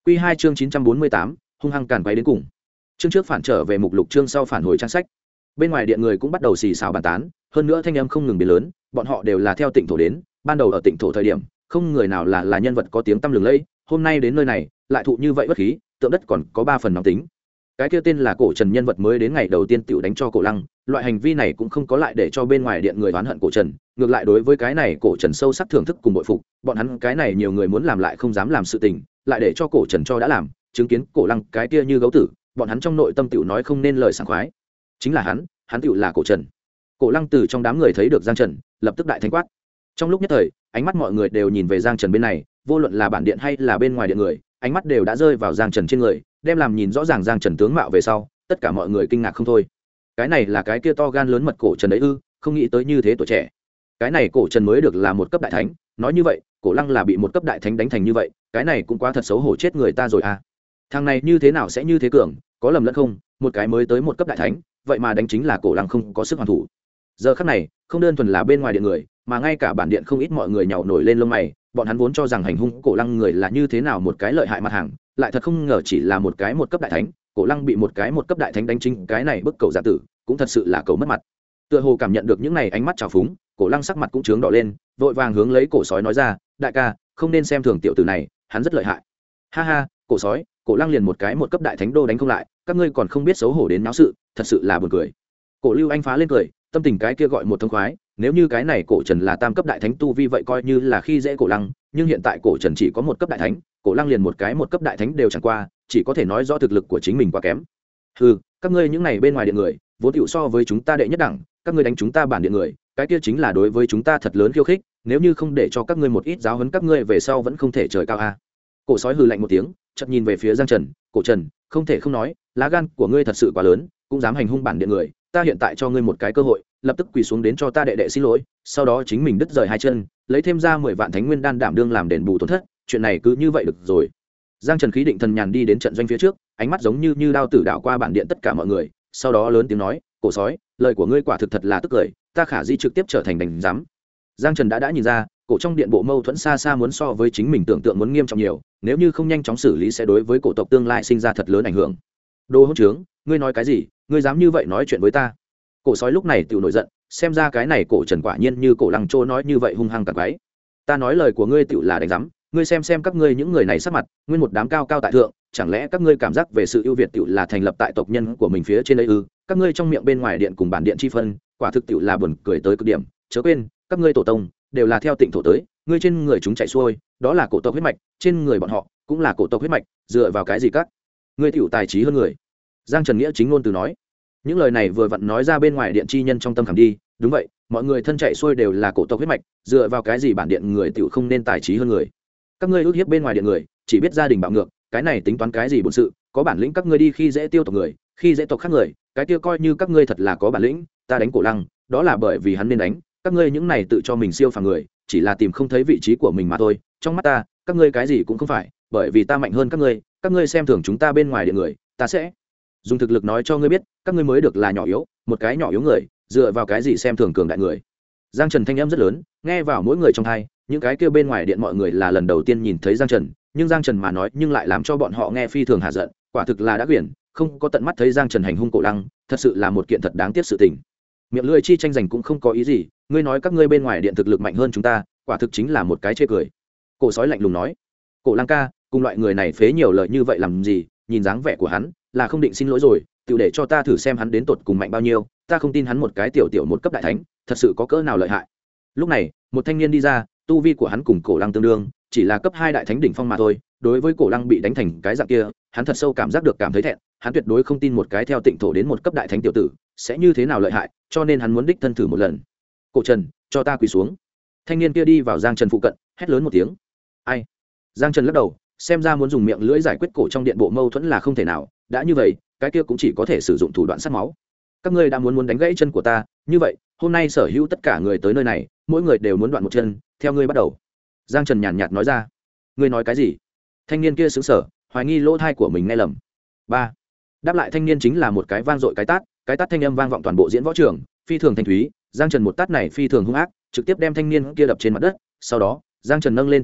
Quy 2 chương 948, hung hăng càn quấy đến cùng. Chương trước phản trở về mục lục, chương sau phản hồi trang sách. Bên ngoài điện người cũng bắt đầu xì xào bàn tán, hơn nữa thanh âm không ngừng biến lớn, bọn họ đều là theo Tịnh thổ đến, ban đầu ở Tịnh thổ thời điểm, không người nào là nhân vật có tiếng tăm lừng lẫy, hôm nay đến nơi này, lại thụ như vậy bất khí, tượng đất còn có 3 phần nóng tính. Cái kia tên là Cổ Trần nhân vật mới đến ngày đầu tiên tiểu đánh cho Cổ Lăng, loại hành vi này cũng không có lại để cho bên ngoài điện người oán hận Cổ Trần, ngược lại đối với cái này Cổ Trần sâu sắc thưởng thức cùng bội phục, bọn hắn cái này nhiều người muốn làm lại không dám làm sự tình, lại để cho Cổ Trần cho đã làm, chứng kiến Cổ Lăng cái kia như gấu tử, bọn hắn trong nội tâm tiểu nói không nên lời sảng khoái. Chính là hắn tiểu là Cổ Trần. Cổ Lăng từ trong đám người thấy được Giang Trần, lập tức đại thánh quát. Trong lúc nhất thời, ánh mắt mọi người đều nhìn về Giang Trần bên này, vô luận là bản điện hay là bên ngoài điện người, ánh mắt đều đã rơi vào Giang Trần trên người, đem làm nhìn rõ ràng Giang Trần tướng mạo về sau, tất cả mọi người kinh ngạc không thôi. Cái này là cái kia to gan lớn mật Cổ Trần đấy ư? Không nghĩ tới như thế tuổi trẻ. Cái này Cổ Trần mới được là một cấp đại thánh, nói như vậy, Cổ Lăng là bị một cấp đại thánh đánh thành như vậy, cái này cũng quá thật xấu hổ chết người ta rồi à. Thằng này như thế nào sẽ như thế cường, có lầm lẫn không? Một cái mới tới một cấp đại thánh, vậy mà đánh chính là Cổ Lăng không có sức hoàn thủ. Giờ khắc này, không đơn thuần là bên ngoài điện người, mà ngay cả bản điện không ít mọi người nhàu nổi lên lông mày, bọn hắn vốn cho rằng hành hung Cổ Lăng người là như thế nào một cái lợi hại mặt hàng, lại thật không ngờ chỉ là một cái một cấp đại thánh. Cổ Lăng bị một cái một cấp đại thánh đánh chính, cái này bức cầu giả tử, cũng thật sự là cầu mất mặt. Tựa hồ cảm nhận được những này ánh mắt trào phúng, Cổ Lăng sắc mặt cũng chướng đỏ lên, vội vàng hướng lấy Cổ Sói nói ra, đại ca, không nên xem thường tiểu tử này, hắn rất lợi hại. Ha ha, Cổ Sói, Cổ Lăng liền một cái một cấp đại thánh đô đánh không lại, các ngươi còn không biết xấu hổ đến náo sự, thật sự là buồn cười. Cổ Lưu Anh phá lên cười, tâm tình cái kia gọi một thông khoái, nếu như cái này Cổ Trần là tam cấp đại thánh tu vi vậy coi như là khi dễ Cổ Lăng, nhưng hiện tại Cổ Trần chỉ có một cấp đại thánh, Cổ Lăng liền một cái một cấp đại thánh đều chẳng qua, chỉ có thể nói rõ thực lực của chính mình quá kém. Hừ, các ngươi những này bên ngoài điện người, vốn tiểu so với chúng ta đệ nhất đẳng, các ngươi đánh chúng ta bản điện người, cái kia chính là đối với chúng ta thật lớn khiêu khích, nếu như không để cho các ngươi một ít giáo huấn các ngươi về sau vẫn không thể trời cao a. Cổ Sói hừ lạnh một tiếng, chợt nhìn về phía Giang Trần, Cổ Trần, không thể không nói, lá gan của ngươi thật sự quá lớn, cũng dám hành hung bản điện người, ta hiện tại cho ngươi một cái cơ hội, lập tức quỳ xuống đến cho ta đệ đệ xin lỗi, sau đó chính mình đứt rời hai chân, lấy thêm ra 10 vạn thánh nguyên đan đảm đương làm đền bù tổn thất, chuyện này cứ như vậy được rồi. Giang Trần khí định thần nhàn đi đến trận doanh phía trước, ánh mắt giống như đao tử đảo qua bản điện tất cả mọi người, sau đó lớn tiếng nói, Cổ Sói, lời của ngươi quả thực thật là tức cười, ta khả di trực tiếp trở thành đành giám. Giang Trần đã nhìn ra, cổ trong điện bộ mâu thuẫn xa xa muốn so với chính mình tưởng tượng muốn nghiêm trọng nhiều, nếu như không nhanh chóng xử lý sẽ đối với cổ tộc tương lai sinh ra thật lớn ảnh hưởng. Đồ hỗn trướng, ngươi nói cái gì, ngươi dám như vậy nói chuyện với ta? Cổ Sói lúc này tự nổi giận, xem ra cái này Cổ Trần quả nhiên như Cổ Lăng Trô nói như vậy hung hăng cặn bẫy. Ta nói lời của ngươi tự là đánh giám, ngươi xem các ngươi những người này sắc mặt, nguyên một đám cao cao tại thượng, chẳng lẽ các ngươi cảm giác về sự ưu việt tự là thành lập tại tộc nhân của mình phía trên đây ư? Các ngươi trong miệng bên ngoài điện cùng bản điện chi phân, quả thực tự là buồn cười tới cực điểm, chớ quên, các ngươi tổ tông đều là theo Tịnh thổ tới, ngươi trên người chúng chạy xuôi, đó là cổ tộc huyết mạch, trên người bọn họ cũng là cổ tộc huyết mạch, dựa vào cái gì các ngươi tiểu tài trí hơn người? Giang Trần Nghĩa chính ngôn từ nói. Những lời này vừa vặn nói ra bên ngoài điện chi nhân trong tâm khảm đi, đúng vậy, mọi người thân chạy xuôi đều là cổ tộc huyết mạch, dựa vào cái gì bản điện người tiểu không nên tài trí hơn người? Các ngươi ước hiếp bên ngoài điện người, chỉ biết gia đình bạo ngược, cái này tính toán cái gì bổn sự, có bản lĩnh các ngươi đi khi dễ tiêu tộc người, khi dễ tộc khác người, cái kia coi như các ngươi thật là có bản lĩnh, ta đánh Cổ Lăng, đó là bởi vì hắn nên đánh, các ngươi những này tự cho mình siêu phàm người, chỉ là tìm không thấy vị trí của mình mà thôi, trong mắt ta, các ngươi cái gì cũng không phải, bởi vì ta mạnh hơn các ngươi xem thường chúng ta bên ngoài điện người, ta sẽ dùng thực lực nói cho ngươi biết, các ngươi mới được là nhỏ yếu, một cái nhỏ yếu người, dựa vào cái gì xem thường cường đại người? Giang Trần thanh âm rất lớn, nghe vào mỗi người trong tai, những cái kia bên ngoài điện mọi người là lần đầu tiên nhìn thấy Giang Trần, nhưng Giang Trần mà nói nhưng lại làm cho bọn họ nghe phi thường hạ giận, quả thực là đã quyển, không có tận mắt thấy Giang Trần hành hung Cổ Lăng, thật sự là một kiện thật đáng tiếc sự tình. Miệng lưỡi chi tranh giành cũng không có ý gì, ngươi nói các ngươi bên ngoài điện thực lực mạnh hơn chúng ta, quả thực chính là một cái chê cười. Cổ Sói lạnh lùng nói, Cổ Lăng ca, cùng loại người này phế nhiều lời như vậy làm gì, nhìn dáng vẻ của hắn là không định xin lỗi rồi, tự để cho ta thử xem hắn đến tột cùng mạnh bao nhiêu, ta không tin hắn một cái tiểu một cấp đại thánh, thật sự có cỡ nào lợi hại. Lúc này, một thanh niên đi ra, tu vi của hắn cùng Cổ Lăng tương đương, chỉ là cấp 2 đại thánh đỉnh phong mà thôi, đối với Cổ Lăng bị đánh thành cái dạng kia, hắn thật sâu cảm giác được cảm thấy thẹn, hắn tuyệt đối không tin một cái theo Tịnh thổ đến một cấp đại thánh tiểu tử sẽ như thế nào lợi hại, cho nên hắn muốn đích thân thử một lần. Cổ Trần, cho ta quỳ xuống. Thanh niên kia đi vào Giang Trần phụ cận, hét lớn một tiếng. Ai? Giang Trần lắc đầu, xem ra muốn dùng miệng lưỡi giải quyết cổ trong điện bộ mâu thuẫn là không thể nào, đã như vậy, cái kia cũng chỉ có thể sử dụng thủ đoạn sát máu. Các ngươi đã muốn đánh gãy chân của ta, như vậy, hôm nay sở hữu tất cả người tới nơi này, mỗi người đều muốn đoạn một chân, theo ngươi bắt đầu. Giang Trần nhàn nhạt nói ra. Ngươi nói cái gì? Thanh niên kia sững sờ, hoài nghi lỗ tai của mình nghe lầm. 3. Đáp lại thanh niên chính là một cái vang dội cái tát thanh âm vang vọng toàn bộ diễn võ trường, phi thường thanh thúy. Giang Trần một tát này phi thường hung ác, trực tiếp đem thanh niên kia đập trên mặt đất, sau đó, Giang Trần nâng lên chân to,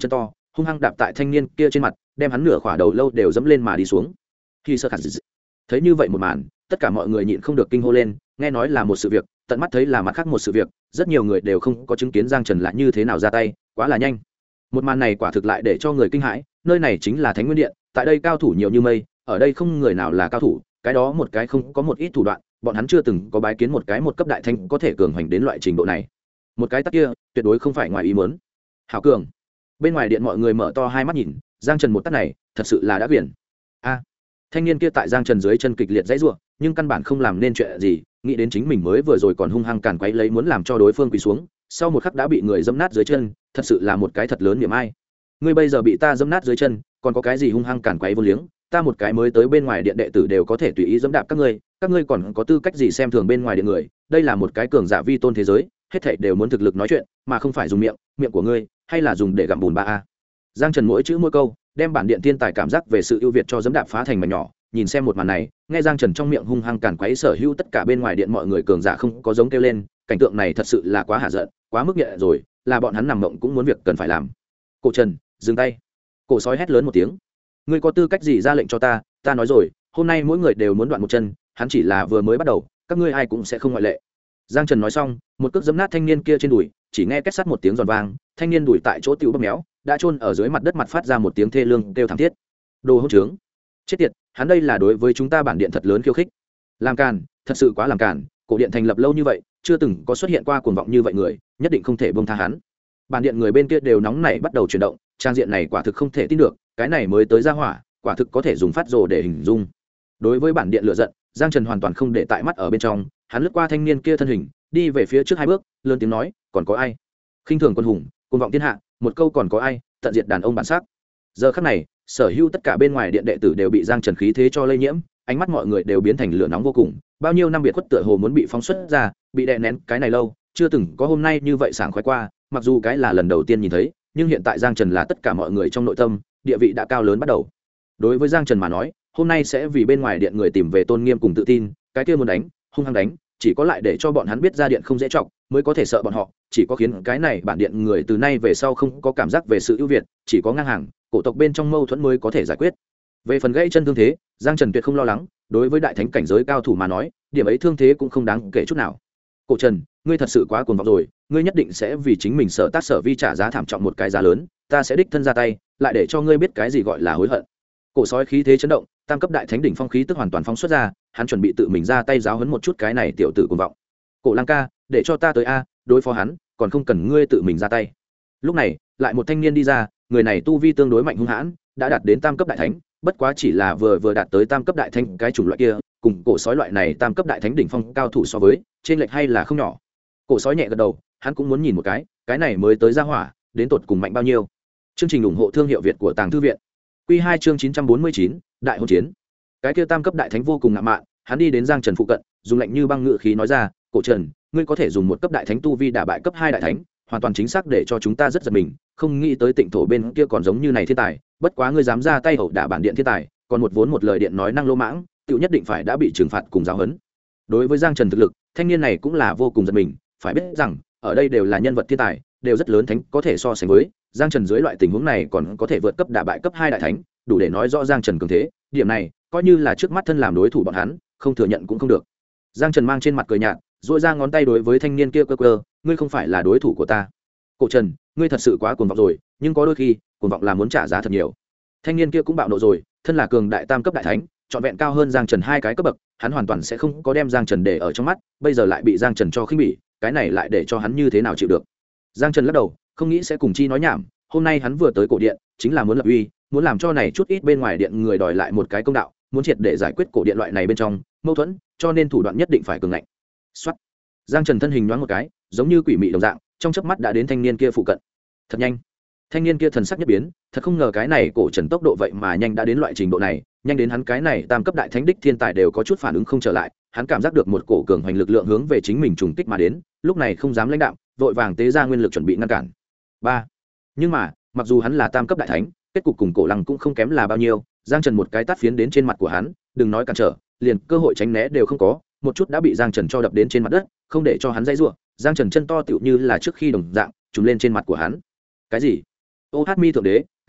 hung hăng đạp tại thanh niên kia trên mặt, đem hắn nửa khỏa đầu lâu đều dẫm lên mà đi xuống. Khi sơ khát thấy như vậy một màn, tất cả mọi người nhịn không được kinh hô lên. Nghe nói là một sự việc, tận mắt thấy là mặt khác một sự việc, rất nhiều người đều không có chứng kiến Giang Trần là như thế nào ra tay, quá là nhanh. Một màn này quả thực lại để cho người kinh hãi. Nơi này chính là Thánh Nguyên Điện, tại đây cao thủ nhiều như mây, ở đây không người nào là cao thủ, cái đó một cái không có một ít thủ đoạn, bọn hắn chưa từng có bái kiến một cái một cấp đại thánh có thể cường hành đến loại trình độ này. Một cái tắc kia tuyệt đối không phải ngoài ý muốn. Hảo cường. Bên ngoài điện mọi người mở to hai mắt nhìn, Giang Trần một tát này thật sự là đã quyển. A, thanh niên kia tại Giang Trần dưới chân kịch liệt dãy rủa, nhưng căn bản không làm nên chuyện gì, nghĩ đến chính mình mới vừa rồi còn hung hăng càn quấy lấy muốn làm cho đối phương quỳ xuống, sau một khắc đã bị người dẫm nát dưới chân, thật sự là một cái thật lớn niềm ai. Ngươi bây giờ bị ta dẫm nát dưới chân, còn có cái gì hung hăng càn quấy vô liếng, ta một cái mới tới bên ngoài điện đệ tử đều có thể tùy ý dẫm đạp các ngươi còn có tư cách gì xem thường bên ngoài điện người, đây là một cái cường giả vi tôn thế giới, hết thảy đều muốn thực lực nói chuyện, mà không phải dùng miệng của ngươi, hay là dùng để gặm bùn ba a. Giang Trần mỗi chữ mỗi câu, đem bản điện tiên tài cảm giác về sự ưu việt cho dẫm đạp phá thành mảnh nhỏ, nhìn xem một màn này, nghe Giang Trần trong miệng hung hăng càn quấy sở hữu tất cả bên ngoài điện mọi người cường giả không có giống kêu lên, cảnh tượng này thật sự là quá hạ giận, quá mức nhẹ rồi, là bọn hắn nằm mộng cũng muốn việc cần phải làm. Cổ Trần, dừng tay. Cổ sói hét lớn một tiếng. Ngươi có tư cách gì ra lệnh cho ta, ta nói rồi, hôm nay mỗi người đều muốn đoạn một chân, hắn chỉ là vừa mới bắt đầu, các ngươi ai cũng sẽ không ngoại lệ. Giang Trần nói xong, một cước giẫm nát thanh niên kia trên đùi, chỉ nghe két sắt một tiếng giòn vang, thanh niên đùi tại chỗ tiêu bóp méo, đã chôn ở dưới mặt đất, mặt phát ra một tiếng thê lương kêu thảm thiết. Đồ hỗn trướng, chết tiệt, hắn đây là đối với chúng ta bản điện thật lớn khiêu khích. Làm càn, thật sự quá làm càn, cổ điện thành lập lâu như vậy, chưa từng có xuất hiện qua cuồng vọng như vậy người, nhất định không thể buông tha hắn. Bản điện người bên kia đều nóng nảy bắt đầu chuyển động, trang diện này quả thực không thể tin được, cái này mới tới ra hỏa, quả thực có thể dùng phát rồ để hình dung. Đối với bản điện lựa giận, Giang Trần hoàn toàn không để tại mắt ở bên trong, hắn lướt qua thanh niên kia thân hình, đi về phía trước hai bước, lớn tiếng nói, còn có ai? Khinh thường quân hùng, cuồng vọng thiên hạ, một câu còn có ai, tận diệt đàn ông bản sắc. Giờ khắc này, sở hữu tất cả bên ngoài điện đệ tử đều bị Giang Trần khí thế cho lây nhiễm, ánh mắt mọi người đều biến thành lửa nóng vô cùng, bao nhiêu năm biệt khuất tựa hồ muốn bị phóng xuất ra, bị đè nén cái này lâu, chưa từng có hôm nay như vậy sảng khoái qua, mặc dù cái là lần đầu tiên nhìn thấy, nhưng hiện tại Giang Trần là tất cả mọi người trong nội tâm, địa vị đã cao lớn bắt đầu. Đối với Giang Trần mà nói, hôm nay sẽ vì bên ngoài điện người tìm về tôn nghiêm cùng tự tin, cái kia muốn đánh, hung hăng đánh, chỉ có lại để cho bọn hắn biết ra điện không dễ trọng, mới có thể sợ bọn họ, chỉ có khiến cái này bản điện người từ nay về sau không có cảm giác về sự ưu việt, chỉ có ngang hàng, cổ tộc bên trong mâu thuẫn mới có thể giải quyết. Về phần gãy chân thương thế, Giang Trần tuyệt không lo lắng, đối với đại thánh cảnh giới cao thủ mà nói, điểm ấy thương thế cũng không đáng kể chút nào. Cổ Trần, ngươi thật sự quá cuồng vọng rồi, ngươi nhất định sẽ vì chính mình sở tác sở vi trả giá thảm trọng một cái giá lớn, ta sẽ đích thân ra tay, lại để cho ngươi biết cái gì gọi là hối hận. Cổ sói khí thế chấn động, tam cấp đại thánh đỉnh phong khí tức hoàn toàn phóng xuất ra, hắn chuẩn bị tự mình ra tay giáo huấn một chút cái này tiểu tử cuồng vọng. Cổ Lang ca, để cho ta tới a, đối phó hắn, còn không cần ngươi tự mình ra tay. Lúc này, lại một thanh niên đi ra, người này tu vi tương đối mạnh hung hãn, đã đạt đến tam cấp đại thánh, bất quá chỉ là vừa đạt tới tam cấp đại thánh cái chủng loại kia, cùng cổ sói loại này tam cấp đại thánh đỉnh phong cao thủ so với, trên lệch hay là không nhỏ. Cổ sói nhẹ gật đầu, hắn cũng muốn nhìn một cái này mới tới ra hỏa, đến tột cùng mạnh bao nhiêu. Chương trình ủng hộ thương hiệu Việt của Tàng Thư viện. Quy 2 chương 949, đại hôn chiến. Cái kia tam cấp đại thánh vô cùng ngạo mạn, hắn đi đến Giang Trần phụ cận, dùng lạnh như băng ngự khí nói ra, "Cổ Trần, ngươi có thể dùng một cấp đại thánh tu vi đả bại cấp 2 đại thánh, hoàn toàn chính xác để cho chúng ta rất giật mình, không nghĩ tới Tịnh thổ bên kia còn giống như này thiên tài, bất quá ngươi dám ra tay hậu đả bản điện thiên tài, còn một vốn một lời điện nói năng lô mãng, tiểu nhất định phải đã bị trừng phạt cùng giáo huấn." Đối với Giang Trần thực lực, thanh niên này cũng là vô cùng giật mình, phải biết rằng, ở đây đều là nhân vật thiên tài, đều rất lớn thánh có thể so sánh với, Giang Trần dưới loại tình huống này còn có thể vượt cấp đả bại cấp 2 đại thánh, đủ để nói rõ Giang Trần cường thế, điểm này coi như là trước mắt thân làm đối thủ bọn hắn, không thừa nhận cũng không được. Giang Trần mang trên mặt cười nhạt, duỗi ra ngón tay đối với thanh niên kia cơ, "Ngươi không phải là đối thủ của ta." "Cổ Trần, ngươi thật sự quá cuồng vọng rồi, nhưng có đôi khi, cuồng vọng là muốn trả giá thật nhiều." Thanh niên kia cũng bạo nộ rồi, thân là cường đại tam cấp đại thánh, trọn vẹn cao hơn Giang Trần 2 cái cấp bậc, hắn hoàn toàn sẽ không có đem Giang Trần để ở trong mắt, bây giờ lại bị Giang Trần cho khinh bỉ, cái này lại để cho hắn như thế nào chịu được. Giang Trần lắc đầu, không nghĩ sẽ cùng chi nói nhảm, hôm nay hắn vừa tới cổ điện, chính là muốn lập uy, muốn làm cho này chút ít bên ngoài điện người đòi lại một cái công đạo, muốn triệt để giải quyết cổ điện loại này bên trong mâu thuẫn, cho nên thủ đoạn nhất định phải cường ngạnh. Soát. Giang Trần thân hình nhoáng một cái, giống như quỷ mị đồng dạng, trong chớp mắt đã đến thanh niên kia phụ cận. Thật nhanh. Thanh niên kia thần sắc nhất biến, thật không ngờ cái này cổ Trần tốc độ vậy mà nhanh đã đến loại trình độ này, nhanh đến hắn cái này tam cấp đại thánh đích thiên tài đều có chút phản ứng không trở lại, hắn cảm giác được một cổ cường hoành lực lượng hướng về chính mình trùng kích mà đến, lúc này không dám lãnh đạm, vội vàng tế ra nguyên lực chuẩn bị ngăn cản. 3. Nhưng mà, mặc dù hắn là tam cấp đại thánh, kết cục cùng cổ lăng cũng không kém là bao nhiêu, Giang Trần một cái tát phiến đến trên mặt của hắn, đừng nói cản trở, liền cơ hội tránh né đều không có, một chút đã bị Giang Trần cho đập đến trên mặt đất, không để cho hắn dãy rủa. Giang Trần chân to tựu như là trước khi đồng dạng, trùm lên trên mặt của hắn. Cái gì? Ô Hát Mi thượng đế,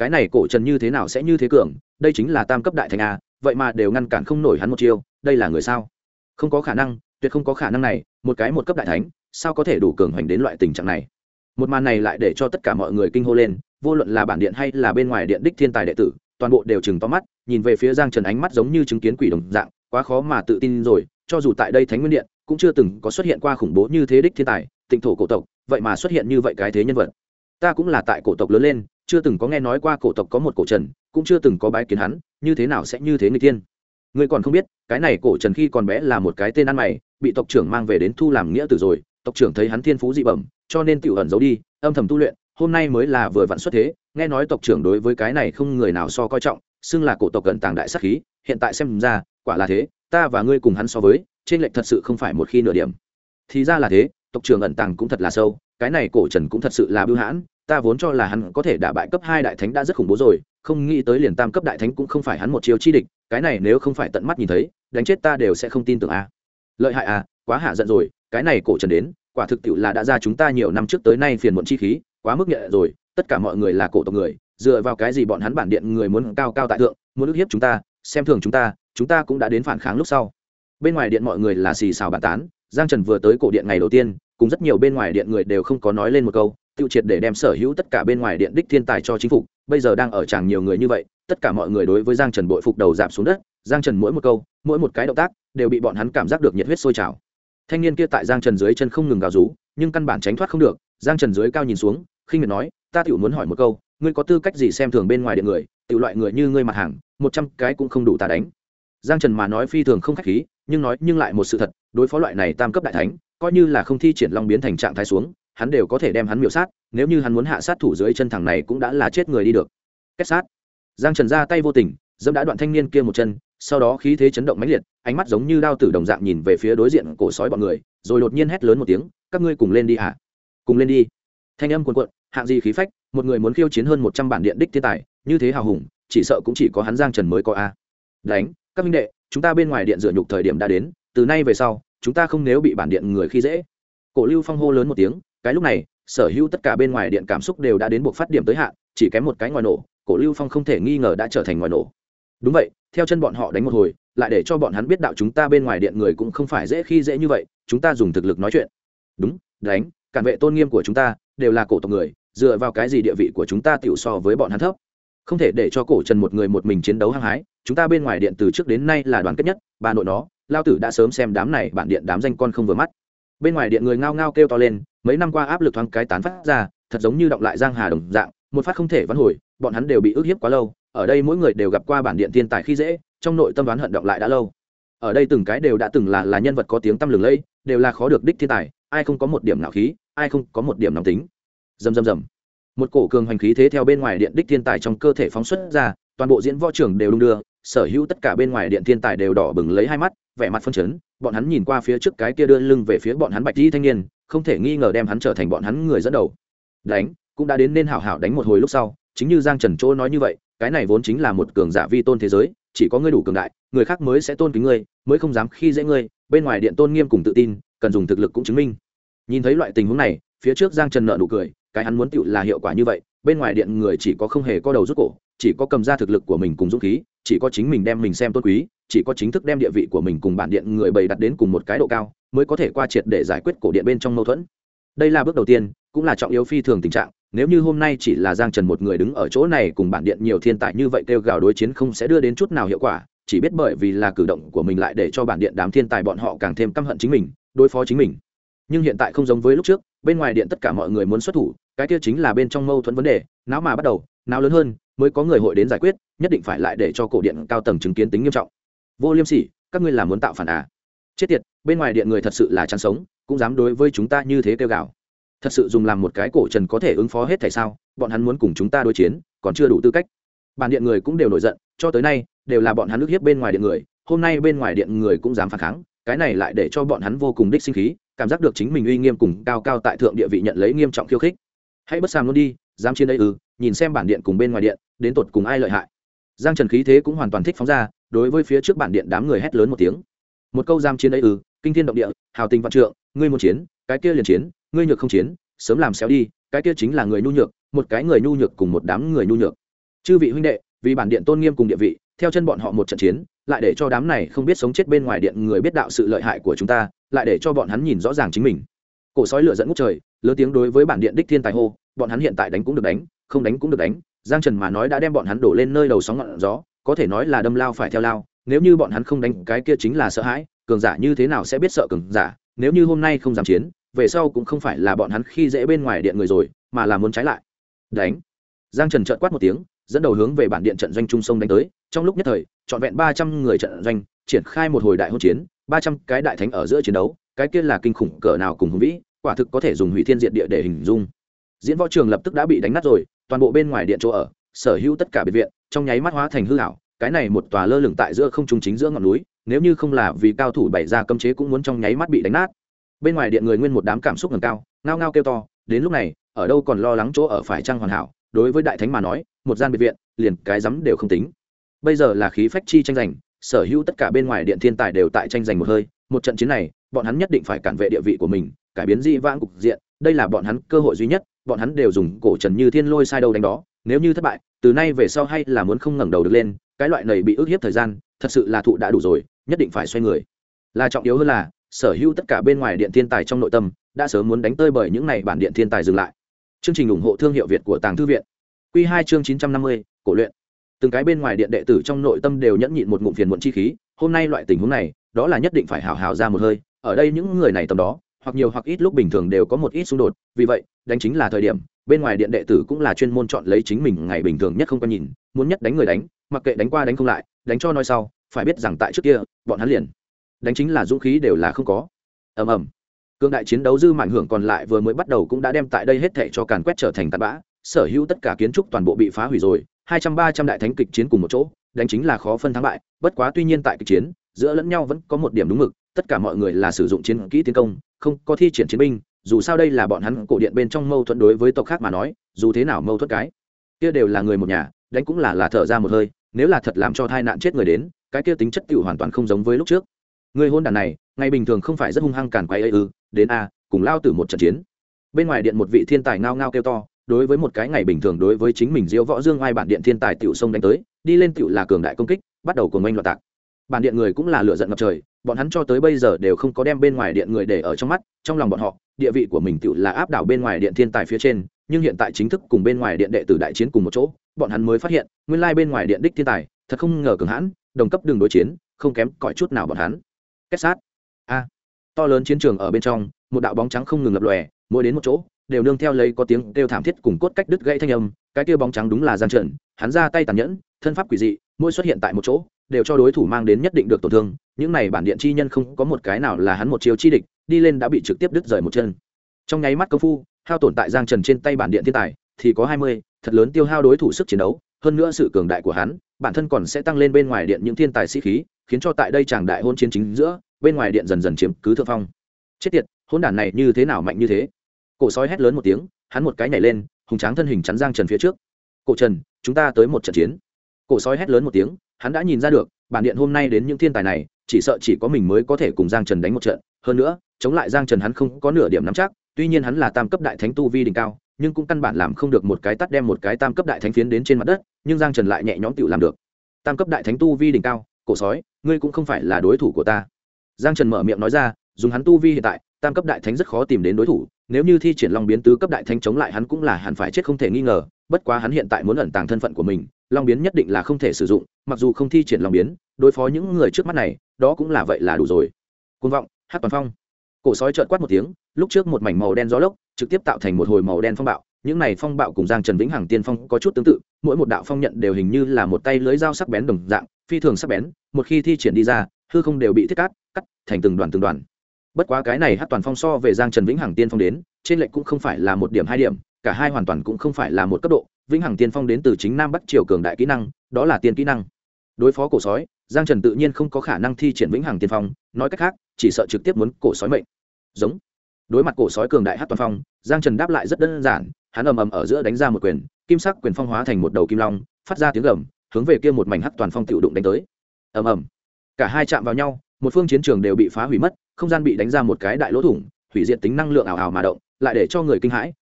cái này cổ trần như thế nào sẽ như thế cường, đây chính là tam cấp đại thánh a, vậy mà đều ngăn cản không nổi hắn một chiêu, đây là người sao? Không có khả năng, tuyệt không có khả năng này, một cái một cấp đại thánh sao có thể đủ cường hoành đến loại tình trạng này. Một màn này lại để cho tất cả mọi người kinh hô lên, vô luận là bản điện hay là bên ngoài điện đích thiên tài đệ tử, toàn bộ đều chừng to mắt, nhìn về phía Giang Trần ánh mắt giống như chứng kiến quỷ đồng dạng, quá khó mà tự tin rồi, cho dù tại đây Thánh Nguyên Điện cũng chưa từng có xuất hiện qua khủng bố như thế đích thiên tài, tịnh thổ cổ tộc, vậy mà xuất hiện như vậy cái thế nhân vật. Ta cũng là tại cổ tộc lớn lên, chưa từng có nghe nói qua cổ tộc có một cổ trần, cũng chưa từng có bái kiến hắn, như thế nào sẽ như thế người tiên. Ngươi còn không biết, cái này cổ trần khi còn bé là một cái tên ăn mày, bị tộc trưởng mang về đến thu làm nghĩa tử rồi, tộc trưởng thấy hắn thiên phú dị bẩm, cho nên tiểu ẩn giấu đi, âm thầm tu luyện, hôm nay mới là vừa vặn xuất thế, nghe nói tộc trưởng đối với cái này không người nào so coi trọng, xưng là cổ tộc cận tàng đại sát khí, hiện tại xem ra, quả là thế, ta và ngươi cùng hắn so với, trên lệch thật sự không phải một khi nửa điểm. Thì ra là thế, tộc trưởng ẩn tàng cũng thật là sâu, cái này cổ trần cũng thật sự là bưu hãn, ta vốn cho là hắn có thể đả bại cấp 2 đại thánh đã rất khủng bố rồi, không nghĩ tới liền tam cấp đại thánh cũng không phải hắn một chiêu chi địch, cái này nếu không phải tận mắt nhìn thấy, đánh chết ta đều sẽ không tin tưởng a. Lợi hại a, quá hạ giận rồi, cái này cổ trần đến, quả thực tiệu là đã ra chúng ta nhiều năm trước tới nay phiền muộn chi khí, quá mức nhẹ rồi, tất cả mọi người là cổ tộc người, dựa vào cái gì bọn hắn bản điện người muốn cao cao tại thượng, muốn ức hiếp chúng ta, xem thường chúng ta cũng đã đến phản kháng lúc sau. Bên ngoài điện mọi người là xì xào bàn tán, Giang Trần vừa tới cổ điện ngày đầu tiên, cùng rất nhiều bên ngoài điện người đều không có nói lên một câu, tiêu triệt để đem sở hữu tất cả bên ngoài điện đích thiên tài cho chính phủ, bây giờ đang ở tràng nhiều người như vậy, tất cả mọi người đối với Giang Trần bội phục đầu dạp xuống đất, Giang Trần mỗi một câu, mỗi một cái động tác đều bị bọn hắn cảm giác được nhiệt huyết sôi trào. Thanh niên kia tại Giang Trần dưới chân không ngừng gào rú, nhưng căn bản tránh thoát không được, Giang Trần dưới cao nhìn xuống, khinh miệt nói, ta tiểu muốn hỏi một câu, ngươi có tư cách gì xem thường bên ngoài điện người, tiểu loại người như ngươi mặt hàng, 100 cái cũng không đủ ta đánh. Giang Trần mà nói phi thường không khách khí, nhưng lại một sự thật, đối phó loại này tam cấp đại thánh, coi như là không thi triển long biến thành trạng thái xuống, hắn đều có thể đem hắn miểu sát, nếu như hắn muốn hạ sát thủ dưới chân thằng này cũng đã là chết người đi được. Kết sát. Giang Trần ra tay vô tình, dẫm đã đoạn thanh niên kia một chân, sau đó khí thế chấn động mãnh liệt, ánh mắt giống như đao tử đồng dạng nhìn về phía đối diện cổ sói bọn người, rồi đột nhiên hét lớn một tiếng, các ngươi cùng lên đi hả? Cùng lên đi. Thanh âm cuồn cuộn, hạng gì khí phách, một người muốn khiêu chiến hơn 100 bản điện đích thiên tài, như thế hào hùng, chỉ sợ cũng chỉ có hắn Giang Trần mới có a. Đánh, các minh đệ, chúng ta bên ngoài điện dựa nhục thời điểm đã đến, từ nay về sau, chúng ta không nếu bị bản điện người khi dễ. Cổ Lưu Phong hô lớn một tiếng, cái lúc này, sở hữu tất cả bên ngoài điện cảm xúc đều đã đến buộc phát điểm tới hạn, chỉ kém một cái ngoài nổ, Cổ Lưu Phong không thể nghi ngờ đã trở thành ngoài nổ. Đúng vậy, theo chân bọn họ đánh một hồi, lại để cho bọn hắn biết đạo chúng ta bên ngoài điện người cũng không phải dễ khi dễ như vậy, chúng ta dùng thực lực nói chuyện. Đúng, đánh, cản vệ tôn nghiêm của chúng ta, đều là cổ tộc người, dựa vào cái gì địa vị của chúng ta tiểu so với bọn hắn thấp. Không thể để cho cổ Trần một người một mình chiến đấu hăng hái, chúng ta bên ngoài điện từ trước đến nay là đoàn kết nhất, bà nội nó, lao tử đã sớm xem đám này bản điện đám danh con không vừa mắt. Bên ngoài điện người ngao ngao kêu to lên, mấy năm qua áp lực thoáng cái tán phát ra, thật giống như động lại giang hà đồng dạng, một phát không thể vãn hồi, bọn hắn đều bị ức hiếp quá lâu, ở đây mỗi người đều gặp qua bản điện thiên tài khi dễ, trong nội tâm đoán hận động lại đã lâu. Ở đây từng cái đều đã từng là nhân vật có tiếng tăm lừng lẫy, đều là khó được đích thiên tài, ai không có một điểm nạo khí, ai không có một điểm nóng tính. Rầm rầm rầm. Một cổ cường hành khí thế theo bên ngoài điện đích thiên tài trong cơ thể phóng xuất ra, toàn bộ diễn võ trường đều đung đưa, sở hữu tất cả bên ngoài điện thiên tài đều đỏ bừng lấy hai mắt, vẻ mặt phân chấn, bọn hắn nhìn qua phía trước cái kia đưa lưng về phía bọn hắn bạch y thanh niên, không thể nghi ngờ đem hắn trở thành bọn hắn người dẫn đầu. Đánh, cũng đã đến nên hảo hảo đánh một hồi lúc sau, chính như Giang Trần Chỗ nói như vậy, cái này vốn chính là một cường giả vi tôn thế giới, chỉ có ngươi đủ cường đại, người khác mới sẽ tôn kính ngươi, mới không dám khi dễ ngươi, bên ngoài điện tôn nghiêm cùng tự tin, cần dùng thực lực cũng chứng minh. Nhìn thấy loại tình huống này, phía trước Giang Trần nở nụ cười, cái hắn muốn tựu là hiệu quả như vậy, bên ngoài điện người chỉ có không hề co đầu rút cổ, chỉ có cầm ra thực lực của mình cùng dũng khí, chỉ có chính mình đem mình xem tôn quý, chỉ có chính thức đem địa vị của mình cùng bản điện người bày đặt đến cùng một cái độ cao, mới có thể qua triệt để giải quyết cổ điện bên trong mâu thuẫn. Đây là bước đầu tiên, cũng là trọng yếu phi thường tình trạng, nếu như hôm nay chỉ là Giang Trần một người đứng ở chỗ này cùng bản điện nhiều thiên tài như vậy kêu gào đối chiến không sẽ đưa đến chút nào hiệu quả, chỉ biết bởi vì là cử động của mình lại để cho bản điện đám thiên tài bọn họ càng thêm căm hận chính mình, đối phó chính mình. Nhưng hiện tại không giống với lúc trước, bên ngoài điện tất cả mọi người muốn xuất thủ, cái kia chính là bên trong mâu thuẫn vấn đề, não mà bắt đầu, não lớn hơn, mới có người hội đến giải quyết, nhất định phải lại để cho cổ điện cao tầng chứng kiến tính nghiêm trọng. Vô Liêm Sỉ, các ngươi là muốn tạo phản à? Chết tiệt, bên ngoài điện người thật sự là chán sống, cũng dám đối với chúng ta như thế kêu gào. Thật sự dùng làm một cái cổ Trần có thể ứng phó hết thảy sao? Bọn hắn muốn cùng chúng ta đối chiến, còn chưa đủ tư cách. Bản điện người cũng đều nổi giận, cho tới nay đều là bọn hắn ức hiếp bên ngoài điện người, hôm nay bên ngoài điện người cũng dám phản kháng, cái này lại để cho bọn hắn vô cùng đích sinh khí, cảm giác được chính mình uy nghiêm cùng cao cao tại thượng địa vị nhận lấy nghiêm trọng khiêu khích. Hãy bất sàm luôn đi, dám chiến đây nhìn xem bản điện cùng bên ngoài điện, đến tột cùng ai lợi hại. Giang Trần khí thế cũng hoàn toàn thích phóng ra, đối với phía trước bản điện đám người hét lớn một tiếng. Một câu dám chiến đây kinh thiên động địa, hào tình vạn trượng, ngươi muốn chiến, cái kia liền chiến, ngươi nhược không chiến, sớm làm xéo đi, cái kia chính là người nhu nhược, một cái người nhu nhược cùng một đám người nhu nhược. chư vị huynh đệ, vì bản điện tôn nghiêm cùng địa vị, theo chân bọn họ một trận chiến, lại để cho đám này không biết sống chết bên ngoài điện người biết đạo sự lợi hại của chúng ta, lại để cho bọn hắn nhìn rõ ràng chính mình. Cổ sói lửa dẫn ngút trời, lớn tiếng đối với bản điện đích thiên tài hô, bọn hắn hiện tại đánh cũng được đánh, không đánh cũng được đánh. Giang Trần mà nói đã đem bọn hắn đổ lên nơi đầu sóng ngọn gió, có thể nói là đâm lao phải theo lao. Nếu như bọn hắn không đánh, cái kia chính là sợ hãi. Cường giả như thế nào sẽ biết sợ cường giả? Nếu như hôm nay không dám chiến, về sau cũng không phải là bọn hắn khi dễ bên ngoài điện người rồi, mà là muốn trái lại. Đánh! Giang Trần chợt quát một tiếng, dẫn đầu hướng về bản điện trận doanh trung sông đánh tới. Trong lúc nhất thời, trọn vẹn 300 người trận doanh, triển khai một hồi đại hôn chiến, 300 cái đại thánh ở giữa chiến đấu, cái kia là kinh khủng cỡ nào cùng hùng vĩ, quả thực có thể dùng hủy thiên diệt địa để hình dung. Diễn võ trường lập tức đã bị đánh nát rồi, toàn bộ bên ngoài điện chỗ ở, sở hữu tất cả biệt viện, trong nháy mắt hóa thành hư ảo. Cái này một tòa lơ lửng tại giữa không trung chính giữa ngọn núi, nếu như không là vì cao thủ bày ra cấm chế cũng muốn trong nháy mắt bị đánh nát. Bên ngoài điện người nguyên một đám cảm xúc ngẩng cao, ngao ngao kêu to. Đến lúc này, ở đâu còn lo lắng chỗ ở phải chăng hoàn hảo? Đối với đại thánh mà nói, một gian biệt viện, liền cái rắm đều không tính. Bây giờ là khí phách chi tranh giành, sở hữu tất cả bên ngoài điện thiên tài đều tại tranh giành một hơi. Một trận chiến này, bọn hắn nhất định phải cản vệ địa vị của mình, cải biến dị vãng cục diện. Đây là bọn hắn cơ hội duy nhất, bọn hắn đều dùng cổ trần như thiên lôi sai đâu đánh đó. Nếu như thất bại, từ nay về sau hay là muốn không ngẩng đầu được lên. Cái loại này bị ức hiếp thời gian, thật sự là thụ đã đủ rồi, nhất định phải xoay người. Là trọng yếu hơn là, sở hữu tất cả bên ngoài điện thiên tài trong nội tâm đã sớm muốn đánh tơi bởi những này bản điện thiên tài dừng lại. Chương trình ủng hộ thương hiệu Việt của Tàng Thư viện. Quy 2 chương 950, cổ luyện. Từng cái bên ngoài điện đệ tử trong nội tâm đều nhẫn nhịn một ngụm phiền muộn chi khí, hôm nay loại tình huống này, đó là nhất định phải hào hào ra một hơi. Ở đây những người này tầm đó, hoặc nhiều hoặc ít lúc bình thường đều có một ít xung đột, vì vậy, đánh chính là thời điểm, bên ngoài điện đệ tử cũng là chuyên môn chọn lấy chính mình ngày bình thường nhất không có nhìn, muốn nhất đánh người đánh, mặc kệ đánh qua đánh không lại, đánh cho nói sau, phải biết rằng tại trước kia, bọn hắn liền đánh chính là dũng khí đều là không có. Ầm ầm. Cương đại chiến đấu dư mảnh hưởng còn lại vừa mới bắt đầu cũng đã đem tại đây hết thảy cho càn quét trở thành tàn bã, sở hữu tất cả kiến trúc toàn bộ bị phá hủy rồi, 200-300 đại thánh kịch chiến cùng một chỗ, đánh chính là khó phân thắng bại, bất quá tuy nhiên tại kịch chiến, giữa lẫn nhau vẫn có một điểm đúng mực, tất cả mọi người là sử dụng chiến kỹ tiến công, không có thi triển chiến binh, dù sao đây là bọn hắn cổ điện bên trong mâu thuẫn đối với tộc khác mà nói, dù thế nào mâu thuẫn cái, kia đều là người một nhà, đánh cũng là thở ra một hơi, nếu là thật làm cho tai nạn chết người đến, cái kia tính chất tiểu hoàn toàn không giống với lúc trước. Người hôn đàn này, ngày bình thường không phải rất hung hăng càn quấy ấy ư, đến a, cùng lao tử một trận chiến. Bên ngoài điện một vị thiên tài ngao ngao kêu to, đối với một cái ngày bình thường đối với chính mình diêu võ dương ai bản điện thiên tài tiểu sông đánh tới, đi lên tiểu là cường đại công kích, bắt đầu cuồng oanh loạn tạc. Bản điện người cũng là lửa giận ngập trời, bọn hắn cho tới bây giờ đều không có đem bên ngoài điện người để ở trong mắt, trong lòng bọn họ, địa vị của mình tiểu là áp đảo bên ngoài điện thiên tài phía trên, nhưng hiện tại chính thức cùng bên ngoài điện đệ tử đại chiến cùng một chỗ, bọn hắn mới phát hiện, nguyên lai bên ngoài điện đích thiên tài, thật không ngờ cường hãn, đồng cấp đường đối chiến, không kém cỏi chút nào bọn hắn. Kết sát. A. To lớn chiến trường ở bên trong, một đạo bóng trắng không ngừng lập lòe, mỗi đến một chỗ, đều nương theo lấy có tiếng kêu thảm thiết cùng cốt cách đứt gãy thanh âm, cái kia bóng trắng đúng là Giang Trần, hắn ra tay tàn nhẫn, thân pháp quỷ dị, mỗi xuất hiện tại một chỗ, đều cho đối thủ mang đến nhất định được tổn thương, những này bản điện chi nhân không có một cái nào là hắn một chiêu chi địch, đi lên đã bị trực tiếp đứt rời một chân. Trong nháy mắt công phu, hao tổn tại Giang Trần trên tay bản điện thiên tài thì có 20, thật lớn tiêu hao đối thủ sức chiến đấu, hơn nữa sự cường đại của hắn, bản thân còn sẽ tăng lên bên ngoài điện những thiên tài sĩ khí, khiến cho tại đây chàng đại hôn chiến chính giữa, bên ngoài điện dần dần chiếm cứ thượng phong. Chết tiệt, hỗn đản này như thế nào mạnh như thế? Cổ sói hét lớn một tiếng, hắn một cái nhảy lên, hùng tráng thân hình chắn Giang Trần phía trước. Cổ Trần, chúng ta tới một trận chiến. Cổ sói hét lớn một tiếng, hắn đã nhìn ra được, bản điện hôm nay đến những thiên tài này, chỉ sợ chỉ có mình mới có thể cùng Giang Trần đánh một trận. Hơn nữa, chống lại Giang Trần hắn không có nửa điểm nắm chắc, tuy nhiên hắn là tam cấp đại thánh tu vi đỉnh cao, nhưng cũng căn bản làm không được một cái tát đem một cái tam cấp đại thánh phiến đến trên mặt đất, nhưng Giang Trần lại nhẹ nhõm tự làm được. Tam cấp đại thánh tu vi đỉnh cao, cổ sói, ngươi cũng không phải là đối thủ của ta. Giang Trần mở miệng nói ra, dùng hắn tu vi hiện tại, tam cấp đại thánh rất khó tìm đến đối thủ, nếu như thi triển long biến tứ cấp đại thánh chống lại hắn cũng là hẳn phải chết không thể nghi ngờ, bất quá hắn hiện tại muốn ẩn tàng thân phận của mình, long biến nhất định là không thể sử dụng, mặc dù không thi triển long biến, đối phó những người trước mắt này, đó cũng là vậy là đủ rồi. Cuồng vọng, hát toàn phong. Cổ sói chợt quát một tiếng, lúc trước một mảnh màu đen gió lốc, trực tiếp tạo thành một hồi màu đen phong bạo, những này phong bạo cùng Giang Trần Vĩnh Hằng Tiên Phong có chút tương tự, mỗi một đạo phong nhận đều hình như là một tay lưới dao sắc bén đồng dạng, phi thường sắc bén, một khi thi triển đi ra, hư không đều bị thiết cắt thành từng đoàn từng đoàn. Bất quá cái này hát toàn phong so về Giang Trần Vĩnh Hằng Tiên Phong đến, trên lệch cũng không phải là một điểm hai điểm, cả hai hoàn toàn cũng không phải là một cấp độ. Vĩnh Hằng Tiên Phong đến từ chính Nam Bắc Triều cường đại kỹ năng, đó là tiên kỹ năng. Đối phó cổ sói, Giang Trần tự nhiên không có khả năng thi triển Vĩnh Hằng Tiên Phong, nói cách khác, chỉ sợ trực tiếp muốn cổ sói mệnh. Giống. Đối mặt cổ sói cường đại hát toàn phong, Giang Trần đáp lại rất đơn giản, hắn ầm ầm ở giữa đánh ra một quyền, kim sắc quyền phong hóa thành một đầu kim long, phát ra tiếng gầm, hướng về kia một mảnh hát toàn phong tiểu đụng đánh tới. Ầm ầm. Cả hai chạm vào nhau, một phương chiến trường đều bị phá hủy mất, không gian bị đánh ra một cái đại lỗ thủng, hủy diệt tính năng lượng ảo ảo mà động, lại để cho người kinh hãi,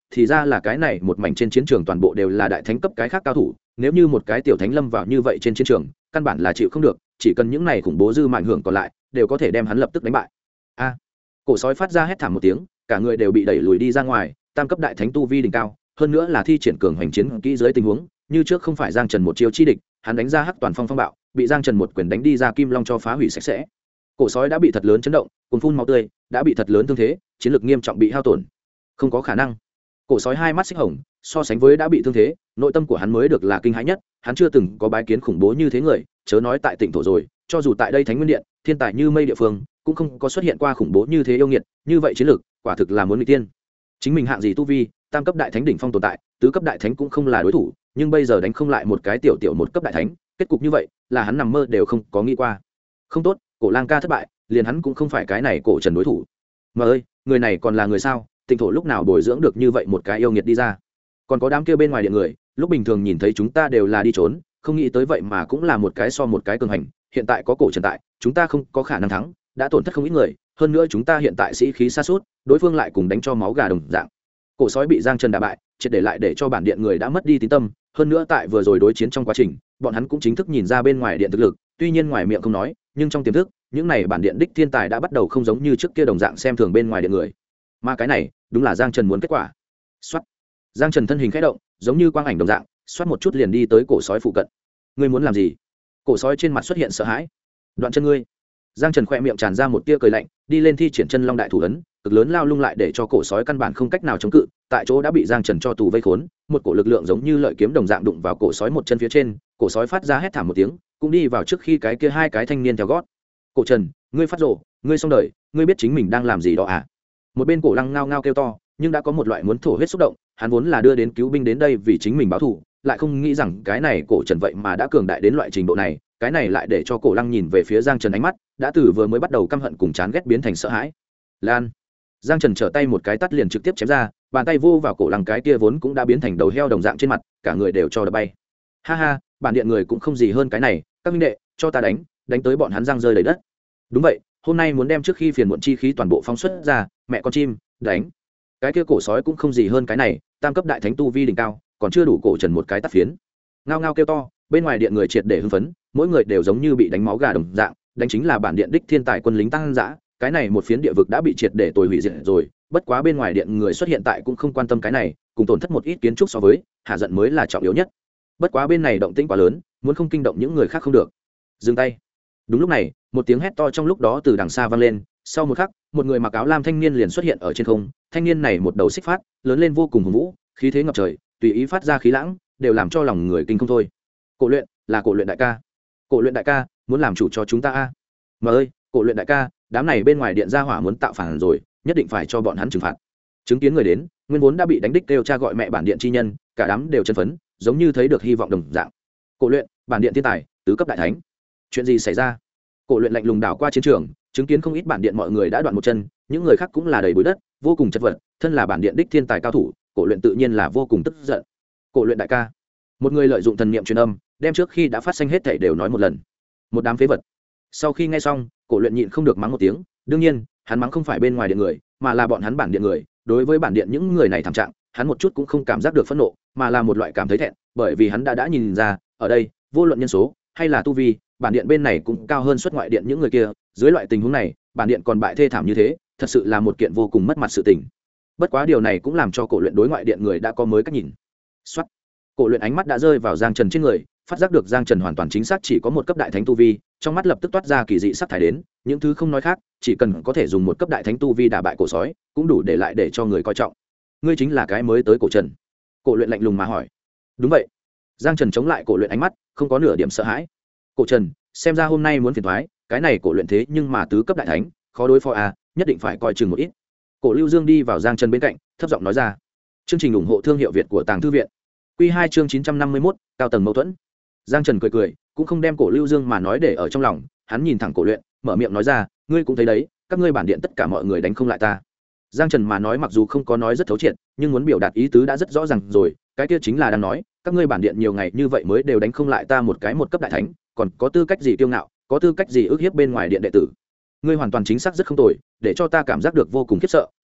thì ra là cái này một mảnh trên chiến trường toàn bộ đều là đại thánh cấp cái khác cao thủ, nếu như một cái tiểu thánh lâm vào như vậy trên chiến trường căn bản là chịu không được, chỉ cần những này khủng bố dư mạnh hưởng còn lại đều có thể đem hắn lập tức đánh bại. A! Cổ sói phát ra hét thảm một tiếng, cả người đều bị đẩy lùi đi ra ngoài, tam cấp đại thánh tu vi đỉnh cao, hơn nữa là thi triển cường hành chiến kỹ dưới tình huống, như trước không phải Giang Trần một chiêu chi địch, hắn đánh ra hắc toàn phong phong bạo, bị Giang Trần một quyền đánh đi ra kim long cho phá hủy sạch sẽ. Cổ sói đã bị thật lớn chấn động, cùng phun máu tươi, đã bị thật lớn thương thế, chiến lược nghiêm trọng bị hao tổn. Không có khả năng. Cổ sói hai mắt xích hồng, so sánh với đã bị thương thế, nội tâm của hắn mới được là kinh hãi nhất, hắn chưa từng có bái kiến khủng bố như thế người, chớ nói tại tỉnh thổ rồi, cho dù tại đây Thánh Nguyên Điện, thiên tài như mây địa phương, cũng không có xuất hiện qua khủng bố như thế yêu nghiệt, như vậy chiến lược, quả thực là muốn nghịch tiên. Chính mình hạng gì tu vi, tam cấp đại thánh đỉnh phong tồn tại, tứ cấp đại thánh cũng không là đối thủ, nhưng bây giờ đánh không lại một cái tiểu một cấp đại thánh, kết cục như vậy, là hắn nằm mơ đều không có nghĩ qua. Không tốt, Cổ Lang ca thất bại, liền hắn cũng không phải cái này Cổ Trần đối thủ. Mà ơi, người này còn là người sao? Tịnh thổ lúc nào bồi dưỡng được như vậy một cái yêu nghiệt đi ra? Còn có đám kia bên ngoài điện người, lúc bình thường nhìn thấy chúng ta đều là đi trốn, không nghĩ tới vậy mà cũng là một cái so một cái cường hành, hiện tại có Cổ Trần tại, chúng ta không có khả năng thắng, đã tổn thất không ít người, hơn nữa chúng ta hiện tại sĩ khí sa sút, đối phương lại cùng đánh cho máu gà đồng dạng. Cổ sói bị Giang Trần đả bại, triệt để lại để cho bản điện người đã mất đi tín tâm, hơn nữa tại vừa rồi đối chiến trong quá trình, bọn hắn cũng chính thức nhìn ra bên ngoài điện thực lực, tuy nhiên ngoài miệng không nói, nhưng trong tiềm thức, những này bản điện đích thiên tài đã bắt đầu không giống như trước kia đồng dạng xem thường bên ngoài điện người. Mà cái này, đúng là Giang Trần muốn kết quả. Soát. Giang Trần thân hình khẽ động, giống như quang ảnh đồng dạng, xoát một chút liền đi tới cổ sói phụ cận. Ngươi muốn làm gì? Cổ sói trên mặt xuất hiện sợ hãi. Đoạn chân ngươi. Giang Trần khẽ miệng tràn ra một tia cười lạnh, đi lên thi triển chân long đại thủ ấn, cực lớn lao lung lại để cho cổ sói căn bản không cách nào chống cự, tại chỗ đã bị Giang Trần cho tù vây khốn, một cổ lực lượng giống như lợi kiếm đồng dạng đụng vào cổ sói một chân phía trên, cổ sói phát ra hét thảm một tiếng, cũng đi vào trước khi cái kia hai cái thanh niên theo gót. Cổ Trần, ngươi phát rồ, ngươi xong đời, ngươi biết chính mình đang làm gì đó à? Một bên Cổ Lăng ngao ngao kêu to, nhưng đã có một loại muốn thổ huyết xúc động, hắn vốn là đưa đến cứu binh đến đây vì chính mình báo thù, lại không nghĩ rằng cái này Cổ Trần vậy mà đã cường đại đến loại trình độ này, cái này lại để cho Cổ Lăng nhìn về phía Giang Trần ánh mắt, đã từ vừa mới bắt đầu căm hận cùng chán ghét biến thành sợ hãi. Lan. Giang Trần trở tay một cái tát liền trực tiếp chém ra, bàn tay vô vào cổ Lăng cái kia vốn cũng đã biến thành đầu heo đồng dạng trên mặt, cả người đều cho đập bay. Ha ha, bản điện người cũng không gì hơn cái này, các minh đệ, cho ta đánh, đánh tới bọn hắn răng rơi đầy đất. Đúng vậy, hôm nay muốn đem trước khi phiền muộn chi khí toàn bộ phóng xuất ra, mẹ con chim, đánh. Cái kia cổ sói cũng không gì hơn cái này, tam cấp đại thánh tu vi đỉnh cao, còn chưa đủ Cổ Trần một cái tát phiến. Ngao ngao kêu to, bên ngoài điện người triệt để hưng phấn, mỗi người đều giống như bị đánh máu gà đồng dạng, đánh chính là bản điện đích thiên tài quân lính tăng dã, cái này một phiến địa vực đã bị triệt để tồi hủy diệt rồi, bất quá bên ngoài điện người xuất hiện tại cũng không quan tâm cái này, cùng tổn thất một ít kiến trúc so với, hạ giận mới là trọng yếu nhất. Bất quá bên này động tĩnh quá lớn, muốn không kinh động những người khác không được. Dừng tay. Đúng lúc này, một tiếng hét to trong lúc đó từ đằng xa vang lên, sau một khắc, một người mặc áo lam thanh niên liền xuất hiện ở trên không, thanh niên này một đầu xích phát, lớn lên vô cùng hùng vũ, khí thế ngập trời, tùy ý phát ra khí lãng, đều làm cho lòng người kinh không thôi. Cổ Luyện, là Cổ Luyện đại ca. Cổ Luyện đại ca, muốn làm chủ cho chúng ta a. Mà ơi, Cổ Luyện đại ca, đám này bên ngoài điện gia hỏa muốn tạo phản rồi, nhất định phải cho bọn hắn trừng phạt. Chứng kiến người đến, nguyên vốn đã bị đánh đích kêu cha gọi mẹ bản điện chi nhân, cả đám đều chấn phấn, giống như thấy được hy vọng đồng dạng. Cổ Luyện, bản điện thiên tài, tứ cấp đại thánh. Chuyện gì xảy ra? Cổ Luyện lạnh lùng đảo qua chiến trường, chứng kiến không ít bản điện mọi người đã đoạn một chân, những người khác cũng là đầy bụi đất, vô cùng chật vật, thân là bản điện đích thiên tài cao thủ, Cổ Luyện tự nhiên là vô cùng tức giận. Cổ Luyện đại ca, một người lợi dụng thần niệm truyền âm, đem trước khi đã phát sinh hết thảy đều nói một lần. Một đám phế vật. Sau khi nghe xong, Cổ Luyện nhịn không được mắng một tiếng, đương nhiên, hắn mắng không phải bên ngoài điện người, mà là bọn hắn bản điện người, đối với bản điện những người này thảm trạng, hắn một chút cũng không cảm giác được phẫn nộ, mà là một loại cảm thấy thẹn, bởi vì hắn đã nhìn ra, ở đây, vô luận nhân số hay là tu vi, bản điện bên này cũng cao hơn xuất ngoại điện những người kia, dưới loại tình huống này, bản điện còn bại thê thảm như thế, thật sự là một kiện vô cùng mất mặt sự tình. Bất quá điều này cũng làm cho Cổ Luyện đối ngoại điện người đã có mới cách nhìn. Soát. Cổ Luyện ánh mắt đã rơi vào Giang Trần trên người, phát giác được Giang Trần hoàn toàn chính xác chỉ có một cấp đại thánh tu vi, trong mắt lập tức toát ra kỳ dị sắc thái đến, những thứ không nói khác, chỉ cần có thể dùng một cấp đại thánh tu vi đả bại cổ sói, cũng đủ để lại để cho người coi trọng. Ngươi chính là cái mới tới Cổ Trần? Cổ Luyện lạnh lùng mà hỏi. Đúng vậy. Giang Trần chống lại Cổ Luyện ánh mắt, không có nửa điểm sợ hãi. Cổ Trần, xem ra hôm nay muốn phiền toái, cái này Cổ Luyện thế nhưng mà tứ cấp đại thánh, khó đối phó à, nhất định phải coi chừng một ít. Cổ Lưu Dương đi vào Giang Trần bên cạnh, thấp giọng nói ra. Chương trình ủng hộ thương hiệu Việt của Tàng Thư viện. Quy 2 chương 951, cao tầng mâu thuẫn. Giang Trần cười cười, cũng không đem Cổ Lưu Dương mà nói để ở trong lòng, hắn nhìn thẳng Cổ Luyện, mở miệng nói ra, ngươi cũng thấy đấy, các ngươi bản điện tất cả mọi người đánh không lại ta. Giang Trần mà nói mặc dù không có nói rất thấu triệt, nhưng muốn biểu đạt ý tứ đã rất rõ ràng rồi, cái kia chính là đang nói, các ngươi bản điện nhiều ngày như vậy mới đều đánh không lại ta một cái một cấp đại thánh, còn có tư cách gì kiêu ngạo, có tư cách gì ức hiếp bên ngoài điện đệ tử. Ngươi hoàn toàn chính xác rất không tồi, để cho ta cảm giác được vô cùng khiếp sợ,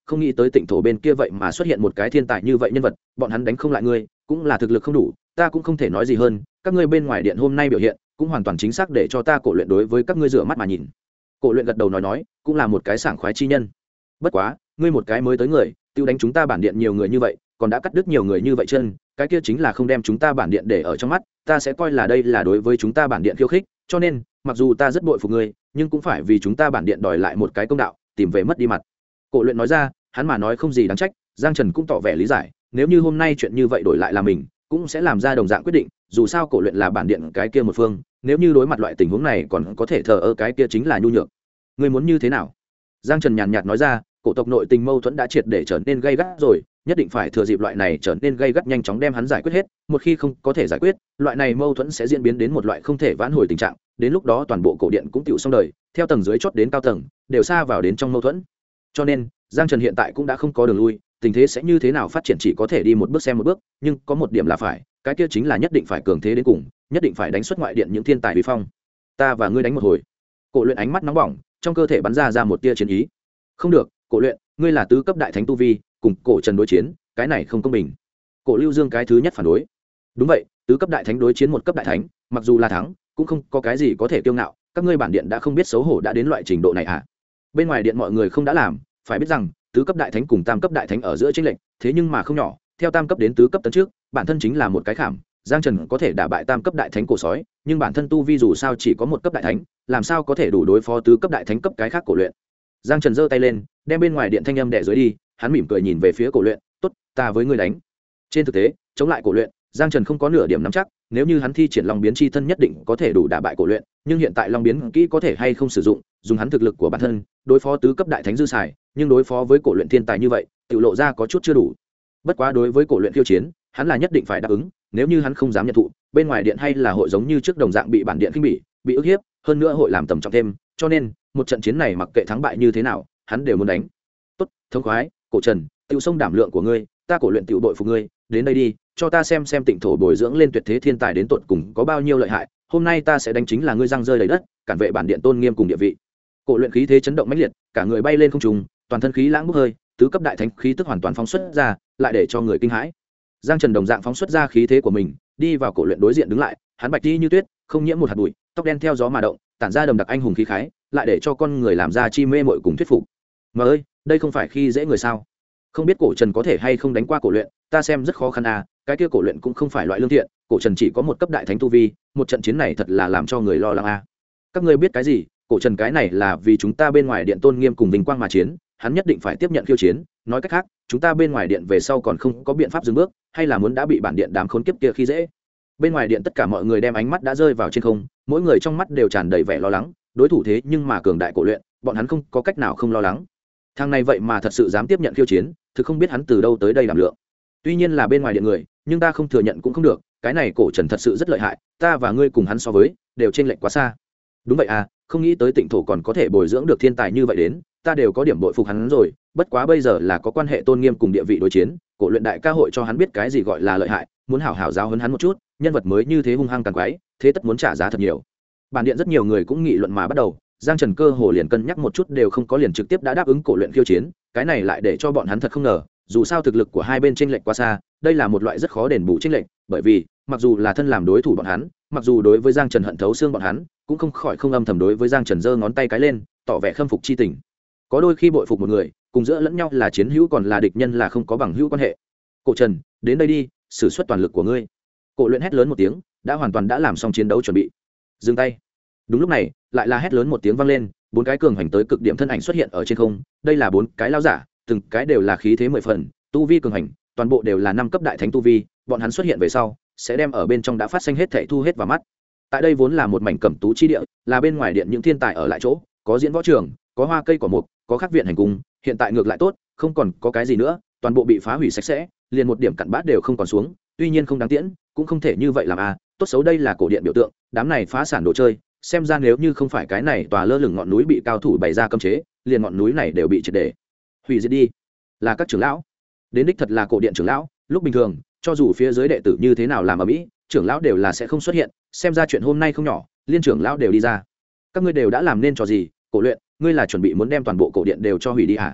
không nghĩ tới Tịnh thổ bên kia vậy mà xuất hiện một cái thiên tài như vậy nhân vật, bọn hắn đánh không lại ngươi cũng là thực lực không đủ, ta cũng không thể nói gì hơn, các ngươi bên ngoài điện hôm nay biểu hiện cũng hoàn toàn chính xác để cho ta Cổ Luyện đối với các ngươi rửa mắt mà nhìn. Cổ Luyện gật đầu nói cũng là một cái sảng khoái chi nhân. Bất quá ngươi một cái mới tới người tiêu đánh chúng ta bản điện nhiều người như vậy, còn đã cắt đứt nhiều người như vậy chân, cái kia chính là không đem chúng ta bản điện để ở trong mắt, ta sẽ coi là đây là đối với chúng ta bản điện khiêu khích, cho nên mặc dù ta rất bội phục ngươi, nhưng cũng phải vì chúng ta bản điện đòi lại một cái công đạo, tìm về mất đi mặt. Cổ Luyện nói ra, hắn mà nói không gì đáng trách, Giang Trần cũng tỏ vẻ lý giải, nếu như hôm nay chuyện như vậy đổi lại là mình, cũng sẽ làm ra đồng dạng quyết định, dù sao Cổ Luyện là bản điện cái kia một phương, nếu như đối mặt loại tình huống này còn có thể thờ ơ, cái kia chính là nhu nhược. Ngươi muốn như thế nào? Giang Trần nhàn nhạt nói ra, cổ tộc nội tình mâu thuẫn đã triệt để trở nên gay gắt rồi, nhất định phải thừa dịp loại này trở nên gay gắt nhanh chóng đem hắn giải quyết hết, một khi không có thể giải quyết, loại này mâu thuẫn sẽ diễn biến đến một loại không thể vãn hồi tình trạng, đến lúc đó toàn bộ cổ điện cũng tựu xong đời, theo tầng dưới chót đến cao tầng, đều xa vào đến trong mâu thuẫn. Cho nên, Giang Trần hiện tại cũng đã không có đường lui, tình thế sẽ như thế nào phát triển chỉ có thể đi một bước xem một bước, nhưng có một điểm là phải, cái kia chính là nhất định phải cường thế đến cùng, nhất định phải đánh xuất ngoại điện những thiên tài uy phong. Ta và ngươi đánh một hồi. Cổ Luyện ánh mắt nóng bỏng, trong cơ thể bắn ra một tia chiến ý. Không được, Cổ Luyện, ngươi là tứ cấp đại thánh tu vi, cùng Cổ Trần đối chiến, cái này không công bình. Cổ Lưu Dương cái thứ nhất phản đối. Đúng vậy, tứ cấp đại thánh đối chiến một cấp đại thánh, mặc dù là thắng, cũng không có cái gì có thể kiêu ngạo, các ngươi bản điện đã không biết xấu hổ đã đến loại trình độ này à? Bên ngoài điện mọi người không đã làm, phải biết rằng tứ cấp đại thánh cùng tam cấp đại thánh ở giữa chênh lệch, thế nhưng mà không nhỏ, theo tam cấp đến tứ cấp tấn trước, bản thân chính là một cái khảm. Giang Trần có thể đả bại tam cấp đại thánh cổ sói, nhưng bản thân tu vi dù sao chỉ có một cấp đại thánh, làm sao có thể đủ đối phó tứ cấp đại thánh cấp cái khác Cổ Luyện. Giang Trần giơ tay lên, đem bên ngoài điện thanh âm đè dưới đi, hắn mỉm cười nhìn về phía Cổ Luyện, "Tốt, ta với ngươi đánh." Trên thực tế, chống lại Cổ Luyện, Giang Trần không có nửa điểm nắm chắc, nếu như hắn thi triển Long biến chi thân nhất định có thể đủ đả bại Cổ Luyện, nhưng hiện tại Long biến kỹ có thể hay không sử dụng, dùng hắn thực lực của bản thân, đối phó tứ cấp đại thánh dư xài, nhưng đối phó với Cổ Luyện thiên tài như vậy, tự lộ ra có chút chưa đủ. Bất quá đối với Cổ Luyện khiêu chiến, hắn là nhất định phải đáp ứng, nếu như hắn không dám nhận thụ, bên ngoài điện hay là hội giống như trước đồng dạng bị bản điện khinh bỉ, bị ức hiếp, hơn nữa hội làm tầm trọng thêm, cho nên, một trận chiến này mặc kệ thắng bại như thế nào, hắn đều muốn đánh. "Tốt, thống khoái, Cổ Trần, tiểu sông đảm lượng của ngươi, ta Cổ Luyện tiểu đội phục ngươi, đến đây đi, cho ta xem Tịnh thổ bồi dưỡng lên tuyệt thế thiên tài đến tột cùng có bao nhiêu lợi hại, hôm nay ta sẽ đánh chính là ngươi răng rơi đầy đất, cản vệ bản điện tôn nghiêm cùng địa vị." Cổ Luyện khí thế chấn động mãnh liệt, cả người bay lên không trung, toàn thân khí lãng bốc hơi, tứ cấp đại thánh khí tức hoàn toàn phóng xuất ra, lại để cho người kinh hãi. Giang Trần đồng dạng phóng xuất ra khí thế của mình, đi vào Cổ Luyện đối diện đứng lại, hắn bạch đi như tuyết, không nhiễm một hạt bụi, tóc đen theo gió mà động, tản ra đầm đặc anh hùng khí khái, lại để cho con người làm ra chi mê mội cùng thuyết phục. Mà ơi, đây không phải khi dễ người sao? Không biết Cổ Trần có thể hay không đánh qua Cổ Luyện, ta xem rất khó khăn à, cái kia Cổ Luyện cũng không phải loại lương thiện, Cổ Trần chỉ có một cấp đại thánh tu vi, một trận chiến này thật là làm cho người lo lắng à. Các ngươi biết cái gì? Cổ Trần cái này là vì chúng ta bên ngoài điện tôn nghiêm cùng vinh quang mà chiến, hắn nhất định phải tiếp nhận khiêu chiến, nói cách khác, chúng ta bên ngoài điện về sau còn không có biện pháp dừng bước, hay là muốn đã bị bản điện đám khốn kiếp kia khi dễ. Bên ngoài điện tất cả mọi người đem ánh mắt đã rơi vào trên không, mỗi người trong mắt đều tràn đầy vẻ lo lắng, đối thủ thế nhưng mà cường đại Cổ Luyện, bọn hắn không có cách nào không lo lắng. Thằng này vậy mà thật sự dám tiếp nhận khiêu chiến, thực không biết hắn từ đâu tới đây đảm lượng. Tuy nhiên là bên ngoài điện người, nhưng ta không thừa nhận cũng không được, cái này Cổ Trần thật sự rất lợi hại, ta và ngươi cùng hắn so với, đều chênh lệch quá xa. Đúng vậy à, không nghĩ tới Tịnh thổ còn có thể bồi dưỡng được thiên tài như vậy đến, ta đều có điểm bội phục hắn rồi, bất quá bây giờ là có quan hệ tôn nghiêm cùng địa vị đối chiến, Cổ Luyện đại ca hội cho hắn biết cái gì gọi là lợi hại, muốn hảo hảo giáo huấn hắn một chút, nhân vật mới như thế hung hăng tàn quái, thế tất muốn trả giá thật nhiều. Bản điện rất nhiều người cũng nghị luận mà bắt đầu, Giang Trần cơ hồ liền cân nhắc một chút đều không có, liền trực tiếp đã đáp ứng Cổ Luyện khiêu chiến, cái này lại để cho bọn hắn thật không ngờ, dù sao thực lực của hai bên chênh lệch quá xa, đây là một loại rất khó đền bù chênh lệch, bởi vì, mặc dù là thân làm đối thủ bọn hắn, mặc dù đối với Giang Trần hận thấu xương bọn hắn, cũng không khỏi không âm thầm đối với Giang Trần giơ ngón tay cái lên, tỏ vẻ khâm phục chi tình. Có đôi khi bội phục một người, cùng giữa lẫn nhau là chiến hữu còn là địch nhân là không có bằng hữu quan hệ. Cổ Trần, đến đây đi, sử xuất toàn lực của ngươi. Cổ Luyện hét lớn một tiếng, đã hoàn toàn đã làm xong chiến đấu chuẩn bị. Dừng tay. Đúng lúc này, lại là hét lớn một tiếng vang lên, bốn cái cường hành tới cực điểm thân ảnh xuất hiện ở trên không, đây là bốn cái lão giả, từng cái đều là khí thế mười phần, tu vi cường hành, toàn bộ đều là năm cấp đại thánh tu vi, bọn hắn xuất hiện về sau, sẽ đem ở bên trong đã phát sinh hết thảy thu hết vào mắt. Tại đây vốn là một mảnh cẩm tú chi địa, là bên ngoài điện những thiên tài ở lại chỗ, có diễn võ trường, có hoa cây cỏ mục, có khắc viện hành cung, hiện tại ngược lại tốt, không còn có cái gì nữa, toàn bộ bị phá hủy sạch sẽ, liền một điểm cặn bát đều không còn xuống, tuy nhiên không đáng tiễn, cũng không thể như vậy làm à, tốt xấu đây là cổ điện biểu tượng, đám này phá sản đồ chơi, xem ra nếu như không phải cái này tòa lơ lửng ngọn núi bị cao thủ bày ra cấm chế, liền ngọn núi này đều bị triệt để hủy diệt đi. Là các trưởng lão, đến đích thật là cổ điện trưởng lão, lúc bình thường, cho dù phía dưới đệ tử như thế nào làm ở mỹ, trưởng lão đều là sẽ không xuất hiện, xem ra chuyện hôm nay không nhỏ, liên trưởng lão đều đi ra. Các ngươi đều đã làm nên trò gì? Cổ Luyện, ngươi là chuẩn bị muốn đem toàn bộ cổ điện đều cho hủy đi à?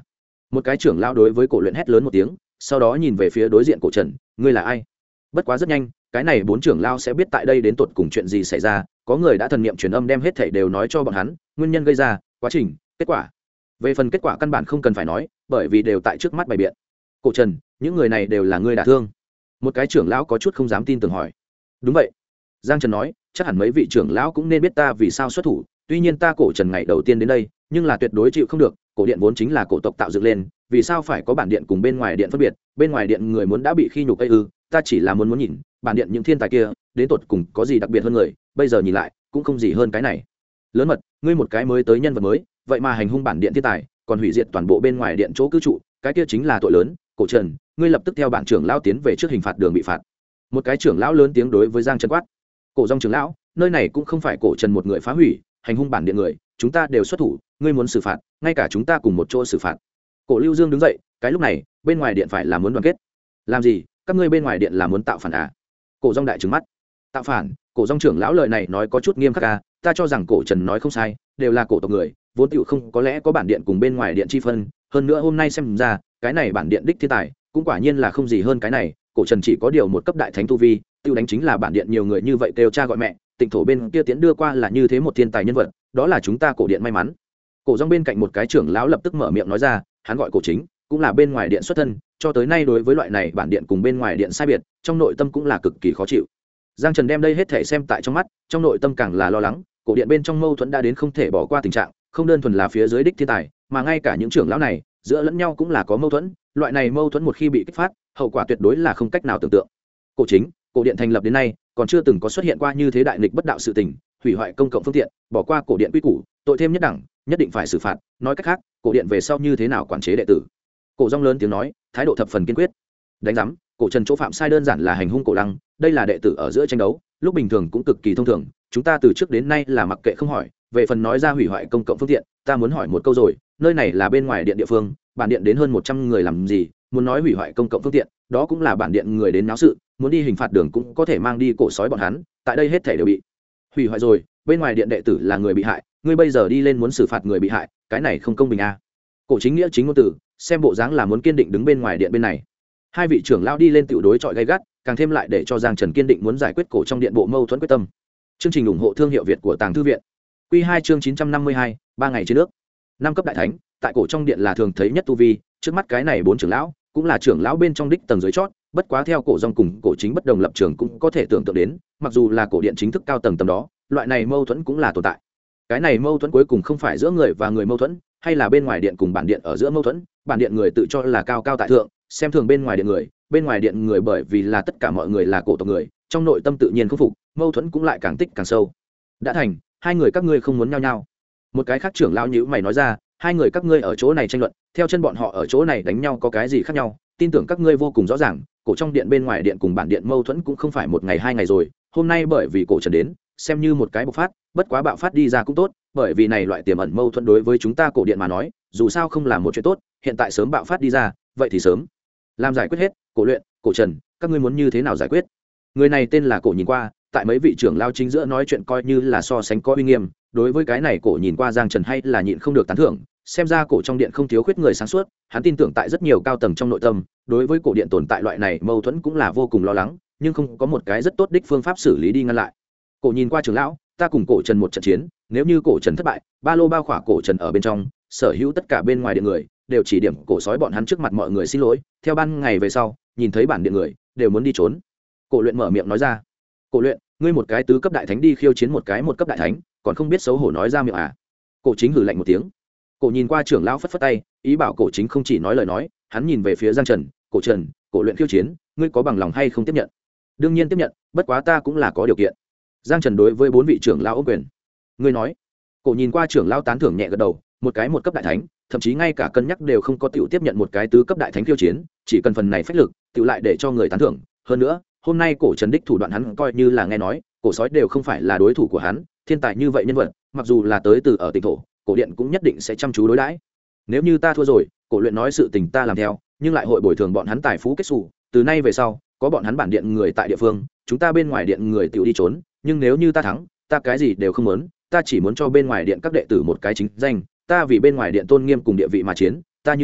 Một cái trưởng lão đối với cổ luyện hét lớn một tiếng, sau đó nhìn về phía đối diện cổ trần, ngươi là ai? Bất quá rất nhanh, cái này 4 trưởng lão sẽ biết tại đây đến tột cùng chuyện gì xảy ra, có người đã thần niệm truyền âm đem hết thảy đều nói cho bọn hắn, nguyên nhân gây ra, quá trình, kết quả. Về phần kết quả căn bản không cần phải nói, bởi vì đều tại trước mắt bày biện. Cổ trần, những người này đều là ngươi đả thương? Một cái trưởng lão có chút không dám tin tưởng hỏi. Đúng vậy, Giang Trần nói, chắc hẳn mấy vị trưởng lão cũng nên biết ta vì sao xuất thủ, tuy nhiên ta cổ trần ngày đầu tiên đến đây, nhưng là tuyệt đối chịu không được, cổ điện vốn chính là cổ tộc tạo dựng lên, vì sao phải có bản điện cùng bên ngoài điện phân biệt, bên ngoài điện người muốn đã bị khi nhục ấy ư? Ta chỉ là muốn nhìn, bản điện những thiên tài kia, đến tột cùng có gì đặc biệt hơn người, bây giờ nhìn lại, cũng không gì hơn cái này. Lớn mật, ngươi một cái mới tới nhân vật mới, vậy mà hành hung bản điện thiên tài, còn hủy diệt toàn bộ bên ngoài điện chỗ cư trụ, cái kia chính là tội lớn, cổ trần, ngươi lập tức theo bản trưởng lão tiến về trước hình phạt đường bị phạt. Một cái trưởng lão lớn tiếng đối với Giang Trần quát. Cổ Dung trưởng lão, nơi này cũng không phải cổ trần một người phá hủy, hành hung bản điện người, chúng ta đều xuất thủ, ngươi muốn xử phạt, ngay cả chúng ta cùng một chỗ xử phạt. Cổ Lưu Dương đứng dậy, cái lúc này, bên ngoài điện phải là muốn đoàn kết. Làm gì? Các ngươi bên ngoài điện là muốn tạo phản à? Cổ Dung đại trừng mắt. Tạo phản? Cổ Dung trưởng lão lời này nói có chút nghiêm khắc à, ta cho rằng cổ trần nói không sai, đều là cổ tộc người, vốn tiểu không có lẽ có bản điện cùng bên ngoài điện chi phân, hơn nữa hôm nay xem ra, cái này bản điện đích thiên tài, cũng quả nhiên là không gì hơn cái này, cổ trần chỉ có điều một cấp đại thánh tu vi, tiêu đánh chính là bản điện nhiều người như vậy kêu cha gọi mẹ, tịnh thổ bên kia tiến đưa qua là như thế một thiên tài nhân vật, đó là chúng ta cổ điện may mắn. Cổ Dung bên cạnh một cái trưởng lão lập tức mở miệng nói ra, hắn gọi cổ chính, cũng là bên ngoài điện xuất thân, cho tới nay đối với loại này bản điện cùng bên ngoài điện sai biệt, trong nội tâm cũng là cực kỳ khó chịu. Giang Trần đem đây hết thể xem tại trong mắt, trong nội tâm càng là lo lắng, cổ điện bên trong mâu thuẫn đã đến không thể bỏ qua tình trạng, không đơn thuần là phía dưới đích thiên tài, mà ngay cả những trưởng lão này, giữa lẫn nhau cũng là có mâu thuẫn, loại này mâu thuẫn một khi bị kích phát, hậu quả tuyệt đối là không cách nào tưởng tượng. Cổ chính, cổ điện thành lập đến nay, còn chưa từng có xuất hiện qua như thế đại nghịch bất đạo sự tình, hủy hoại công cộng phương tiện, bỏ qua cổ điện quy củ, tội thêm nhất đẳng, nhất định phải xử phạt, nói cách khác, cổ điện về sau như thế nào quản chế đệ tử. Cổ Dung lớn tiếng nói, thái độ thập phần kiên quyết. Đánh giám, cổ trần chỗ phạm sai đơn giản là hành hung cổ lăng, đây là đệ tử ở giữa tranh đấu, lúc bình thường cũng cực kỳ thông thường, chúng ta từ trước đến nay là mặc kệ không hỏi, về phần nói ra hủy hoại công cộng phương tiện, ta muốn hỏi một câu rồi, nơi này là bên ngoài điện địa phương, bản điện đến hơn 100 người làm gì, muốn nói hủy hoại công cộng phương tiện, đó cũng là bản điện người đến náo sự, muốn đi hình phạt đường cũng có thể mang đi cổ sói bọn hắn, tại đây hết thể đều bị hủy hoại rồi, bên ngoài điện đệ tử là người bị hại, ngươi bây giờ đi lên muốn xử phạt người bị hại, cái này không công bình à? Cổ chính nghĩa chính ngôn tử, xem bộ dáng là muốn kiên định đứng bên ngoài điện bên này. Hai vị trưởng lão đi lên tiểu đối chọi gay gắt, càng thêm lại để cho Giang Trần kiên định muốn giải quyết cổ trong điện bộ mâu thuẫn quyết tâm. Chương trình ủng hộ thương hiệu Việt của Tàng Thư viện. Quy 2 chương 952, 3 ngày trên nước. 5 cấp đại thánh, tại cổ trong điện là thường thấy nhất tu vi, trước mắt cái này 4 trưởng lão, cũng là trưởng lão bên trong đích tầng dưới chót, bất quá theo cổ Dung cùng cổ chính bất đồng lập trường cũng có thể tưởng tượng đến, mặc dù là cổ điện chính thức cao tầng tầm đó, loại này mâu thuẫn cũng là tồn tại. Cái này mâu thuẫn cuối cùng không phải giữa người và người mâu thuẫn, hay là bên ngoài điện cùng bản điện ở giữa mâu thuẫn, bản điện người tự cho là cao cao tại thượng, xem thường bên ngoài điện người, bên ngoài điện người bởi vì là tất cả mọi người là cổ tộc người, trong nội tâm tự nhiên không phục, mâu thuẫn cũng lại càng tích càng sâu. Đã thành, hai người các ngươi không muốn nhau nhau. Một cái khác trưởng lão nhíu mày nói ra, hai người các ngươi ở chỗ này tranh luận, theo chân bọn họ ở chỗ này đánh nhau có cái gì khác nhau, tin tưởng các ngươi vô cùng rõ ràng, cổ trong điện bên ngoài điện cùng bản điện mâu thuẫn cũng không phải một ngày hai ngày rồi, hôm nay bởi vì cổ trần đến, xem như một cái bộc phát, bất quá bạo phát đi ra cũng tốt, bởi vì này loại tiềm ẩn mâu thuẫn đối với chúng ta cổ điện mà nói, dù sao không là một chuyện tốt, hiện tại sớm bạo phát đi ra, vậy thì sớm làm giải quyết hết. Cổ luyện, cổ trần, các ngươi muốn như thế nào giải quyết? Người này tên là cổ nhìn qua, tại mấy vị trưởng lao chính giữa nói chuyện coi như là so sánh có uy nghiêm, đối với cái này cổ nhìn qua Giang Trần hay là nhịn không được tán thưởng, xem ra cổ trong điện không thiếu khuyết người sáng suốt, hắn tin tưởng tại rất nhiều cao tầng trong nội tâm, đối với cổ điện tồn tại loại này mâu thuẫn cũng là vô cùng lo lắng, nhưng không có một cái rất tốt đích phương pháp xử lý đi ngăn lại. Cổ nhìn qua trưởng lão, ta cùng cổ trần một trận chiến, nếu như cổ trần thất bại, ba lô bao khỏa cổ trần ở bên trong, sở hữu tất cả bên ngoài điện người đều chỉ điểm cổ sói bọn hắn trước mặt mọi người xin lỗi, theo ban ngày về sau, nhìn thấy bản điện người đều muốn đi trốn. Cổ luyện mở miệng nói ra. Cổ luyện, ngươi một cái tứ cấp đại thánh đi khiêu chiến một cái một cấp đại thánh, còn không biết xấu hổ nói ra miệng à? Cổ chính hừ lạnh một tiếng. Cổ nhìn qua trưởng lão phất phất tay, ý bảo cổ chính không chỉ nói lời nói, hắn nhìn về phía Giang Trần, cổ trần, cổ luyện khiêu chiến, ngươi có bằng lòng hay không tiếp nhận? Đương nhiên tiếp nhận, bất quá ta cũng là có điều kiện. Giang Trần đối với 4 vị trưởng lão ôm quyền. Ngươi nói? Cổ nhìn qua trưởng lão tán thưởng nhẹ gật đầu, một cái một cấp đại thánh, thậm chí ngay cả cân nhắc đều không có tiểu tiếp nhận một cái tứ cấp đại thánh khiêu chiến, chỉ cần phần này phách lực, tiểu lại để cho người tán thưởng. Hơn nữa, hôm nay cổ trần đích thủ đoạn hắn coi như là nghe nói, cổ sói đều không phải là đối thủ của hắn, thiên tài như vậy nhân vật, mặc dù là tới từ ở tỉnh thổ, cổ điện cũng nhất định sẽ chăm chú đối đãi. Nếu như ta thua rồi, cổ luyện nói sự tình ta làm theo, nhưng lại hội bồi thường bọn hắn tài phú kết xù, từ nay về sau, có bọn hắn bản điện người tại địa phương, chúng ta bên ngoài điện người tiểu đi trốn, nhưng nếu như ta thắng, ta cái gì đều không muốn, ta chỉ muốn cho bên ngoài điện các đệ tử một cái chính danh, ta vì bên ngoài điện tôn nghiêm cùng địa vị mà chiến, ta như thắng,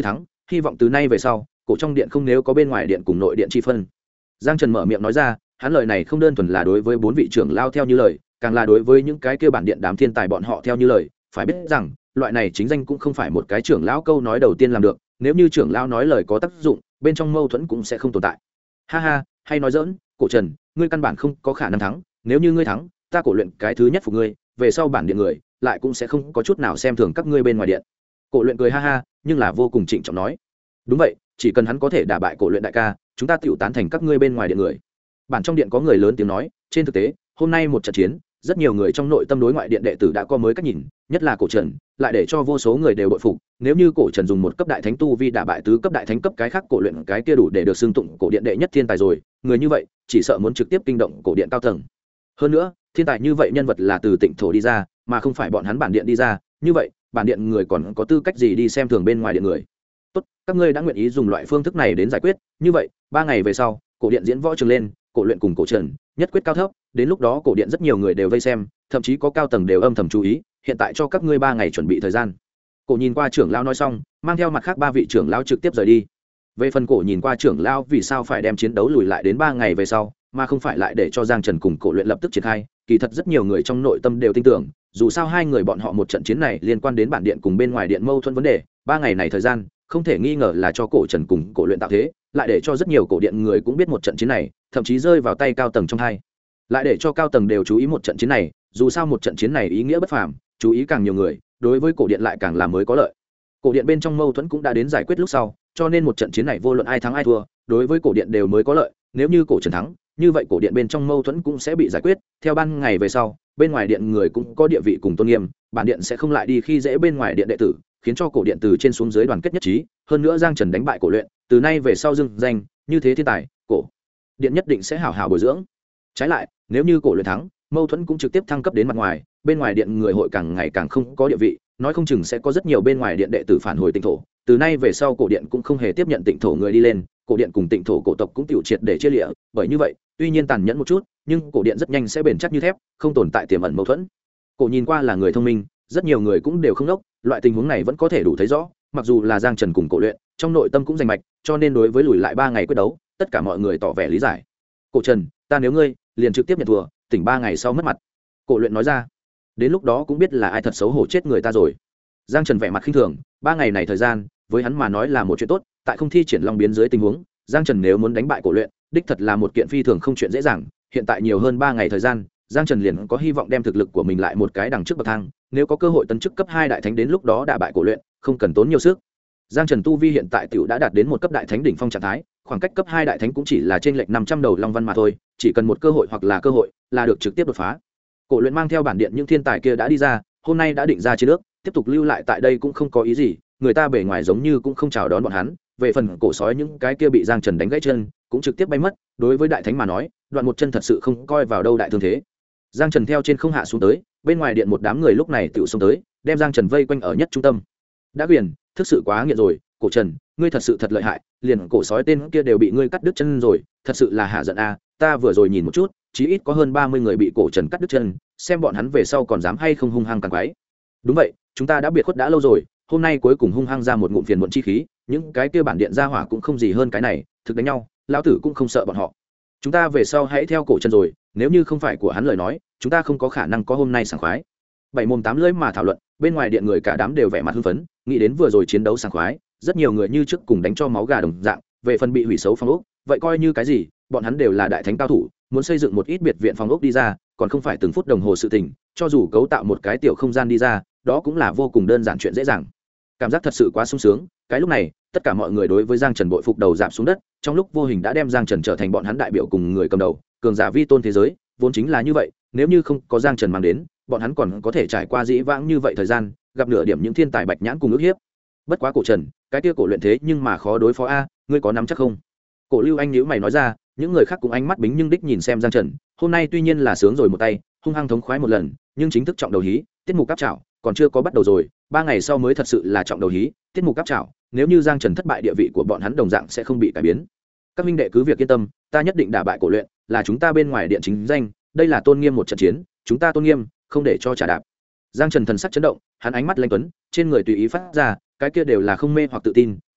hy vọng từ nay về sau cổ trong điện không nếu có bên ngoài điện cùng nội điện chi phân. Giang Trần mở miệng nói ra, hắn lời này không đơn thuần là đối với 4 vị trưởng lao theo như lời, càng là đối với những cái kia bản điện đám thiên tài bọn họ theo như lời. Phải biết rằng loại này chính danh cũng không phải một cái trưởng lão câu nói đầu tiên làm được, nếu như trưởng lão nói lời có tác dụng, bên trong mâu thuẫn cũng sẽ không tồn tại. Ha ha, hay nói dỡn, Cổ Trần, ngươi căn bản không có khả năng thắng, nếu như ngươi thắng, ta Cổ luyện cái thứ nhất phục ngươi, về sau bản điện người lại cũng sẽ không có chút nào xem thường các ngươi bên ngoài điện. Cổ luyện cười ha ha, nhưng là vô cùng trịnh trọng nói, đúng vậy, chỉ cần hắn có thể đả bại Cổ luyện đại ca, chúng ta tựu tán thành các ngươi bên ngoài điện người. Bản trong điện có người lớn tiếng nói, trên thực tế hôm nay một trận chiến, rất nhiều người trong nội tâm đối ngoại điện đệ tử đã có mới cách nhìn, nhất là Cổ Trần, lại để cho vô số người đều bội phục. Nếu như Cổ Trần dùng một cấp đại thánh tu vi đả bại tứ cấp đại thánh cấp cái khác cổ luyện cái kia đủ để được xưng tụng cổ điện đệ nhất thiên tài rồi, người như vậy chỉ sợ muốn trực tiếp kinh động cổ điện cao tầng. Hơn nữa, thiên tài như vậy nhân vật là từ Tịnh thổ đi ra, mà không phải bọn hắn bản điện đi ra, như vậy bản điện người còn có tư cách gì đi xem thường bên ngoài điện người? Tốt, các ngươi đã nguyện ý dùng loại phương thức này đến giải quyết, như vậy 3 ngày về sau cổ điện diễn võ trường lên, cổ luyện cùng Cổ Trần nhất quyết cao thấp, đến lúc đó cổ điện rất nhiều người đều vây xem, thậm chí có cao tầng đều âm thầm chú ý, hiện tại cho các ngươi 3 ngày chuẩn bị thời gian. Cổ nhìn qua trưởng lão nói xong, mang theo mặt khác 3 vị trưởng lão trực tiếp rời đi. Về phần Cổ nhìn qua trưởng lão vì sao phải đem chiến đấu lùi lại đến 3 ngày về sau, mà không phải lại để cho Giang Trần cùng Cổ luyện lập tức triển khai, kỳ thật rất nhiều người trong nội tâm đều tin tưởng, dù sao hai người bọn họ một trận chiến này liên quan đến bản điện cùng bên ngoài điện mâu thuẫn vấn đề, 3 ngày này thời gian không thể nghi ngờ là cho Cổ Trần cùng Cổ luyện tạo thế, lại để cho rất nhiều cổ điện người cũng biết một trận chiến này, thậm chí rơi vào tay cao tầng trong hai, lại để cho cao tầng đều chú ý một trận chiến này, dù sao một trận chiến này ý nghĩa bất phàm, chú ý càng nhiều người, đối với cổ điện lại càng làm mới có lợi. Cổ điện bên trong mâu thuẫn cũng đã đến giải quyết lúc sau, cho nên một trận chiến này vô luận ai thắng ai thua, đối với cổ điện đều mới có lợi. Nếu như Cổ Trần thắng, như vậy cổ điện bên trong mâu thuẫn cũng sẽ bị giải quyết. Theo ban ngày về sau, bên ngoài điện người cũng có địa vị cùng tôn nghiêm, bản điện sẽ không lại đi khi dễ bên ngoài điện đệ tử, khiến cho cổ điện từ trên xuống dưới đoàn kết nhất trí. Hơn nữa Giang Trần đánh bại cổ luyện, từ nay về sau dưng danh như thế thiên tài, cổ điện nhất định sẽ hảo hảo bồi dưỡng. Trái lại, nếu như cổ luyện thắng, mâu thuẫn cũng trực tiếp thăng cấp đến mặt ngoài, bên ngoài điện người hội càng ngày càng không có địa vị, nói không chừng sẽ có rất nhiều bên ngoài điện đệ tử phản hồi Tịnh thổ. Từ nay về sau cổ điện cũng không hề tiếp nhận Tịnh thổ người đi lên, cổ điện cùng Tịnh thổ cổ tộc cũng tiểu triệt để chia lịa, bởi như vậy, tuy nhiên tàn nhẫn một chút, nhưng cổ điện rất nhanh sẽ bền chắc như thép, không tồn tại tiềm ẩn mâu thuẫn. Cổ nhìn qua là người thông minh, rất nhiều người cũng đều không đốc, loại tình huống này vẫn có thể đủ thấy rõ, mặc dù là Giang Trần cùng cổ luyện, trong nội tâm cũng rành mạch, cho nên đối với lùi lại 3 ngày quyết đấu, tất cả mọi người tỏ vẻ lý giải. Cổ Trần, ta nếu ngươi, liền trực tiếp nhận thua, tỉnh 3 ngày sau mất mặt. Cổ luyện nói ra, đến lúc đó cũng biết là ai thật xấu hổ chết người ta rồi. Giang Trần vẻ mặt khinh thường, 3 ngày này thời gian, với hắn mà nói là một chuyện tốt, tại không thi triển long biến dưới tình huống, Giang Trần nếu muốn đánh bại cổ luyện, đích thật là một kiện phi thường không chuyện dễ dàng, hiện tại nhiều hơn 3 ngày thời gian, Giang Trần liền có hy vọng đem thực lực của mình lại một cái đằng trước bậc thang, nếu có cơ hội tấn chức cấp 2 đại thánh đến lúc đó đả bại cổ luyện, không cần tốn nhiều sức. Giang Trần tu vi hiện tại tiểu đã đạt đến một cấp đại thánh đỉnh phong trạng thái, khoảng cách cấp 2 đại thánh cũng chỉ là trên lệch 500 đầu long văn mà thôi, chỉ cần một cơ hội hoặc là cơ hội là được trực tiếp đột phá. Cổ luyện mang theo bản điện những thiên tài kia đã đi ra, hôm nay đã định ra chiến lược, tiếp tục lưu lại tại đây cũng không có ý gì, người ta bề ngoài giống như cũng không chào đón bọn hắn, về phần cổ sói những cái kia bị Giang Trần đánh gãy chân, cũng trực tiếp bay mất, đối với đại thánh mà nói, đoạn một chân thật sự không coi vào đâu đại thương thế. Giang Trần theo trên không hạ xuống tới, bên ngoài điện một đám người lúc này tựu xông tới, đem Giang Trần vây quanh ở nhất trung tâm. Đã quyền, thực sự quá nghiện rồi, Cổ Trần, ngươi thật sự thật lợi hại, liền cổ sói tên kia đều bị ngươi cắt đứt chân rồi, thật sự là hạ giận a, ta vừa rồi nhìn một chút, chí ít có hơn 30 người bị Cổ Trần cắt đứt chân, xem bọn hắn về sau còn dám hay không hung hăng càng quái. Đúng vậy, chúng ta đã biệt khuất đã lâu rồi, hôm nay cuối cùng hung hăng ra một ngụm phiền muộn chi khí, những cái kia bản điện gia hỏa cũng không gì hơn cái này, thực đánh nhau, lão tử cũng không sợ bọn họ. Chúng ta về sau hãy theo Cổ Trần rồi, nếu như không phải của hắn lời nói, chúng ta không có khả năng có hôm nay sảng khoái. 7 mồm 8 lưỡi mà thảo luận, bên ngoài điện người cả đám đều vẻ mặt hưng phấn, nghĩ đến vừa rồi chiến đấu sảng khoái, rất nhiều người như trước cùng đánh cho máu gà đồng dạng, về phần bị hủy xấu phòng ốc, vậy coi như cái gì, bọn hắn đều là đại thánh cao thủ, muốn xây dựng một ít biệt viện phòng ốc đi ra, còn không phải từng phút đồng hồ sự tình, cho dù cấu tạo một cái tiểu không gian đi ra, đó cũng là vô cùng đơn giản chuyện dễ dàng. Cảm giác thật sự quá sung sướng, cái lúc này, tất cả mọi người đối với Giang Trần bội phục đầu rạp xuống đất, trong lúc vô hình đã đem Giang Trần trở thành bọn hắn đại biểu cùng người cầm đầu, cường giả vi tôn thế giới, vốn chính là như vậy, nếu như không có Giang Trần mang đến, bọn hắn còn có thể trải qua dĩ vãng như vậy thời gian, gặp nửa điểm những thiên tài bạch nhãn cùng ức hiếp. Bất quá Cổ Trần, cái kia cổ luyện thế nhưng mà khó đối phó a, ngươi có nắm chắc không? Cổ Lưu Anh nhíu mày nói ra, những người khác cũng ánh mắt bính nhưng đích nhìn xem Giang Trần, hôm nay tuy nhiên là sướng rồi một tay, hung hăng thống khoái một lần, nhưng chính thức trọng đầu hí, tiết mục cáp trảo, còn chưa có bắt đầu rồi, 3 ngày sau mới thật sự là trọng đầu hí, tiết mục cáp trảo, nếu như Giang Trần thất bại địa vị của bọn hắn đồng dạng sẽ không bị cải biến. Các minh đệ cứ việc yên tâm, ta nhất định đả bại cổ luyện, là chúng ta bên ngoài điện chính danh, đây là tôn nghiêm một trận chiến, chúng ta tôn nghiêm, không để cho trả đạp. Giang Trần thần sắc chấn động, hắn ánh mắt lanh tuấn, trên người tùy ý phát ra, cái kia đều là không mê hoặc tự tin,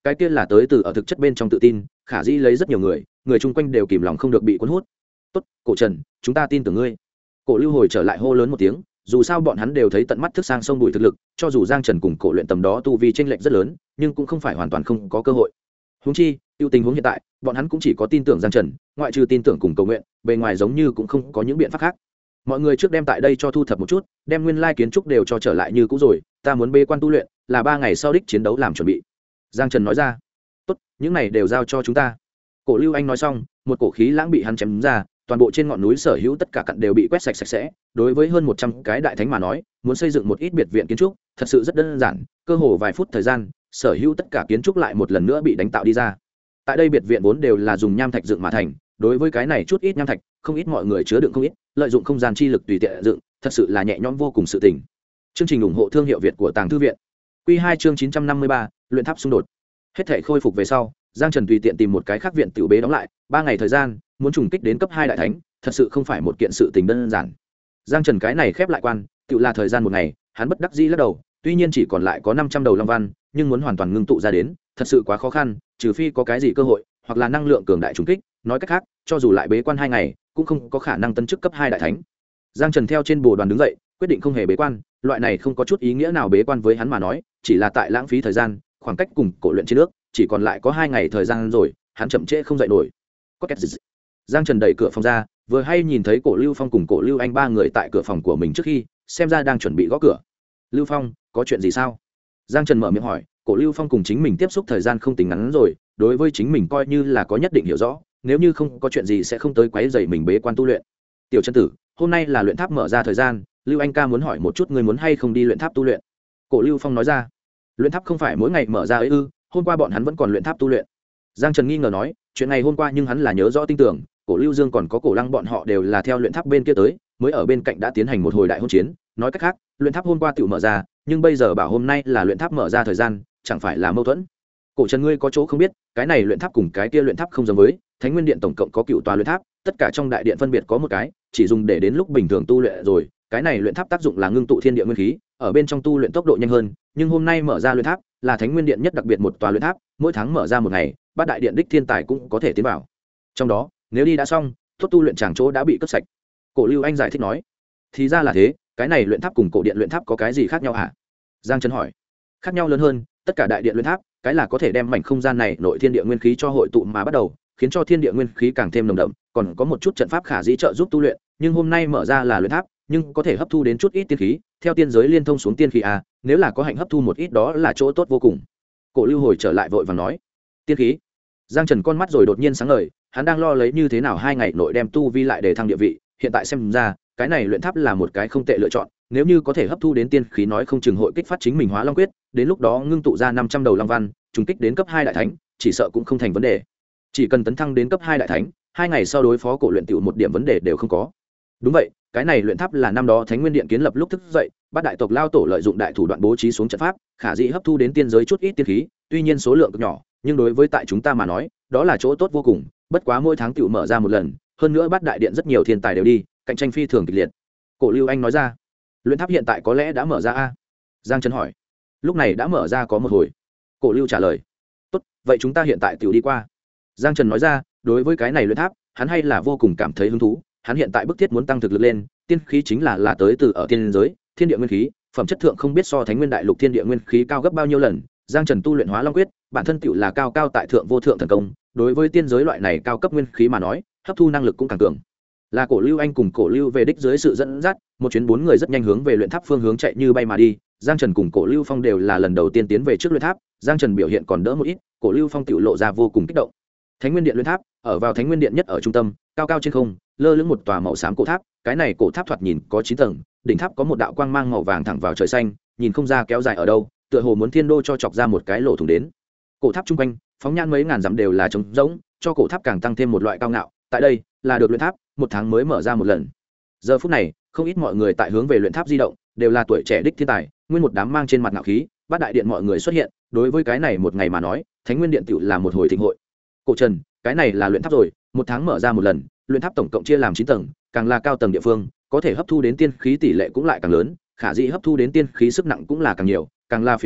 cái kia là tới từ ở thực chất bên trong tự tin, khả dĩ lấy rất nhiều người chung quanh đều kìm lòng không được bị cuốn hút. Tốt, cổ Trần, chúng ta tin tưởng ngươi. Cổ Lưu hồi trở lại hô lớn một tiếng, dù sao bọn hắn đều thấy tận mắt thức sang sông bùi thực lực, cho dù Giang Trần cùng cổ luyện tầm đó tu vi chênh lệch rất lớn, nhưng cũng không phải hoàn toàn không có cơ hội. Huống chi, tiêu tình huống hiện tại, bọn hắn cũng chỉ có tin tưởng Giang Trần, ngoại trừ tin tưởng cùng cầu nguyện, bề ngoài giống như cũng không có những biện pháp khác. Mọi người trước đem tại đây cho thu thập một chút, đem nguyên lai kiến trúc đều cho trở lại như cũ rồi, ta muốn bế quan tu luyện, là 3 ngày sau đích chiến đấu làm chuẩn bị. Giang Trần nói ra. Tốt, những này đều giao cho chúng ta. Cổ Lưu Anh nói xong, một cổ khí lãng bị hắn chém ra, toàn bộ trên ngọn núi sở hữu tất cả cặn đều bị quét sạch sạch sẽ. Đối với hơn 100 cái đại thánh mà nói, muốn xây dựng một ít biệt viện kiến trúc, thật sự rất đơn giản, cơ hồ vài phút thời gian, sở hữu tất cả kiến trúc lại một lần nữa bị đánh tạo đi ra. Tại đây biệt viện vốn đều là dùng nham thạch dựng mà thành, đối với cái này chút ít nham thạch, không ít mọi người chứa đựng không ít, lợi dụng không gian chi lực tùy tiện dựng, thật sự là nhẹ nhõm vô cùng sự tình. Chương trình ủng hộ thương hiệu Việt của Tàng Thư viện. Quy 2 chương 953, luyện tháp xung đột. Hết thể khôi phục về sau, Giang Trần tùy tiện tìm một cái khác viện tiểu bế đóng lại, 3 ngày thời gian, muốn trùng kích đến cấp 2 đại thánh, thật sự không phải một kiện sự tình đơn giản. Giang Trần cái này khép lại quan, tiểu là thời gian một ngày, hắn bất đắc dĩ lắc đầu, tuy nhiên chỉ còn lại có 500 đầu long văn, nhưng muốn hoàn toàn ngưng tụ ra đến, thật sự quá khó khăn, trừ phi có cái gì cơ hội, hoặc là năng lượng cường đại trùng kích, nói cách khác, cho dù lại bế quan 2 ngày, cũng không có khả năng tấn chức cấp 2 đại thánh. Giang Trần theo trên bồ đoàn đứng dậy, quyết định không hề bế quan, loại này không có chút ý nghĩa nào bế quan với hắn mà nói, chỉ là tại lãng phí thời gian, khoảng cách cùng cổ luyện chiến nước, chỉ còn lại có 2 ngày thời gian rồi, hắn chậm trễ không dậy nổi. Có két gì? Giang Trần đẩy cửa phòng ra, vừa hay nhìn thấy Cổ Lưu Phong cùng Cổ Lưu Anh 3 người tại cửa phòng của mình trước khi, xem ra đang chuẩn bị gõ cửa. Lưu Phong, có chuyện gì sao? Giang Trần mở miệng hỏi. Cổ Lưu Phong cùng chính mình tiếp xúc thời gian không tính ngắn rồi, đối với chính mình coi như là có nhất định hiểu rõ, nếu như không có chuyện gì sẽ không tới quấy rầy mình bế quan tu luyện. Tiểu Chân Tử, hôm nay là luyện tháp mở ra thời gian, Lưu Anh ca muốn hỏi một chút ngươi muốn hay không đi luyện tháp tu luyện. Cổ Lưu Phong nói ra. Luyện tháp không phải mỗi ngày mở ra ấy ư? Hôm qua bọn hắn vẫn còn luyện tháp tu luyện. Giang Trần nghi ngờ nói, chuyện ngày hôm qua nhưng hắn là nhớ rõ tin tưởng, Cổ Lưu Dương còn có Cổ Lăng bọn họ đều là theo luyện tháp bên kia tới, mới ở bên cạnh đã tiến hành một hồi đại hôn chiến, nói cách khác, luyện tháp hôm qua tự mở ra, nhưng bây giờ bảo hôm nay là luyện tháp mở ra thời gian, chẳng phải là mâu thuẫn. Cổ Trần ngươi có chỗ không biết, cái này luyện tháp cùng cái kia luyện tháp không giống với, Thánh Nguyên Điện tổng cộng có cựu tòa luyện tháp, tất cả trong đại điện phân biệt có một cái, chỉ dùng để đến lúc bình thường tu luyện rồi, cái này luyện tháp tác dụng là ngưng tụ thiên địa nguyên khí, ở bên trong tu luyện tốc độ nhanh hơn, nhưng hôm nay mở ra luyện tháp, là Thánh Nguyên Điện nhất đặc biệt một tòa luyện tháp, mỗi tháng mở ra một ngày, bát đại điện đích thiên tài cũng có thể tiến vào. Trong đó, nếu đi đã xong, tốt tu luyện chẳng chỗ đã bị cướp sạch. Cổ Lưu Anh giải thích nói, thì ra là thế, cái này luyện tháp cùng cổ điện luyện tháp có cái gì khác nhau hả? Giang Trần hỏi. Khác nhau lớn hơn, tất cả đại điện luyện tháp, cái là có thể đem mảnh không gian này nội thiên địa nguyên khí cho hội tụ mà bắt đầu, khiến cho thiên địa nguyên khí càng thêm nồng đậm, còn có một chút trận pháp khả dĩ trợ giúp tu luyện, nhưng hôm nay mở ra là luyện tháp, nhưng có thể hấp thu đến chút ít tiên khí, theo tiên giới liên thông xuống tiên khí a, nếu là có hạnh hấp thu một ít đó là chỗ tốt vô cùng. Cổ Lưu hồi trở lại vội vàng nói, tiên khí. Giang Trần con mắt rồi đột nhiên sáng ngời, hắn đang lo lấy như thế nào 2 ngày nội đem tu vi lại để thăng địa vị, hiện tại xem ra, cái này luyện tháp là một cái không tệ lựa chọn, nếu như có thể hấp thu đến tiên khí nói không chừng hội kích phát chính mình hóa long quyết, đến lúc đó ngưng tụ ra 500 đầu long văn, trùng kích đến cấp 2 đại thánh, chỉ sợ cũng không thành vấn đề. Chỉ cần tấn thăng đến cấp 2 đại thánh, 2 ngày sau đối phó cổ luyện tiểu một điểm vấn đề đều không có. Đúng vậy, cái này luyện tháp là năm đó Thánh Nguyên Điện kiến lập lúc thức dậy, bát đại tộc lao tổ lợi dụng đại thủ đoạn bố trí xuống trận pháp, khả dĩ hấp thu đến tiên giới chút ít tiên khí, tuy nhiên số lượng cực nhỏ, nhưng đối với tại chúng ta mà nói, đó là chỗ tốt vô cùng, bất quá mỗi tháng tiểu mở ra một lần, hơn nữa bát đại điện rất nhiều thiên tài đều đi, cạnh tranh phi thường kịch liệt. Cổ Lưu Anh nói ra. Luyện tháp hiện tại có lẽ đã mở ra a? Giang Trần hỏi. Lúc này đã mở ra có một hồi. Cổ Lưu trả lời. Tốt, vậy chúng ta hiện tại tiểu đi qua. Giang Trần nói ra, đối với cái này luyện tháp, hắn hay là vô cùng cảm thấy hứng thú, hắn hiện tại bức thiết muốn tăng thực lực lên, tiên khí chính là tới từ ở tiên giới, thiên địa nguyên khí, phẩm chất thượng không biết so Thánh Nguyên Đại Lục thiên địa nguyên khí cao gấp bao nhiêu lần. Giang Trần tu luyện Hóa Long Quyết, bản thân tiểu là cao cao tại thượng vô thượng thần công, đối với tiên giới loại này cao cấp nguyên khí mà nói, hấp thu năng lực cũng càng cường. Là Cổ Lưu Anh cùng Cổ Lưu về đích dưới sự dẫn dắt, một chuyến 4 người rất nhanh hướng về luyện tháp phương hướng chạy như bay mà đi. Giang Trần cùng Cổ Lưu Phong đều là lần đầu tiên tiến về trước luyện tháp, Giang Trần biểu hiện còn đỡ một ít, Cổ Lưu Phong tiểu lộ ra vô cùng kích động. Thánh Nguyên Điện luyện tháp, ở vào Thánh Nguyên Điện nhất ở trung tâm, cao cao trên không, lơ lửng một tòa màu xám cổ tháp, cái này cổ tháp thoạt nhìn có 9 tầng, đỉnh tháp có một đạo quang mang màu vàng thẳng vào trời xanh, nhìn không ra kéo dài ở đâu, tựa hồ muốn thiên đô cho chọc ra một cái lỗ thủng đến. Cổ tháp trung quanh, phóng nhan mấy ngàn dặm đều là trống rỗng, cho cổ tháp càng tăng thêm một loại cao ngạo. Tại đây, là được luyện tháp, một tháng mới mở ra một lần. Giờ phút này, không ít mọi người tại hướng về luyện tháp di động, đều là tuổi trẻ đích thiên tài, nguyên một đám mang trên mặt ngạo khí, bát đại điện mọi người xuất hiện, đối với cái này một ngày mà nói, Thánh Nguyên Điện tiểu là một hồi thịnh hội. Cổ Trần, cái này là luyện tháp rồi, một tháng mở ra một lần, luyện tháp tổng cộng chia làm 9 tầng, càng là cao tầng địa phương, có thể hấp thu đến tiên khí tỷ lệ cũng lại càng lớn, khả dĩ hấp thu đến tiên khí sức nặng cũng là càng nhiều, càng là phía dưới,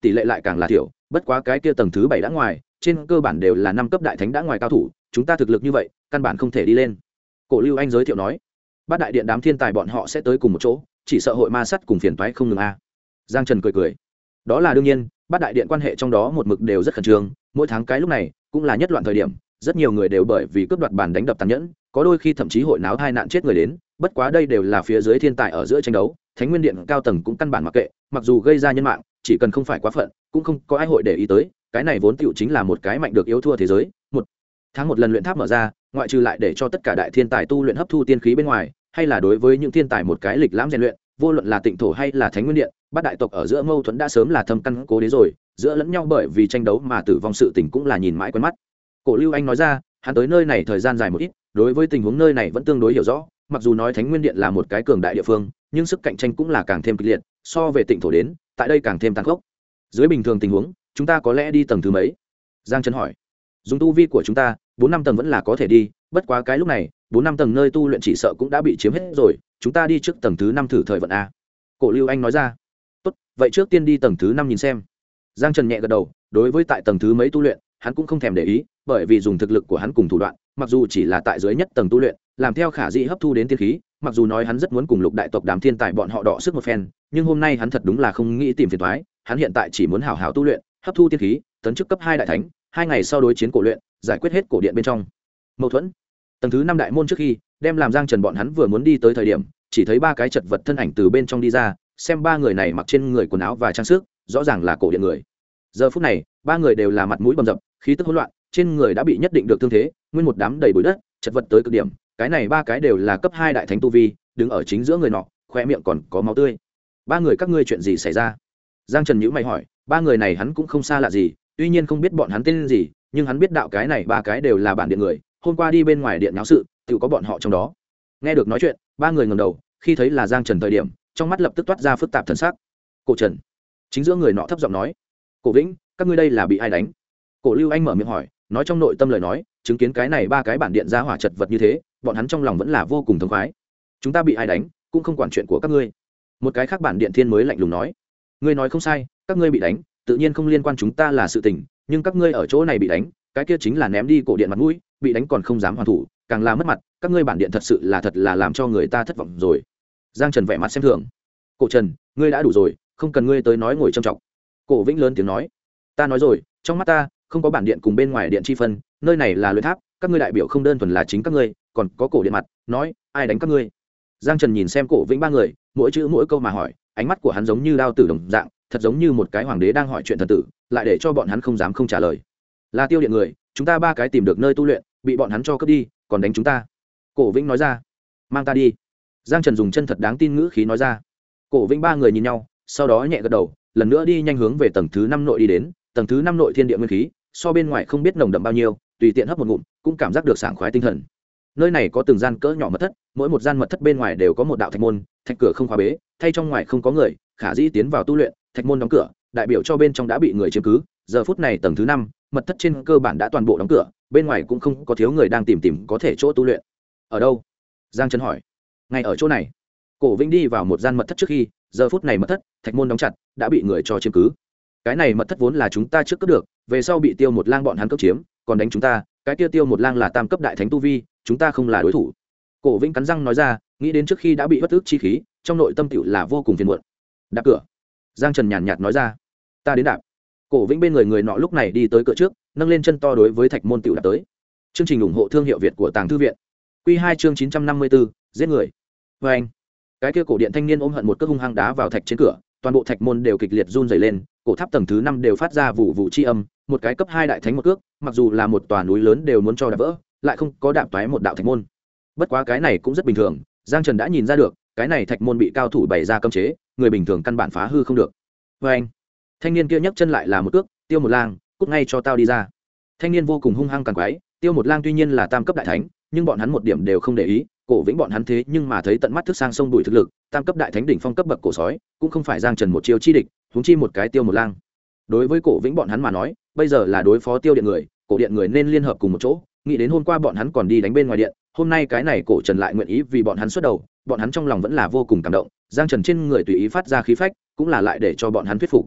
tỷ lệ lại càng là thiểu, bất quá cái kia tầng thứ 7 đã ngoài, trên cơ bản đều là 5 cấp đại thánh đã ngoài cao thủ, chúng ta thực lực như vậy, căn bản không thể đi lên. Cổ Lưu Anh giới thiệu nói. Bát đại điện đám thiên tài bọn họ sẽ tới cùng một chỗ, chỉ sợ hội ma sát cùng phiền toái không ngừng a. Giang Trần cười cười. Đó là đương nhiên, bát đại điện quan hệ trong đó một mực đều rất khẩn trương, mỗi tháng cái lúc này cũng là nhất loạn thời điểm, rất nhiều người đều bởi vì cướp đoạt bàn đánh đập tàn nhẫn, có đôi khi thậm chí hội náo hai nạn chết người đến, bất quá đây đều là phía dưới thiên tài ở giữa tranh đấu, Thánh Nguyên Điện cao tầng cũng căn bản mặc kệ, mặc dù gây ra nhân mạng, chỉ cần không phải quá phận, cũng không có ai hội để ý tới, cái này vốn tựu chính là một cái mạnh được yếu thua thế giới. Một tháng một lần luyện tháp mở ra, ngoại trừ lại để cho tất cả đại thiên tài tu luyện hấp thu tiên khí bên ngoài, hay là đối với những thiên tài một cái lịch lãm rèn luyện, vô luận là Tịnh Thổ hay là Thánh Nguyên Điện, bát đại tộc ở giữa mâu thuẫn đã sớm là thâm căn cố đế rồi, giữa lẫn nhau bởi vì tranh đấu mà tử vong sự tình cũng là nhìn mãi quen mắt. Cổ Lưu Anh nói ra, hắn tới nơi này thời gian dài một ít, đối với tình huống nơi này vẫn tương đối hiểu rõ, mặc dù nói Thánh Nguyên Điện là một cái cường đại địa phương, nhưng sức cạnh tranh cũng là càng thêm kịch liệt, so về Tịnh Thổ đến, tại đây càng thêm tàn khốc. Dưới bình thường tình huống, chúng ta có lẽ đi tầng thứ mấy? Giang Trần hỏi. Dùng tu vi của chúng ta, 4-5 tầng vẫn là có thể đi, bất quá cái lúc này, 4-5 tầng nơi tu luyện chỉ sợ cũng đã bị chiếm hết rồi, chúng ta đi trước tầng thứ 5 thử thời vận a. Cổ Lưu Anh nói ra. Tốt, vậy trước tiên đi tầng thứ 5 nhìn xem. Giang Trần nhẹ gật đầu, đối với tại tầng thứ mấy tu luyện, hắn cũng không thèm để ý, bởi vì dùng thực lực của hắn cùng thủ đoạn, mặc dù chỉ là tại dưới nhất tầng tu luyện, làm theo khả dĩ hấp thu đến tiên khí, mặc dù nói hắn rất muốn cùng Lục đại tộc đám thiên tài bọn họ đọ sức một phen, nhưng hôm nay hắn thật đúng là không nghĩ tìm phiền toái, hắn hiện tại chỉ muốn hảo hảo tu luyện, hấp thu tiên khí, tấn chức cấp 2 đại thánh, 2 ngày sau đối chiến cổ luyện, giải quyết hết cổ điện bên trong mâu thuẫn. Tầng thứ 5 đại môn trước khi, đem làm Giang Trần bọn hắn vừa muốn đi tới thời điểm, chỉ thấy 3 cái chật vật thân ảnh từ bên trong đi ra, xem 3 người này mặc trên người quần áo và trang sức, rõ ràng là cổ điện người. Giờ phút này, 3 người đều là mặt mũi bầm dập, khí tức hỗn loạn, trên người đã bị nhất định được thương thế, nguyên một đám đầy bụi đất, chật vật tới cực điểm. Cái này 3 cái đều là cấp 2 đại thánh tu vi, đứng ở chính giữa người nọ, khoe miệng còn có máu tươi. 3 người các ngươi chuyện gì xảy ra? Giang Trần nhíu mày hỏi, 3 người này hắn cũng không xa lạ gì, tuy nhiên không biết bọn hắn tên gì, nhưng hắn biết đạo cái này 3 cái đều là bản điện người, hôm qua đi bên ngoài điện náo sự, tự có bọn họ trong đó. Nghe được nói chuyện, 3 người ngẩng đầu, khi thấy là Giang Trần thời điểm, trong mắt lập tức toát ra phức tạp thần sắc. Cổ Trần, chính giữa người nọ thấp giọng nói, Cổ Vĩnh, các ngươi đây là bị ai đánh? Cổ Lưu Anh mở miệng hỏi, nói trong nội tâm lời nói, chứng kiến cái này 3 cái bản điện gia hỏa chật vật như thế, bọn hắn trong lòng vẫn là vô cùng thống khoái. Chúng ta bị ai đánh, cũng không quản chuyện của các ngươi. Một cái khác bản điện thiên mới lạnh lùng nói, ngươi nói không sai, các ngươi bị đánh, tự nhiên không liên quan chúng ta là sự tình, nhưng các ngươi ở chỗ này bị đánh, cái kia chính là ném đi cổ điện mặt mũi, bị đánh còn không dám hoàn thủ, càng là mất mặt, các ngươi bản điện thật sự là thật là làm cho người ta thất vọng rồi. Giang Trần vẻ mặt xem thường, Cổ Trần, ngươi đã đủ rồi, không cần ngươi tới nói ngồi trầm trọng. Cổ Vĩnh lớn tiếng nói, ta nói rồi, trong mắt ta không có bản điện cùng bên ngoài điện chi phân, nơi này là luyện tháp, các ngươi đại biểu không đơn thuần là chính các ngươi, còn có cổ điện mặt, nói ai đánh các ngươi? Giang Trần nhìn xem Cổ Vĩnh 3 người, mỗi chữ mỗi câu mà hỏi, ánh mắt của hắn giống như đao tử đồng dạng, thật giống như một cái hoàng đế đang hỏi chuyện thần tử, lại để cho bọn hắn không dám không trả lời. Là Tiêu điện người, chúng ta 3 cái tìm được nơi tu luyện, bị bọn hắn cho cướp đi, còn đánh chúng ta. Cổ Vĩnh nói ra, mang ta đi. Giang Trần dùng chân thật đáng tin ngữ khí nói ra. Cổ Vĩnh 3 người nhìn nhau, sau đó nhẹ gật đầu, lần nữa đi nhanh hướng về tầng thứ 5 nội đi đến. Tầng thứ 5 nội thiên địa nguyên khí, so bên ngoài không biết nồng đậm bao nhiêu, tùy tiện hấp một ngụm, cũng cảm giác được sảng khoái tinh thần. Nơi này có từng gian cỡ nhỏ mật thất, mỗi một gian mật thất bên ngoài đều có một đạo thạch môn, thạch cửa không khóa bế, thay trong ngoài không có người, khả dĩ tiến vào tu luyện, thạch môn đóng cửa, đại biểu cho bên trong đã bị người chiếm cứ. Giờ phút này tầng thứ 5, mật thất trên cơ bản đã toàn bộ đóng cửa, bên ngoài cũng không có thiếu người đang tìm có thể chỗ tu luyện. Ở đâu? Giang Trần hỏi. Ngay ở chỗ này. Cổ Vĩnh đi vào một gian mật thất trước khi, giờ phút này mật thất, thạch môn đóng chặt, đã bị người cho chiếm cứ. Cái này mật thất vốn là chúng ta trước cướp được, về sau bị Tiêu Một Lang bọn hắn cướp chiếm, còn đánh chúng ta, cái kia Tiêu Một Lang là tam cấp đại thánh tu vi, chúng ta không là đối thủ. Cổ Vĩnh cắn răng nói ra, nghĩ đến trước khi đã bị bất ức chi khí, trong nội tâm tiểu là vô cùng phiền muộn. Đạp cửa. Giang Trần nhàn nhạt nói ra, ta đến đạp. Cổ Vĩnh bên người nọ lúc này đi tới cửa trước, nâng lên chân to đối với thạch môn tiểu đạp tới. Chương trình ủng hộ thương hiệu Việt của Tàng Thư viện. Quy 2 chương 954, giết người. Và anh, cái kia cổ điện thanh niên ôm hận một cước hung hăng đá vào thạch trên cửa, toàn bộ thạch môn đều kịch liệt run rẩy lên, cổ tháp tầng thứ 5 đều phát ra vụ vụ chi âm, một cái cấp 2 đại thánh một cước, mặc dù là một tòa núi lớn đều muốn cho đạp vỡ, lại không có đạp toái một đạo thạch môn. Bất quá cái này cũng rất bình thường, Giang Trần đã nhìn ra được, cái này thạch môn bị cao thủ bày ra cấm chế, người bình thường căn bản phá hư không được. Và anh, thanh niên kia nhấc chân lại là một cước, Tiêu Một Lang, cút ngay cho tao đi ra. Thanh niên vô cùng hung hăng càn quái, Tiêu Một Lang tuy nhiên là tam cấp đại thánh, nhưng bọn hắn một điểm đều không để ý, Cổ Vĩnh bọn hắn thế nhưng mà thấy tận mắt thức sang sông đuổi thực lực, tam cấp đại thánh đỉnh phong cấp bậc cổ sói, cũng không phải Giang Trần một chiêu chi địch, huống chi một cái Tiêu Một Lang. Đối với Cổ Vĩnh bọn hắn mà nói, bây giờ là đối phó Tiêu điện người, cổ điện người nên liên hợp cùng một chỗ, nghĩ đến hôm qua bọn hắn còn đi đánh bên ngoài điện, hôm nay cái này Cổ Trần lại nguyện ý vì bọn hắn xuất đầu, bọn hắn trong lòng vẫn là vô cùng cảm động, Giang Trần trên người tùy ý phát ra khí phách, cũng là lại để cho bọn hắn thuyết phục.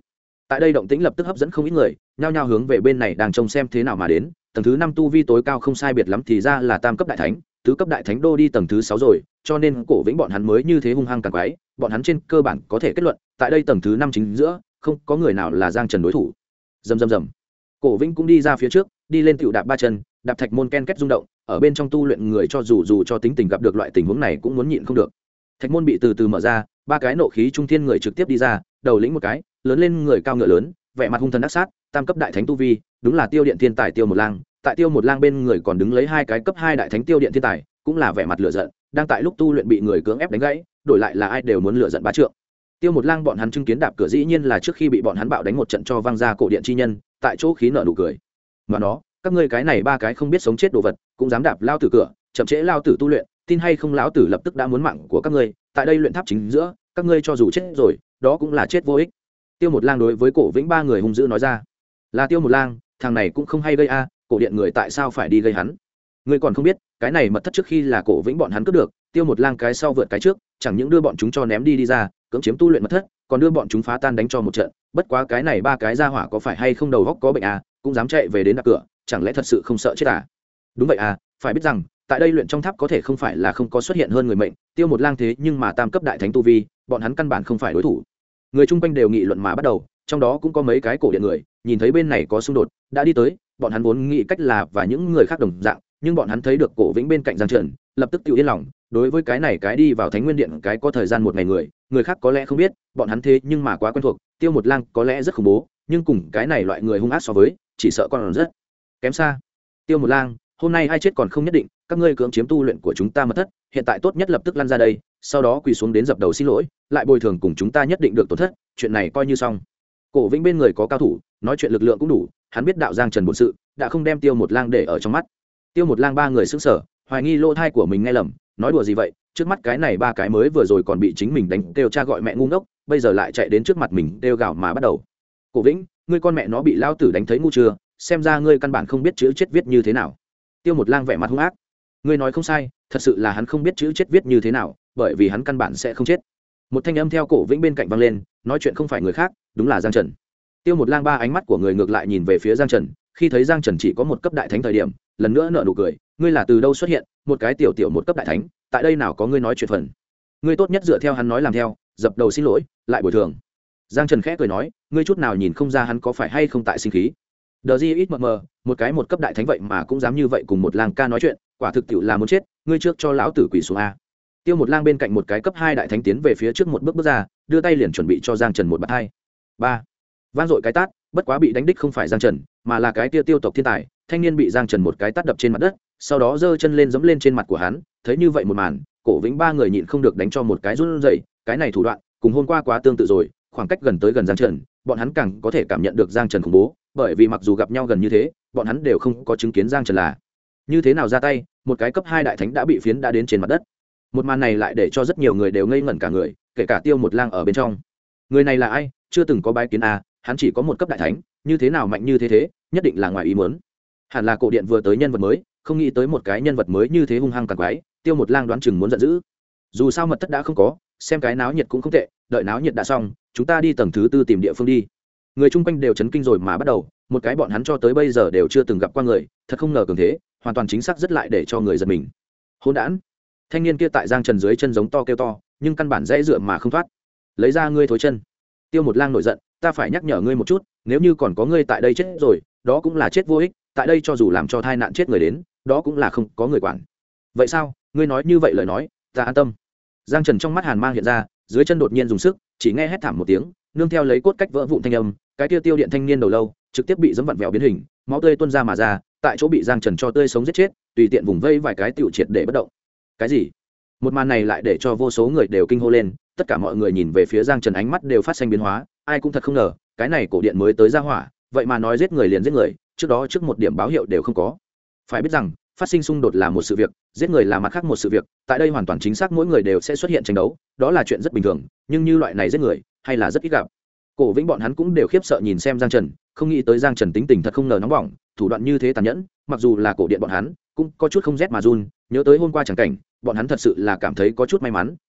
tại đây động tĩnh lập tức hấp dẫn không ít người, nhao nhao hướng về bên này đang trông xem thế nào mà đến. Tầng thứ 5 tu vi tối cao không sai biệt lắm thì ra là tam cấp đại thánh, tứ cấp đại thánh đô đi tầng thứ 6 rồi, cho nên Cổ Vĩnh bọn hắn mới như thế hung hăng càng quái. Bọn hắn trên cơ bản có thể kết luận, tại đây tầng thứ 5 chính giữa, không có người nào là Giang Trần đối thủ. Rầm rầm rầm. Cổ Vĩnh cũng đi ra phía trước, đi lên tiểu đạp ba chân, đạp thạch môn ken két rung động, ở bên trong tu luyện người cho dù cho tính tình gặp được loại tình huống này cũng muốn nhịn không được. Thạch môn bị từ từ mở ra, ba cái nộ khí trung thiên người trực tiếp đi ra, đầu lĩnh một cái, lớn lên người cao ngựa lớn, vẻ mặt hung thần ác sát, tam cấp đại thánh tu vi, đúng là Tiêu Điện Thiên Tài Tiêu Một Lang. Tại Tiêu Một Lang bên người còn đứng lấy hai cái cấp 2 đại thánh Tiêu Điện Thiên Tài, cũng là vẻ mặt lửa giận, đang tại lúc tu luyện bị người cưỡng ép đánh gãy, đổi lại là ai đều muốn lửa giận bá trượng. Tiêu Một Lang bọn hắn chứng kiến đạp cửa dĩ nhiên là trước khi bị bọn hắn bạo đánh một trận cho văng ra cổ điện chi nhân, tại chỗ khí nở nụ cười. Mà nó, các ngươi cái này ba cái không biết sống chết đồ vật, cũng dám đạp lao tử cửa, chậm trễ lao tử tu luyện, tin hay không lão tử lập tức đã muốn mạng của các ngươi, tại đây luyện tháp chính giữa, các ngươi cho dù chết rồi, đó cũng là chết vô ích. Tiêu Một Lang đối với Cổ Vĩnh ba người hung dữ nói ra. Là Tiêu Một Lang, thằng này cũng không hay gây a, cổ điện người tại sao phải đi gây hắn? Ngươi còn không biết, cái này mật thất trước khi là Cổ Vĩnh bọn hắn cướp được, Tiêu Một Lang cái sau vượt cái trước, chẳng những đưa bọn chúng cho ném đi ra, cưỡng chiếm tu luyện mật thất, còn đưa bọn chúng phá tan đánh cho một trận. Bất quá cái này ba cái gia hỏa có phải hay không đầu óc có bệnh à, cũng dám chạy về đến đạp cửa, chẳng lẽ thật sự không sợ chết à? Đúng vậy à, phải biết rằng, tại đây luyện trong tháp có thể không phải là không có xuất hiện hơn người mệnh, Tiêu Một Lang thế nhưng mà tam cấp đại thánh tu vi, bọn hắn căn bản không phải đối thủ. Người chung quanh đều nghị luận mà bắt đầu, trong đó cũng có mấy cái cổ điện người, nhìn thấy bên này có xung đột, đã đi tới, bọn hắn vốn nghĩ cách là và những người khác đồng dạng, nhưng bọn hắn thấy được Cổ Vĩnh bên cạnh Giang Trần, lập tức tự yên lòng, đối với cái này cái đi vào Thánh Nguyên Điện cái có thời gian một ngày người khác có lẽ không biết, bọn hắn thế nhưng mà quá quen thuộc, Tiêu Một Lang có lẽ rất khủng bố, nhưng cùng cái này loại người hung ác so với, chỉ sợ còn rất kém xa. Tiêu Một Lang, hôm nay ai chết còn không nhất định, các ngươi cưỡng chiếm tu luyện của chúng ta mật thất, hiện tại tốt nhất lập tức lăn ra đây, sau đó quỳ xuống đến dập đầu xin lỗi, lại bồi thường cùng chúng ta nhất định được tổn thất, chuyện này coi như xong. Cổ Vĩnh bên người có cao thủ, nói chuyện lực lượng cũng đủ, hắn biết đạo Giang Trần bổn sự, đã không đem Tiêu Một Lang để ở trong mắt. Tiêu Một Lang ba người sững sờ, hoài nghi lỗ thai của mình nghe lầm, nói đùa gì vậy, trước mắt cái này ba cái mới vừa rồi còn bị chính mình đánh kêu cha gọi mẹ ngu ngốc, bây giờ lại chạy đến trước mặt mình kêu gào mà bắt đầu. Cổ Vĩnh, ngươi con mẹ nó bị lao tử đánh thấy ngu chưa, xem ra ngươi căn bản không biết chữ chết viết như thế nào. Tiêu Một Lang vẻ mặt hung ác, ngươi nói không sai, thật sự là hắn không biết chữ chết viết như thế nào, bởi vì hắn căn bản sẽ không chết. Một thanh âm theo Cổ Vĩnh bên cạnh vang lên, nói chuyện không phải người khác, đúng là Giang Trần. Tiêu Một Lang ba ánh mắt của người ngược lại nhìn về phía Giang Trần, khi thấy Giang Trần chỉ có một cấp đại thánh thời điểm, lần nữa nở nụ cười, ngươi là từ đâu xuất hiện, một cái tiểu tiểu một cấp đại thánh, tại đây nào có ngươi nói chuyện phần. Ngươi tốt nhất dựa theo hắn nói làm theo, dập đầu xin lỗi, lại bồi thường. Giang Trần khẽ cười nói, ngươi chút nào nhìn không ra hắn có phải hay không tại sinh khí. Đờ gì ít mờ mờ, một cái một cấp đại thánh vậy mà cũng dám như vậy cùng một lang ca nói chuyện, quả thực tiệu là muốn chết, ngươi trước cho lão tử quỳ xuống a. Tiêu Một Lang bên cạnh một cái cấp 2 đại thánh tiến về phía trước một bước ra, đưa tay liền chuẩn bị cho Giang Trần một bạt hai. Ba. Vang dội cái tát, bất quá bị đánh đích không phải Giang Trần, mà là cái kia Tiêu tộc thiên tài, thanh niên bị Giang Trần một cái tát đập trên mặt đất, sau đó giơ chân lên giẫm lên trên mặt của hắn, thấy như vậy một màn, Cổ Vĩnh ba người nhịn không được đánh cho một cái run rẩy, cái này thủ đoạn, cùng hôm qua quá tương tự rồi, khoảng cách gần tới gần Giang Trần, bọn hắn càng có thể cảm nhận được Giang Trần khủng bố, bởi vì mặc dù gặp nhau gần như thế, bọn hắn đều không có chứng kiến Giang Trần là như thế nào ra tay, một cái cấp 2 đại thánh đã bị phiến đã đến trên mặt đất. Một màn này lại để cho rất nhiều người đều ngây ngẩn cả người, kể cả Tiêu Một Lang ở bên trong. Người này là ai, chưa từng có bái kiến à, hắn chỉ có một cấp đại thánh, như thế nào mạnh như thế, nhất định là ngoài ý muốn. Hẳn là cổ điện vừa tới nhân vật mới, không nghĩ tới một cái nhân vật mới như thế hung hăng càng quái, Tiêu Một Lang đoán chừng muốn giận dữ. Dù sao mật thất đã không có, xem cái náo nhiệt cũng không tệ, đợi náo nhiệt đã xong, chúng ta đi tầng thứ 4 tìm địa phương đi. Người chung quanh đều chấn kinh rồi mà bắt đầu, một cái bọn hắn cho tới bây giờ đều chưa từng gặp qua người, thật không ngờ cường thế, hoàn toàn chính xác rất lại để cho người giật mình. Hỗn đản. Thanh niên kia tại Giang Trần dưới chân giống to kêu to, nhưng căn bản dễ dựa mà không thoát. Lấy ra ngươi thối chân. Tiêu Một Lang nổi giận, ta phải nhắc nhở ngươi một chút, nếu như còn có ngươi tại đây chết rồi, đó cũng là chết vô ích, tại đây cho dù làm cho tai nạn chết người đến, đó cũng là không có người quản. Vậy sao, ngươi nói như vậy lời nói, ta an tâm. Giang Trần trong mắt hàn mang hiện ra, dưới chân đột nhiên dùng sức, chỉ nghe hét thảm một tiếng, nương theo lấy cốt cách vỡ vụn thanh âm, cái tiêu tiêu điện thanh niên đầu lâu trực tiếp bị giẫm vặn vẹo biến hình, máu tươi tuôn ra mà ra, tại chỗ bị Giang Trần cho tươi sống giết chết, tùy tiện vùng vây vài cái tiểu triệt để bất động. Cái gì? Một màn này lại để cho vô số người đều kinh hô lên, tất cả mọi người nhìn về phía Giang Trần ánh mắt đều phát sinh biến hóa, ai cũng thật không ngờ, cái này cổ điện mới tới ra hỏa, vậy mà nói giết người liền giết người, trước đó trước một điểm báo hiệu đều không có. Phải biết rằng, phát sinh xung đột là một sự việc, giết người là mặt khác một sự việc, tại đây hoàn toàn chính xác mỗi người đều sẽ xuất hiện tranh đấu, đó là chuyện rất bình thường, nhưng như loại này giết người, hay là rất ít gặp. Cổ Vĩnh bọn hắn cũng đều khiếp sợ nhìn xem Giang Trần, không nghĩ tới Giang Trần tính tình thật không ngờ nóng bỏng, thủ đoạn như thế tàn nhẫn, mặc dù là cổ điện bọn hắn, cũng có chút không rét mà run, nhớ tới hôm qua chẳng cảnh, bọn hắn thật sự là cảm thấy có chút may mắn,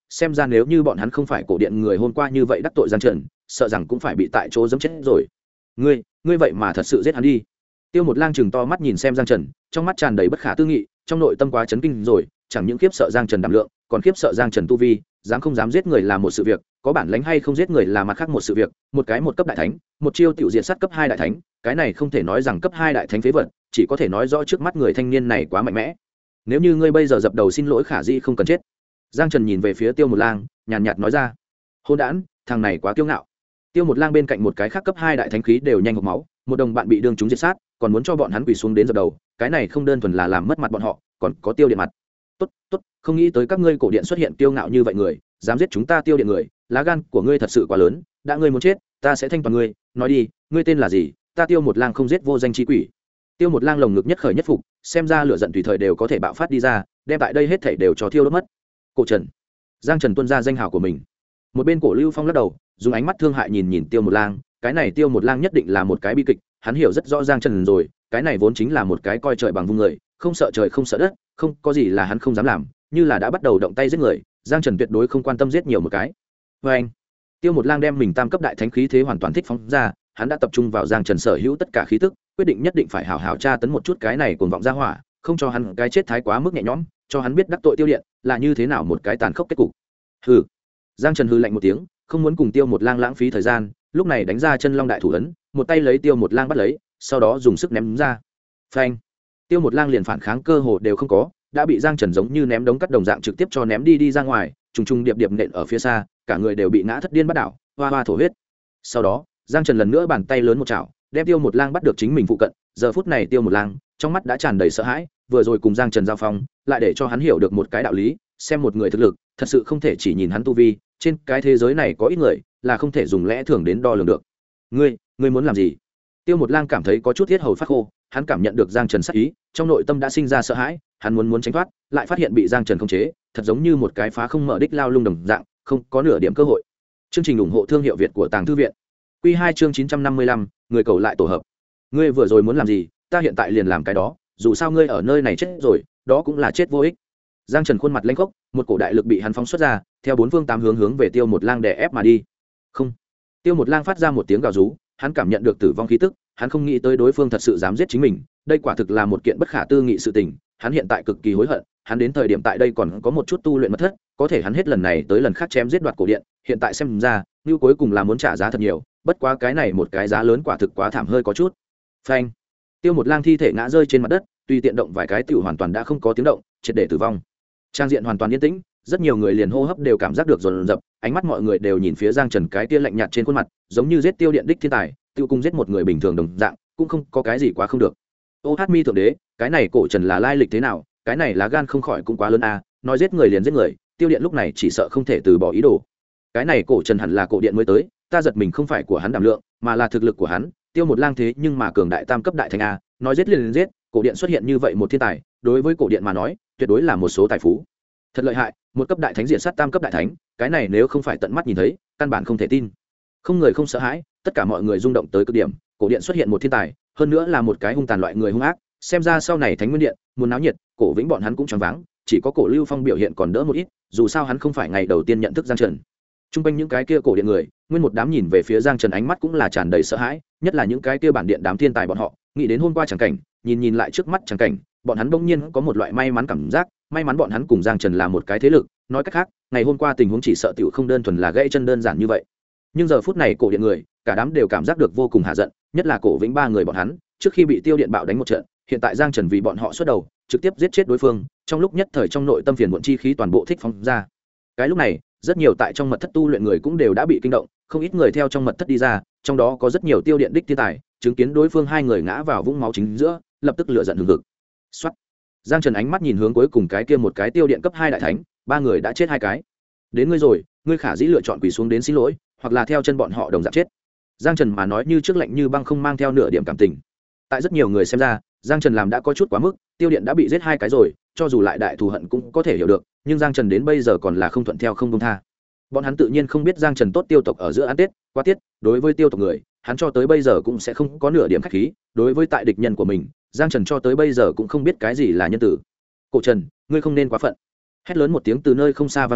xem ra nếu như bọn hắn không phải cổ điện người hôm qua như vậy đắc tội Giang Trần, sợ rằng cũng phải bị tại chỗ giẫm chết rồi. Ngươi vậy mà thật sự giết hắn đi. Tiêu Một Lang chừng to mắt nhìn xem Giang Trần, trong mắt tràn đầy bất khả tư nghị, trong nội tâm quá chấn kinh rồi, chẳng những khiếp sợ Giang Trần đảm lượng, còn khiếp sợ Giang Trần tu vi, dám không dám giết người là một sự việc, có bản lĩnh hay không giết người là mặt khác một sự việc, một cái một cấp đại thánh, một chiêu tiểu diệt sát cấp 2 đại thánh, cái này không thể nói rằng cấp 2 đại thánh phế vật, chỉ có thể nói rõ trước mắt người thanh niên này quá mạnh mẽ. Nếu như ngươi bây giờ dập đầu xin lỗi khả dĩ không cần chết. Giang Trần nhìn về phía Tiêu Một Lang, nhàn nhạt nói ra. Hôn đản, thằng này quá kiêu ngạo. Tiêu Một Lang bên cạnh một cái khác cấp 2 đại thánh khí đều nhanh hộc máu, một đồng bạn bị đương chúng diệt sát, còn muốn cho bọn hắn quỳ xuống đến dập đầu, cái này không đơn thuần là làm mất mặt bọn họ, còn có Tiêu Điện mặt. Tốt, tốt, không nghĩ tới các ngươi cổ điện xuất hiện kiêu ngạo như vậy người, dám giết chúng ta Tiêu Điện người, lá gan của ngươi thật sự quá lớn, đã ngươi muốn chết, ta sẽ thanh toàn ngươi, nói đi, ngươi tên là gì? Ta Tiêu Một Lang không giết vô danh chi quỷ. Tiêu Một Lang lồng ngực nhất khởi nhất phục, xem ra lửa giận tùy thời đều có thể bạo phát đi ra, đem tại đây hết thảy đều cho thiêu đốt mất. Cổ Trần. Giang Trần tuân ra danh hào của mình. Một bên Cổ Lưu Phong lắc đầu, dùng ánh mắt thương hại nhìn Tiêu Một Lang, cái này Tiêu Một Lang nhất định là một cái bi kịch, hắn hiểu rất rõ Giang Trần rồi, cái này vốn chính là một cái coi trời bằng vung người, không sợ trời không sợ đất, không có gì là hắn không dám làm, như là đã bắt đầu động tay giết người, Giang Trần tuyệt đối không quan tâm giết nhiều một cái. Và anh, Tiêu Một Lang đem mình tam cấp đại thánh khí thế hoàn toàn thích phóng ra, hắn đã tập trung vào Giang Trần sở hữu tất cả khí tức, quyết định nhất định phải hảo hảo tra tấn một chút cái này cuồng vọng ra hỏa, không cho hắn cái chết thái quá mức nhẹ nhõm, cho hắn biết đắc tội Tiêu Điện là như thế nào một cái tàn khốc kết cục. Hừ. Giang Trần hừ lạnh một tiếng, không muốn cùng Tiêu Một Lang lãng phí thời gian, lúc này đánh ra chân long đại thủ ấn, một tay lấy Tiêu Một Lang bắt lấy, sau đó dùng sức ném ra. Phanh. Tiêu Một Lang liền phản kháng cơ hồ đều không có, đã bị Giang Trần giống như ném đống cắt đồng dạng trực tiếp cho ném đi ra ngoài, trùng trùng điệp điệp nện ở phía xa, cả người đều bị ngã thất điên bắt đảo, hoa hoa thổ huyết. Sau đó, Giang Trần lần nữa bàn tay lớn một chảo, đem Tiêu Một Lang bắt được chính mình phụ cận, giờ phút này Tiêu Một Lang trong mắt đã tràn đầy sợ hãi, vừa rồi cùng Giang Trần giao phong, lại để cho hắn hiểu được một cái đạo lý, xem một người thực lực, thật sự không thể chỉ nhìn hắn tu vi, trên cái thế giới này có ít người là không thể dùng lẽ thường đến đo lường được. Ngươi muốn làm gì? Tiêu Một Lang cảm thấy có chút thiết hầu phát khô, hắn cảm nhận được Giang Trần sát ý, trong nội tâm đã sinh ra sợ hãi, hắn muốn tránh thoát, lại phát hiện bị Giang Trần khống chế, thật giống như một cái phá không mở đích lao lung đồng dạng, không có nửa điểm cơ hội. Chương trình ủng hộ thương hiệu Việt của Tàng Thư viện. Quy 2 chương 955, người cầu lại tổ hợp. Ngươi vừa rồi muốn làm gì, ta hiện tại liền làm cái đó, dù sao ngươi ở nơi này chết rồi, đó cũng là chết vô ích. Giang Trần khuôn mặt lãnh khốc, một cổ đại lực bị hắn phóng xuất ra, theo bốn phương tám hướng về Tiêu Một Lang đè ép mà đi. Không. Tiêu Một Lang phát ra một tiếng gào rú, hắn cảm nhận được tử vong khí tức, hắn không nghĩ tới đối phương thật sự dám giết chính mình, đây quả thực là một kiện bất khả tư nghị sự tình, hắn hiện tại cực kỳ hối hận, hắn đến thời điểm tại đây còn có một chút tu luyện mất thất, có thể hắn hết lần này tới lần khác chém giết đoạt cổ điện, hiện tại xem ra, như cuối cùng là muốn trả giá thật nhiều, bất quá cái này một cái giá lớn quả thực quá thảm hơi có chút. Phanh. Tiêu Một Lang thi thể ngã rơi trên mặt đất, tùy tiện động vài cái tiểu hoàn toàn đã không có tiếng động, triệt để tử vong. Trang diện hoàn toàn yên tĩnh, rất nhiều người liền hô hấp đều cảm giác được dồn dập, ánh mắt mọi người đều nhìn phía Giang Trần cái tia lạnh nhạt trên khuôn mặt, giống như giết Tiêu Điện đích thiên tài, tiêu cung giết một người bình thường đồng dạng, cũng không có cái gì quá không được. Ô Hát Mi thượng đế, cái này cổ Trần là lai lịch thế nào, cái này lá gan không khỏi cũng quá lớn a, nói giết người liền giết người, Tiêu Điện lúc này chỉ sợ không thể từ bỏ ý đồ. Cái này cổ Trần hẳn là cổ điện mới tới, ta giật mình không phải của hắn đảm lượng, mà là thực lực của hắn, Tiêu Một Lang thế nhưng mà cường đại tam cấp đại thành a, nói giết liền giết, cổ điện xuất hiện như vậy một thiên tài, đối với cổ điện mà nói, tuyệt đối là một số tài phú. Thật lợi hại, một cấp đại thánh diện sát tam cấp đại thánh, cái này nếu không phải tận mắt nhìn thấy, căn bản không thể tin. Không người không sợ hãi, tất cả mọi người rung động tới cực điểm, cổ điện xuất hiện một thiên tài, hơn nữa là một cái hung tàn loại người hung ác, xem ra sau này Thánh Nguyên Điện muốn náo nhiệt, Cổ Vĩnh bọn hắn cũng choáng váng, chỉ có Cổ Lưu Phong biểu hiện còn đỡ một ít, dù sao hắn không phải ngày đầu tiên nhận thức Giang Trần. Trung quanh những cái kia cổ điện người, nguyên một đám nhìn về phía Giang Trần ánh mắt cũng là tràn đầy sợ hãi, nhất là những cái kia bản điện đám thiên tài bọn họ, nghĩ đến hôm qua chẳng cảnh, nhìn lại trước mắt chẳng cảnh, bọn hắn bỗng nhiên có một loại may mắn cảm giác, may mắn bọn hắn cùng Giang Trần là một cái thế lực, nói cách khác, ngày hôm qua tình huống chỉ sợ tiểu không đơn thuần là gãy chân đơn giản như vậy. Nhưng giờ phút này cổ điện người, cả đám đều cảm giác được vô cùng hạ giận, nhất là Cổ Vĩnh ba người bọn hắn, trước khi bị Tiêu Điện bạo đánh một trận, hiện tại Giang Trần vì bọn họ xuất đầu, trực tiếp giết chết đối phương, trong lúc nhất thời trong nội tâm phiền muộn chi khí toàn bộ thích phóng ra. Cái lúc này, rất nhiều tại trong mật thất tu luyện người cũng đều đã bị kinh động, không ít người theo trong mật thất đi ra, trong đó có rất nhiều Tiêu Điện đích thiên tài, chứng kiến đối phương hai người ngã vào vũng máu chính giữa, lập tức lửa giận hừng hực. Soát. Giang Trần ánh mắt nhìn hướng cuối cùng cái kia một cái Tiêu Điện cấp 2 đại thánh, ba người đã chết hai cái. Đến ngươi rồi, ngươi khả dĩ lựa chọn quỳ xuống đến xin lỗi, hoặc là theo chân bọn họ đồng dạng chết. Giang Trần mà nói như trước lạnh như băng, không mang theo nửa điểm cảm tình. Tại rất nhiều người xem ra, Giang Trần làm đã có chút quá mức, Tiêu Điện đã bị giết hai cái rồi, cho dù lại đại thù hận cũng có thể hiểu được, nhưng Giang Trần đến bây giờ còn là không thuận theo không buông tha. Bọn hắn tự nhiên không biết Giang Trần tốt tiêu tộc ở giữa ăn Tết, quá tiết, đối với tiêu tộc người, hắn cho tới bây giờ cũng sẽ không có nửa điểm khách khí, đối với tại địch nhân của mình, Giang Trần cho tới bây giờ cũng không biết cái gì là nhân tử. Cổ Trần, ngươi không nên quá phận. Hét lớn một tiếng từ nơi không xa vang lên,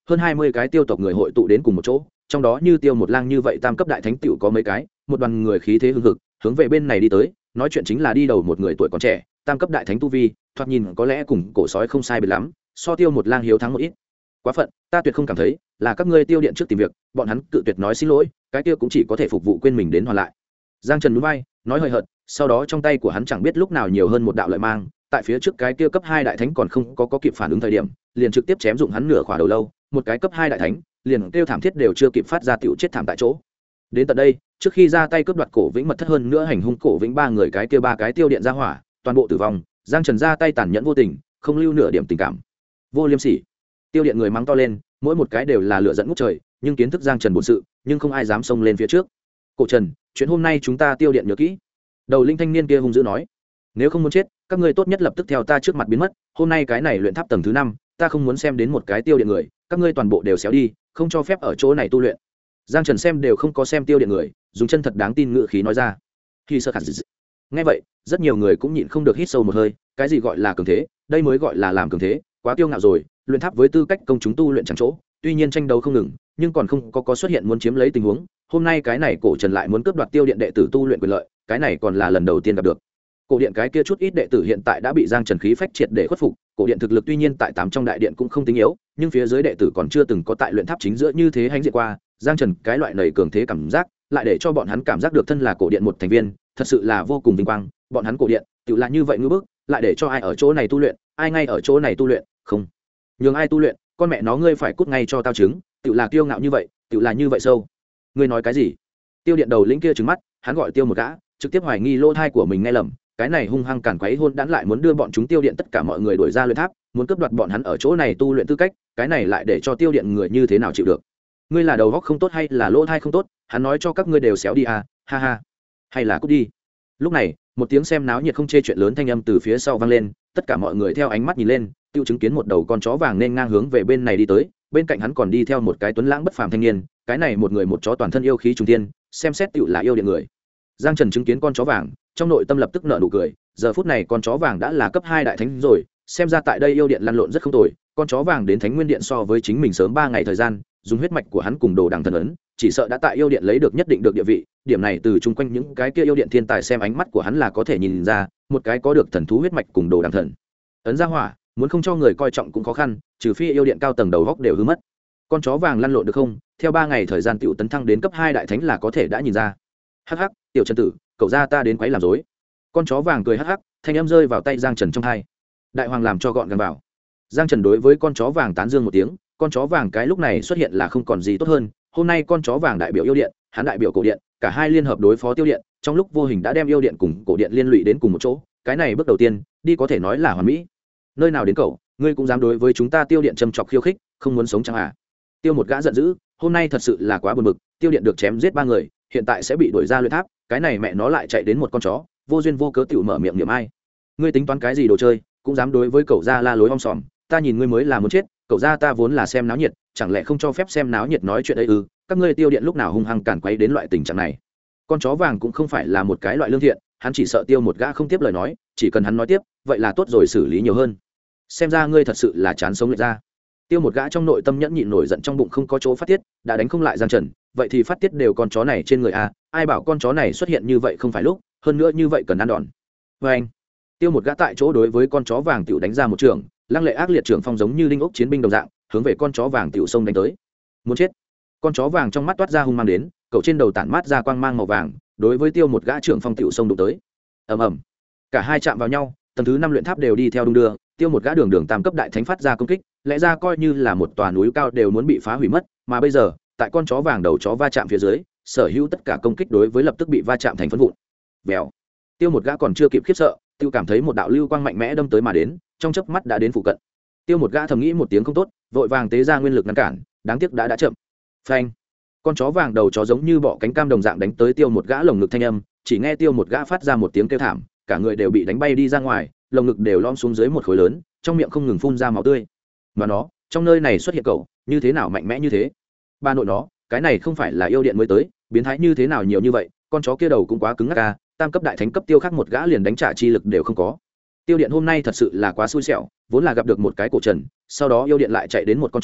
hơn 20 cái tiêu tộc người hội tụ đến cùng một chỗ, trong đó như Tiêu Một Lang như vậy tam cấp đại thánh tiểu có mấy cái, một đoàn người khí thế hưng hực hướng về bên này đi tới, nói chuyện chính là đi đầu một người tuổi còn trẻ, tam cấp đại thánh tu vi, thoạt nhìn có lẽ cùng cổ sói không sai biệt lắm, so Tiêu Một Lang hiếu thắng một ít. Quá phận, ta tuyệt không cảm thấy là các ngươi Tiêu điện trước tìm việc, bọn hắn cự tuyệt nói xin lỗi, cái kia cũng chỉ có thể phục vụ quên mình đến hoàn lại. Giang Trần nhún vai, nói hơi hợt, sau đó trong tay của hắn chẳng biết lúc nào nhiều hơn một đạo lợi mang, tại phía trước cái kia cấp 2 đại thánh còn không có kịp phản ứng thời điểm, liền trực tiếp chém dụng hắn nửa khỏa đầu lâu, một cái cấp 2 đại thánh, liền kêu thảm thiết đều chưa kịp phát ra tiểu chết thảm tại chỗ. Đến tận đây, trước khi ra tay cướp đoạt cổ Vĩnh mật thất hơn nữa hành hung cổ Vĩnh ba người cái kia ba cái tiêu điện ra hỏa, toàn bộ tử vong, Giang Trần ra tay tàn nhẫn vô tình, không lưu nửa điểm tình cảm. Vô liêm sỉ. Tiêu điện người mắng to lên, mỗi một cái đều là lửa giận ngút trời, nhưng kiến thức Giang Trần bổn sự, nhưng không ai dám xông lên phía trước. Cổ Trần, chuyện hôm nay chúng ta Tiêu điện nhớ kỹ. Đầu linh thanh niên kia hung dữ nói, nếu không muốn chết, các ngươi tốt nhất lập tức theo ta trước mặt biến mất, hôm nay cái này luyện tháp tầng thứ 5, ta không muốn xem đến một cái Tiêu điện người, các ngươi toàn bộ đều xéo đi, không cho phép ở chỗ này tu luyện. Giang Trần xem đều không có xem Tiêu điện người, dùng chân thật đáng tin ngữ khí nói ra. Khi sơ khả dị. Nghe vậy, rất nhiều người cũng nhịn không được hít sâu một hơi, cái gì gọi là cường thế, đây mới gọi là làm cường thế, quá kiêu ngạo rồi, luyện tháp với tư cách công chúng tu luyện chẳng chỗ, tuy nhiên tranh đấu không ngừng, nhưng còn không có xuất hiện muốn chiếm lấy tình huống, hôm nay cái này Cổ Trần lại muốn cướp đoạt Tiêu điện đệ tử tu luyện quyền lợi, cái này còn là lần đầu tiên gặp được. Cổ điện cái kia chút ít đệ tử hiện tại đã bị Giang Trần khí phách triệt để khuất phục, cổ điện thực lực tuy nhiên tại 8 trong đại điện cũng không tính yếu, nhưng phía dưới đệ tử còn chưa từng có tại luyện tháp chính giữa như thế hãnh diện qua, Giang Trần cái loại nảy cường thế cảm giác, lại để cho bọn hắn cảm giác được thân là cổ điện một thành viên, thật sự là vô cùng vinh quang, bọn hắn cổ điện, tự là như vậy ngư bức, lại để cho ai ở chỗ này tu luyện, ai ngay ở chỗ này tu luyện, không. Nhường ai tu luyện, con mẹ nó ngươi phải cút ngay cho tao chứng, tự là kiêu ngạo như vậy, tự là như vậy sâu. Ngươi nói cái gì? Tiêu điện đầu lĩnh kia trừng mắt, hắn gọi Tiêu một gã, trực tiếp hoài nghi lỗ thai của mình nghe lầm, cái này hung hăng càn quấy hôn đản lại muốn đưa bọn chúng Tiêu điện tất cả mọi người đuổi ra luyện tháp, muốn cướp đoạt bọn hắn ở chỗ này tu luyện tư cách, cái này lại để cho Tiêu điện người như thế nào chịu được? Ngươi là đầu óc không tốt hay là lỗ thai không tốt, hắn nói cho các ngươi đều xéo đi à, ha ha. Hay là cút đi. Lúc này, một tiếng xem náo nhiệt không chê chuyện lớn thanh âm từ phía sau vang lên, tất cả mọi người theo ánh mắt nhìn lên, tiêu chứng kiến một đầu con chó vàng nên ngang hướng về bên này đi tới, bên cạnh hắn còn đi theo một cái tuấn lãng bất phàm thanh niên, cái này một người một chó toàn thân yêu khí trùng thiên, xem xét tựu là yêu điện người. Giang Trần chứng kiến con chó vàng, trong nội tâm lập tức nở nụ cười, giờ phút này con chó vàng đã là cấp 2 đại thánh rồi, xem ra tại đây yêu điện lăn lộn rất không tồi, con chó vàng đến Thánh Nguyên điện so với chính mình sớm 3 ngày thời gian, dùng huyết mạch của hắn cùng đồ đằng thần ấn, chỉ sợ đã tại yêu điện lấy được nhất định được địa vị, điểm này từ chung quanh những cái kia yêu điện thiên tài xem ánh mắt của hắn là có thể nhìn ra, một cái có được thần thú huyết mạch cùng đồ đằng thần ấn ra hỏa, muốn không cho người coi trọng cũng khó khăn, trừ phi yêu điện cao tầng đầu góc đều hư mất. Con chó vàng lăn lộn được không, theo 3 ngày thời gian tiểu tấn thăng đến cấp 2 đại thánh là có thể đã nhìn ra. Hắc hắc, tiểu Trần tử, cậu ra ta đến quấy làm rối. Con chó vàng cười hắc hắc, thanh âm rơi vào tay Giang Trần trong tai. Đại hoàng làm cho gọn gàng vào. Giang Trần đối với con chó vàng tán dương một tiếng, con chó vàng cái lúc này xuất hiện là không còn gì tốt hơn, hôm nay con chó vàng đại biểu yêu điện, hắn đại biểu cổ điện, cả hai liên hợp đối phó tiêu điện, trong lúc vô hình đã đem yêu điện cùng cổ điện liên lụy đến cùng một chỗ, cái này bước đầu tiên đi có thể nói là hoàn mỹ. Nơi nào đến cậu, ngươi cũng dám đối với chúng ta tiêu điện châm chọc khiêu khích, không muốn sống chẳng à? Tiêu một gã giận dữ, hôm nay thật sự là quá buồn bực, tiêu điện được chém giết 3 người, hiện tại sẽ bị đuổi ra luyện tháp, cái này mẹ nó lại chạy đến một con chó, vô duyên vô cớ tiểu mở miệng niệm ai? Ngươi tính toán cái gì đồ chơi, cũng dám đối với cậu ra la lối om sòm, ta nhìn ngươi mới là muốn chết, cậu ra ta vốn là xem náo nhiệt, chẳng lẽ không cho phép xem náo nhiệt nói chuyện ấy ư? Các ngươi tiêu điện lúc nào hung hăng cản quấy đến loại tình trạng này? Con chó vàng cũng không phải là một cái loại lương thiện, hắn chỉ sợ tiêu một gã không tiếp lời nói, chỉ cần hắn nói tiếp, vậy là tốt rồi xử lý nhiều hơn. Xem ra ngươi thật sự là chán sống lệch ra. Tiêu một gã trong nội tâm nhẫn nhịn nổi giận trong bụng không có chỗ phát tiết, đã đánh không lại Giang Trần, vậy thì phát tiết đều con chó này trên người a, ai bảo con chó này xuất hiện như vậy không phải lúc, hơn nữa như vậy cần ăn đòn. Và anh, tiêu một gã tại chỗ đối với con chó vàng tiểu đánh ra một trường, lăng lệ ác liệt trưởng phong giống như linh ốc chiến binh đồng dạng, hướng về con chó vàng tiểu sông đánh tới. Muốn chết. Con chó vàng trong mắt toát ra hung mang đến, cậu trên đầu tản mát ra quang mang màu vàng, đối với tiêu một gã trưởng phong tiểu sông đụng tới. Ầm ầm. Cả hai chạm vào nhau, tầng thứ 5 luyện tháp đều đi theo đung đưa, tiêu một gã đường đường tam cấp đại thánh phát ra công kích, lẽ ra coi như là một tòa núi cao đều muốn bị phá hủy mất, mà bây giờ, tại con chó vàng đầu chó va chạm phía dưới, sở hữu tất cả công kích đối với lập tức bị va chạm thành phấn vụn. Vèo. Tiêu một gã còn chưa kịp khiếp sợ, tiêu cảm thấy một đạo lưu quang mạnh mẽ đâm tới mà đến, trong chớp mắt đã đến phụ cận. Tiêu một gã thầm nghĩ một tiếng không tốt, vội vàng tế ra nguyên lực ngăn cản, đáng tiếc đã chậm. Phanh. Con chó vàng đầu chó giống như bọ cánh cam đồng dạng đánh tới tiêu một gã lồng ngực thanh âm, chỉ nghe tiêu một gã phát ra một tiếng kêu thảm, cả người đều bị đánh bay đi ra ngoài, lồng ngực đều lom xuống dưới một khối lớn, trong miệng không ngừng phun ra máu tươi. Mà nó, trong nơi này xuất hiện cậu, như thế nào mạnh mẽ như thế? Ba nội nó, cái này không phải là yêu điện mới tới, biến thái như thế nào nhiều như vậy, con chó kia đầu cũng quá cứng ngắc a, tam cấp đại thánh cấp tiêu khác một gã liền đánh trả chi lực đều không có. Tiêu điện hôm nay thật sự là quá xui xẻo, vốn là gặp được một cái cổ trần, sau đó yêu điện lại chạy đến một con chó,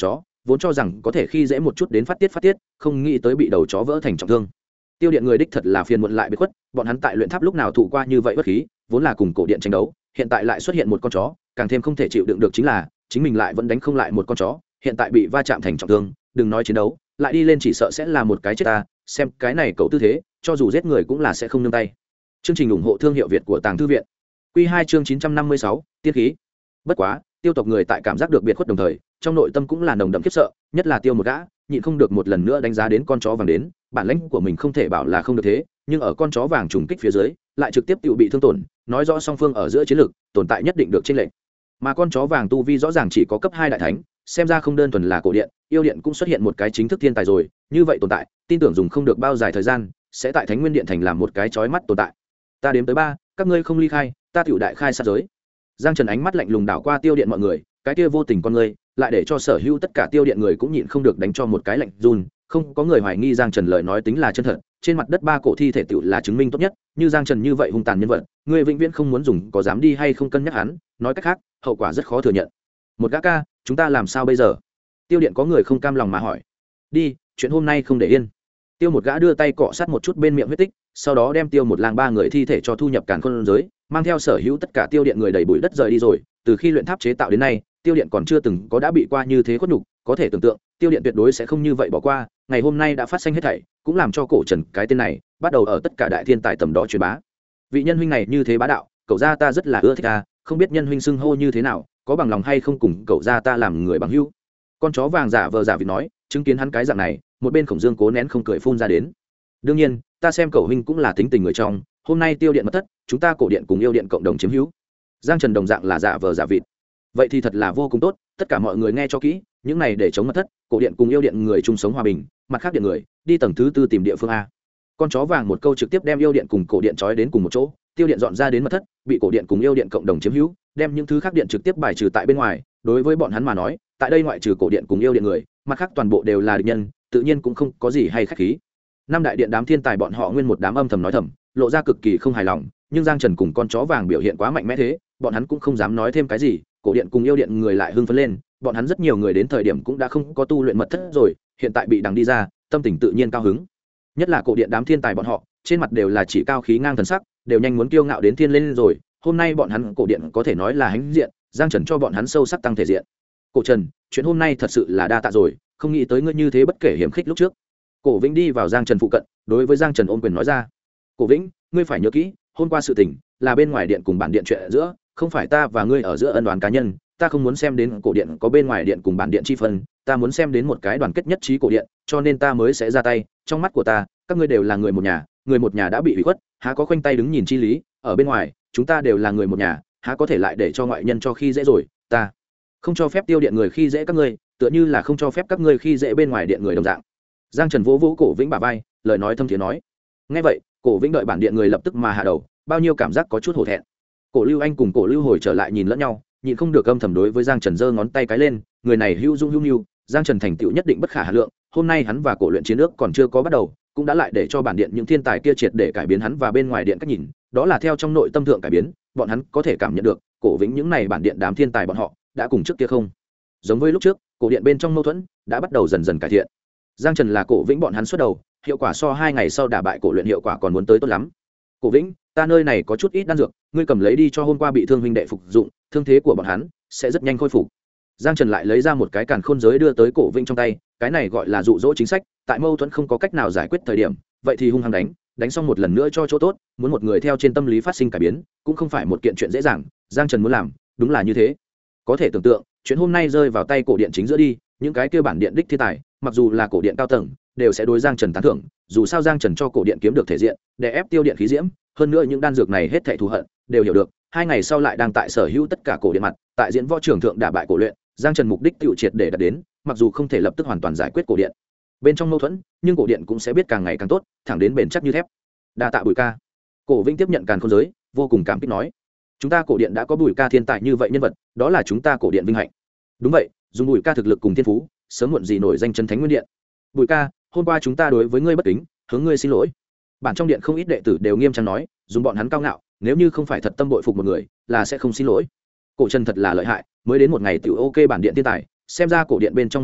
vốn cho rằng có thể khi dễ một chút đến phát tiết, không nghĩ tới bị đầu chó vỡ thành trọng thương. Tiêu điện người đích thật là phiền muộn lại biệt khuất, bọn hắn tại luyện tháp lúc nào thụ qua như vậy bất khí, vốn là cùng cổ điện tranh đấu, hiện tại lại xuất hiện một con chó, càng thêm không thể chịu đựng được chính là chính mình lại vẫn đánh không lại một con chó, hiện tại bị va chạm thành trọng thương, đừng nói chiến đấu, lại đi lên chỉ sợ sẽ là một cái chết ta, xem cái này cậu tư thế, cho dù giết người cũng là sẽ không nương tay. Chương trình ủng hộ thương hiệu Việt của Tàng Thư viện. Quy 2 chương 956, tiên khí. Bất quá, tiêu tộc người tại cảm giác được biệt khuất đồng thời, trong nội tâm cũng là nồng đậm khiếp sợ, nhất là tiêu một gã, nhịn không được một lần nữa đánh giá đến con chó vàng đến, bản lĩnh của mình không thể bảo là không được thế, nhưng ở con chó vàng trùng kích phía dưới, lại trực tiếp tự bị thương tổn, nói rõ song phương ở giữa chiến lược tồn tại nhất định được chênh lệch. Mà con chó vàng tu vi rõ ràng chỉ có cấp 2 đại thánh, xem ra không đơn thuần là cổ điện, yêu điện cũng xuất hiện một cái chính thức thiên tài rồi, như vậy tồn tại, tin tưởng dùng không được bao dài thời gian, sẽ tại Thánh Nguyên Điện thành làm một cái chói mắt tồn tại. Ta đếm tới 3, các ngươi không ly khai, ta tiểu đại khai sát giới. Giang Trần ánh mắt lạnh lùng đảo qua tiêu điện mọi người, cái kia vô tình con ngươi, lại để cho sở hữu tất cả tiêu điện người cũng nhịn không được đánh cho một cái lạnh run, không có người hoài nghi Giang Trần lời nói tính là chân thật, trên mặt đất 3 cổ thi thể tiểu là chứng minh tốt nhất, như Giang Trần như vậy hung tàn nhân vật, người vĩnh viễn không muốn dùng có dám đi hay không cân nhắc hắn, nói cách khác, hậu quả rất khó thừa nhận. Một gã ca, chúng ta làm sao bây giờ? Tiêu điện có người không cam lòng mà hỏi. Đi, chuyện hôm nay không để yên. Tiêu một gã đưa tay cọ sát một chút bên miệng huyết tích, sau đó đem Tiêu một lang 3 người thi thể cho thu nhập càn khôn giới, mang theo sở hữu tất cả tiêu điện người đầy bụi đất rời đi rồi. Từ khi luyện tháp chế tạo đến nay, tiêu điện còn chưa từng có đã bị qua như thế khuất nhục, có thể tưởng tượng, tiêu điện tuyệt đối sẽ không như vậy bỏ qua. Ngày hôm nay đã phát sinh hết thảy, cũng làm cho cổ Trần cái tên này bắt đầu ở tất cả đại thiên tài tầm đó truyền bá. Vị nhân huynh này như thế bá đạo, cậu gia ta rất là ưa thích ta, không biết nhân huynh xưng hô như thế nào, có bằng lòng hay không cùng cậu gia ta làm người bằng hữu. Con chó vàng giả vờ giả vịt nói, chứng kiến hắn cái dạng này, một bên Khổng Dương cố nén không cười phun ra đến. Đương nhiên, ta xem cậu huynh cũng là tính tình người trong, hôm nay tiêu điện mất thất, chúng ta cổ điện cùng yêu điện cộng đồng chiếm hữu. Giang Trần đồng dạng là giả vờ giả vịt. Vậy thì thật là vô cùng tốt, tất cả mọi người nghe cho kỹ, những này để chống mật thất, cổ điện cùng yêu điện người chung sống hòa bình, mặt khác điện người đi tầng thứ 4 tìm địa phương a. Con chó vàng một câu trực tiếp đem yêu điện cùng cổ điện trói đến cùng một chỗ, tiêu điện dọn ra đến mật thất, bị cổ điện cùng yêu điện cộng đồng chiếm hữu, đem những thứ khác điện trực tiếp bài trừ tại bên ngoài. Đối với bọn hắn mà nói, tại đây ngoại trừ cổ điện cùng yêu điện người, mặt khác toàn bộ đều là địch nhân, tự nhiên cũng không có gì hay khách khí. Năm đại điện đám thiên tài bọn họ nguyên một đám âm thầm nói thầm, lộ ra cực kỳ không hài lòng, nhưng Giang Trần cùng con chó vàng biểu hiện quá mạnh mẽ thế, bọn hắn cũng không dám nói thêm cái gì. Cổ điện cùng yêu điện người lại hưng phấn lên, bọn hắn rất nhiều người đến thời điểm cũng đã không có tu luyện mật thất rồi, hiện tại bị đằng đi ra, tâm tình tự nhiên cao hứng. Nhất là cổ điện đám thiên tài bọn họ, trên mặt đều là chỉ cao khí ngang thần sắc, đều nhanh muốn kiêu ngạo đến thiên lên rồi. Hôm nay bọn hắn cổ điện có thể nói là hãnh diện, Giang Trần cho bọn hắn sâu sắc tăng thể diện. Cổ Trần, chuyện hôm nay thật sự là đa tạ rồi, không nghĩ tới ngươi như thế bất kể hiểm khích lúc trước. Cổ Vĩnh đi vào Giang Trần phụ cận, đối với Giang Trần ôm quyền nói ra. Cổ Vĩnh, ngươi phải nhớ kỹ, hôm qua sự tình là bên ngoài điện cùng bản điện chuyện ở giữa, không phải ta và ngươi ở giữa ân oán cá nhân, ta không muốn xem đến cổ điện có bên ngoài điện cùng bản điện chi phân, ta muốn xem đến một cái đoàn kết nhất trí cổ điện, cho nên ta mới sẽ ra tay. Trong mắt của ta, các ngươi đều là người một nhà đã bị hủy khuất, há có khoanh tay đứng nhìn chi lý, ở bên ngoài, chúng ta đều là người một nhà, há có thể lại để cho ngoại nhân cho khi dễ rồi, ta không cho phép tiêu điện người khi dễ các ngươi, tựa như là không cho phép các ngươi khi dễ bên ngoài điện người đồng dạng. Giang Trần vỗ vỗ Cổ Vĩnh bả vai, lời nói thâm thiế nói. Nghe vậy, Cổ Vĩnh đợi bản điện người lập tức mà hạ đầu, bao nhiêu cảm giác có chút hổ thẹn. Cổ Lưu Anh cùng Cổ Lưu Hồi trở lại nhìn lẫn nhau, nhịn không được âm thầm đối với Giang Trần giơ ngón tay cái lên, người này hữu dung hữu nhu, Giang Trần thành tựu nhất định bất khả hà lượng, hôm nay hắn và cổ luyện chiến ước còn chưa có bắt đầu, cũng đã lại để cho bản điện những thiên tài kia triệt để cải biến hắn và bên ngoài điện cách nhìn, đó là theo trong nội tâm thượng cải biến, bọn hắn có thể cảm nhận được, Cổ Vĩnh những này bản điện đám thiên tài bọn họ đã cùng trước kia không giống với lúc trước, cổ điện bên trong mâu thuẫn đã bắt đầu dần dần cải thiện. Giang Trần là Cổ Vĩnh bọn hắn xuất đầu, hiệu quả so 2 ngày sau đả bại cổ luyện hiệu quả còn muốn tới tốt lắm. Cổ Vĩnh, ta nơi này có chút ít đan dược, ngươi cầm lấy đi cho hôm qua bị thương huynh đệ phục dụng, thương thế của bọn hắn sẽ rất nhanh khôi phục. Giang Trần lại lấy ra một cái càn khôn giới đưa tới Cổ Vĩnh trong tay, cái này gọi là dụ dỗ chính sách, tại mâu thuẫn không có cách nào giải quyết thời điểm, vậy thì hung hăng đánh xong một lần nữa cho chỗ tốt, muốn một người theo trên tâm lý phát sinh cải biến, cũng không phải một kiện chuyện dễ dàng, Giang Trần muốn làm, đúng là như thế. Có thể tưởng tượng, chuyện hôm nay rơi vào tay cổ điện chính giữa đi, những cái kia bản điện đích thiên tài, mặc dù là cổ điện cao tầng, đều sẽ đối Giang Trần tán thưởng, dù sao Giang Trần cho cổ điện kiếm được thể diện, để ép tiêu điện khí diễm, hơn nữa những đan dược này hết thảy thù hận, đều hiểu được, 2 ngày sau lại đang tại sở hữu tất cả cổ điện mặt, tại diễn võ trường thượng đả bại cổ luyện, Giang Trần mục đích tiêu triệt để đạt đến, mặc dù không thể lập tức hoàn toàn giải quyết cổ điện bên trong mâu thuẫn, nhưng cổ điện cũng sẽ biết càng ngày càng tốt, thẳng đến bền chắc như thép. Đa tạ Bùi ca. Cổ Vĩnh tiếp nhận càn khôn giới, vô cùng cảm kích nói, chúng ta cổ điện đã có Bùi ca thiên tài như vậy nhân vật, đó là chúng ta cổ điện vinh hạnh. Đúng vậy, dùng Bùi ca thực lực cùng thiên phú, sớm muộn gì nổi danh chân thánh nguyên điện. Bùi ca, hôm qua chúng ta đối với ngươi bất kính, hướng ngươi xin lỗi. Bản trong điện không ít đệ tử đều nghiêm trang nói, dùng bọn hắn cao ngạo, nếu như không phải thật tâm bội phục một người, là sẽ không xin lỗi. Cổ Trần thật là lợi hại, mới đến một ngày tiểu ok bản điện thiên tài, xem ra cổ điện bên trong mâu thuẫn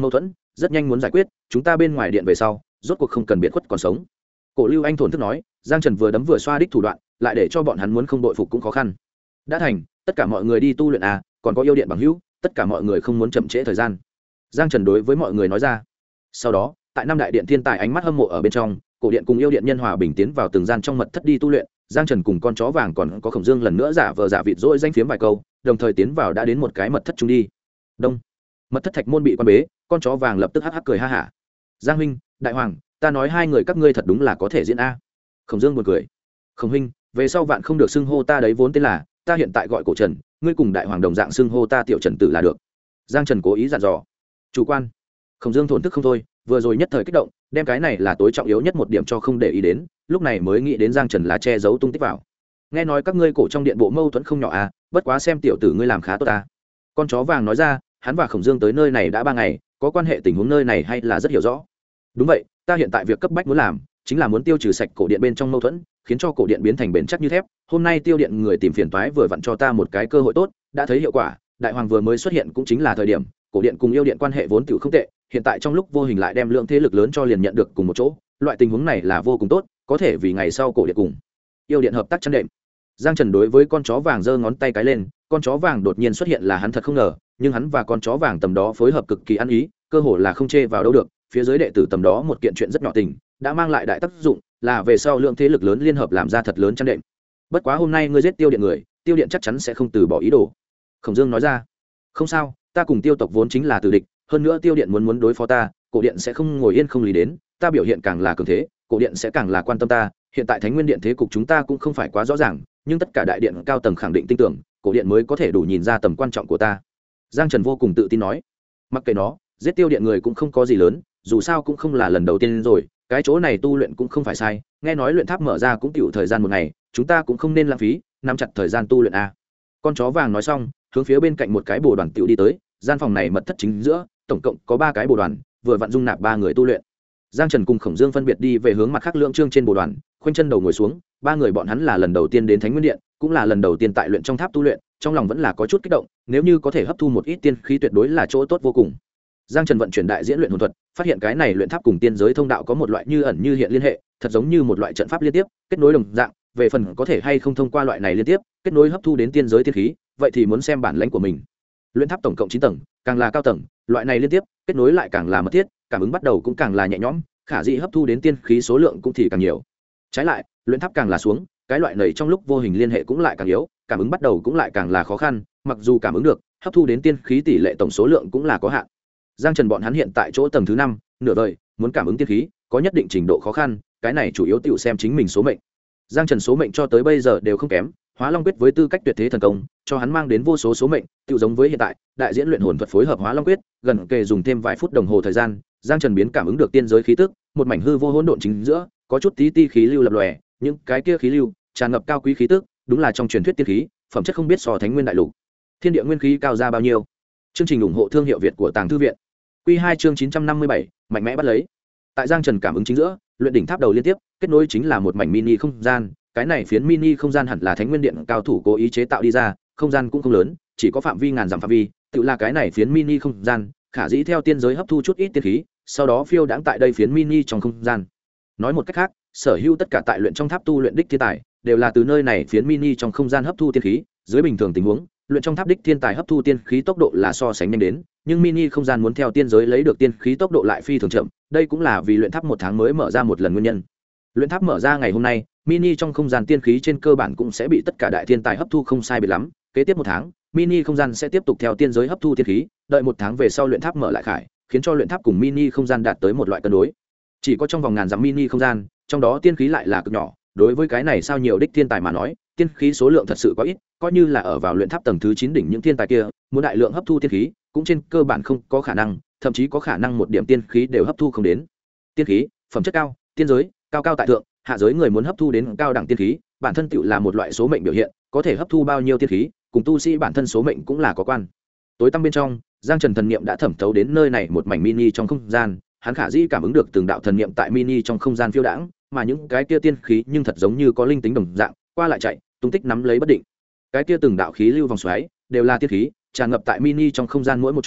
rất nhanh muốn giải quyết, chúng ta bên ngoài điện về sau rốt cuộc không cần biệt khuất còn sống. Cổ Lưu Anh thổn thức nói. Giang Trần vừa đấm vừa xoa đích thủ đoạn, lại để cho bọn hắn muốn không đội phục cũng khó khăn. Đã thành, tất cả mọi người đi tu luyện à, còn có yêu điện bằng hữu, tất cả mọi người không muốn chậm trễ thời gian. Giang Trần đối với mọi người nói ra. Sau đó, tại năm đại điện thiên tài ánh mắt hâm mộ ở bên trong, cổ điện cùng yêu điện nhân hòa bình tiến vào từng gian trong mật thất đi tu luyện. Giang Trần cùng con chó vàng còn có Khổng Dương lần nữa giả vờ giả vịt dỗi danh phiếm vài câu, đồng thời tiến vào đã đến một cái mật thất chung đi. Đông, mật thất thạch môn bị quan bế, con chó vàng lập tức hắc hắc cười ha hả. Giang huynh, đại hoàng, ta nói hai người các ngươi thật đúng là có thể diễn a. Khổng Dương buồn cười. Khổng huynh, về sau vạn không được xưng hô ta đấy vốn tên là, ta hiện tại gọi cổ Trần, ngươi cùng đại hoàng đồng dạng xưng hô ta tiểu Trần tử là được. Giang Trần cố ý dặn dò. Chủ quan. Khổng Dương thổn thức không thôi, vừa rồi nhất thời kích động, đem cái này là tối trọng yếu nhất một điểm cho không để ý đến, lúc này mới nghĩ đến Giang Trần là che giấu tung tích vào. Nghe nói các ngươi cổ trong điện bộ mâu thuẫn không nhỏ à, bất quá xem tiểu tử ngươi làm khá tốt ta. Con chó vàng nói ra, hắn và Khổng Dương tới nơi này đã 3 ngày, có quan hệ tình huống nơi này hay là rất hiểu rõ. Đúng vậy, ta hiện tại việc cấp bách muốn làm chính là muốn tiêu trừ sạch cổ điện bên trong mâu thuẫn, khiến cho cổ điện biến thành bền chắc như thép. Hôm nay tiêu điện người tìm phiền toái vừa vặn cho ta một cái cơ hội tốt, đã thấy hiệu quả, đại hoàng vừa mới xuất hiện cũng chính là thời điểm, cổ điện cùng yêu điện quan hệ vốn tiểu không tệ, hiện tại trong lúc vô hình lại đem lượng thế lực lớn cho liền nhận được cùng một chỗ, loại tình huống này là vô cùng tốt, có thể vì ngày sau cổ điện cùng yêu điện hợp tác chăn đệm. Giang Trần đối với con chó vàng giơ ngón tay cái lên, con chó vàng đột nhiên xuất hiện là hắn thật không ngờ, nhưng hắn và con chó vàng tầm đó phối hợp cực kỳ ăn ý, cơ hồ là không chê vào đâu được. Phía dưới đệ tử tầm đó một kiện chuyện rất nhỏ tình, đã mang lại đại tác dụng, là về sau lượng thế lực lớn liên hợp làm ra thật lớn chăn đệm. Bất quá hôm nay ngươi giết tiêu điện người, tiêu điện chắc chắn sẽ không từ bỏ ý đồ. Khổng Dương nói ra. Không sao, ta cùng tiêu tộc vốn chính là tử địch, hơn nữa tiêu điện muốn đối phó ta, cổ điện sẽ không ngồi yên không lý đến, ta biểu hiện càng là cường thế, cổ điện sẽ càng là quan tâm ta. Hiện tại Thánh Nguyên Điện thế cục chúng ta cũng không phải quá rõ ràng, nhưng tất cả đại điện cao tầng khẳng định tin tưởng, cổ điện mới có thể đủ nhìn ra tầm quan trọng của ta. Giang Trần vô cùng tự tin nói. Mặc kệ nó, giết tiêu điện người cũng không có gì lớn, dù sao cũng không là lần đầu tiên rồi, cái chỗ này tu luyện cũng không phải sai, nghe nói luyện tháp mở ra cũng tiểu thời gian một ngày, chúng ta cũng không nên lãng phí, nắm chặt thời gian tu luyện a. Con chó vàng nói xong, hướng phía bên cạnh một cái bồ đoàn tiểu đi tới, gian phòng này mật thất chính giữa, tổng cộng có 3 cái bồ đoàn, vừa vặn dung nạp 3 người tu luyện. Giang Trần cùng Khổng Dương phân biệt đi về hướng mặt khác lượng trương trên bồ đoàn, khoanh chân đầu ngồi xuống, 3 người bọn hắn là lần đầu tiên đến Thánh Nguyên Điện, cũng là lần đầu tiên tại luyện trong tháp tu luyện, trong lòng vẫn là có chút kích động, nếu như có thể hấp thu một ít tiên khí tuyệt đối là chỗ tốt vô cùng. Giang Trần vận chuyển đại diễn luyện hồn thuật, phát hiện cái này luyện tháp cùng tiên giới thông đạo có một loại như ẩn như hiện liên hệ, thật giống như một loại trận pháp liên tiếp, kết nối đồng dạng, về phần có thể hay không thông qua loại này liên tiếp, kết nối hấp thu đến tiên giới tiên khí, vậy thì muốn xem bản lĩnh của mình. Luyện tháp tổng cộng 9 tầng, càng là cao tầng, loại này liên tiếp, kết nối lại càng là mật thiết, cảm ứng bắt đầu cũng càng là nhẹ nhõm, khả dĩ hấp thu đến tiên khí số lượng cũng thì càng nhiều. Trái lại, luyện tháp càng là xuống, cái loại này trong lúc vô hình liên hệ cũng lại càng yếu, cảm ứng bắt đầu cũng lại càng là khó khăn, mặc dù cảm ứng được, hấp thu đến tiên khí tỷ lệ tổng số lượng cũng là có hạn. Giang Trần bọn hắn hiện tại chỗ tầng thứ 5, nửa đời, muốn cảm ứng tiên khí, có nhất định trình độ khó khăn, cái này chủ yếu tiểu xem chính mình số mệnh. Giang Trần số mệnh cho tới bây giờ đều không kém, Hóa Long quyết với tư cách tuyệt thế thần công, cho hắn mang đến vô số số mệnh, tiểu giống với hiện tại, đại diễn luyện hồn thuật phối hợp Hóa Long quyết, gần kề dùng thêm vài phút đồng hồ thời gian, Giang Trần biến cảm ứng được tiên giới khí tức, một mảnh hư vô hỗn độn chính giữa, có chút tí ti khí lưu lập lòe, những cái kia khí lưu tràn ngập cao quý khí tức, đúng là trong truyền thuyết tiên khí, phẩm chất không biết so Thánh Nguyên đại lục. Thiên địa nguyên khí cao ra bao nhiêu? Chương trình ủng hộ thương hiệu Việt của Tàng Thư viện. Quy 2 chương 957, mạnh mẽ bắt lấy. Tại Giang Trần cảm ứng chính giữa, luyện đỉnh tháp đầu liên tiếp, kết nối chính là một mảnh mini không gian, cái này phiến mini không gian hẳn là Thánh Nguyên Điện cao thủ cố ý chế tạo đi ra, không gian cũng không lớn, chỉ có phạm vi ngàn dặm phạm vi, tự là cái này phiến mini không gian, khả dĩ theo tiên giới hấp thu chút ít tiên khí, sau đó phiêu đãng tại đây phiến mini trong không gian. Nói một cách khác, sở hữu tất cả tại luyện trong tháp tu luyện đích thiên tài, đều là từ nơi này phiến mini trong không gian hấp thu tiên khí, dưới bình thường tình huống, luyện trong tháp đích thiên tài hấp thu tiên khí tốc độ là so sánh nhanh đến, nhưng mini không gian muốn theo tiên giới lấy được tiên khí tốc độ lại phi thường chậm, đây cũng là vì luyện tháp 1 tháng mới mở ra một lần nguyên nhân. Luyện tháp mở ra ngày hôm nay, mini trong không gian tiên khí trên cơ bản cũng sẽ bị tất cả đại thiên tài hấp thu không sai biệt lắm, kế tiếp 1 tháng, mini không gian sẽ tiếp tục theo tiên giới hấp thu tiên khí, đợi 1 tháng về sau luyện tháp mở lại khải, khiến cho luyện tháp cùng mini không gian đạt tới một loại cân đối. Chỉ có trong vòng ngàn dặm mini không gian, trong đó tiên khí lại là cực nhỏ, đối với cái này sao nhiều đích thiên tài mà nói, tiên khí số lượng thật sự có ít, coi như là ở vào luyện tháp tầng thứ 9 đỉnh những thiên tài kia, muốn đại lượng hấp thu tiên khí, cũng trên cơ bản không có khả năng, thậm chí có khả năng một điểm tiên khí đều hấp thu không đến. Tiên khí, phẩm chất cao, tiên giới, cao cao tại thượng, hạ giới người muốn hấp thu đến cao đẳng tiên khí, bản thân tựu là một loại số mệnh biểu hiện, có thể hấp thu bao nhiêu tiên khí, cùng tu sĩ bản thân số mệnh cũng là có quan. Tối tăm bên trong, Giang Trần thần niệm đã thẩm thấu đến nơi này một mảnh mini trong không gian, hắn khả dĩ cảm ứng được từng đạo thần niệm tại mini trong không gian phiêu đãng, mà những cái kia tiên khí nhưng thật giống như có linh tính đồng dạng, qua lại chạy, tung tích nắm lấy bất định. Cái kia từng đạo khí lưu vòng xoáy, đều là tiên khí, tràn ngập tại mini trong không gian mỗi một chỗ,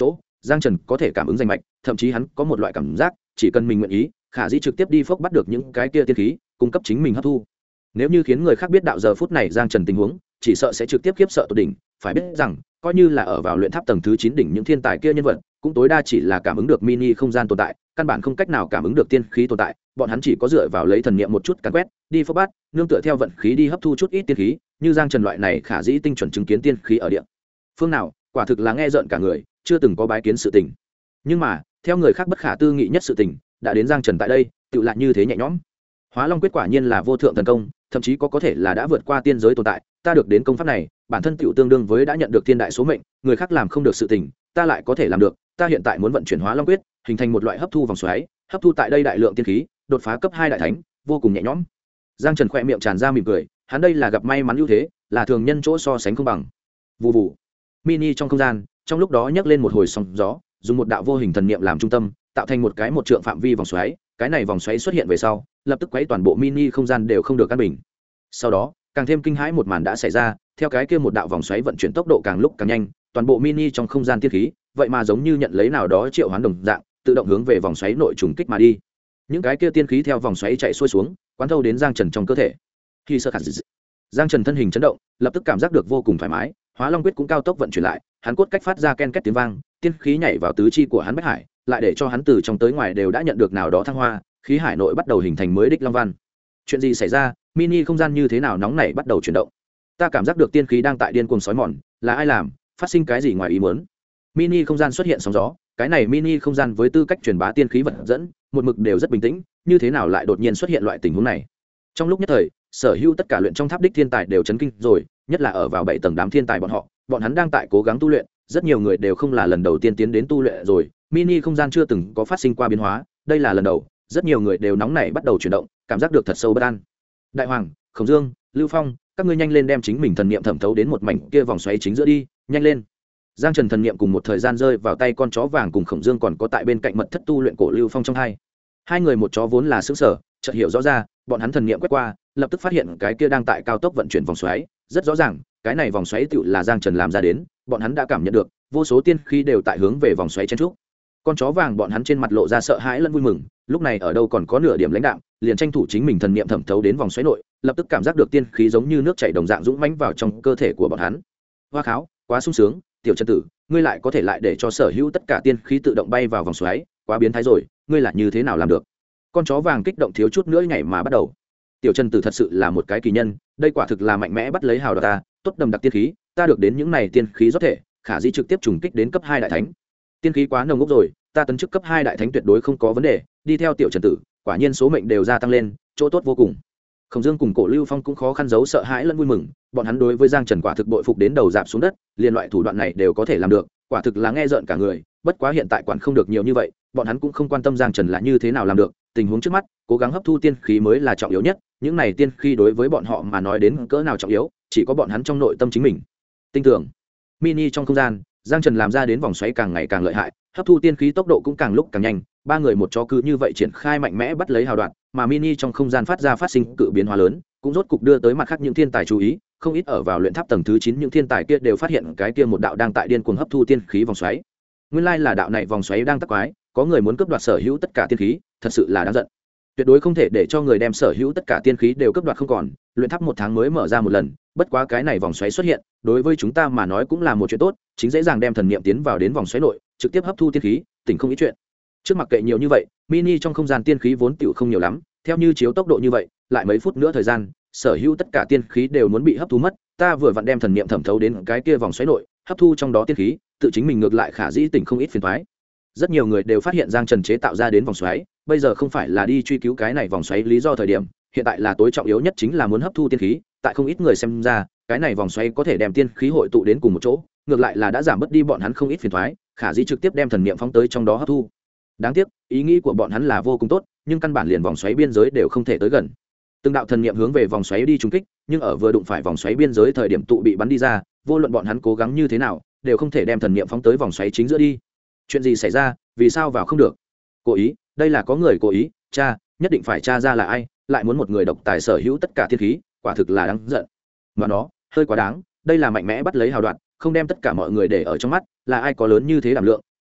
Giang Trần có thể cảm ứng danh mạch, thậm chí hắn có một loại cảm giác chỉ cần mình nguyện ý, khả dĩ trực tiếp đi phốc bắt được những cái kia tiên khí cung cấp chính mình hấp thu. Nếu như khiến người khác biết đạo giờ phút này Giang Trần tình huống, chỉ sợ sẽ trực tiếp khiếp sợ tột đỉnh. Phải biết rằng coi như là ở vào luyện tháp tầng thứ 9 đỉnh những thiên tài kia nhân vật cũng tối đa chỉ là cảm ứng được mini không gian tồn tại, căn bản không cách nào cảm ứng được tiên khí tồn tại. Bọn hắn chỉ có dựa vào lấy thần niệm một chút càn quét đi phốc bắt, nương tựa theo vận khí đi hấp thu chút ít tiên khí. Như Giang Trần loại này khả dĩ tinh chuẩn chứng kiến tiên khí ở địa phương nào, quả thực là nghe rợn cả người, chưa từng có bái kiến sự tình. Nhưng mà theo người khác bất khả tư nghị nhất sự tình đã đến Giang Trần tại đây tự lại như thế nhẹ nhõm. Hóa Long quyết quả nhiên là vô thượng thần công, thậm chí có thể là đã vượt qua tiên giới tồn tại. Ta được đến công pháp này bản thân tựu tương đương với đã nhận được thiên đại số mệnh, người khác làm không được sự tình ta lại có thể làm được. Ta hiện tại muốn vận chuyển Hóa Long quyết hình thành một loại hấp thu vòng xoáy, hấp thu tại đây đại lượng tiên khí, đột phá cấp 2 đại thánh, vô cùng nhẹ nhõm. Giang Trần khỏe miệng tràn ra mỉm cười, hắn đây là gặp may mắn ưu thế, là thường nhân chỗ so sánh không bằng. Vù vù, mini trong không gian trong lúc đó nhấc lên một hồi sóng gió, dùng một đạo vô hình thần niệm làm trung tâm, tạo thành một cái một trượng phạm vi vòng xoáy. Cái này vòng xoáy xuất hiện về sau, lập tức quấy toàn bộ mini không gian đều không được căn bình. Sau đó càng thêm kinh hãi một màn đã xảy ra, theo cái kia một đạo vòng xoáy vận chuyển tốc độ càng lúc càng nhanh, toàn bộ mini trong không gian tiên khí vậy mà giống như nhận lấy nào đó triệu hoán đồng dạng, tự động hướng về vòng xoáy nội trùng kích mà đi. Những cái kia tiên khí theo vòng xoáy chạy xuôi xuống, quán thâu đến Giang Trần trong cơ thể. Khi sơ khả Giang Trần thân hình chấn động, lập tức cảm giác được vô cùng thoải mái. Hóa Long quyết cũng cao tốc vận chuyển lại, hắn cốt cách phát ra ken két tiếng vang, tiên khí nhảy vào tứ chi của hắn bách hải, lại để cho hắn từ trong tới ngoài đều đã nhận được nào đó thăng hoa, khí hải nội bắt đầu hình thành mới đích long văn. Chuyện gì xảy ra? Mini không gian như thế nào nóng nảy bắt đầu chuyển động? Ta cảm giác được tiên khí đang tại điên cuồng sói mòn, là ai làm? Phát sinh cái gì ngoài ý muốn? Mini không gian xuất hiện sóng gió, cái này mini không gian với tư cách truyền bá tiên khí vật dẫn, một mực đều rất bình tĩnh, như thế nào lại đột nhiên xuất hiện loại tình huống này? Trong lúc nhất thời, sở hữu tất cả luyện trong tháp đích thiên tài đều chấn kinh rồi, nhất là ở vào 7 tầng đám thiên tài bọn hắn đang tại cố gắng tu luyện, rất nhiều người đều không là lần đầu tiên tiến đến tu luyện rồi, mini không gian chưa từng có phát sinh qua biến hóa, đây là lần đầu, rất nhiều người đều nóng nảy bắt đầu chuyển động, cảm giác được thật sâu bất an. Đại Hoàng, Khổng Dương, Lưu Phong, các ngươi nhanh lên đem chính mình thần niệm thẩm thấu đến một mảnh kia vòng xoáy chính giữa đi, nhanh lên. Giang Trần thần niệm cùng một thời gian rơi vào tay con chó vàng cùng Khổng Dương còn có tại bên cạnh mật thất tu luyện cổ Lưu Phong trong hai người một chó vốn là sững sở, chợt hiểu rõ ra, bọn hắn thần niệm quét qua, lập tức phát hiện cái kia đang tại cao tốc vận chuyển vòng xoáy, rất rõ ràng, cái này vòng xoáy tựu là Giang Trần làm ra đến, bọn hắn đã cảm nhận được, vô số tiên khí đều tại hướng về vòng xoáy chen trúc. Con chó vàng bọn hắn trên mặt lộ ra sợ hãi lẫn vui mừng, lúc này ở đâu còn có nửa điểm lãnh đạm, liền tranh thủ chính mình thần niệm thẩm thấu đến vòng xoáy nội, lập tức cảm giác được tiên khí giống như nước chảy đồng dạng dũng mãnh vào trong cơ thể của bọn hắn. Hoa kháo, quá sung sướng, tiểu chân tử, ngươi lại có thể lại để cho sở hữu tất cả tiên khí tự động bay vào vòng xoáy, quá biến thái rồi, ngươi là như thế nào làm được? Con chó vàng kích động thiếu chút nữa nhảy mà bắt đầu. Tiểu chân tử thật sự là một cái kỳ nhân, đây quả thực là mạnh mẽ bắt lấy hào đoạt ta, tốt đầm đặc tiên khí, ta được đến những này tiên khí rót thể, khả dĩ trực tiếp trùng kích đến cấp 2 đại thánh. Tiên khí quá nồng ốc rồi, ta tấn chức cấp 2 đại thánh tuyệt đối không có vấn đề, đi theo tiểu Trần tử, quả nhiên số mệnh đều gia tăng lên, chỗ tốt vô cùng. Khổng Dương cùng Cổ Lưu Phong cũng khó khăn giấu sợ hãi lẫn vui mừng, bọn hắn đối với Giang Trần quả thực bội phục đến đầu rạp xuống đất, liên loại thủ đoạn này đều có thể làm được, quả thực là nghe rợn cả người, bất quá hiện tại quản không được nhiều như vậy, bọn hắn cũng không quan tâm Giang Trần là như thế nào làm được, tình huống trước mắt, cố gắng hấp thu tiên khí mới là trọng yếu nhất, những này tiên khí đối với bọn họ mà nói đến cỡ nào trọng yếu, chỉ có bọn hắn trong nội tâm chính mình tin tưởng. Mini trong không gian, Giang Trần làm ra đến vòng xoáy càng ngày càng lợi hại, hấp thu tiên khí tốc độ cũng càng lúc càng nhanh, ba người một chó cứ như vậy triển khai mạnh mẽ bắt lấy hào đoạn, mà mini trong không gian phát sinh cự biến hóa lớn, cũng rốt cục đưa tới mặt khác những thiên tài chú ý, không ít ở vào luyện tháp tầng thứ 9 những thiên tài kia đều phát hiện cái kia một đạo đang tại điên cuồng hấp thu tiên khí vòng xoáy. Nguyên lai là đạo này vòng xoáy đang tắc quái, có người muốn cướp đoạt sở hữu tất cả tiên khí, thật sự là đáng giận. Tuyệt đối không thể để cho người đem sở hữu tất cả tiên khí đều cướp đoạt không còn, luyện tháp 1 tháng mới mở ra một lần, bất quá cái này vòng xoáy xuất hiện, đối với chúng ta mà nói cũng là một chuyện tốt, chính dễ dàng đem thần niệm tiến vào đến vòng xoáy nội, trực tiếp hấp thu tiên khí, tỉnh không ít chuyện. Trước mặc kệ nhiều như vậy, mini trong không gian tiên khí vốn tiểu không nhiều lắm, theo như chiếu tốc độ như vậy, lại mấy phút nữa thời gian, sở hữu tất cả tiên khí đều muốn bị hấp thu mất, ta vừa vặn đem thần niệm thẩm thấu đến cái kia vòng xoáy nội, hấp thu trong đó tiên khí, tự chính mình ngược lại khả dĩ tỉnh không ít phiền toái. Rất nhiều người đều phát hiện Giang Trần chế tạo ra đến vòng xoáy, bây giờ không phải là đi truy cứu cái này vòng xoáy lý do thời điểm, hiện tại là tối trọng yếu nhất chính là muốn hấp thu tiên khí, tại không ít người xem ra, cái này vòng xoáy có thể đem tiên khí hội tụ đến cùng một chỗ, ngược lại là đã giảm bớt đi bọn hắn không ít phiền toái, khả dĩ trực tiếp đem thần niệm phóng tới trong đó hấp thu. Đáng tiếc, ý nghĩ của bọn hắn là vô cùng tốt, nhưng căn bản liền vòng xoáy biên giới đều không thể tới gần. Từng đạo thần niệm hướng về vòng xoáy đi trúng kích, nhưng ở vừa đụng phải vòng xoáy biên giới thời điểm tụ bị bắn đi ra, vô luận bọn hắn cố gắng như thế nào, đều không thể đem thần niệm phóng tới vòng xoáy chính giữa đi. Chuyện gì xảy ra, vì sao vào không được? Cố ý, đây là có người cố ý, cha, nhất định phải tra ra là ai, lại muốn một người độc tài sở hữu tất cả thiên khí, quả thực là đáng giận. Mà nó, hơi quá đáng, đây là mạnh mẽ bắt lấy hào đoạn, không đem tất cả mọi người để ở trong mắt, là ai có lớn như thế đảm lượng,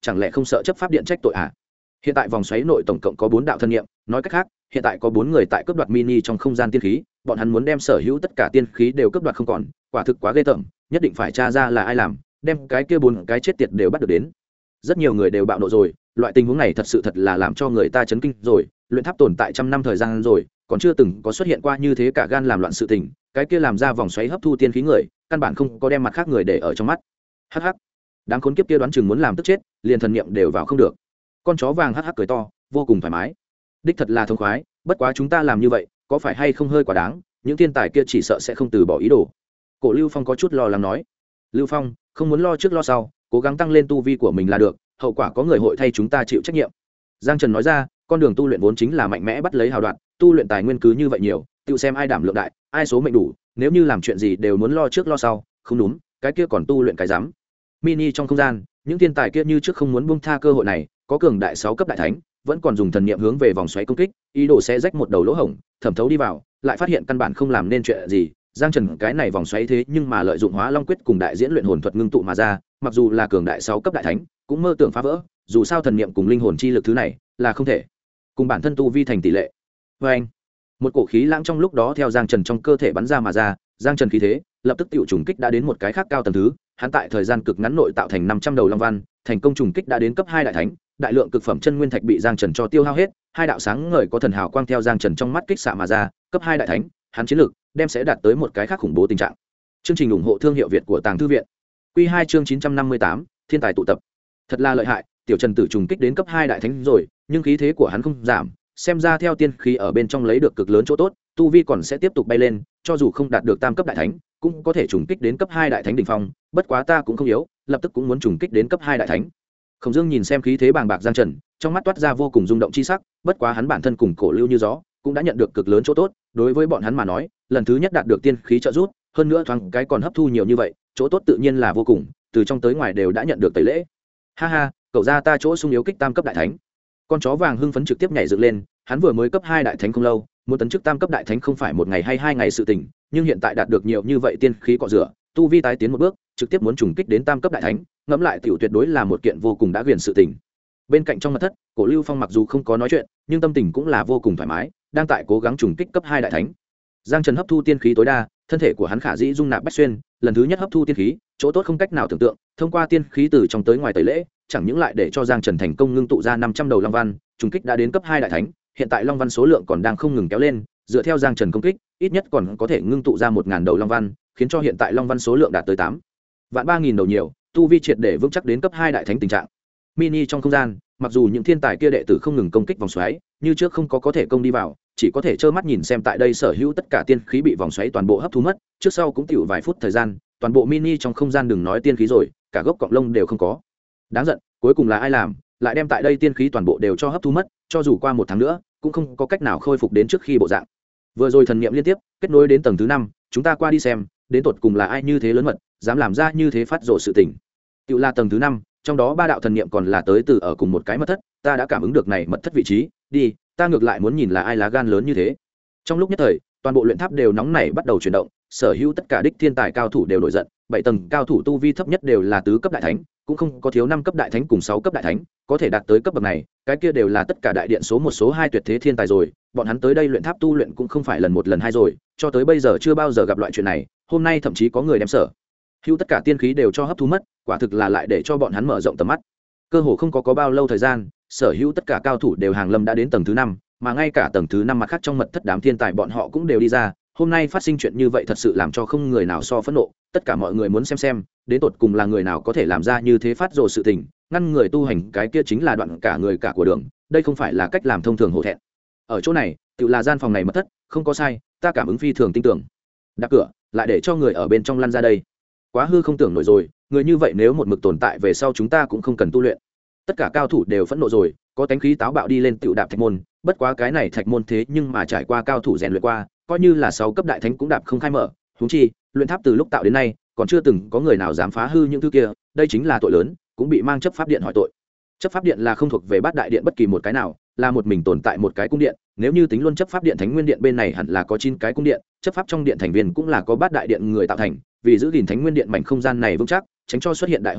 chẳng lẽ không sợ chấp pháp điện trách tội à? Hiện tại vòng xoáy nội tổng cộng có 4 đạo thân nhiệm, nói cách khác hiện tại có 4 người tại cướp đoạt mini trong không gian tiên khí, bọn hắn muốn đem sở hữu tất cả tiên khí đều cướp đoạt không còn, quả thực quá ghê tởm, nhất định phải tra ra là ai làm, đem cái kia 4 cái chết tiệt đều bắt được đến. Rất nhiều người đều bạo nộ rồi, loại tình huống này thật sự thật là làm cho người ta chấn kinh rồi, luyện tháp tồn tại trăm năm thời gian rồi, còn chưa từng có xuất hiện qua như thế cả gan làm loạn sự tình, cái kia làm ra vòng xoáy hấp thu tiên khí người, căn bản không có đem mặt khác người để ở trong mắt. Hắc hắc, đám khốn kiếp kia đoán chừng muốn làm tức chết, liền thần niệm đều vào không được. Con chó vàng hắc hắc cười to, vô cùng thoải mái. Đích thật là thông khoái, bất quá chúng ta làm như vậy, có phải hay không hơi quá đáng, những thiên tài kia chỉ sợ sẽ không từ bỏ ý đồ. Cổ Lưu Phong có chút lo lắng nói. Lưu Phong, không muốn lo trước lo sau, cố gắng tăng lên tu vi của mình là được, hậu quả có người hội thay chúng ta chịu trách nhiệm. Giang Trần nói ra, con đường tu luyện vốn chính là mạnh mẽ bắt lấy hào đoạn, tu luyện tài nguyên cứ như vậy nhiều, tự xem ai đảm lượng đại, ai số mệnh đủ, nếu như làm chuyện gì đều muốn lo trước lo sau, không đúng, cái kia còn tu luyện cái dám. Mini trong không gian, những thiên tài kia như trước không muốn buông tha cơ hội này, có cường đại 6 cấp đại thánh, vẫn còn dùng thần niệm hướng về vòng xoáy công kích, ý đồ sẽ rách một đầu lỗ hổng, thẩm thấu đi vào, lại phát hiện căn bản không làm nên chuyện gì. Giang Trần cái này vòng xoáy thế nhưng mà lợi dụng Hóa Long quyết cùng đại diễn luyện hồn thuật ngưng tụ mà ra, mặc dù là cường đại 6 cấp đại thánh, cũng mơ tưởng phá vỡ, dù sao thần niệm cùng linh hồn chi lực thứ này là không thể cùng bản thân tu vi thành tỷ lệ. Và anh, một cổ khí lãng trong lúc đó theo Giang Trần trong cơ thể bắn ra mà ra, Giang Trần khí thế lập tức tiểu trùng kích đã đến một cái khác cao tầng thứ, hắn tại thời gian cực ngắn nội tạo thành 500 đầu long văn, thành công trùng kích đã đến cấp 2 đại thánh, đại lượng cực phẩm chân nguyên thạch bị Giang Trần cho tiêu hao hết, hai đạo sáng ngời có thần hào quang theo Giang Trần trong mắt kích xạ mà ra, cấp 2 đại thánh, hắn chiến lực đem sẽ đạt tới một cái khác khủng bố tình trạng. Chương trình ủng hộ thương hiệu Việt của Tàng Thư viện. Quy 2 chương 958, thiên tài tụ tập. Thật là lợi hại, tiểu Trần tử trùng kích đến cấp 2 đại thánh rồi, nhưng khí thế của hắn không giảm, xem ra theo tiên khí ở bên trong lấy được cực lớn chỗ tốt, tu vi còn sẽ tiếp tục bay lên, cho dù không đạt được tam cấp đại thánh, cũng có thể trùng kích đến cấp 2 đại thánh đỉnh phong, bất quá ta cũng không yếu, lập tức cũng muốn trùng kích đến cấp 2 đại thánh. Khổng Dương nhìn xem khí thế bàng bạc Giang Trần, trong mắt toát ra vô cùng rung động chi sắc, bất quá hắn bản thân cùng Cổ Lưu như gió, cũng đã nhận được cực lớn chỗ tốt, đối với bọn hắn mà nói, lần thứ nhất đạt được tiên khí trợ giúp, hơn nữa thoáng cái còn hấp thu nhiều như vậy, chỗ tốt tự nhiên là vô cùng, từ trong tới ngoài đều đã nhận được tẩy lễ. Ha ha, cậu ra ta chỗ sung yếu kích tam cấp đại thánh. Con chó vàng hưng phấn trực tiếp nhảy dựng lên, hắn vừa mới cấp 2 đại thánh không lâu, muốn tấn chức tam cấp đại thánh không phải một ngày hay 2 ngày sự tình, nhưng hiện tại đạt được nhiều như vậy tiên khí cọ rửa, tu vi tái tiến một bước, trực tiếp muốn trùng kích đến tam cấp đại thánh, ngẫm lại tiểu tuyệt đối là một kiện vô cùng đã quyền sự tình. Bên cạnh trong mật thất, Cổ Lưu Phong mặc dù không có nói chuyện, nhưng tâm tình cũng là vô cùng thoải mái, đang tại cố gắng trùng kích cấp 2 đại thánh. Giang Trần hấp thu tiên khí tối đa, thân thể của hắn khả dĩ dung nạp bách xuyên, lần thứ nhất hấp thu tiên khí, chỗ tốt không cách nào tưởng tượng, thông qua tiên khí từ trong tới ngoài tẩy lễ, chẳng những lại để cho Giang Trần thành công ngưng tụ ra 500 đầu long văn, trùng kích đã đến cấp 2 đại thánh, hiện tại long văn số lượng còn đang không ngừng kéo lên, dựa theo Giang Trần công kích, ít nhất còn có thể ngưng tụ ra 1000 đầu long văn, khiến cho hiện tại long văn số lượng đạt tới 8.3000 đầu nhiều, tu vi triệt để vững chắc đến cấp 2 đại thánh tình trạng. Mini trong không gian, mặc dù những thiên tài kia đệ tử không ngừng công kích vòng xoáy, như trước không có thể công đi vào, chỉ có thể trơ mắt nhìn xem tại đây sở hữu tất cả tiên khí bị vòng xoáy toàn bộ hấp thu mất, trước sau cũng tiểu vài phút thời gian, toàn bộ mini trong không gian đừng nói tiên khí rồi, cả gốc cọng lông đều không có. Đáng giận, cuối cùng là ai làm, lại đem tại đây tiên khí toàn bộ đều cho hấp thu mất, cho dù qua 1 tháng nữa, cũng không có cách nào khôi phục đến trước khi bộ dạng. Vừa rồi thần niệm liên tiếp kết nối đến tầng thứ 5, chúng ta qua đi xem, đến tột cùng là ai như thế lớn mật, dám làm ra như thế phát rồ sự tình. Tiểu là tầng thứ 5, trong đó 3 đạo thần niệm còn là tới từ ở cùng một cái mật thất, ta đã cảm ứng được này mật thất vị trí, đi, ta ngược lại muốn nhìn là ai lá gan lớn như thế. Trong lúc nhất thời, toàn bộ luyện tháp đều nóng nảy bắt đầu chuyển động, sở hữu tất cả đích thiên tài cao thủ đều nổi giận, 7 tầng cao thủ tu vi thấp nhất đều là tứ cấp đại thánh, cũng không có thiếu 5 cấp đại thánh cùng 6 cấp đại thánh, có thể đạt tới cấp bậc này, cái kia đều là tất cả đại điện số 1 số 2 tuyệt thế thiên tài rồi, bọn hắn tới đây luyện tháp tu luyện cũng không phải lần 1 lần 2 rồi, cho tới bây giờ chưa bao giờ gặp loại chuyện này, hôm nay thậm chí có người đem sở hữu tất cả tiên khí đều cho hấp thu mất, quả thực là lại để cho bọn hắn mở rộng tầm mắt. Cơ hồ không có bao lâu thời gian, sở hữu tất cả cao thủ đều hàng lâm đã đến tầng thứ 5, mà ngay cả tầng thứ 5 mặt khác trong mật thất đám thiên tài bọn họ cũng đều đi ra, hôm nay phát sinh chuyện như vậy thật sự làm cho không người nào so phẫn nộ, tất cả mọi người muốn xem đến tột cùng là người nào có thể làm ra như thế phát rồ sự tình, ngăn người tu hành cái kia chính là đoạn cả người cả của đường, đây không phải là cách làm thông thường hổ thẹn. Ở chỗ này, tự là gian phòng này mật thất, không có sai, ta cảm ứng phi thường tin tưởng. Đạp cửa, lại để cho người ở bên trong lăn ra đây. Quá hư không tưởng nổi rồi, người như vậy nếu một mực tồn tại về sau chúng ta cũng không cần tu luyện. Tất cả cao thủ đều phẫn nộ rồi, có tánh khí táo bạo đi lên tiểu đạp thạch môn, bất quá cái này thạch môn thế nhưng mà trải qua cao thủ rèn luyện qua, coi như là 6 cấp đại thánh cũng đạp không khai mở, huống chi, luyện tháp từ lúc tạo đến nay, còn chưa từng có người nào dám phá hư những thứ kia, đây chính là tội lớn, cũng bị mang chấp pháp điện hỏi tội. Chấp pháp điện là không thuộc về bát đại điện bất kỳ một cái nào, là một mình tồn tại một cái cung điện, nếu như tính luôn chấp pháp điện Thánh Nguyên điện bên này hẳn là có 9 cái cung điện, chấp pháp trong điện thành viên cũng là có bát đại điện người tạo thành, vì giữ gìn Thánh Nguyên điện mảnh không gian này vững chắc, tránh cho xuất hiện đại hỗn loạn,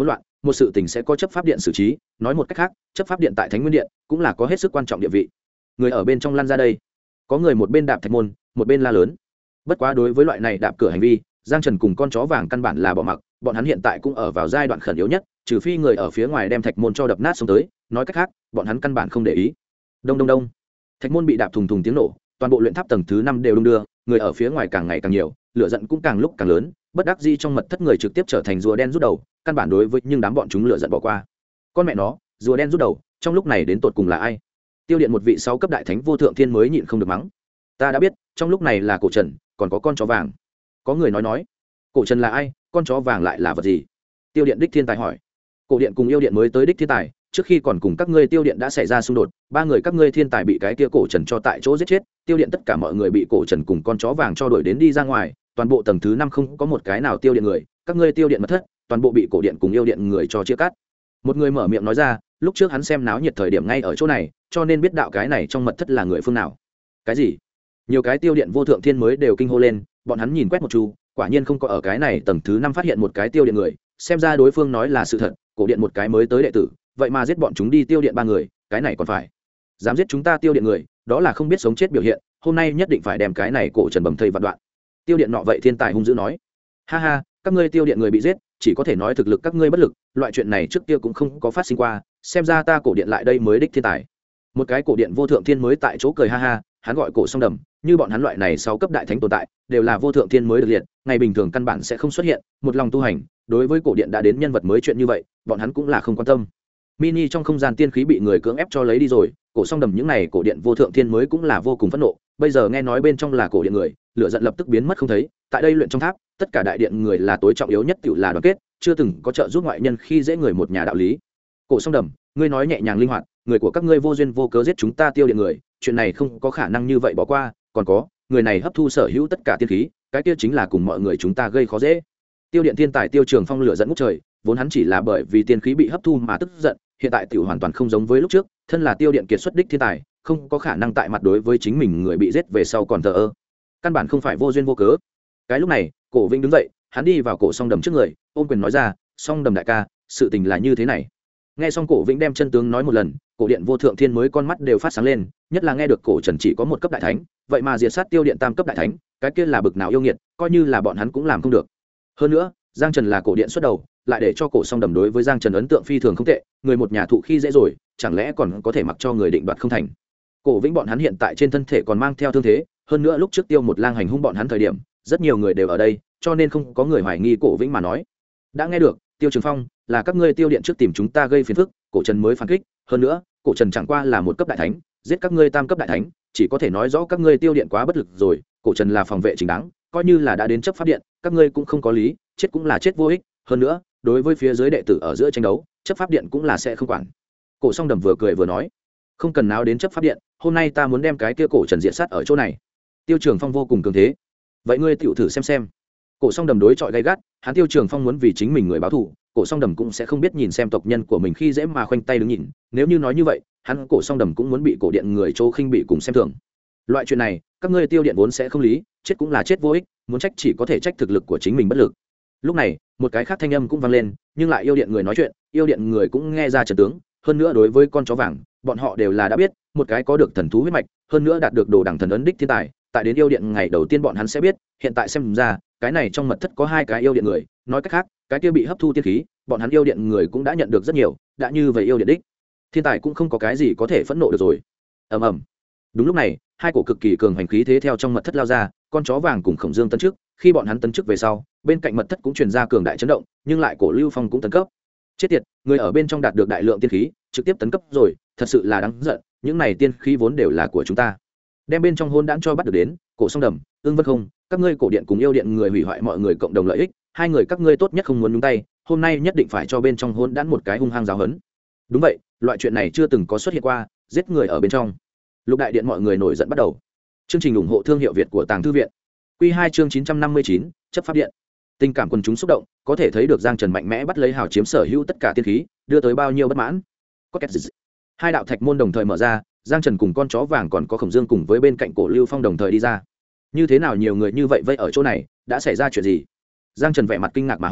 một sự tình sẽ có chấp pháp điện xử trí. Nói một cách khác, chấp pháp điện tại Thánh Nguyên Điện cũng là có hết sức quan trọng địa vị. Người ở bên trong lăn ra đây, có người một bên đạp thạch môn, một bên la lớn. Bất quá đối với loại này đạp cửa hành vi, Giang Trần cùng con chó vàng căn bản là bỏ mặc, bọn hắn hiện tại cũng ở vào giai đoạn khẩn yếu nhất, trừ phi người ở phía ngoài đem thạch môn cho đập nát xuống tới, nói cách khác, bọn hắn căn bản không để ý. Đông đông đông. Thạch môn bị đạp thùng thùng tiếng nổ, toàn bộ luyện tháp tầng thứ 5 đều đung đưa, người ở phía ngoài càng ngày càng nhiều, lửa giận cũng càng lúc càng lớn, bất đắc dĩ trong mật thất người trực tiếp trở thành rùa đen rút đầu, căn bản đối với nhưng đám bọn chúng lửa giận bỏ qua. Con mẹ nó, rùa đen rút đầu, trong lúc này đến tột cùng là ai? Tiêu Điện một vị 6 cấp đại thánh vô thượng thiên mới nhịn không được mắng. Ta đã biết, trong lúc này là Cổ Trần, còn có con chó vàng. Có người nói, Cổ Trần là ai, con chó vàng lại là vật gì? Tiêu Điện đích thiên tài hỏi. Cổ Điện cùng Yêu Điện mới tới đích thiên tài, trước khi còn cùng các ngươi Tiêu Điện đã xảy ra xung đột, 3 người các ngươi thiên tài bị cái kia Cổ Trần cho tại chỗ giết chết, Tiêu Điện tất cả mọi người bị Cổ Trần cùng con chó vàng cho đuổi đến đi ra ngoài, toàn bộ tầng thứ 5 không có một cái nào Tiêu Điện người, các ngươi Tiêu Điện mất thất, toàn bộ bị Cổ Điện cùng Yêu Điện người cho chia cắt. Một người mở miệng nói ra, lúc trước hắn xem náo nhiệt thời điểm ngay ở chỗ này, cho nên biết đạo cái này trong mật thất là người phương nào. Cái gì? Nhiều cái Tiêu Điện vô thượng thiên mới đều kinh hô lên, bọn hắn nhìn quét một chu, quả nhiên không có ở cái này tầng thứ 5 phát hiện một cái Tiêu Điện người, xem ra đối phương nói là sự thật, Cổ Điện một cái mới tới đệ tử, vậy mà giết bọn chúng đi Tiêu Điện 3 người, cái này còn phải dám giết chúng ta Tiêu Điện người, đó là không biết sống chết biểu hiện, hôm nay nhất định phải đem cái này Cổ Trần bầm thây vạn đoạn. Tiêu Điện nọ vậy thiên tài hung dữ nói, ha ha, các ngươi Tiêu Điện người bị giết, chỉ có thể nói thực lực các ngươi bất lực, loại chuyện này trước kia cũng không có phát sinh qua, xem ra ta Cổ Điện lại đây mới đích thiên tài. Một cái Cổ Điện vô thượng thiên mới tại chỗ cười ha ha, hắn gọi Cổ Song Đầm, như bọn hắn loại này 6 cấp đại thánh tồn tại, đều là vô thượng thiên mới được liệt, ngày bình thường căn bản sẽ không xuất hiện, một lòng tu hành, đối với Cổ Điện đã đến nhân vật mới chuyện như vậy, bọn hắn cũng là không quan tâm. Mini trong không gian tiên khí bị người cưỡng ép cho lấy đi rồi, Cổ Song Đầm những này Cổ Điện vô thượng thiên mới cũng là vô cùng phẫn nộ, bây giờ nghe nói bên trong là Cổ Điện người, lửa giận lập tức biến mất không thấy, tại đây luyện trong tháp, tất cả đại điện người là tối trọng yếu nhất tựu là đoàn kết, chưa từng có trợ giúp ngoại nhân khi dễ người một nhà đạo lý. Cổ Song Đầm, ngươi nói nhẹ nhàng linh hoạt, người của các ngươi vô duyên vô cớ giết chúng ta Tiêu Điện người, chuyện này không có khả năng như vậy bỏ qua, còn có, người này hấp thu sở hữu tất cả tiên khí, cái kia chính là cùng mọi người chúng ta gây khó dễ. Tiêu Điện thiên tài Tiêu Trường Phong lửa giận ngút trời, vốn hắn chỉ là bởi vì tiên khí bị hấp thu mà tức giận, hiện tại tiểu hoàn toàn không giống với lúc trước, thân là Tiêu Điện kiệt xuất đích thiên tài, không có khả năng tại mặt đối với chính mình người bị giết về sau còn thờ ơ, căn bản không phải vô duyên vô cớ. Cái lúc này, Cổ Vinh đứng dậy, hắn đi vào Cổ Song Đầm trước người, ôm quyền nói ra, Song Đầm đại ca, sự tình là như thế này. Nghe xong Cổ Vĩnh đem chân tướng nói một lần, Cổ Điện vô thượng thiên mới con mắt đều phát sáng lên, nhất là nghe được Cổ Trần chỉ có 1 cấp đại thánh, vậy mà diệt sát Tiêu Điện tam cấp đại thánh, cái kia là bực nào yêu nghiệt, coi như là bọn hắn cũng làm không được. Hơn nữa, Giang Trần là Cổ Điện xuất đầu, lại để cho Cổ Song Đầm đối với Giang Trần ấn tượng phi thường không tệ, người một nhà thụ khi dễ rồi, chẳng lẽ còn có thể mặc cho người định đoạt không thành. Cổ Vĩnh bọn hắn hiện tại trên thân thể còn mang theo thương thế, hơn nữa lúc trước Tiêu Một Lang hành hung bọn hắn thời điểm, rất nhiều người đều ở đây, cho nên không có người hoài nghi Cổ Vĩnh mà nói. Đã nghe được, Tiêu Trường Phong, là các ngươi Tiêu Điện trước tìm chúng ta gây phiền phức, Cổ Trần mới phản kích, hơn nữa, Cổ Trần chẳng qua là 1 cấp đại thánh, giết các ngươi tam cấp đại thánh, chỉ có thể nói rõ các ngươi Tiêu Điện quá bất lực rồi, Cổ Trần là phòng vệ chính đáng, coi như là đã đến chấp pháp điện, các ngươi cũng không có lý, chết cũng là chết vô ích, hơn nữa, đối với phía dưới đệ tử ở giữa tranh đấu, chấp pháp điện cũng là sẽ không quản. Cổ Song Đầm vừa cười vừa nói, không cần nào đến chấp pháp điện, hôm nay ta muốn đem cái kia Cổ Trần diệt sát ở chỗ này. Tiêu Trường Phong vô cùng cường thế, vậy ngươi tiểu thử xem. Cổ Song Đầm đối chọi gay gắt, hắn Tiêu Trường Phong muốn vì chính mình người báo thù, Cổ Song Đầm cũng sẽ không biết nhìn xem tộc nhân của mình khi dễ mà khoanh tay đứng nhìn, nếu như nói như vậy, hắn Cổ Song Đầm cũng muốn bị Cổ Điện người chỗ khinh bị cùng xem thường. Loại chuyện này, các ngươi Tiêu Điện vốn sẽ không lý, chết cũng là chết vô ích, muốn trách chỉ có thể trách thực lực của chính mình bất lực. Lúc này, một cái khác thanh âm cũng vang lên, nhưng lại Yêu Điện người nói chuyện, Yêu Điện người cũng nghe ra trận tướng, hơn nữa đối với con chó vàng, bọn họ đều là đã biết, một cái có được thần thú huyết mạch, hơn nữa đạt được đồ đẳng thần ấn đích thiên tài, tại đến Yêu Điện ngày đầu tiên bọn hắn sẽ biết, hiện tại xem ra, cái này trong mật thất có 2 cái Yêu Điện người, nói cách khác, cái kia bị hấp thu tiên khí, bọn hắn Yêu Điện người cũng đã nhận được rất nhiều, đã như vậy Yêu Điện đích, thiên tài cũng không có cái gì có thể phẫn nộ được rồi. Ầm ầm. Đúng lúc này, 2 cổ cực kỳ cường hành khí thế theo trong mật thất lao ra, con chó vàng cùng Khổng Dương tấn trước, khi bọn hắn tấn trước về sau, bên cạnh mật thất cũng truyền ra cường đại chấn động, nhưng lại Cổ Lưu Phong cũng tấn cấp. Chết tiệt, người ở bên trong đạt được đại lượng tiên khí, trực tiếp tấn cấp rồi, thật sự là đáng giận, những này tiên khí vốn đều là của chúng ta. Đem bên trong hôn đãng cho bắt được đến, Cổ Song Đầm, Ưng Vân Không, các ngươi Cổ Điện cùng Yêu Điện người hủy hoại mọi người cộng đồng lợi ích, 2 người các ngươi tốt nhất không muốn nhúng tay, hôm nay nhất định phải cho bên trong hôn đãng một cái hung hăng giáo huấn. Đúng vậy, loại chuyện này chưa từng có xuất hiện qua, giết người ở bên trong. Lục đại điện mọi người nổi giận bắt đầu. Chương trình ủng hộ thương hiệu Việt của Tàng Thư viện. Quy 2 chương 959, chấp pháp điện. Tình cảm quần chúng xúc động, có thể thấy được Giang Trần mạnh mẽ bắt lấy hào chiếm sở hữu tất cả tiên khí, đưa tới bao nhiêu bất mãn. Có kết gì? 2 đạo thạch môn đồng thời mở ra, Giang Trần cùng con chó vàng còn có Khổng Dương cùng với bên cạnh Cổ Lưu Phong đồng thời đi ra. Như thế nào nhiều người như vậy vây ở chỗ này, đã xảy ra chuyện gì? Giang Trần vẻ mặt kinh ngạc mà hỏi,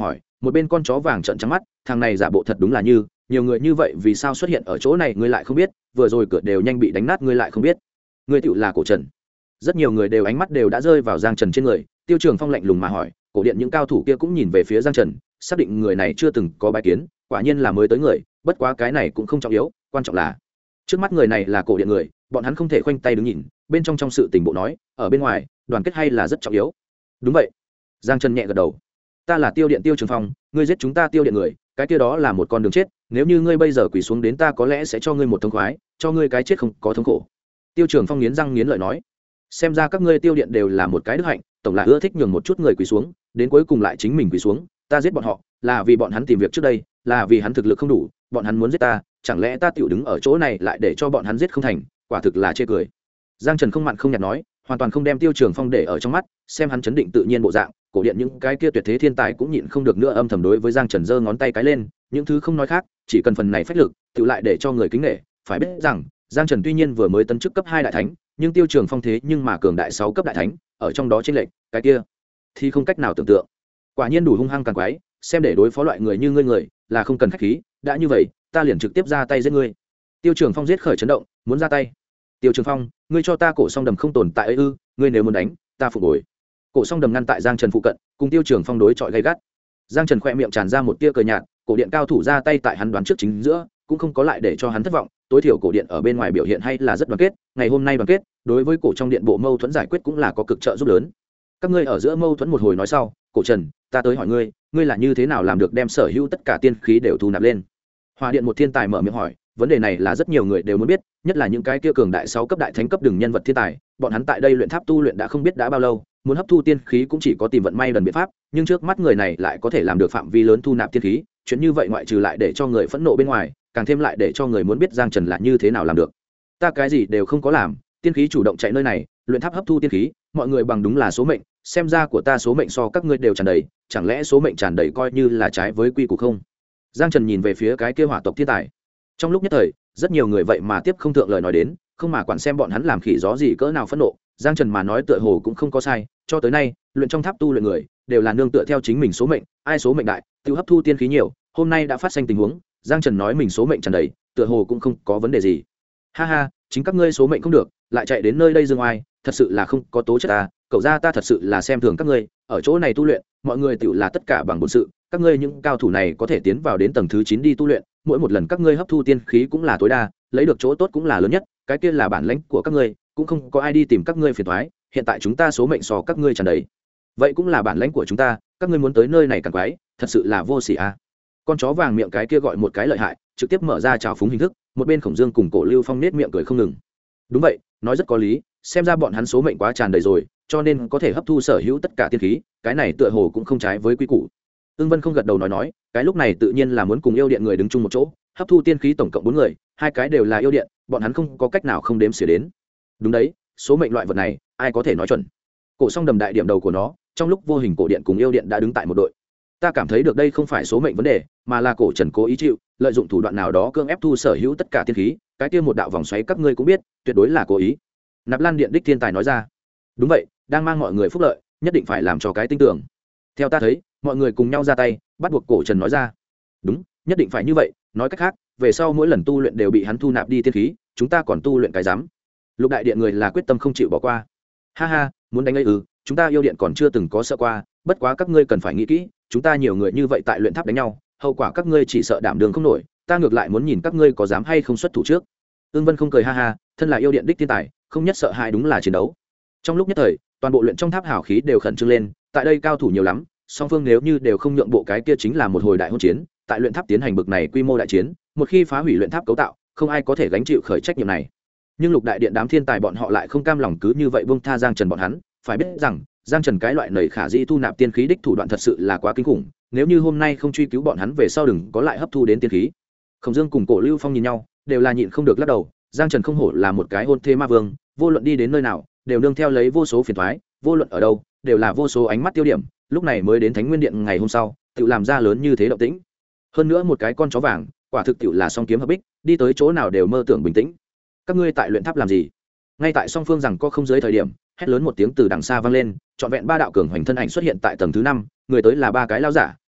một bên con chó vàng trợn trắng mắt, thằng này giả bộ thật đúng là như nhiều người như vậy vì sao xuất hiện ở chỗ này ngươi lại không biết, vừa rồi cửa đều nhanh bị đánh nát ngươi lại không biết, ngươi tựu là Cổ Trần. Rất nhiều người đều ánh mắt đều đã rơi vào Giang Trần trên người. Tiêu Trường Phong lạnh lùng mà hỏi, cổ điện những cao thủ kia cũng nhìn về phía Giang Trần, xác định người này chưa từng có bái kiến, quả nhiên là mới tới người, bất quá cái này cũng không trọng yếu, quan trọng là trước mắt người này là cổ điện người, bọn hắn không thể khoanh tay đứng nhìn. Bên trong sự tình bộ nói, ở bên ngoài đoàn kết hay là rất trọng yếu. Đúng vậy. Giang Trần nhẹ gật đầu. Ta là Tiêu Điện Tiêu Trường Phong, ngươi giết chúng ta Tiêu Điện người, cái kia đó là một con đường chết, nếu như ngươi bây giờ quỳ xuống đến ta có lẽ sẽ cho ngươi một thống khoái, cho ngươi cái chết không có thống khổ. Tiêu Trường Phong nghiến răng nghiến lợi nói, xem ra các ngươi Tiêu Điện đều là một cái đức hạnh, tổng là ưa thích nhường một chút người quỳ xuống, đến cuối cùng lại chính mình quỳ xuống. Ta giết bọn họ là vì bọn hắn tìm việc trước đây, là vì hắn thực lực không đủ, bọn hắn muốn giết ta, chẳng lẽ ta tiểu đứng ở chỗ này lại để cho bọn hắn giết không thành, quả thực là chê cười. Giang Trần không mặn không nhạt nói, hoàn toàn không đem Tiêu Trường Phong để ở trong mắt, xem hắn chấn định tự nhiên bộ dạng, cổ điện những cái kia tuyệt thế thiên tài cũng nhịn không được nữa âm thầm đối với Giang Trần giơ ngón tay cái lên, những thứ không nói khác, chỉ cần phần này phách lực, tự lại để cho người kính nể. Phải biết rằng, Giang Trần tuy nhiên vừa mới tấn chức cấp 2 đại thánh, nhưng Tiêu Trường Phong thế nhưng mà cường đại 6 cấp đại thánh, ở trong đó chênh lệch, cái kia thì không cách nào tưởng tượng. Quả nhiên đủ hung hăng càng quái, xem để đối phó loại người như ngươi người, là không cần khách khí, đã như vậy, ta liền trực tiếp ra tay giết ngươi. Tiêu Trường Phong giết khởi chấn động, muốn ra tay. Tiêu Trường Phong, ngươi cho ta Cổ Song Đầm không tồn tại ấy ư? Ngươi nếu muốn đánh, ta phục hồi. Cổ Song Đầm ngăn tại Giang Trần phụ cận, cùng Tiêu Trường Phong đối chọi gay gắt. Giang Trần khẽ miệng tràn ra một tia cười nhạt, cổ điện cao thủ ra tay tại hắn đoán trước chính giữa, cũng không có lại để cho hắn thất vọng, tối thiểu cổ điện ở bên ngoài biểu hiện hay là rất đoàn kết, ngày hôm nay đoàn kết, đối với cổ trong điện bộ mâu thuẫn giải quyết cũng là có cực trợ giúp lớn. Các ngươi ở giữa mâu thuẫn một hồi nói sau, Cổ Trần, ta tới hỏi ngươi, ngươi là như thế nào làm được đem sở hữu tất cả tiên khí đều thu nạp lên? Hỏa điện một thiên tài mở miệng hỏi, vấn đề này là rất nhiều người đều muốn biết, nhất là những cái kia cường đại 6 cấp đại thánh cấp đường nhân vật thiên tài, bọn hắn tại đây luyện tháp tu luyện đã không biết đã bao lâu, muốn hấp thu tiên khí cũng chỉ có tìm vận may đần biện pháp, nhưng trước mắt người này lại có thể làm được phạm vi lớn thu nạp tiên khí, chuyện như vậy ngoại trừ lại để cho người phẫn nộ bên ngoài, càng thêm lại để cho người muốn biết Giang Trần là như thế nào làm được. Ta cái gì đều không có làm, tiên khí chủ động chạy nơi này, luyện tháp hấp thu tiên khí, mọi người bằng đúng là số mệnh, xem ra của ta số mệnh so các ngươi đều tràn đầy, chẳng lẽ số mệnh tràn đầy coi như là trái với quy củ không? Giang Trần nhìn về phía cái kia hỏa tộc thiên tài. Trong lúc nhất thời, rất nhiều người vậy mà tiếp không thượng lời nói đến, không mà quản xem bọn hắn làm khỉ gió gì cỡ nào phẫn nộ, Giang Trần mà nói tựa hồ cũng không có sai, cho tới nay, luyện trong tháp tu luyện người đều là nương tựa theo chính mình số mệnh, ai số mệnh đại, tự hấp thu tiên khí nhiều, hôm nay đã phát sinh tình huống, Giang Trần nói mình số mệnh tràn đầy, tựa hồ cũng không có vấn đề gì. Ha ha, chính các ngươi số mệnh không được, lại chạy đến nơi đây dương oai, thật sự là không có tố chất ta, cậu ra ta thật sự là xem thường các ngươi, ở chỗ này tu luyện, mọi người tự là tất cả bằng bổn sự, các ngươi những cao thủ này có thể tiến vào đến tầng thứ 9 đi tu luyện, mỗi một lần các ngươi hấp thu tiên khí cũng là tối đa, lấy được chỗ tốt cũng là lớn nhất, cái kia là bản lãnh của các ngươi, cũng không có ai đi tìm các ngươi phiền toái, hiện tại chúng ta số mệnh so các ngươi tràn đầy. Vậy cũng là bản lãnh của chúng ta, các ngươi muốn tới nơi này càng quái, thật sự là vô sỉ a. Con chó vàng miệng cái kia gọi một cái lợi hại, trực tiếp mở ra trào phúng hình thức, một bên Khổng Dương cùng Cổ Lưu Phong nết miệng cười không ngừng. Đúng vậy, nói rất có lý, xem ra bọn hắn số mệnh quá tràn đầy rồi, cho nên có thể hấp thu sở hữu tất cả tiên khí, cái này tựa hồ cũng không trái với quy củ. Ưng Vân không gật đầu nói, cái lúc này tự nhiên là muốn cùng yêu điện người đứng chung một chỗ, hấp thu tiên khí tổng cộng 4 người, 2 cái đều là yêu điện, bọn hắn không có cách nào không đếm xỉa đến. Đúng đấy, số mệnh loại vật này, ai có thể nói chuẩn. Cổ Song Đầm đại điểm đầu của nó, trong lúc vô hình cổ điện cùng yêu điện đã đứng tại một đội. Ta cảm thấy được đây không phải số mệnh vấn đề, mà là Cổ Trần cố ý chịu, lợi dụng thủ đoạn nào đó cưỡng ép thu sở hữu tất cả tiên khí, cái kia một đạo vòng xoáy các ngươi cũng biết, tuyệt đối là cố ý. Nạp Lan Điện đích thiên tài nói ra. Đúng vậy, đang mang mọi người phúc lợi, nhất định phải làm cho cái tinh tưởng. Theo ta thấy, mọi người cùng nhau ra tay, bắt buộc Cổ Trần nói ra. Đúng, nhất định phải như vậy, nói cách khác, về sau mỗi lần tu luyện đều bị hắn thu nạp đi tiên khí, chúng ta còn tu luyện cái dám. Lục đại điện người là quyết tâm không chịu bỏ qua. Ha ha, muốn đánh ấy ư, chúng ta yêu điện còn chưa từng có sợ qua, bất quá các ngươi cần phải nghĩ kỹ, chúng ta nhiều người như vậy tại luyện tháp đánh nhau, hậu quả các ngươi chỉ sợ đảm đường không nổi, ta ngược lại muốn nhìn các ngươi có dám hay không xuất thủ trước. Ưng Vân không cười ha ha, thân là yêu điện đích thiên tài, không nhất sợ hãi đúng là chiến đấu. Trong lúc nhất thời, toàn bộ luyện trong tháp hào khí đều khẩn trương lên, tại đây cao thủ nhiều lắm, song phương nếu như đều không nhượng bộ cái kia chính là một hồi đại hôn chiến, tại luyện tháp tiến hành bực này quy mô đại chiến, một khi phá hủy luyện tháp cấu tạo, không ai có thể gánh chịu khởi trách nhiệm này. Nhưng Lục đại điện đám thiên tài bọn họ lại không cam lòng cứ như vậy buông tha Giang Trần bọn hắn, phải biết rằng Giang Trần cái loại nảy khả dĩ thu nạp tiên khí đích thủ đoạn thật sự là quá kinh khủng, nếu như hôm nay không truy cứu bọn hắn về sau đừng có lại hấp thu đến tiên khí. Khổng Dương cùng Cổ Lưu Phong nhìn nhau, đều là nhịn không được lắc đầu, Giang Trần không hổ là một cái hôn thê ma vương, vô luận đi đến nơi nào, đều nương theo lấy vô số phiền toái, vô luận ở đâu, đều là vô số ánh mắt tiêu điểm, lúc này mới đến Thánh Nguyên Điện ngày hôm sau, tự làm ra lớn như thế động tĩnh. Hơn nữa một cái con chó vàng, quả thực tiểu là song kiếm hợp bích, đi tới chỗ nào đều mơ tưởng bình tĩnh. Các ngươi tại luyện tháp làm gì? Ngay tại song phương rằng có không dưới thời điểm, hét lớn một tiếng từ đằng xa vang lên, trọn vẹn 3 đạo cường hoành thân ảnh xuất hiện tại tầng thứ 5, người tới là 3 cái lão giả,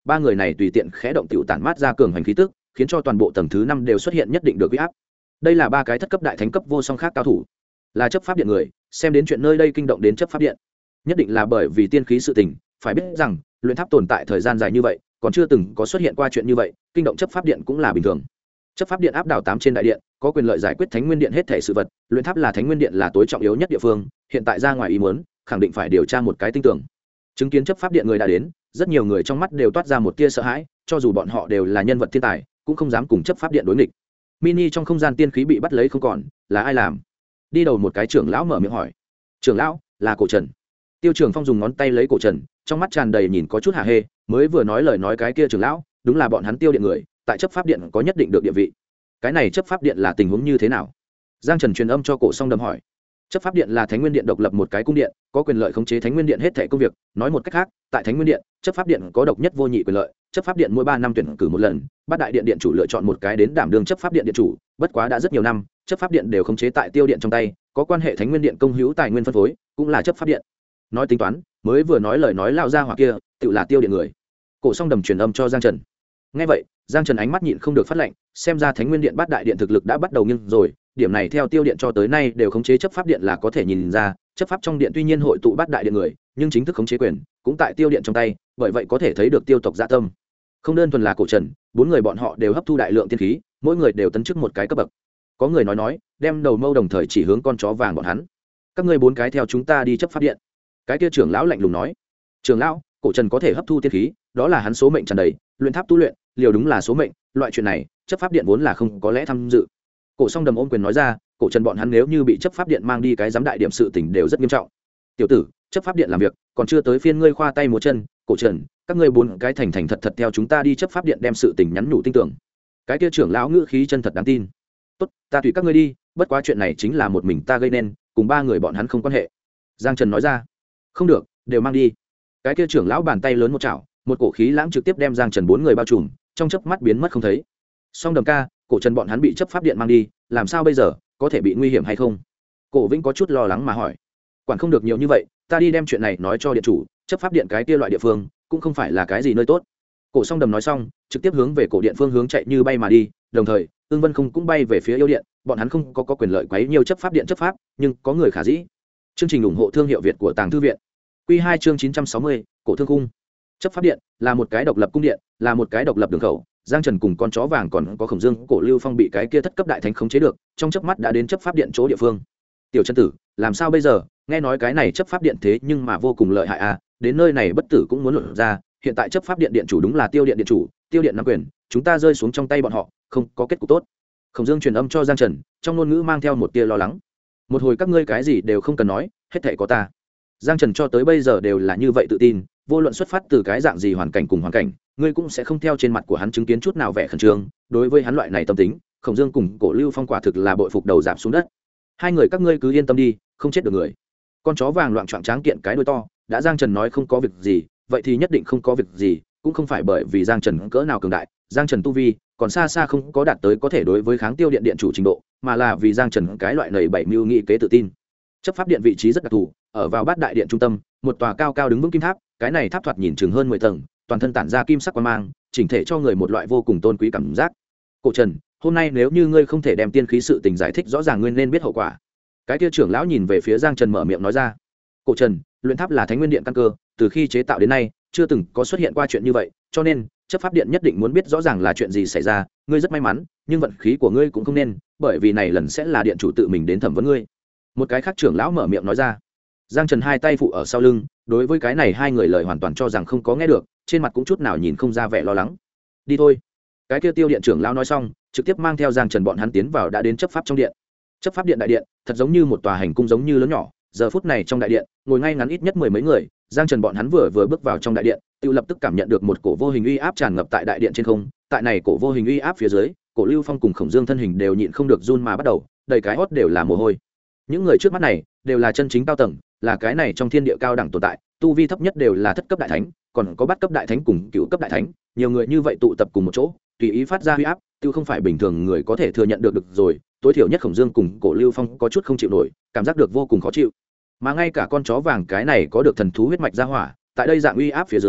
ba người này tùy tiện khẽ động tiểu tản mát ra cường hành khí tức, khiến cho toàn bộ tầng thứ 5 đều xuất hiện nhất định được uy áp. Đây là ba cái thất cấp đại thánh cấp vô song khác cao thủ, là chấp pháp điện người, xem đến chuyện nơi đây kinh động đến chấp pháp điện, nhất định là bởi vì tiên khí sự tình. Phải biết rằng luyện tháp tồn tại thời gian dài như vậy, còn chưa từng có xuất hiện qua chuyện như vậy, kinh động chấp pháp điện cũng là bình thường. Chấp pháp điện áp đảo 8 trên đại điện, có quyền lợi giải quyết thánh nguyên điện hết thảy sự vật, luyện tháp là thánh nguyên điện là tối trọng yếu nhất địa phương, hiện tại ra ngoài ý muốn, khẳng định phải điều tra một cái tinh tưởng. Chứng kiến chấp pháp điện người đã đến, rất nhiều người trong mắt đều toát ra một tia sợ hãi, cho dù bọn họ đều là nhân vật thiên tài, cũng không dám cùng chấp pháp điện đối nghịch. Mini trong không gian tiên khí bị bắt lấy không còn, là ai làm? Đi đầu một cái trưởng lão mở miệng hỏi. Trưởng lão là Cổ Trần. Tiêu Trường Phong dùng ngón tay lấy Cổ Trần, trong mắt tràn đầy nhìn có chút hả hê, mới vừa nói lời nói cái kia trưởng lão, đúng là bọn hắn Tiêu điện người, tại chấp pháp điện có nhất định được địa vị. Cái này chấp pháp điện là tình huống như thế nào? Giang Trần truyền âm cho Cổ Song Đầm hỏi. Chấp pháp điện là Thánh Nguyên Điện độc lập một cái cung điện, có quyền lợi khống chế Thánh Nguyên Điện hết thảy công việc, nói một cách khác, tại Thánh Nguyên Điện, chấp pháp điện có độc nhất vô nhị quyền lợi, chấp pháp điện mỗi 3 năm tuyển cử một lần, bát đại điện điện chủ lựa chọn một cái đến đảm đương chấp pháp điện điện chủ, bất quá đã rất nhiều năm, chấp pháp điện đều khống chế tại Tiêu điện trong tay, có quan hệ Thánh Nguyên Điện công hữu tài nguyên phân phối, cũng là chấp pháp điện. Nói tính toán, mới vừa nói lời nói lao ra hoặc kia, tự là Tiêu điện người. Cổ Song Đầm truyền âm cho Giang Trần. Nghe vậy, Giang Trần ánh mắt nhịn không được phát lạnh, xem ra Thánh Nguyên Điện bát đại điện thực lực đã bắt đầu nghiêng rồi, điểm này theo Tiêu điện cho tới nay đều khống chế chấp pháp điện là có thể nhìn ra, chấp pháp trong điện tuy nhiên hội tụ bát đại điện người, nhưng chính thức khống chế quyền cũng tại Tiêu điện trong tay, bởi vậy có thể thấy được Tiêu tộc dạ tâm. Không đơn thuần là Cổ Trần, 4 người bọn họ đều hấp thu đại lượng tiên khí, mỗi người đều tấn chức một cái cấp bậc. Có người nói, đem đầu mâu đồng thời chỉ hướng con chó vàng bọn hắn. Các ngươi 4 cái theo chúng ta đi chấp pháp điện. Cái kia trưởng lão lạnh lùng nói. Trưởng lão, Cổ Trần có thể hấp thu tiên khí, đó là hắn số mệnh tràn đầy, luyện tháp tu luyện, liều đúng là số mệnh, loại chuyện này, chấp pháp điện vốn là không có lẽ tham dự. Cổ Song Đầm ôm quyền nói ra, Cổ Trần bọn hắn nếu như bị chấp pháp điện mang đi cái giám đại điểm sự tình đều rất nghiêm trọng. Tiểu tử, chấp pháp điện làm việc, còn chưa tới phiên ngươi khoa tay múa chân, Cổ Trần, các ngươi 4 cái thành thành thật thật theo chúng ta đi chấp pháp điện đem sự tình nhắn nhủ tin tưởng. Cái kia trưởng lão ngữ khí chân thật đáng tin. Tốt, ta tùy các ngươi đi, bất quá chuyện này chính là một mình ta gây nên, cùng 3 người bọn hắn không quan hệ. Giang Trần nói ra. Không được, đều mang đi. Cái kia trưởng lão bàn tay lớn một chảo, một cổ khí lãng trực tiếp đem Giang Trần 4 người bao trùm, trong chớp mắt biến mất không thấy. Song Đầm ca, Cổ Trần bọn hắn bị chấp pháp điện mang đi, làm sao bây giờ, có thể bị nguy hiểm hay không? Cổ Vĩnh có chút lo lắng mà hỏi. Quản không được nhiều như vậy, ta đi đem chuyện này nói cho điện chủ, chấp pháp điện cái kia loại địa phương, cũng không phải là cái gì nơi tốt. Cổ Song Đầm nói xong, trực tiếp hướng về cổ điện phương hướng chạy như bay mà đi, đồng thời, Ưng Vân Không cũng bay về phía yêu điện, bọn hắn không có quyền lợi quấy nhiều chấp pháp điện chấp pháp, nhưng có người khả dĩ. Chương trình ủng hộ thương hiệu Việt của Tàng Thư viện. Quy 2 chương 960, Cổ Thương Cung. Chấp pháp điện là một cái độc lập cung điện, là một cái độc lập đường khẩu. Giang Trần cùng con chó vàng còn có Khổng Dương, Cổ Lưu Phong bị cái kia thất cấp đại thánh khống chế được, trong chớp mắt đã đến chấp pháp điện chỗ địa phương. Tiểu chân tử, làm sao bây giờ? Nghe nói cái này chấp pháp điện thế nhưng mà vô cùng lợi hại à, đến nơi này bất tử cũng muốn luận ra, hiện tại chấp pháp điện điện chủ đúng là Tiêu điện điện chủ, Tiêu điện nắm quyền, chúng ta rơi xuống trong tay bọn họ, không có kết cục tốt. Khổng Dương truyền âm cho Giang Trần, trong ngôn ngữ mang theo một tia lo lắng. Một hồi các ngươi cái gì đều không cần nói, hết thảy có ta. Giang Trần cho tới bây giờ đều là như vậy tự tin, vô luận xuất phát từ cái dạng gì hoàn cảnh cùng hoàn cảnh, ngươi cũng sẽ không theo trên mặt của hắn chứng kiến chút nào vẻ khẩn trương. Đối với hắn loại này tâm tính, Khổng Dương cùng Cổ Lưu Phong quả thực là bội phục đầu giảm xuống đất. Hai người các ngươi cứ yên tâm đi, không chết được người. Con chó vàng loạn choạng tráng kiện cái đuôi to, đã Giang Trần nói không có việc gì, vậy thì nhất định không có việc gì, cũng không phải bởi vì Giang Trần cỡ nào cường đại, Giang Trần tu vi còn xa xa không có đạt tới có thể đối với kháng Tiêu điện điện chủ trình độ, mà là vì Giang Trần cái loại nảy bảy mưu nghị kế tự tin. Chấp pháp điện vị trí rất đặc thù, ở vào bát đại điện trung tâm, một tòa cao cao đứng vững kim tháp, cái này tháp thoạt nhìn chừng hơn 10 tầng, toàn thân tản ra kim sắc quang mang, chỉnh thể cho người một loại vô cùng tôn quý cảm giác. Cổ Trần, hôm nay nếu như ngươi không thể đem tiên khí sự tình giải thích rõ ràng, ngươi nên biết hậu quả. Cái kia trưởng lão nhìn về phía Giang Trần mở miệng nói ra. Cổ Trần, luyện tháp là Thánh Nguyên Điện căn cơ, từ khi chế tạo đến nay, chưa từng có xuất hiện qua chuyện như vậy, cho nên chấp pháp điện nhất định muốn biết rõ ràng là chuyện gì xảy ra. Ngươi rất may mắn, nhưng vận khí của ngươi cũng không nên, bởi vì này lần sẽ là điện chủ tự mình đến thẩm vấn ngươi. Một cái khác trưởng lão mở miệng nói ra. Giang Trần hai tay phụ ở sau lưng, đối với cái này hai người lời hoàn toàn cho rằng không có nghe được, trên mặt cũng chút nào nhìn không ra vẻ lo lắng. Đi thôi. Cái kia Tiêu điện trưởng lão nói xong, trực tiếp mang theo Giang Trần bọn hắn tiến vào đã đến chấp pháp trong điện. Chấp pháp điện đại điện, thật giống như một tòa hành cung giống như lớn nhỏ, giờ phút này trong đại điện, ngồi ngay ngắn ít nhất 10 mấy người, Giang Trần bọn hắn vừa bước vào trong đại điện, tự lập tức cảm nhận được một cổ vô hình uy áp tràn ngập tại đại điện trên không, tại này cổ vô hình uy áp phía dưới, Cổ Lưu Phong cùng Khổng Dương thân hình đều nhịn không được run mà bắt đầu, đầy cái hốt đều là mồ hôi. Những người trước mắt này đều là chân chính cao tầng, là cái này trong thiên địa cao đẳng tồn tại, tu vi thấp nhất đều là thất cấp đại thánh, còn có bát cấp đại thánh cùng cửu cấp đại thánh, nhiều người như vậy tụ tập cùng một chỗ, tùy ý phát ra uy áp, tiêu không phải bình thường người có thể thừa nhận được rồi, tối thiểu nhất Khổng Dương cùng Cổ Lưu Phong có chút không chịu nổi, cảm giác được vô cùng khó chịu. Mà ngay cả con chó vàng cái này có được thần thú huyết mạch ra hỏa, tại đây dạng uy áp phía dưới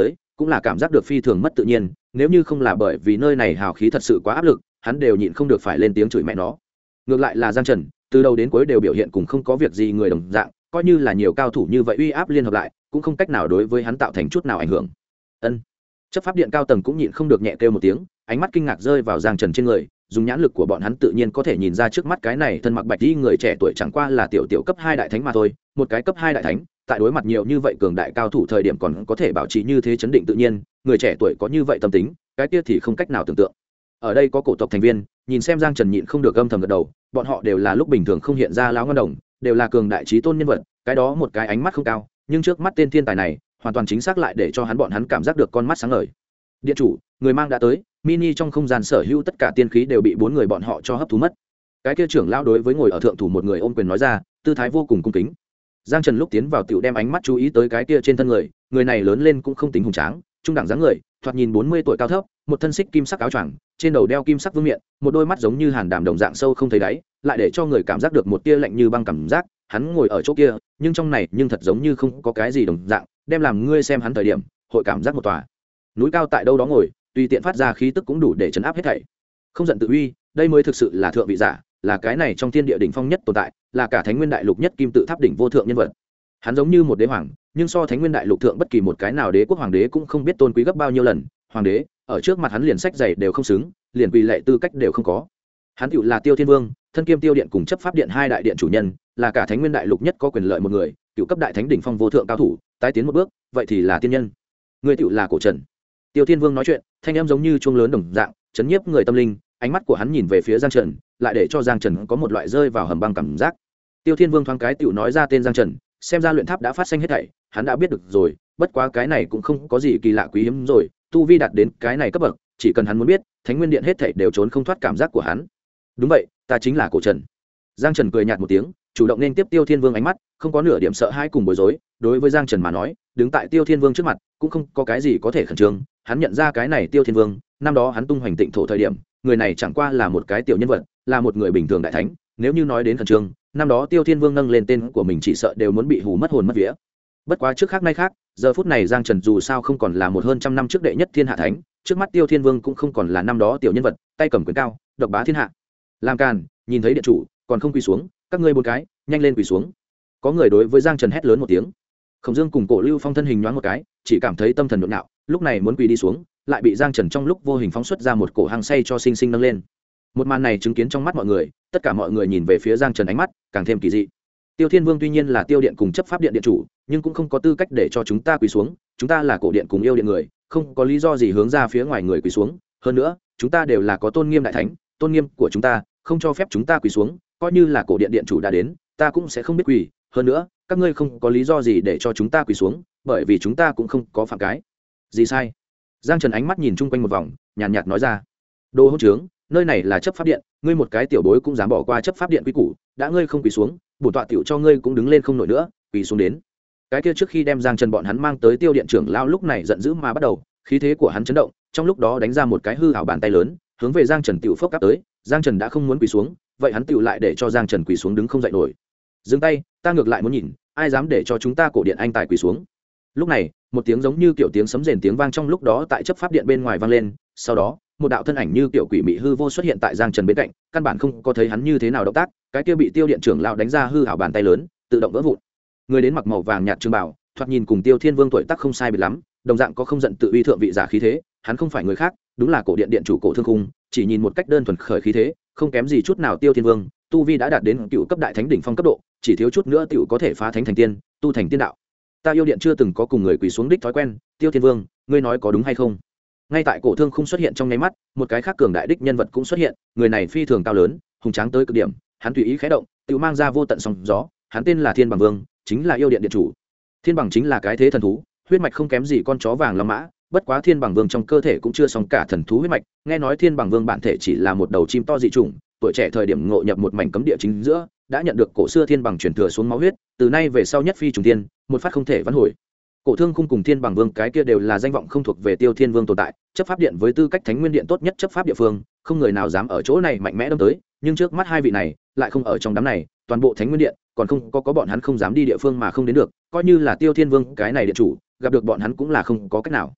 cũng là cảm giác được phi thường mất tự nhiên, nếu như không là bởi vì nơi này hào khí thật sự quá áp lực, hắn đều nhịn không được phải lên tiếng chửi mẹ nó. Ngược lại là Giang Trần, từ đầu đến cuối đều biểu hiện cùng không có việc gì người đồng dạng, coi như là nhiều cao thủ như vậy uy áp liên hợp lại, cũng không cách nào đối với hắn tạo thành chút nào ảnh hưởng. Ân. Chấp pháp điện cao tầng cũng nhịn không được nhẹ kêu một tiếng, ánh mắt kinh ngạc rơi vào Giang Trần trên người, dùng nhãn lực của bọn hắn tự nhiên có thể nhìn ra trước mắt cái này thân mặc bạch y người trẻ tuổi chẳng qua là tiểu cấp 2 đại thánh mà thôi, một cái cấp 2 đại thánh, tại đối mặt nhiều như vậy cường đại cao thủ thời điểm còn có thể bảo trì như thế chấn định tự nhiên, người trẻ tuổi có như vậy tâm tính, cái kia thì không cách nào tưởng tượng. Ở đây có cổ tộc thành viên, nhìn xem Giang Trần nhịn không được âm thầm gật đầu, bọn họ đều là lúc bình thường không hiện ra láo ngân đồng, đều là cường đại trí tôn nhân vật, cái đó một cái ánh mắt không cao, nhưng trước mắt tên thiên tài này, hoàn toàn chính xác lại để cho bọn hắn cảm giác được con mắt sáng ngời. Điện chủ, người mang đã tới, mini trong không gian sở hữu tất cả tiên khí đều bị 4 người bọn họ cho hấp thu mất. Cái kia trưởng lão đối với ngồi ở thượng thủ một người ôm quyền nói ra, tư thái vô cùng cung kính. Giang Trần lúc tiến vào tiểu đem ánh mắt chú ý tới cái kia trên thân người này lớn lên cũng không tính hùng tráng, trung đẳng dáng người, thoạt nhìn 40 tuổi cao thấp, một thân xích kim sắc áo choàng, trên đầu đeo kim sắc vương miện, một đôi mắt giống như hàn đàm đồng dạng sâu không thấy đáy, lại để cho người cảm giác được một tia lạnh như băng cảm giác. Hắn ngồi ở chỗ kia, nhưng trong này nhưng thật giống như không có cái gì đồng dạng, đem làm ngươi xem hắn thời điểm, hội cảm giác một tòa núi cao tại đâu đó ngồi, tùy tiện phát ra khí tức cũng đủ để chấn áp hết thảy. Không giận tự uy, đây mới thực sự là thượng vị giả, là cái này trong thiên địa đỉnh phong nhất tồn tại, là cả Thánh Nguyên Đại Lục nhất kim tự tháp đỉnh vô thượng nhân vật. Hắn giống như một đế hoàng, nhưng so Thánh Nguyên Đại Lục thượng bất kỳ một cái nào đế quốc hoàng đế cũng không biết tôn quý gấp bao nhiêu lần. Hoàng đế ở trước mặt hắn liền sách giày đều không xứng, liền quỳ lệ tư cách đều không có. Hắn tựu là Tiêu Thiên Vương, thân kiêm Tiêu Điện cùng chấp pháp điện 2 đại điện chủ nhân, là cả Thánh Nguyên Đại Lục nhất có quyền lợi một người, cựu cấp đại thánh đỉnh phong vô thượng cao thủ, tái tiến một bước, vậy thì là tiên nhân. Người tựu là Cổ Trần. Tiêu Thiên Vương nói chuyện, thanh âm giống như chuông lớn đồng dạng, chấn nhiếp người tâm linh, ánh mắt của hắn nhìn về phía Giang Trần, lại để cho Giang Trần có một loại rơi vào hầm băng cảm giác. Tiêu Thiên Vương thoáng cái tựu nói ra tên Giang Trần, xem ra luyện tháp đã phát sinh hết thảy, hắn đã biết được rồi, bất quá cái này cũng không có gì kỳ lạ quý hiếm rồi, tu vi đạt đến cái này cấp bậc, chỉ cần hắn muốn biết, Thánh Nguyên Điện hết thảy đều trốn không thoát cảm giác của hắn. Đúng vậy, ta chính là Cổ Trần. Giang Trần cười nhạt một tiếng, chủ động nên tiếp Tiêu Thiên Vương ánh mắt, không có nửa điểm sợ hãi cùng bối rối, đối với Giang Trần mà nói, đứng tại Tiêu Thiên Vương trước mặt, cũng không có cái gì có thể khẩn trương, hắn nhận ra cái này Tiêu Thiên Vương, năm đó hắn tung hoành tịnh thổ thời điểm, người này chẳng qua là một cái tiểu nhân vật, là một người bình thường đại thánh, nếu như nói đến khẩn trương, năm đó Tiêu Thiên Vương nâng lên tên của mình chỉ sợ đều muốn bị hù mất hồn mất vía. Bất quá trước khác nay khác, giờ phút này Giang Trần dù sao không còn là một hơn trăm năm trước đệ nhất thiên hạ thánh, trước mắt Tiêu Thiên Vương cũng không còn là năm đó tiểu nhân vật, tay cầm quyền cao, độc bá thiên hạ. Làm càn, nhìn thấy điện chủ, còn không quỳ xuống, các ngươi một cái, nhanh lên quỳ xuống. Có người đối với Giang Trần hét lớn một tiếng. Khổng Dương cùng Cổ Lưu Phong thân hình nhoáng một cái, chỉ cảm thấy tâm thần nhộn nhạo, lúc này muốn quỳ đi xuống, lại bị Giang Trần trong lúc vô hình phóng xuất ra một cổ hăng say cho sinh sinh nâng lên. Một màn này chứng kiến trong mắt mọi người, tất cả mọi người nhìn về phía Giang Trần ánh mắt càng thêm kỳ dị. Tiêu Thiên Vương tuy nhiên là Tiêu Điện cùng chấp pháp điện điện chủ, nhưng cũng không có tư cách để cho chúng ta quỳ xuống, chúng ta là Cổ Điện cùng yêu điện người, không có lý do gì hướng ra phía ngoài người quỳ xuống, hơn nữa, chúng ta đều là có tôn nghiêm đại thánh, tôn nghiêm của chúng ta không cho phép chúng ta quỳ xuống, coi như là Cổ Điện điện chủ đã đến, ta cũng sẽ không biết quỳ, hơn nữa, các ngươi không có lý do gì để cho chúng ta quỳ xuống, bởi vì chúng ta cũng không có phạm cái gì sai. Giang Trần ánh mắt nhìn chung quanh một vòng, nhàn nhạt nói ra: "Đồ hỗn trướng, nơi này là chấp pháp điện, ngươi một cái tiểu bối cũng dám bỏ qua chấp pháp điện quy củ, đã ngươi không quỳ xuống, bổn tọa tiểu cho ngươi cũng đứng lên không nổi nữa, quỳ xuống đến." Cái kia trước khi đem Giang Trần bọn hắn mang tới Tiêu Điện trưởng lão lúc này giận dữ mà bắt đầu, khí thế của hắn chấn động, trong lúc đó đánh ra một cái hư ảo bàn tay lớn, hướng về Giang Trần tiểu phốc áp tới. Giang Trần đã không muốn quỳ xuống, vậy hắn tiểu lại để cho Giang Trần quỳ xuống đứng không dậy nổi. Dừng tay, ta ngược lại muốn nhìn, ai dám để cho chúng ta Cổ Điện anh tài quỳ xuống. Lúc này, một tiếng giống như kiểu tiếng sấm rền tiếng vang trong lúc đó tại chấp pháp điện bên ngoài vang lên, sau đó, một đạo thân ảnh như kiểu quỷ mị hư vô xuất hiện tại Giang Trần bên cạnh, căn bản không có thấy hắn như thế nào động tác, cái kia bị Tiêu Điện trưởng lão đánh ra hư ảo bàn tay lớn, tự động vỡ vụn. Người đến mặc màu vàng nhạt trường bào, thoạt nhìn cùng Tiêu Thiên Vương tuổi tác không sai biệt lắm, đồng dạng có không giận tự uy thượng vị giả khí thế, hắn không phải người khác, đúng là Cổ Điện điện chủ Cổ Thương Khung, chỉ nhìn một cách đơn thuần khởi khí thế, không kém gì chút nào Tiêu Thiên Vương, tu vi đã đạt đến cựu cấp đại thánh đỉnh phong cấp độ, chỉ thiếu chút nữa tiểu có thể phá thánh thành tiên, tu thành tiên đạo. Ta yêu điện chưa từng có cùng người quỳ xuống đích thói quen, Tiêu Thiên Vương, ngươi nói có đúng hay không? Ngay tại Cổ Thương Khung xuất hiện trong nháy mắt, một cái khác cường đại đích nhân vật cũng xuất hiện, người này phi thường cao lớn, hùng tráng tới cực điểm, hắn tùy ý khẽ động, tự mang ra vô tận sóng gió, hắn tên là Thiên Bằng Vương, chính là yêu điện điện chủ. Thiên Bằng chính là cái thế thần thú, huyết mạch không kém gì con chó vàng long mã, bất quá Thiên Bằng Vương trong cơ thể cũng chưa xong cả thần thú huyết mạch, nghe nói Thiên Bằng Vương bản thể chỉ là một đầu chim to dị chủng, tuổi trẻ thời điểm ngộ nhập một mảnh cấm địa chính giữa, đã nhận được cổ xưa Thiên Bằng truyền thừa xuống máu huyết, từ nay về sau nhất phi trùng tiên, một phát không thể vãn hồi. Cổ Thương Khung cùng Thiên Bằng Vương cái kia đều là danh vọng không thuộc về Tiêu Thiên Vương tồn tại, chấp pháp điện với tư cách Thánh Nguyên Điện tốt nhất chấp pháp địa phương, không người nào dám ở chỗ này mạnh mẽ đâm tới, nhưng trước mắt hai vị này lại không ở trong đám này, toàn bộ Thánh Nguyên Điện còn không có bọn hắn không dám đi địa phương mà không đến được, coi như là Tiêu Thiên Vương cái này điện chủ, gặp được bọn hắn cũng là không có cách nào.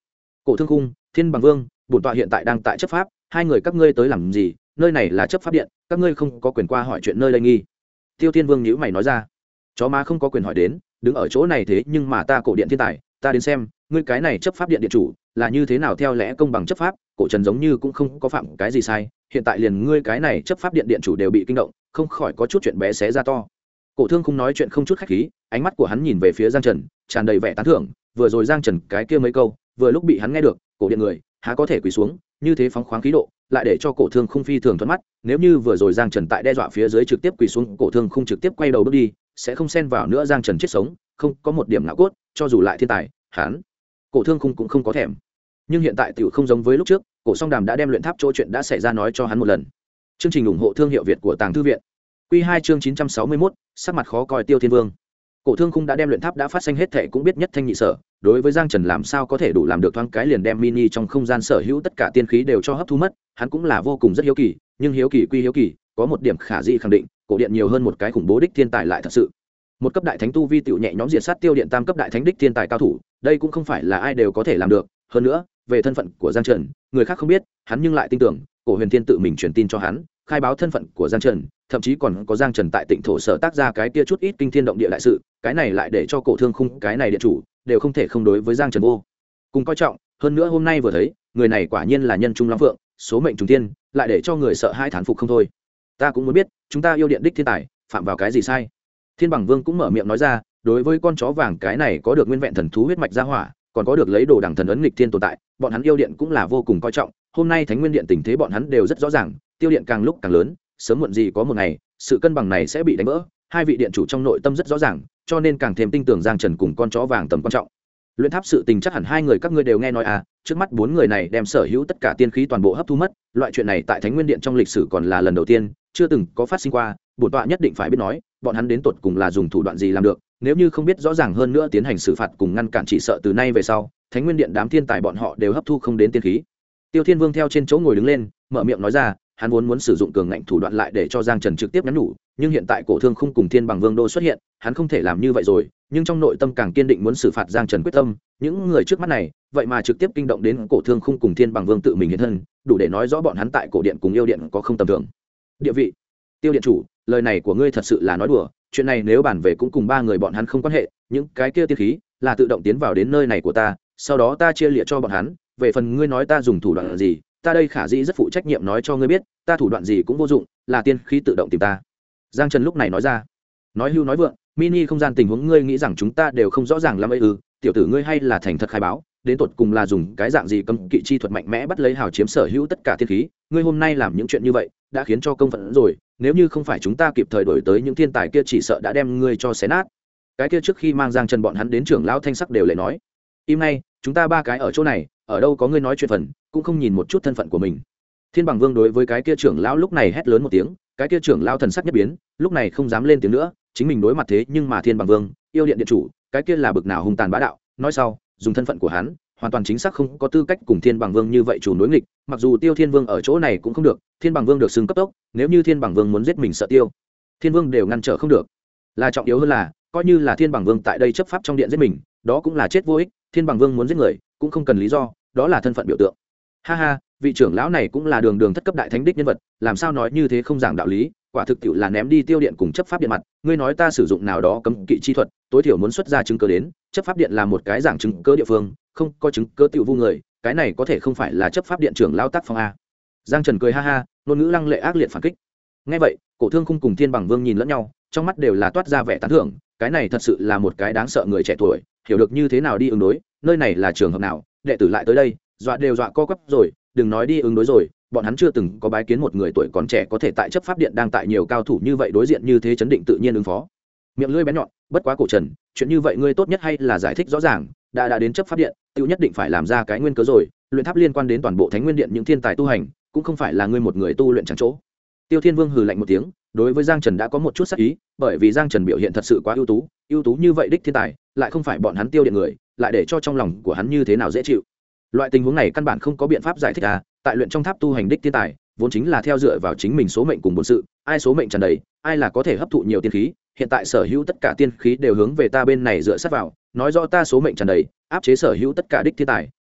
Cổ Thương Khung, Thiên Bằng Vương, bổn tọa hiện tại đang tại chấp pháp, hai người các ngươi tới làm gì? Nơi này là chấp pháp điện, các ngươi không có quyền qua hỏi chuyện nơi đây nghi. Tiêu Thiên Vương nhíu mày nói ra. Chó má không có quyền hỏi đến, đứng ở chỗ này thế nhưng mà ta Cổ điện thiên tài, ta đến xem, ngươi cái này chấp pháp điện điện chủ là như thế nào theo lẽ công bằng chấp pháp. Cổ Trần giống như cũng không có phạm cái gì sai, hiện tại liền ngươi cái này chấp pháp điện điện chủ đều bị kinh động, không khỏi có chút chuyện bé xé ra to. Cổ Thương không nói chuyện không chút khách khí, ánh mắt của hắn nhìn về phía Giang Trần, tràn đầy vẻ tán thưởng. Vừa rồi Giang Trần cái kia mấy câu, vừa lúc bị hắn nghe được, cổ điện người há có thể quỳ xuống, như thế phóng khoáng khí độ, lại để cho Cổ Thương không phi thường thuận mắt. Nếu như vừa rồi Giang Trần tại đe dọa phía dưới trực tiếp quỳ xuống, Cổ Thương không trực tiếp quay đầu bước đi, sẽ không xen vào nữa Giang Trần chết sống, không có một điểm ngạo cốt, cho dù lại thiên tài, hắn Cổ Thương không cũng không có thèm. Nhưng hiện tại tiểu không giống với lúc trước, Cổ Song Đàm đã đem luyện tháp chỗ chuyện đã xảy ra nói cho hắn một lần. Chương trình ủng hộ thương hiệu Việt của Tàng Thư viện. Quy 2 chương 961, sắc mặt khó coi Tiêu Thiên Vương. Cổ Thương Khung đã đem luyện tháp đã phát sinh hết thảy cũng biết nhất thanh nhị sở, đối với Giang Trần làm sao có thể đủ làm được thoáng cái liền đem mini trong không gian sở hữu tất cả tiên khí đều cho hấp thu mất, hắn cũng là vô cùng rất hiếu kỳ, nhưng hiếu kỳ quy hiếu kỳ, có một điểm khả dĩ khẳng định, cổ điện nhiều hơn một cái khủng bố đích thiên tài lại thật sự. Một cấp đại thánh tu vi tiểu nhẹ nhõm diệt sát Tiêu điện tam cấp đại thánh đích thiên tài cao thủ, đây cũng không phải là ai đều có thể làm được, hơn nữa, về thân phận của Giang Trần, người khác không biết, hắn nhưng lại tin tưởng, Cổ Huyền Thiên tự mình truyền tin cho hắn, khai báo thân phận của Giang Trần, thậm chí còn có Giang Trần tại Tịnh Thổ sở tác ra cái kia chút ít kinh thiên động địa đại sự, cái này lại để cho Cổ Thương Khung cái này điện chủ đều không thể không đối với Giang Trần vô cùng coi trọng, hơn nữa hôm nay vừa thấy, người này quả nhiên là nhân trung long phượng, số mệnh trùng thiên, lại để cho người sợ hai thán phục không thôi. Ta cũng muốn biết, chúng ta yêu điện đích thiên tài, phạm vào cái gì sai? Thiên Bằng Vương cũng mở miệng nói ra, đối với con chó vàng cái này có được nguyên vẹn thần thú huyết mạch gia hỏa, còn có được lấy đồ đẳng thần ấn nghịch thiên tồn tại, bọn hắn yêu điện cũng là vô cùng coi trọng. Hôm nay Thánh Nguyên điện tình thế bọn hắn đều rất rõ ràng, Tiêu điện càng lúc càng lớn, sớm muộn gì có một ngày, sự cân bằng này sẽ bị đánh vỡ. Hai vị điện chủ trong nội tâm rất rõ ràng, cho nên càng thêm tin tưởng Giang Trần cùng con chó vàng tầm quan trọng. Luyện tháp sự tình chắc hẳn hai người các ngươi đều nghe nói à, trước mắt bốn người này đem sở hữu tất cả tiên khí toàn bộ hấp thu mất, loại chuyện này tại Thánh Nguyên điện trong lịch sử còn là lần đầu tiên, chưa từng có phát sinh qua, bổn tọa nhất định phải biết nói, bọn hắn đến tột cùng là dùng thủ đoạn gì làm được, nếu như không biết rõ ràng hơn nữa tiến hành xử phạt cùng ngăn cản chỉ sợ từ nay về sau, Thánh Nguyên điện đám thiên tài bọn họ đều hấp thu không đến tiên khí. Tiêu Thiên Vương theo trên chỗ ngồi đứng lên, mở miệng nói ra, hắn vốn muốn sử dụng cường ngạnh thủ đoạn lại để cho Giang Trần trực tiếp nhắn nhủ, nhưng hiện tại Cổ Thương Khung cùng Thiên Bằng Vương đô xuất hiện, hắn không thể làm như vậy rồi, nhưng trong nội tâm càng kiên định muốn xử phạt Giang Trần quyết tâm, những người trước mắt này, vậy mà trực tiếp kinh động đến Cổ Thương Khung cùng Thiên Bằng Vương tự mình hiện thân, đủ để nói rõ bọn hắn tại cổ điện cùng yêu điện có không tầm thường. Địa vị. Tiêu điện chủ, lời này của ngươi thật sự là nói đùa, chuyện này nếu bàn về cũng cùng ba người bọn hắn không quan hệ, những cái kia tiên khí là tự động tiến vào đến nơi này của ta, sau đó ta chia liệt cho bọn hắn, về phần ngươi nói ta dùng thủ đoạn gì, ta đây khả dĩ rất phụ trách nhiệm nói cho ngươi biết, ta thủ đoạn gì cũng vô dụng, là tiên khí tự động tìm ta. Giang Trần lúc này nói ra, nói hưu nói vượng, mini không gian tình huống ngươi nghĩ rằng chúng ta đều không rõ ràng lắm ấy ư? Tiểu tử ngươi hay là thành thật khai báo, đến tột cùng là dùng cái dạng gì cấm kỵ chi thuật mạnh mẽ bắt lấy hào chiếm sở hữu tất cả tiên khí, ngươi hôm nay làm những chuyện như vậy đã khiến cho công phận rồi, nếu như không phải chúng ta kịp thời đổi tới những thiên tài kia chỉ sợ đã đem ngươi cho xé nát. Cái kia trước khi mang Giang Trần bọn hắn đến trưởng lão Thanh Sắc đều lại nói, im ngay, chúng ta ba cái ở chỗ này, ở đâu có ngươi nói chuyện phần, cũng không nhìn một chút thân phận của mình. Thiên Bằng Vương đối với cái kia trưởng lão lúc này hét lớn một tiếng, cái kia trưởng lão thần sắc nhất biến, lúc này không dám lên tiếng nữa, chính mình đối mặt thế nhưng mà Thiên Bằng Vương, yêu điện điện chủ, cái kia là bực nào hung tàn bá đạo, nói sau, dùng thân phận của hắn, hoàn toàn chính xác không có tư cách cùng Thiên Bằng Vương như vậy chủ đối nghịch, mặc dù Tiêu Thiên Vương ở chỗ này cũng không được, Thiên Bằng Vương được xưng cấp tốc, nếu như Thiên Bằng Vương muốn giết mình sợ Tiêu Thiên Vương đều ngăn trở không được. Là trọng yếu hơn là, coi như là Thiên Bằng Vương tại đây chấp pháp trong điện giết mình, đó cũng là chết vô ích, Thiên Bằng Vương muốn giết người, cũng không cần lý do, đó là thân phận biểu tượng. Ha ha, vị trưởng lão này cũng là đường đường thất cấp đại thánh đích nhân vật, làm sao nói như thế không giảng đạo lý, quả thực tiệu là ném đi Tiêu điện cùng chấp pháp điện mặt, ngươi nói ta sử dụng nào đó cấm kỵ chi thuật, tối thiểu muốn xuất ra chứng cứ đến, chấp pháp điện là một cái giảng chứng cứ địa phương, không có chứng cứ tiểu vu người, cái này có thể không phải là chấp pháp điện trưởng lão tác phong a. Giang Trần cười ha ha, ngôn ngữ lăng lệ ác liệt phản kích. Nghe vậy, Cổ Thương Khung cùng Thiên Bằng Vương nhìn lẫn nhau, trong mắt đều là toát ra vẻ tán thưởng, cái này thật sự là một cái đáng sợ người trẻ tuổi, hiểu được như thế nào đi ứng đối, nơi này là trường hợp nào, đệ tử lại tới đây, dọa đều dọa co quắp rồi, đừng nói đi ứng đối rồi, bọn hắn chưa từng có bái kiến một người tuổi còn trẻ có thể tại chấp pháp điện đang tại nhiều cao thủ như vậy đối diện như thế chấn định tự nhiên ứng phó. Miệng lưỡi bén nhọn, bất quá Cổ Trần, chuyện như vậy ngươi tốt nhất hay là giải thích rõ ràng, đã đến chấp pháp điện, tiêu nhất định phải làm ra cái nguyên cớ rồi, luyện tháp liên quan đến toàn bộ Thánh Nguyên điện những thiên tài tu hành, cũng không phải là ngươi một người tu luyện chẳng chỗ. Tiêu Thiên Vương hừ lạnh một tiếng, đối với Giang Trần đã có một chút sắc ý, bởi vì Giang Trần biểu hiện thật sự quá ưu tú như vậy đích thiên tài, lại không phải bọn hắn Tiêu điện người, lại để cho trong lòng của hắn như thế nào dễ chịu. Loại tình huống này căn bản không có biện pháp giải thích à, tại luyện trong tháp tu hành đích thiên tài, vốn chính là theo dựa vào chính mình số mệnh cùng bổn sự, ai số mệnh tràn đầy, ai là có thể hấp thụ nhiều tiên khí, hiện tại sở hữu tất cả tiên khí đều hướng về ta bên này dựa sát vào, nói rõ ta số mệnh tràn đầy, áp chế sở hữu tất cả đích thiên tài,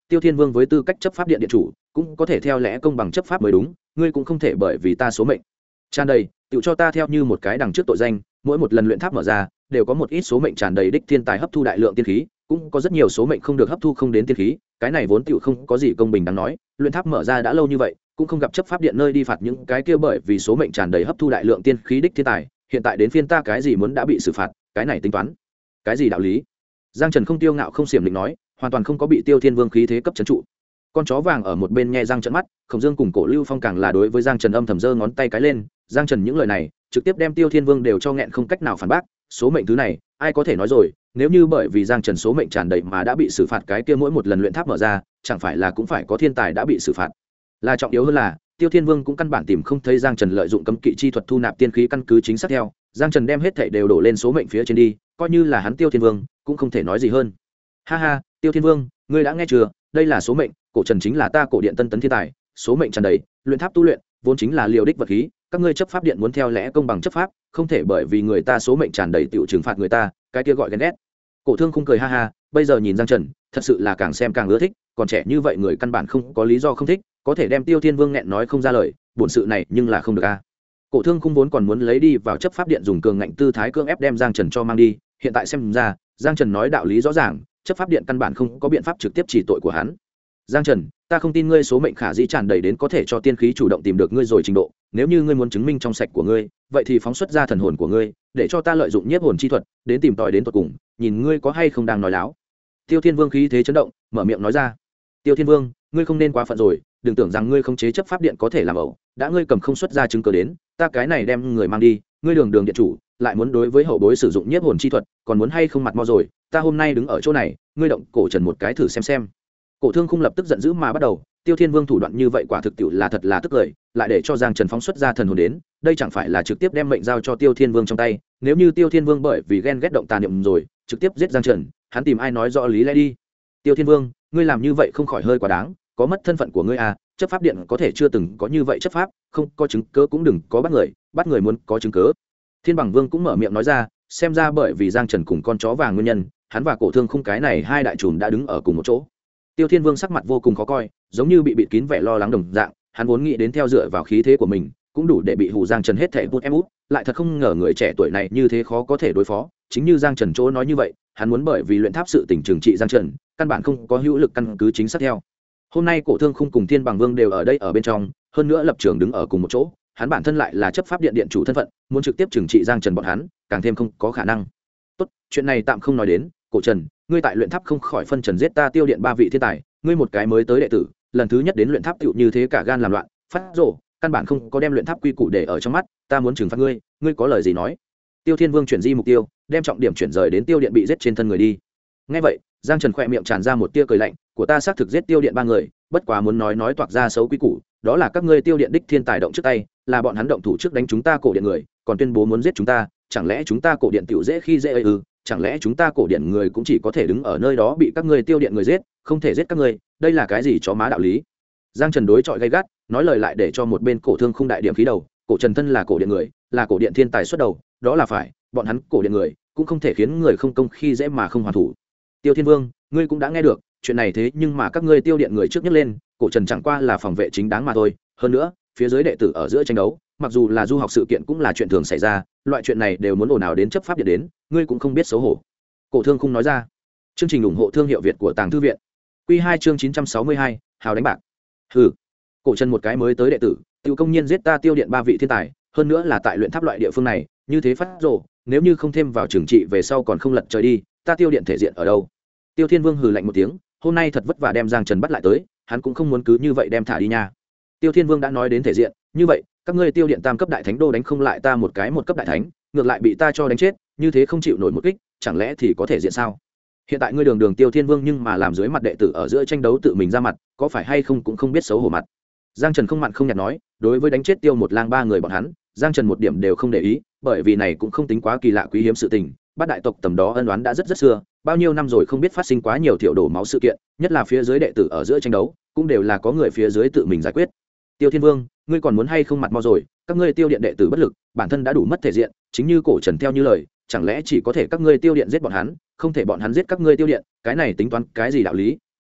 Tiêu Thiên Vương với tư cách chấp pháp điện điện chủ cũng có thể theo lẽ công bằng chấp pháp mới đúng, ngươi cũng không thể bởi vì ta số mệnh tràn đầy tự cho ta theo như một cái đằng trước tội danh. Mỗi một lần luyện tháp mở ra đều có một ít số mệnh tràn đầy đích thiên tài hấp thu đại lượng tiên khí, cũng có rất nhiều số mệnh không được hấp thu không đến tiên khí, cái này vốn tựu không có gì công bình đáng nói. Luyện tháp mở ra đã lâu như vậy cũng không gặp chấp pháp điện nơi đi phạt những cái kia bởi vì số mệnh tràn đầy hấp thu đại lượng tiên khí đích thiên tài, hiện tại đến phiên ta cái gì muốn đã bị xử phạt, cái này tính toán cái gì đạo lý? Giang Trần không tiêu ngạo không xiểm định nói, hoàn toàn không có bị Tiêu Thiên Vương khí thế cấp trấn trụ. Con chó vàng ở một bên nghe Giang Trần mắt, Khổng Dương cùng Cổ Lưu Phong càng là đối với Giang Trần âm thầm giơ ngón tay cái lên. Giang Trần những lời này trực tiếp đem Tiêu Thiên Vương đều cho nghẹn không cách nào phản bác. Số mệnh thứ này ai có thể nói rồi, nếu như bởi vì Giang Trần số mệnh tràn đầy mà đã bị xử phạt, cái kia mỗi một lần luyện tháp mở ra chẳng phải là cũng phải có thiên tài đã bị xử phạt. Là trọng yếu hơn là Tiêu Thiên Vương cũng căn bản tìm không thấy Giang Trần lợi dụng cấm kỵ chi thuật thu nạp tiên khí căn cứ chính xác theo. Giang Trần đem hết thảy đều đổ lên số mệnh phía trên đi, coi như là hắn Tiêu Thiên Vương cũng không thể nói gì hơn. Ha ha, Tiêu Thiên Vương, ngươi đã nghe chưa? Đây là số mệnh, cổ trần chính là ta cổ điện tân tấn thiên tài, số mệnh tràn đầy, luyện tháp tu luyện vốn chính là liều đích vật khí, các ngươi chấp pháp điện muốn theo lẽ công bằng chấp pháp, không thể bởi vì người ta số mệnh tràn đầy tiểu trừng phạt người ta, cái kia gọi ghen ghét. Cổ Thương không cười ha ha, bây giờ nhìn Giang Trần, thật sự là càng xem càng ưa thích, còn trẻ như vậy người căn bản không có lý do không thích, có thể đem Tiêu Thiên Vương nghẹn nói không ra lời, buồn sự này nhưng là không được a. Cổ Thương không vốn còn muốn lấy đi vào chấp pháp điện dùng cường ngạnh tư thái cưỡng ép đem Giang Trần cho mang đi, hiện tại xem ra, Giang Trần nói đạo lý rõ ràng, chấp pháp điện căn bản không có biện pháp trực tiếp chỉ tội của hắn. Giang Trần, ta không tin ngươi số mệnh khả dĩ tràn đầy đến có thể cho tiên khí chủ động tìm được ngươi rồi trình độ, nếu như ngươi muốn chứng minh trong sạch của ngươi, vậy thì phóng xuất ra thần hồn của ngươi, để cho ta lợi dụng nhiếp hồn chi thuật đến tìm tòi đến tận cùng, nhìn ngươi có hay không đang nói láo. Tiêu Thiên Vương khí thế chấn động, mở miệng nói ra. Tiêu Thiên Vương, ngươi không nên quá phận rồi, đừng tưởng rằng ngươi khống chế chấp pháp điện có thể làm ẩu, đã ngươi cầm không xuất ra chứng cứ đến, ta cái này đem người mang đi, ngươi đường điện chủ lại muốn đối với hậu bối sử dụng nhiếp hồn chi thuật, còn muốn hay không mặt mo rồi, ta hôm nay đứng ở chỗ này, ngươi động cổ trần một cái thử xem. Cổ Thương không lập tức giận dữ mà bắt đầu, Tiêu Thiên Vương thủ đoạn như vậy quả thực tiệu là thật là tức cười, lại để cho Giang Trần phóng xuất ra thần hồn đến, đây chẳng phải là trực tiếp đem mệnh giao cho Tiêu Thiên Vương trong tay, nếu như Tiêu Thiên Vương bởi vì ghen ghét động tà niệm rồi, trực tiếp giết Giang Trần, hắn tìm ai nói rõ lý lẽ đi. Tiêu Thiên Vương, ngươi làm như vậy không khỏi hơi quá đáng, có mất thân phận của ngươi à, chấp pháp điện có thể chưa từng có như vậy chấp pháp, không có chứng cứ cũng đừng có bắt người muốn có chứng cứ. Thiên Bằng Vương cũng mở miệng nói ra, xem ra bởi vì Giang Trần cùng con chó vàng nguyên nhân, hắn và Cổ Thương không cái này hai đại trùm đã đứng ở cùng một chỗ. Tiêu Thiên Vương sắc mặt vô cùng khó coi, giống như bị bịt kín vẻ lo lắng đồng dạng, hắn vốn nghĩ đến theo dựa vào khí thế của mình, cũng đủ để bị hù Giang Trần hết thảy bút em út, lại thật không ngờ người trẻ tuổi này như thế khó có thể đối phó, chính như Giang Trần chỗ nói như vậy, hắn muốn bởi vì luyện tháp sự tình trừng trị Giang Trần, căn bản không có hữu lực căn cứ chính xác theo. Hôm nay Cổ Thương không cùng Thiên Bằng Vương đều ở đây ở bên trong, hơn nữa lập trường đứng ở cùng một chỗ, hắn bản thân lại là chấp pháp điện điện chủ thân phận, muốn trực tiếp trừng trị Giang Trần bọn hắn, càng thêm không có khả năng. Tốt, chuyện này tạm không nói đến, Cổ Trần, ngươi tại luyện tháp không khỏi phân trần giết ta Tiêu điện ba vị thiên tài, ngươi một cái mới tới đệ tử, lần thứ nhất đến luyện tháp tựu như thế cả gan làm loạn, phát rồ, căn bản không có đem luyện tháp quy củ để ở trong mắt, ta muốn trừng phạt ngươi, ngươi có lời gì nói? Tiêu Thiên Vương chuyển di mục tiêu, đem trọng điểm chuyển rời đến Tiêu điện bị giết trên thân người đi. Nghe vậy, Giang Trần khẽ miệng tràn ra một tia cười lạnh, của ta xác thực giết Tiêu điện ba người, bất quá muốn nói toạc ra xấu quy củ, đó là các ngươi Tiêu điện đích thiên tài động trước tay, là bọn hắn động thủ trước đánh chúng ta cổ điện người, còn tuyên bố muốn giết chúng ta, chẳng lẽ chúng ta cổ điện tiểu dễ khi dễ ư? Chẳng lẽ chúng ta cổ điện người cũng chỉ có thể đứng ở nơi đó bị các ngươi Tiêu điện người giết, không thể giết các ngươi, đây là cái gì chó má đạo lý? Giang Trần đối chọi gay gắt, nói lời lại để cho một bên Cổ Thương không đại điểm khí đầu, Cổ Trần thân là cổ điện người, là cổ điện thiên tài xuất đầu, đó là phải, bọn hắn cổ điện người cũng không thể khiến người không công khi dễ mà không hoàn thủ. Tiêu Thiên Vương, ngươi cũng đã nghe được, chuyện này thế nhưng mà các ngươi Tiêu điện người trước nhất lên, Cổ Trần chẳng qua là phòng vệ chính đáng mà thôi, hơn nữa, phía dưới đệ tử ở giữa tranh đấu, mặc dù là du học sự kiện cũng là chuyện thường xảy ra, loại chuyện này đều muốn ồn ào đến chấp pháp điện đến, ngươi cũng không biết xấu hổ. Cổ Thương không nói ra. Chương trình ủng hộ thương hiệu Việt của Tàng Thư viện. Quy 2 chương 962, hào đánh bạc. Hừ. Cổ Trần một cái mới tới đệ tử, tiêu công nhiên giết ta Tiêu điện ba vị thiên tài, hơn nữa là tại luyện tháp loại địa phương này, như thế phát rồ, nếu như không thêm vào trừng trị về sau còn không lật trời đi, ta Tiêu điện thể diện ở đâu? Tiêu Thiên Vương hừ lạnh một tiếng, hôm nay thật vất vả đem Giang Trần bắt lại tới, hắn cũng không muốn cứ như vậy đem thả đi nha. Tiêu Thiên Vương đã nói đến thể diện, như vậy, các ngươi Tiêu điện tam cấp đại thánh đô đánh không lại ta một cái một cấp đại thánh, ngược lại bị ta cho đánh chết, như thế không chịu nổi một kích, chẳng lẽ thì có thể diện sao? Hiện tại ngươi đường Tiêu Thiên Vương nhưng mà làm dưới mặt đệ tử ở giữa tranh đấu tự mình ra mặt, có phải hay không cũng không biết xấu hổ mặt. Giang Trần không mặn không nhạt nói, đối với đánh chết Tiêu một lang ba người bọn hắn, Giang Trần một điểm đều không để ý, bởi vì này cũng không tính quá kỳ lạ quý hiếm sự tình, bát đại tộc tầm đó ân oán đã rất xưa, bao nhiêu năm rồi không biết phát sinh quá nhiều thiểu đổ máu sự kiện, nhất là phía dưới đệ tử ở giữa tranh đấu, cũng đều là có người phía dưới tự mình giải quyết. Tiêu Thiên Vương, ngươi còn muốn hay không mặt mo rồi, các ngươi Tiêu điện đệ tử bất lực, bản thân đã đủ mất thể diện, chính như Cổ Trần theo như lời, chẳng lẽ chỉ có thể các ngươi Tiêu điện giết bọn hắn, không thể bọn hắn giết các ngươi Tiêu điện, cái này tính toán cái gì đạo lý,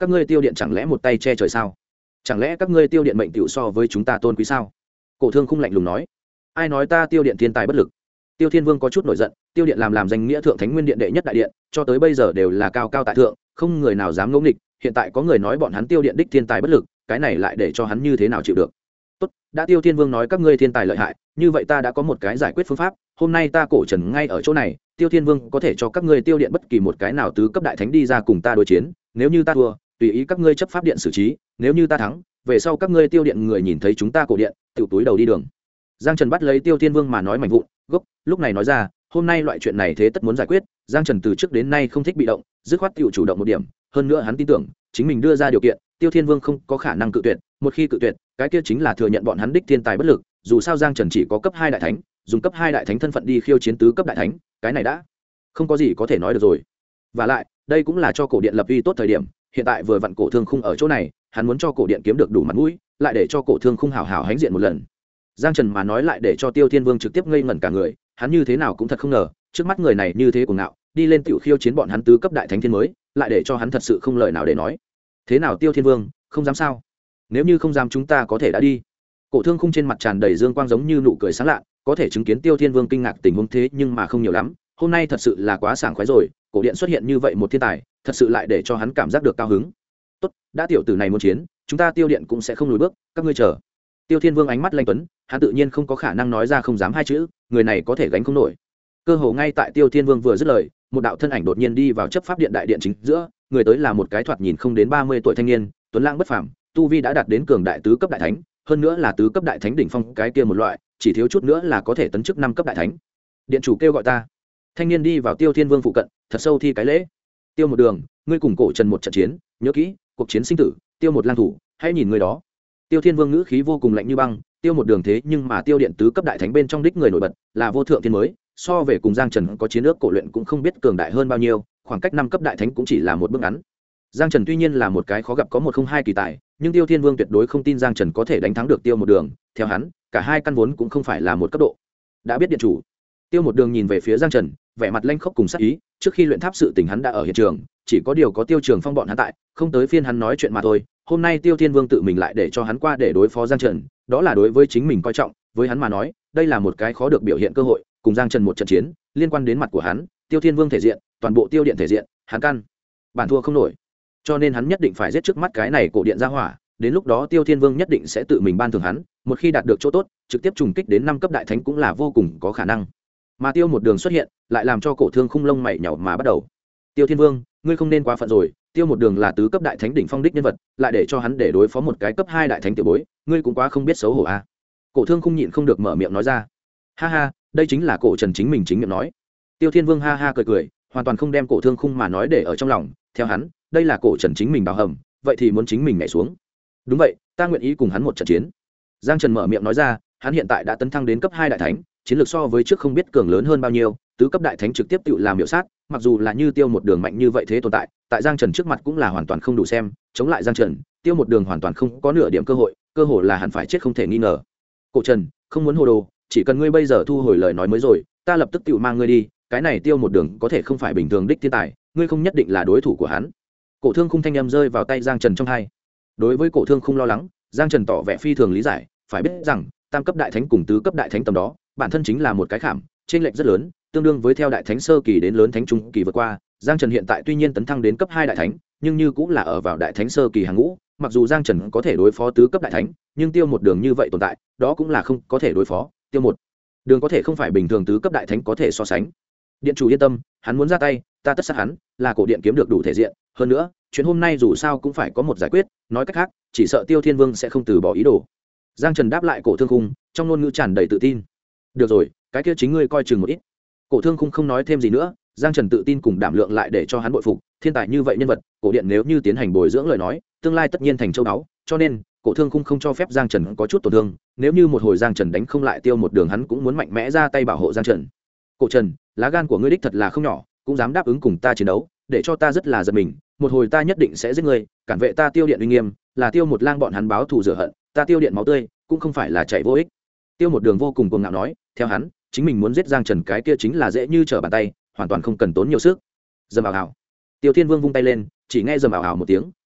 các ngươi tiêu điện chẳng lẽ một tay che trời sao? Chẳng lẽ các ngươi tiêu điện mệnh tiểu so với chúng ta tôn quý sao? Cổ Thương Khung lạnh lùng nói. Ai nói ta tiêu điện thiên tài bất lực? Tiêu Thiên Vương có chút nổi giận, tiêu điện làm danh nghĩa thượng thánh nguyên điện đệ nhất đại điện, cho tới bây giờ đều là cao cao tại thượng, không người nào dám ngỗ nghịch, hiện tại có người nói bọn hắn tiêu điện đích thiên tài bất lực, cái này lại để cho hắn như thế nào chịu được? Tốt, đã Tiêu Thiên Vương nói các ngươi thiên tài lợi hại, như vậy ta đã có một cái giải quyết phương pháp, hôm nay ta cổ trần ngay ở chỗ này, Tiêu Thiên Vương có thể cho các ngươi tiêu điện bất kỳ một cái nào tứ cấp đại thánh đi ra cùng ta đối chiến, nếu như ta thua, tùy ý các ngươi chấp pháp điện xử trí, nếu như ta thắng, về sau các ngươi tiêu điện người nhìn thấy chúng ta cổ điện, tiểu túi đầu đi đường. Giang Trần bắt lấy Tiêu Thiên Vương mà nói mảnh vụn, gốc, lúc này nói ra, hôm nay loại chuyện này thế tất muốn giải quyết, Giang Trần từ trước đến nay không thích bị động, dứt khoát tiểu chủ động một điểm, hơn nữa hắn tin tưởng, chính mình đưa ra điều kiện, Tiêu Thiên Vương không có khả năng cự tuyệt, một khi cự tuyệt, cái kia chính là thừa nhận bọn hắn đích thiên tài bất lực, dù sao Giang Trần chỉ có cấp 2 đại thánh, dùng cấp 2 đại thánh thân phận đi khiêu chiến tứ cấp đại thánh, cái này đã không có gì có thể nói được rồi. Và lại, đây cũng là cho cổ điện lập uy tốt thời điểm, hiện tại vừa vặn Cổ Thương Khung ở chỗ này, hắn muốn cho cổ điện kiếm được đủ mặt mũi, lại để cho Cổ Thương Khung hảo hảo hãnh diện một lần. Giang Trần mà nói lại để cho Tiêu Thiên Vương trực tiếp ngây ngẩn cả người, hắn như thế nào cũng thật không ngờ, trước mắt người này như thế cuồng ngạo, đi lên tiểu khiêu chiến bọn hắn tứ cấp đại thánh thiên mới, lại để cho hắn thật sự không lời nào để nói. Thế nào Tiêu Thiên Vương, không dám sao? Nếu như không dám chúng ta có thể đã đi. Cổ Thương Khung trên mặt tràn đầy dương quang giống như nụ cười sáng lạ, có thể chứng kiến Tiêu Thiên Vương kinh ngạc tình huống thế nhưng mà không nhiều lắm, hôm nay thật sự là quá sảng khoái rồi, cổ điện xuất hiện như vậy một thiên tài, thật sự lại để cho hắn cảm giác được cao hứng. Tốt, đã tiểu tử này muốn chiến, chúng ta Tiêu điện cũng sẽ không lùi bước, các ngươi chờ. Tiêu Thiên Vương ánh mắt lanh tuấn, hắn tự nhiên không có khả năng nói ra không dám hai chữ, người này có thể gánh không nổi. Cơ hồ ngay tại Tiêu Thiên Vương vừa dứt lời, một đạo thân ảnh đột nhiên đi vào chấp pháp điện đại điện chính giữa, người tới là một cái thoạt nhìn không đến 30 tuổi thanh niên, tuấn lãng bất phàm, tu vi đã đạt đến cường đại tứ cấp đại thánh, hơn nữa là tứ cấp đại thánh đỉnh phong cái kia một loại, chỉ thiếu chút nữa là có thể tấn chức 5 cấp đại thánh. Điện chủ kêu gọi ta. Thanh niên đi vào Tiêu Thiên Vương phụ cận, thật sâu thi cái lễ. Tiêu một đường, ngươi cùng Cổ Trần một trận chiến, nhớ kỹ, cuộc chiến sinh tử, Tiêu một lang thủ, hãy nhìn người đó. Tiêu Thiên Vương ngữ khí vô cùng lạnh như băng, Tiêu một đường thế nhưng mà Tiêu điện tứ cấp đại thánh bên trong đích người nổi bật, là vô thượng thiên mới, so về cùng Giang Trần có chiến ước cổ luyện cũng không biết cường đại hơn bao nhiêu, khoảng cách 5 cấp đại thánh cũng chỉ là một bước ngắn. Giang Trần tuy nhiên là một cái khó gặp có 102 kỳ tài, nhưng Tiêu Thiên Vương tuyệt đối không tin Giang Trần có thể đánh thắng được Tiêu một đường, theo hắn, cả hai căn vốn cũng không phải là một cấp độ. Đã biết điện chủ. Tiêu một đường nhìn về phía Giang Trần, vẻ mặt lanh khốc cùng sát ý, trước khi luyện tháp sự tình hắn đã ở hiện trường, chỉ có điều có Tiêu Trường Phong bọn hắn tại, không tới phiên hắn nói chuyện mà thôi. Hôm nay Tiêu Thiên Vương tự mình lại để cho hắn qua để đối phó Giang Trần, đó là đối với chính mình coi trọng, với hắn mà nói, đây là một cái khó được biểu hiện cơ hội, cùng Giang Trần một trận chiến, liên quan đến mặt của hắn, Tiêu Thiên Vương thể diện, toàn bộ Tiêu điện thể diện, hắn căn bản thua không nổi. Cho nên hắn nhất định phải giết trước mắt cái này cổ điện ra hỏa, đến lúc đó Tiêu Thiên Vương nhất định sẽ tự mình ban thưởng hắn, một khi đạt được chỗ tốt, trực tiếp trùng kích đến 5 cấp đại thánh cũng là vô cùng có khả năng. Mà Tiêu một đường xuất hiện, lại làm cho Cổ Thương Khung lông mày nhàu mà bắt đầu. Tiêu Thiên Vương, ngươi không nên quá phận rồi, Tiêu một đường là tứ cấp đại thánh đỉnh phong đích nhân vật, lại để cho hắn để đối phó một cái cấp 2 đại thánh tiểu bối, ngươi cũng quá không biết xấu hổ a. Cổ Thương Khung nhịn không được mở miệng nói ra. Ha ha, đây chính là Cổ Trần chính mình chính miệng nói. Tiêu Thiên Vương ha ha cười cười, hoàn toàn không đem Cổ Thương Khung mà nói để ở trong lòng, theo hắn, đây là Cổ Trần chính mình đào hầm, vậy thì muốn chính mình nhảy xuống. Đúng vậy, ta nguyện ý cùng hắn một trận chiến. Giang Trần mở miệng nói ra, hắn hiện tại đã tấn thăng đến cấp 2 đại thánh, chiến lược so với trước không biết cường lớn hơn bao nhiêu, tứ cấp đại thánh trực tiếp tự làm miểu sát, mặc dù là như Tiêu một đường mạnh như vậy thế tồn tại, tại Giang Trần trước mặt cũng là hoàn toàn không đủ xem, chống lại Giang Trần, Tiêu một đường hoàn toàn không có nửa điểm cơ hội, cơ hội là hẳn phải chết không thể nghi ngờ. Cổ Trần, không muốn hồ đồ, chỉ cần ngươi bây giờ thu hồi lời nói mới rồi, ta lập tức tự mang ngươi đi, cái này Tiêu một đường có thể không phải bình thường đích thiên tài, ngươi không nhất định là đối thủ của hắn. Cổ Thương Khung thanh âm rơi vào tay Giang Trần trong tai. Đối với Cổ Thương Khung lo lắng, Giang Trần tỏ vẻ phi thường lý giải, phải biết rằng tam cấp đại thánh cùng tứ cấp đại thánh tầm đó, bản thân chính là một cái khảm, chênh lệch rất lớn, tương đương với theo đại thánh sơ kỳ đến lớn thánh trung kỳ vượt qua. Giang Trần hiện tại tuy nhiên tấn thăng đến cấp 2 đại thánh, nhưng như cũng là ở vào đại thánh sơ kỳ hàng ngũ, mặc dù Giang Trần có thể đối phó tứ cấp đại thánh, nhưng Tiêu một đường như vậy tồn tại, đó cũng là không có thể đối phó, Tiêu một đường có thể không phải bình thường tứ cấp đại thánh có thể so sánh. Điện chủ yên tâm, hắn muốn ra tay, ta tất sát hắn, là cổ điện kiếm được đủ thể diện, hơn nữa, chuyện hôm nay dù sao cũng phải có một giải quyết, nói cách khác, chỉ sợ Tiêu Thiên Vương sẽ không từ bỏ ý đồ. Giang Trần đáp lại Cổ Thương Khung, trong ngôn ngữ tràn đầy tự tin. Được rồi, cái kia chính ngươi coi chừng một ít. Cổ Thương Khung không nói thêm gì nữa, Giang Trần tự tin cùng đảm lượng lại để cho hắn bội phục, thiên tài như vậy nhân vật, cổ điện nếu như tiến hành bồi dưỡng lời nói, tương lai tất nhiên thành châu báu, cho nên Cổ Thương Khung không cho phép Giang Trần có chút tổn thương, nếu như một hồi Giang Trần đánh không lại Tiêu một đường, hắn cũng muốn mạnh mẽ ra tay bảo hộ Giang Trần. Cổ Trần, lá gan của ngươi đích thật là không nhỏ, cũng dám đáp ứng cùng ta chiến đấu, để cho ta rất là giật mình, một hồi ta nhất định sẽ giết ngươi, cản vệ ta Tiêu điện uy nghiêm, là Tiêu một lang bọn hắn báo thù rửa hận, ta Tiêu điện máu tươi cũng không phải là chảy vô ích. Tiêu một đường vô cùng cuồng ngạo nói, theo hắn, chính mình muốn giết Giang Trần cái kia chính là dễ như trở bàn tay, hoàn toàn không cần tốn nhiều sức. Dầm ảo ảo. Tiêu Thiên Vương vung tay lên, chỉ nghe dầm ảo ảo một tiếng,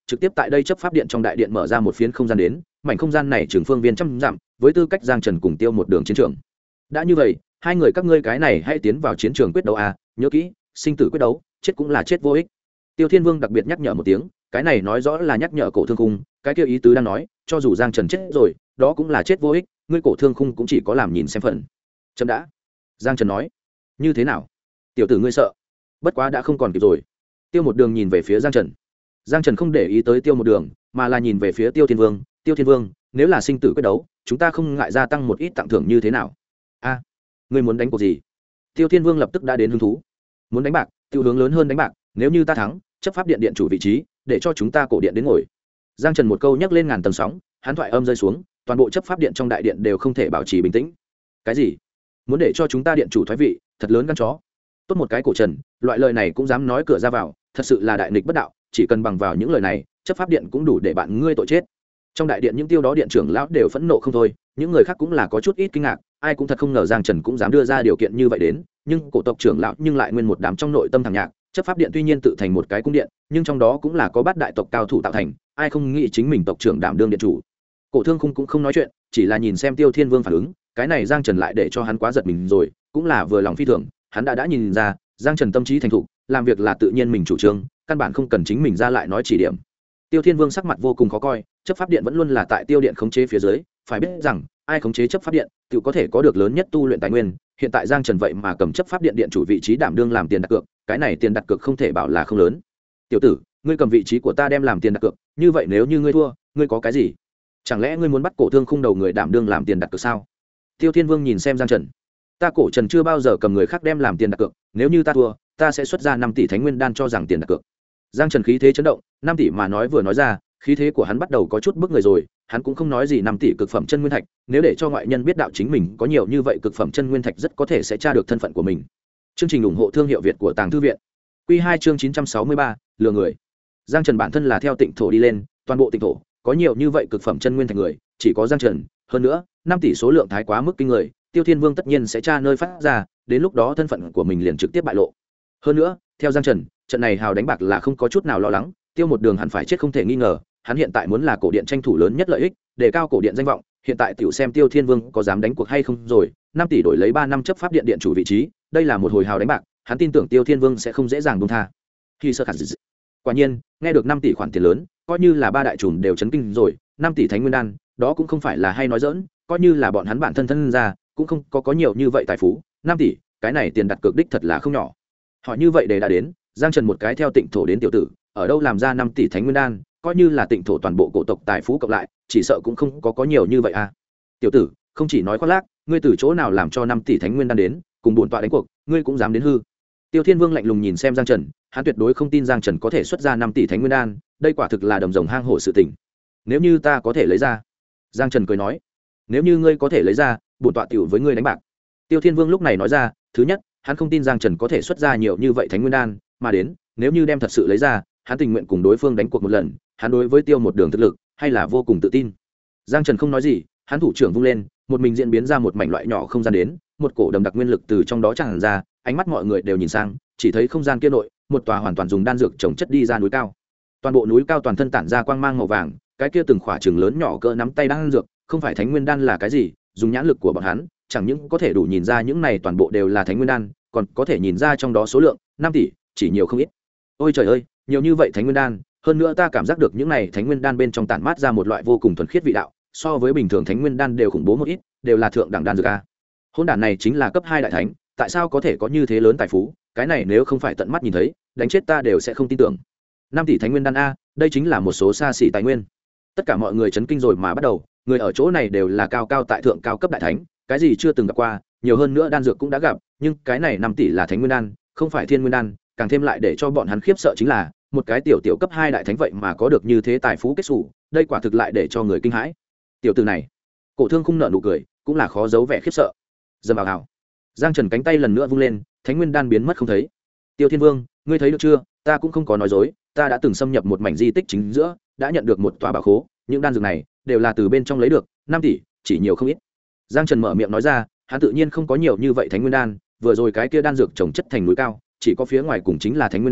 trực tiếp tại đây chấp pháp điện trong đại điện mở ra một phiến không gian đến, mảnh không gian này trường phương viên trăm dặm, với tư cách Giang Trần cùng Tiêu một đường chiến trường. Đã như vậy, hai người các ngươi cái này hãy tiến vào chiến trường quyết đấu à, nhớ kỹ, sinh tử quyết đấu, chết cũng là chết vô ích. Tiêu Thiên Vương đặc biệt nhắc nhở một tiếng, cái này nói rõ là nhắc nhở Cổ Thương Khung, cái kia ý tứ đang nói, cho dù Giang Trần chết rồi, đó cũng là chết vô ích, ngươi Cổ Thương Khung cũng chỉ có làm nhìn xem phần. Chấm đã. Giang Trần nói, như thế nào? Tiểu tử ngươi sợ? Bất quá đã không còn kịp rồi. Tiêu một đường nhìn về phía Giang Trần. Giang Trần không để ý tới Tiêu một đường, mà là nhìn về phía Tiêu Thiên Vương. Tiêu Thiên Vương, nếu là sinh tử quyết đấu, chúng ta không ngại gia tăng một ít tặng thưởng như thế nào? A, ngươi muốn đánh cuộc gì? Tiêu Thiên Vương lập tức đã đến hứng thú. Muốn đánh bạc, tiêu hướng lớn hơn đánh bạc, nếu như ta thắng, chấp pháp điện điện chủ vị trí, để cho chúng ta cổ điện đến ngồi. Giang Trần một câu nhắc lên ngàn tầng sóng, hắn thoại âm rơi xuống, toàn bộ chấp pháp điện trong đại điện đều không thể bảo trì bình tĩnh. Cái gì? Muốn để cho chúng ta điện chủ thoái vị, thật lớn gan chó. Tốt một cái Cổ Trần, loại lời này cũng dám nói cửa ra vào, thật sự là đại nghịch bất đạo, chỉ cần bằng vào những lời này, chấp pháp điện cũng đủ để bạn ngươi tội chết. Trong đại điện những tiêu đó điện trưởng lão đều phẫn nộ không thôi, những người khác cũng là có chút ít kinh ngạc, ai cũng thật không ngờ Giang Trần cũng dám đưa ra điều kiện như vậy đến, nhưng cổ tộc trưởng lão nhưng lại nguyên một đám trong nội tâm thằng nhạc, chấp pháp điện tuy nhiên tự thành một cái cung điện, nhưng trong đó cũng là có bát đại tộc cao thủ tạo thành, ai không nghĩ chính mình tộc trưởng đảm đương điện chủ. Cổ Thương Khung cũng không nói chuyện, chỉ là nhìn xem Tiêu Thiên Vương phản ứng, cái này Giang Trần lại để cho hắn quá giật mình rồi, cũng là vừa lòng phi thường, hắn đã nhìn ra, Giang Trần tâm trí thành thục, làm việc là tự nhiên mình chủ trương, căn bản không cần chính mình ra lại nói chỉ điểm. Tiêu Thiên Vương sắc mặt vô cùng khó coi, chấp pháp điện vẫn luôn là tại Tiêu điện khống chế phía dưới, phải biết rằng ai khống chế chấp pháp điện, tự có thể có được lớn nhất tu luyện tài nguyên, hiện tại Giang Trần vậy mà cầm chấp pháp điện điện chủ vị trí đảm đương làm tiền đặt cược, cái này tiền đặt cược không thể bảo là không lớn. Tiểu tử, ngươi cầm vị trí của ta đem làm tiền đặt cược, như vậy nếu như ngươi thua, ngươi có cái gì? Chẳng lẽ ngươi muốn bắt Cổ Thương Khung đầu người đảm đương làm tiền đặt cược sao? Tiêu Thiên Vương nhìn xem Giang Trần. Ta Cổ Trần chưa bao giờ cầm người khác đem làm tiền đặt cược, nếu như ta thua, ta sẽ xuất ra 5 tỷ Thánh Nguyên đan cho rằng tiền đặt cược. Giang Trần khí thế chấn động, 5 tỷ mà nói vừa nói ra, khí thế của hắn bắt đầu có chút bức người rồi, hắn cũng không nói gì 5 tỷ cực phẩm chân nguyên thạch, nếu để cho ngoại nhân biết đạo chính mình có nhiều như vậy cực phẩm chân nguyên thạch rất có thể sẽ tra được thân phận của mình. Chương trình ủng hộ thương hiệu Việt của Tàng Thư viện. Quy 2 chương 963, lừa người. Giang Trần bản thân là theo Tịnh thổ đi lên, toàn bộ Tịnh thổ có nhiều như vậy cực phẩm chân nguyên thạch người, chỉ có Giang Trần, hơn nữa, 5 tỷ số lượng thái quá mức kinh người, Tiêu Thiên Vương tất nhiên sẽ tra nơi phát ra, đến lúc đó thân phận của mình liền trực tiếp bại lộ. Hơn nữa, theo Giang Trần, trận này hào đánh bạc là không có chút nào lo lắng, Tiêu một đường hẳn phải chết không thể nghi ngờ, hắn hiện tại muốn là cổ điện tranh thủ lớn nhất lợi ích, để cao cổ điện danh vọng, hiện tại tiểu xem Tiêu Thiên Vương có dám đánh cuộc hay không rồi, 5 tỷ đổi lấy 3 năm chấp pháp điện điện chủ vị trí, đây là một hồi hào đánh bạc, hắn tin tưởng Tiêu Thiên Vương sẽ không dễ dàng buông tha. Khi sơ khẩn quả nhiên, nghe được 5 tỷ khoản tiền lớn, coi như là ba đại chủ đều chấn kinh rồi, 5 tỷ Thánh Nguyên đan, đó cũng không phải là hay nói giỡn, coi như là bọn hắn bản thân ra, cũng không có nhiều như vậy tài phú, 5 tỷ, cái này tiền đặt cược đích thật là không nhỏ. Họ như vậy để đã đến, Giang Trần một cái theo Tịnh thổ đến tiểu tử, ở đâu làm ra 5 tỷ Thánh Nguyên đan, coi như là Tịnh thổ toàn bộ cổ tộc tài phú cộng lại, chỉ sợ cũng không có nhiều như vậy à. Tiểu tử, không chỉ nói khoác lác, ngươi từ chỗ nào làm cho 5 tỷ Thánh Nguyên đan đến, cùng bổn tọa đánh cuộc, ngươi cũng dám đến hư. Tiêu Thiên Vương lạnh lùng nhìn xem Giang Trần, hắn tuyệt đối không tin Giang Trần có thể xuất ra 5 tỷ Thánh Nguyên đan, đây quả thực là đầm rồng hang hổ sự tình. Nếu như ta có thể lấy ra, Giang Trần cười nói, nếu như ngươi có thể lấy ra, bổn tọa tiểu với ngươi đánh bạc. Tiêu Thiên Vương lúc này nói ra, thứ nhất, hắn không tin Giang Trần có thể xuất ra nhiều như vậy Thánh Nguyên đan, mà đến, nếu như đem thật sự lấy ra, hắn tình nguyện cùng đối phương đánh cuộc một lần, hắn đối với Tiêu một đường thực lực hay là vô cùng tự tin. Giang Trần không nói gì, hắn thủ trưởng vung lên, một mình diễn biến ra một mảnh loại nhỏ không gian đến, một cổ đầm đặc nguyên lực từ trong đó tràn ra, ánh mắt mọi người đều nhìn sang, chỉ thấy không gian kia nội, một tòa hoàn toàn dùng đan dược trồng chất đi ra núi cao. Toàn bộ núi cao toàn thân tản ra quang mang màu vàng, cái kia từng khỏa trường lớn nhỏ cỡ nắm tay đan dược, không phải Thánh Nguyên đan là cái gì, dùng nhãn lực của bọn hắn, chẳng những có thể đủ nhìn ra những này toàn bộ đều là Thánh Nguyên đan, còn có thể nhìn ra trong đó số lượng 5 tỷ, chỉ nhiều không ít. Ôi trời ơi, nhiều như vậy Thánh Nguyên đan, hơn nữa ta cảm giác được những này Thánh Nguyên đan bên trong tản mát ra một loại vô cùng thuần khiết vị đạo, so với bình thường Thánh Nguyên đan đều khủng bố một ít, đều là thượng đẳng đan dược a. Hỗn đản này chính là cấp 2 đại thánh, tại sao có thể có như thế lớn tài phú, cái này nếu không phải tận mắt nhìn thấy, đánh chết ta đều sẽ không tin tưởng. 5 tỷ Thánh Nguyên đan a, đây chính là một số xa xỉ tài nguyên. Tất cả mọi người chấn kinh rồi mà bắt đầu, người ở chỗ này đều là cao cao tại thượng cao cấp đại thánh, cái gì chưa từng gặp qua, nhiều hơn nữa đan dược cũng đã gặp, nhưng cái này 5 tỷ là Thánh Nguyên đan, không phải Thiên Nguyên đan, càng thêm lại để cho bọn hắn khiếp sợ chính là, một cái tiểu tiểu cấp 2 đại thánh vậy mà có được như thế tài phú kết sủ, đây quả thực lại để cho người kinh hãi. Tiểu tử này, Cổ Thương không nở nụ cười, cũng là khó giấu vẻ khiếp sợ. Dầm vào hào. Giang Trần cánh tay lần nữa vung lên, Thánh Nguyên đan biến mất không thấy. Tiêu Thiên Vương, ngươi thấy được chưa, ta cũng không có nói dối, ta đã từng xâm nhập một mảnh di tích chính giữa, đã nhận được một tòa bảo khố, những đan dược này đều là từ bên trong lấy được, 5 tỷ, chỉ nhiều không ít. Giang Trần mở miệng nói ra, hắn tự nhiên không có nhiều như vậy Thánh Nguyên đan, vừa rồi cái kia đan dược trồng chất thành núi cao, chỉ có phía ngoài cùng chính là Thánh Nguyên đan,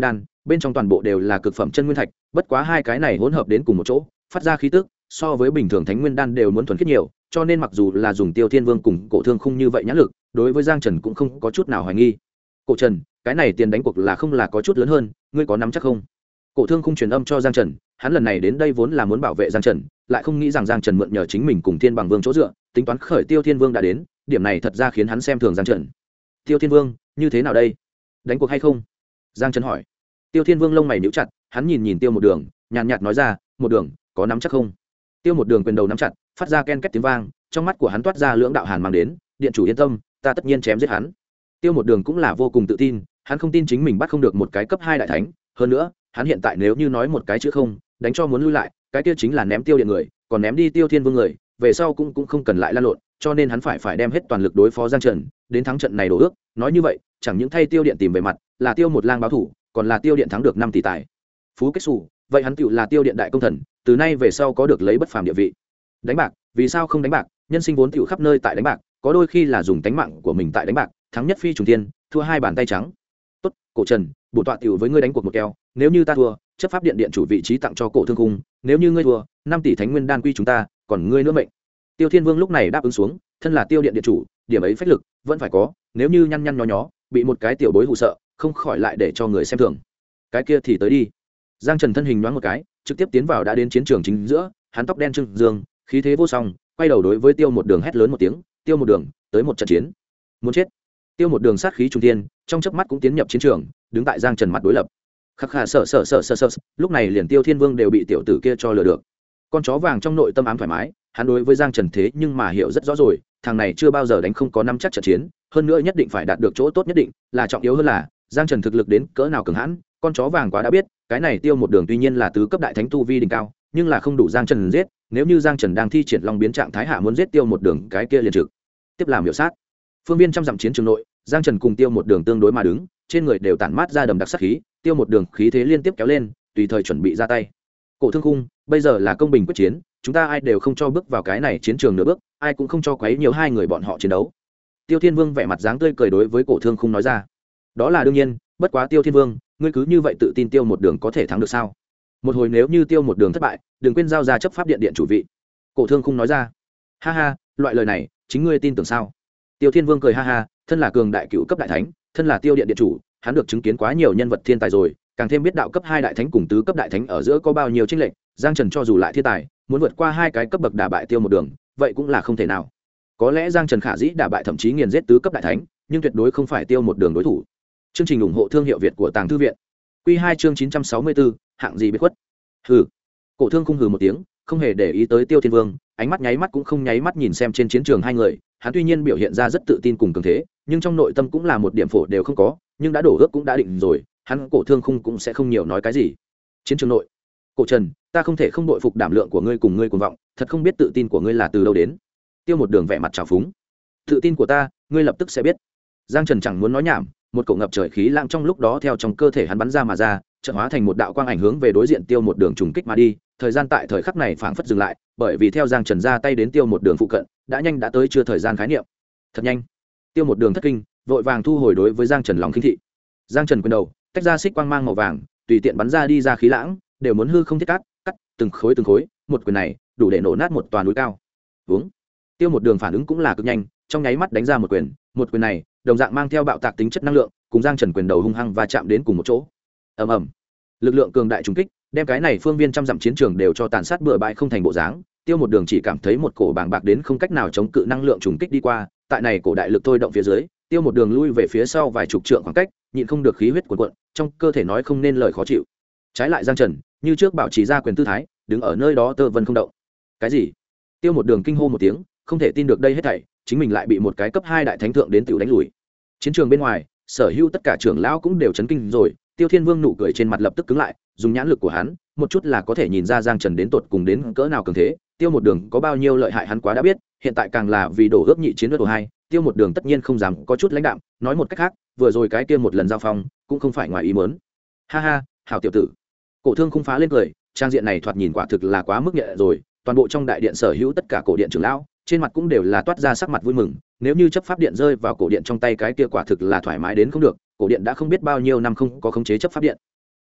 bên trong toàn bộ đều là cực phẩm chân nguyên thạch, bất quá hai cái này hỗn hợp đến cùng một chỗ phát ra khí tức so với bình thường thánh nguyên đan đều muốn thuần khiết nhiều, cho nên mặc dù là dùng Tiêu Thiên Vương cùng Cổ Thương Khung như vậy nhãn lực, đối với Giang Trần cũng không có chút nào hoài nghi. Cổ Trần, cái này tiền đánh cuộc là không là có chút lớn hơn, ngươi có nắm chắc không? Cổ Thương Khung truyền âm cho Giang Trần, hắn lần này đến đây vốn là muốn bảo vệ Giang Trần, lại không nghĩ rằng Giang Trần mượn nhờ chính mình cùng Thiên Bằng Vương chỗ dựa, tính toán khởi Tiêu Thiên Vương đã đến, điểm này thật ra khiến hắn xem thường Giang Trần. Tiêu Thiên Vương, như thế nào đây? Đánh cuộc hay không? Giang Trần hỏi. Tiêu Thiên Vương lông mày nhíu chặt, hắn nhìn Tiêu Một Đường, nhàn nhạt nói ra, Một Đường, có nắm chắc không? Tiêu Một Đường quyền đầu nắm chặt, phát ra ken két tiếng vang, trong mắt của hắn toát ra lưỡng đạo hàn mang đến, điện chủ yên tâm, ta tất nhiên chém giết hắn. Tiêu Một Đường cũng là vô cùng tự tin, hắn không tin chính mình bắt không được một cái cấp 2 đại thánh, hơn nữa, hắn hiện tại nếu như nói một cái chữ không, đánh cho muốn lui lại, cái kia chính là ném Tiêu Điện người, còn ném đi Tiêu Thiên Vương người, về sau cũng không cần lại lan lộn, cho nên hắn phải đem hết toàn lực đối phó Giang Trần, đến thắng trận này đổ ước, nói như vậy, chẳng những thay Tiêu Điện tìm về mặt, là Tiêu Một Lang báo thủ, còn là Tiêu Điện thắng được 5 tỷ tài phú kết xù, vậy hắn tựu là Tiêu Điện đại công thần, từ nay về sau có được lấy bất phàm địa vị. Đánh bạc, vì sao không đánh bạc, nhân sinh vốn tựu khắp nơi tại đánh bạc, có đôi khi là dùng tánh mạng của mình tại đánh bạc, thắng nhất phi trùng thiên, thua hai bàn tay trắng. Tốt, Cổ Trần, bổn tọa tiểu với ngươi đánh cuộc một keo, nếu như ta thua, chấp pháp điện điện chủ vị trí tặng cho Cổ Thương Khung, nếu như ngươi thua, 5 tỷ thánh nguyên đan quy chúng ta, còn ngươi nữa mệnh. Tiêu Thiên Vương lúc này đáp ứng xuống, thân là Tiêu Điện điện chủ, điểm ấy phách lực vẫn phải có, nếu như nhăn nhăn nhó nhó, bị một cái tiểu bối hù sợ, không khỏi lại để cho người xem thường. Cái kia thì tới đi. Giang Trần thân hình nhoáng một cái, trực tiếp tiến vào đã đến chiến trường chính giữa, hắn tóc đen trưng dương, khí thế vô song, quay đầu đối với Tiêu Một Đường hét lớn một tiếng, Tiêu Một Đường, tới một trận chiến. Muốn chết. Tiêu Một Đường sát khí trung thiên, trong chớp mắt cũng tiến nhập chiến trường, đứng tại Giang Trần mặt đối lập. Khắc khà sợ, lúc này liền Tiêu Thiên Vương đều bị tiểu tử kia cho lừa được. Con chó vàng trong nội tâm ám thoải mái, hắn đối với Giang Trần thế nhưng mà hiểu rất rõ rồi, thằng này chưa bao giờ đánh không có năm chắc trận chiến, hơn nữa nhất định phải đạt được chỗ tốt nhất định, là trọng yếu hơn là Giang Trần thực lực đến cỡ nào cường hãn, con chó vàng quá đã biết, cái này Tiêu Một Đường tuy nhiên là tứ cấp đại thánh tu vi đỉnh cao, nhưng là không đủ Giang Trần giết, nếu như Giang Trần đang thi triển long biến trạng thái hạ muốn giết Tiêu Một Đường, cái kia liền trực tiếp làm miểu sát. Phương viên trăm dặm chiến trường nội, Giang Trần cùng Tiêu Một Đường tương đối mà đứng, trên người đều tản mát ra đầm đặc sát khí, Tiêu Một Đường khí thế liên tiếp kéo lên, tùy thời chuẩn bị ra tay. Cổ Thương Khung, bây giờ là công bình quyết chiến, chúng ta ai đều không cho bước vào cái này chiến trường nửa bước, ai cũng không cho quấy nhiều hai người bọn họ chiến đấu. Tiêu Thiên Vương vẻ mặt dáng tươi cười đối với Cổ Thương Khung nói ra. Đó là đương nhiên, bất quá Tiêu Thiên Vương, ngươi cứ như vậy tự tin Tiêu Một Đường có thể thắng được sao? Một hồi nếu như Tiêu Một Đường thất bại, đừng quên giao ra chấp pháp điện điện chủ vị. Cổ Thương Khung nói ra. Ha ha, loại lời này, chính ngươi tin tưởng sao? Tiêu Thiên Vương cười ha ha, thân là cường đại cựu cấp đại thánh, thân là Tiêu Điện điện chủ, hắn được chứng kiến quá nhiều nhân vật thiên tài rồi, càng thêm biết đạo cấp 2 đại thánh cùng tứ cấp đại thánh ở giữa có bao nhiêu chênh lệch, Giang Trần cho dù lại thiên tài, muốn vượt qua hai cái cấp bậc đả bại Tiêu Một Đường, vậy cũng là không thể nào. Có lẽ Giang Trần khả dĩ đả bại thậm chí nghiền giết tứ cấp đại thánh, nhưng tuyệt đối không phải Tiêu Một Đường đối thủ. Chương trình ủng hộ thương hiệu Việt của Tàng Thư viện. Quy 2 chương 964, hạng gì biết khuất. Hừ. Cổ Thương Khung hừ một tiếng, không hề để ý tới Tiêu Thiên Vương, ánh mắt nháy mắt cũng không nháy mắt nhìn xem trên chiến trường hai người, hắn tuy nhiên biểu hiện ra rất tự tin cùng cường thế, nhưng trong nội tâm cũng là một điểm phổ đều không có, nhưng đã đổ ước cũng đã định rồi, hắn Cổ Thương Khung cũng sẽ không nhiều nói cái gì. Chiến trường nội, Cổ Trần, ta không thể không đội phục đảm lượng của ngươi cùng ngươi cuồng vọng, thật không biết tự tin của ngươi là từ đâu đến. Tiêu Một Đường vẻ mặt trào phúng. Tự tin của ta, ngươi lập tức sẽ biết. Giang Trần chẳng muốn nói nhảm, một cổ ngập trời khí lãng trong lúc đó theo trong cơ thể hắn bắn ra mà ra, chợt hóa thành một đạo quang ảnh hướng về đối diện Tiêu Một Đường trùng kích mà đi. Thời gian tại thời khắc này phảng phất dừng lại, bởi vì theo Giang Trần ra tay đến Tiêu Một Đường phụ cận, đã tới chưa thời gian khái niệm. Thật nhanh. Tiêu Một Đường thất kinh, vội vàng thu hồi đối với Giang Trần lòng khinh thị. Giang Trần quyền đầu, tách ra xích quang mang màu vàng, tùy tiện bắn ra đi ra khí lãng, đều muốn hư không thiết cắt, cắt từng khối, một quyền này đủ để nổ nát một tòa núi cao. Vướng. Tiêu Một Đường phản ứng cũng là cực nhanh, trong nháy mắt đánh ra một quyền này đồng dạng mang theo bạo tạc tính chất năng lượng, cùng Giang Trần quyền đầu hung hăng va chạm đến cùng một chỗ. Ầm ầm. Lực lượng cường đại trùng kích, đem cái này phương viên trăm dặm chiến trường đều cho tàn sát bừa bãi không thành bộ dáng. Tiêu Một Đường chỉ cảm thấy một cổ bàng bạc đến không cách nào chống cự năng lượng trùng kích đi qua, tại này cổ đại lực thôi động phía dưới, Tiêu Một Đường lui về phía sau vài chục trượng khoảng cách, nhịn không được khí huyết cuồn cuộn, trong cơ thể nói không nên lời khó chịu. Trái lại Giang Trần, như trước bảo trì ra quyền tư thái, đứng ở nơi đó tơ vân không động. Cái gì? Tiêu Một Đường kinh hô một tiếng, không thể tin được đây hết thảy, chính mình lại bị một cái cấp 2 đại thánh thượng đến tiểu đánh lùi. Chiến trường bên ngoài, sở hữu tất cả trưởng lão cũng đều chấn kinh rồi, Tiêu Thiên Vương nụ cười trên mặt lập tức cứng lại, dùng nhãn lực của hắn, một chút là có thể nhìn ra Giang Trần đến tột cùng đến cỡ nào cường thế, Tiêu Một Đường có bao nhiêu lợi hại hắn quá đã biết, hiện tại càng là vì đổ ước nhị chiến đối thủ hai, Tiêu Một Đường tất nhiên không dám có chút lãnh đạm, nói một cách khác, vừa rồi cái kia một lần giao phong, cũng không phải ngoài ý muốn. Ha ha, hảo tiểu tử. Cổ Thương Khung phá lên cười, trang diện này thoạt nhìn quả thực là quá mức nhẹ rồi, toàn bộ trong đại điện sở hữu tất cả cổ điện trưởng lão, trên mặt cũng đều là toát ra sắc mặt vui mừng, nếu như chấp pháp điện rơi vào cổ điện trong tay cái kia quả thực là thoải mái đến không được, cổ điện đã không biết bao nhiêu năm không có khống chế chấp pháp điện.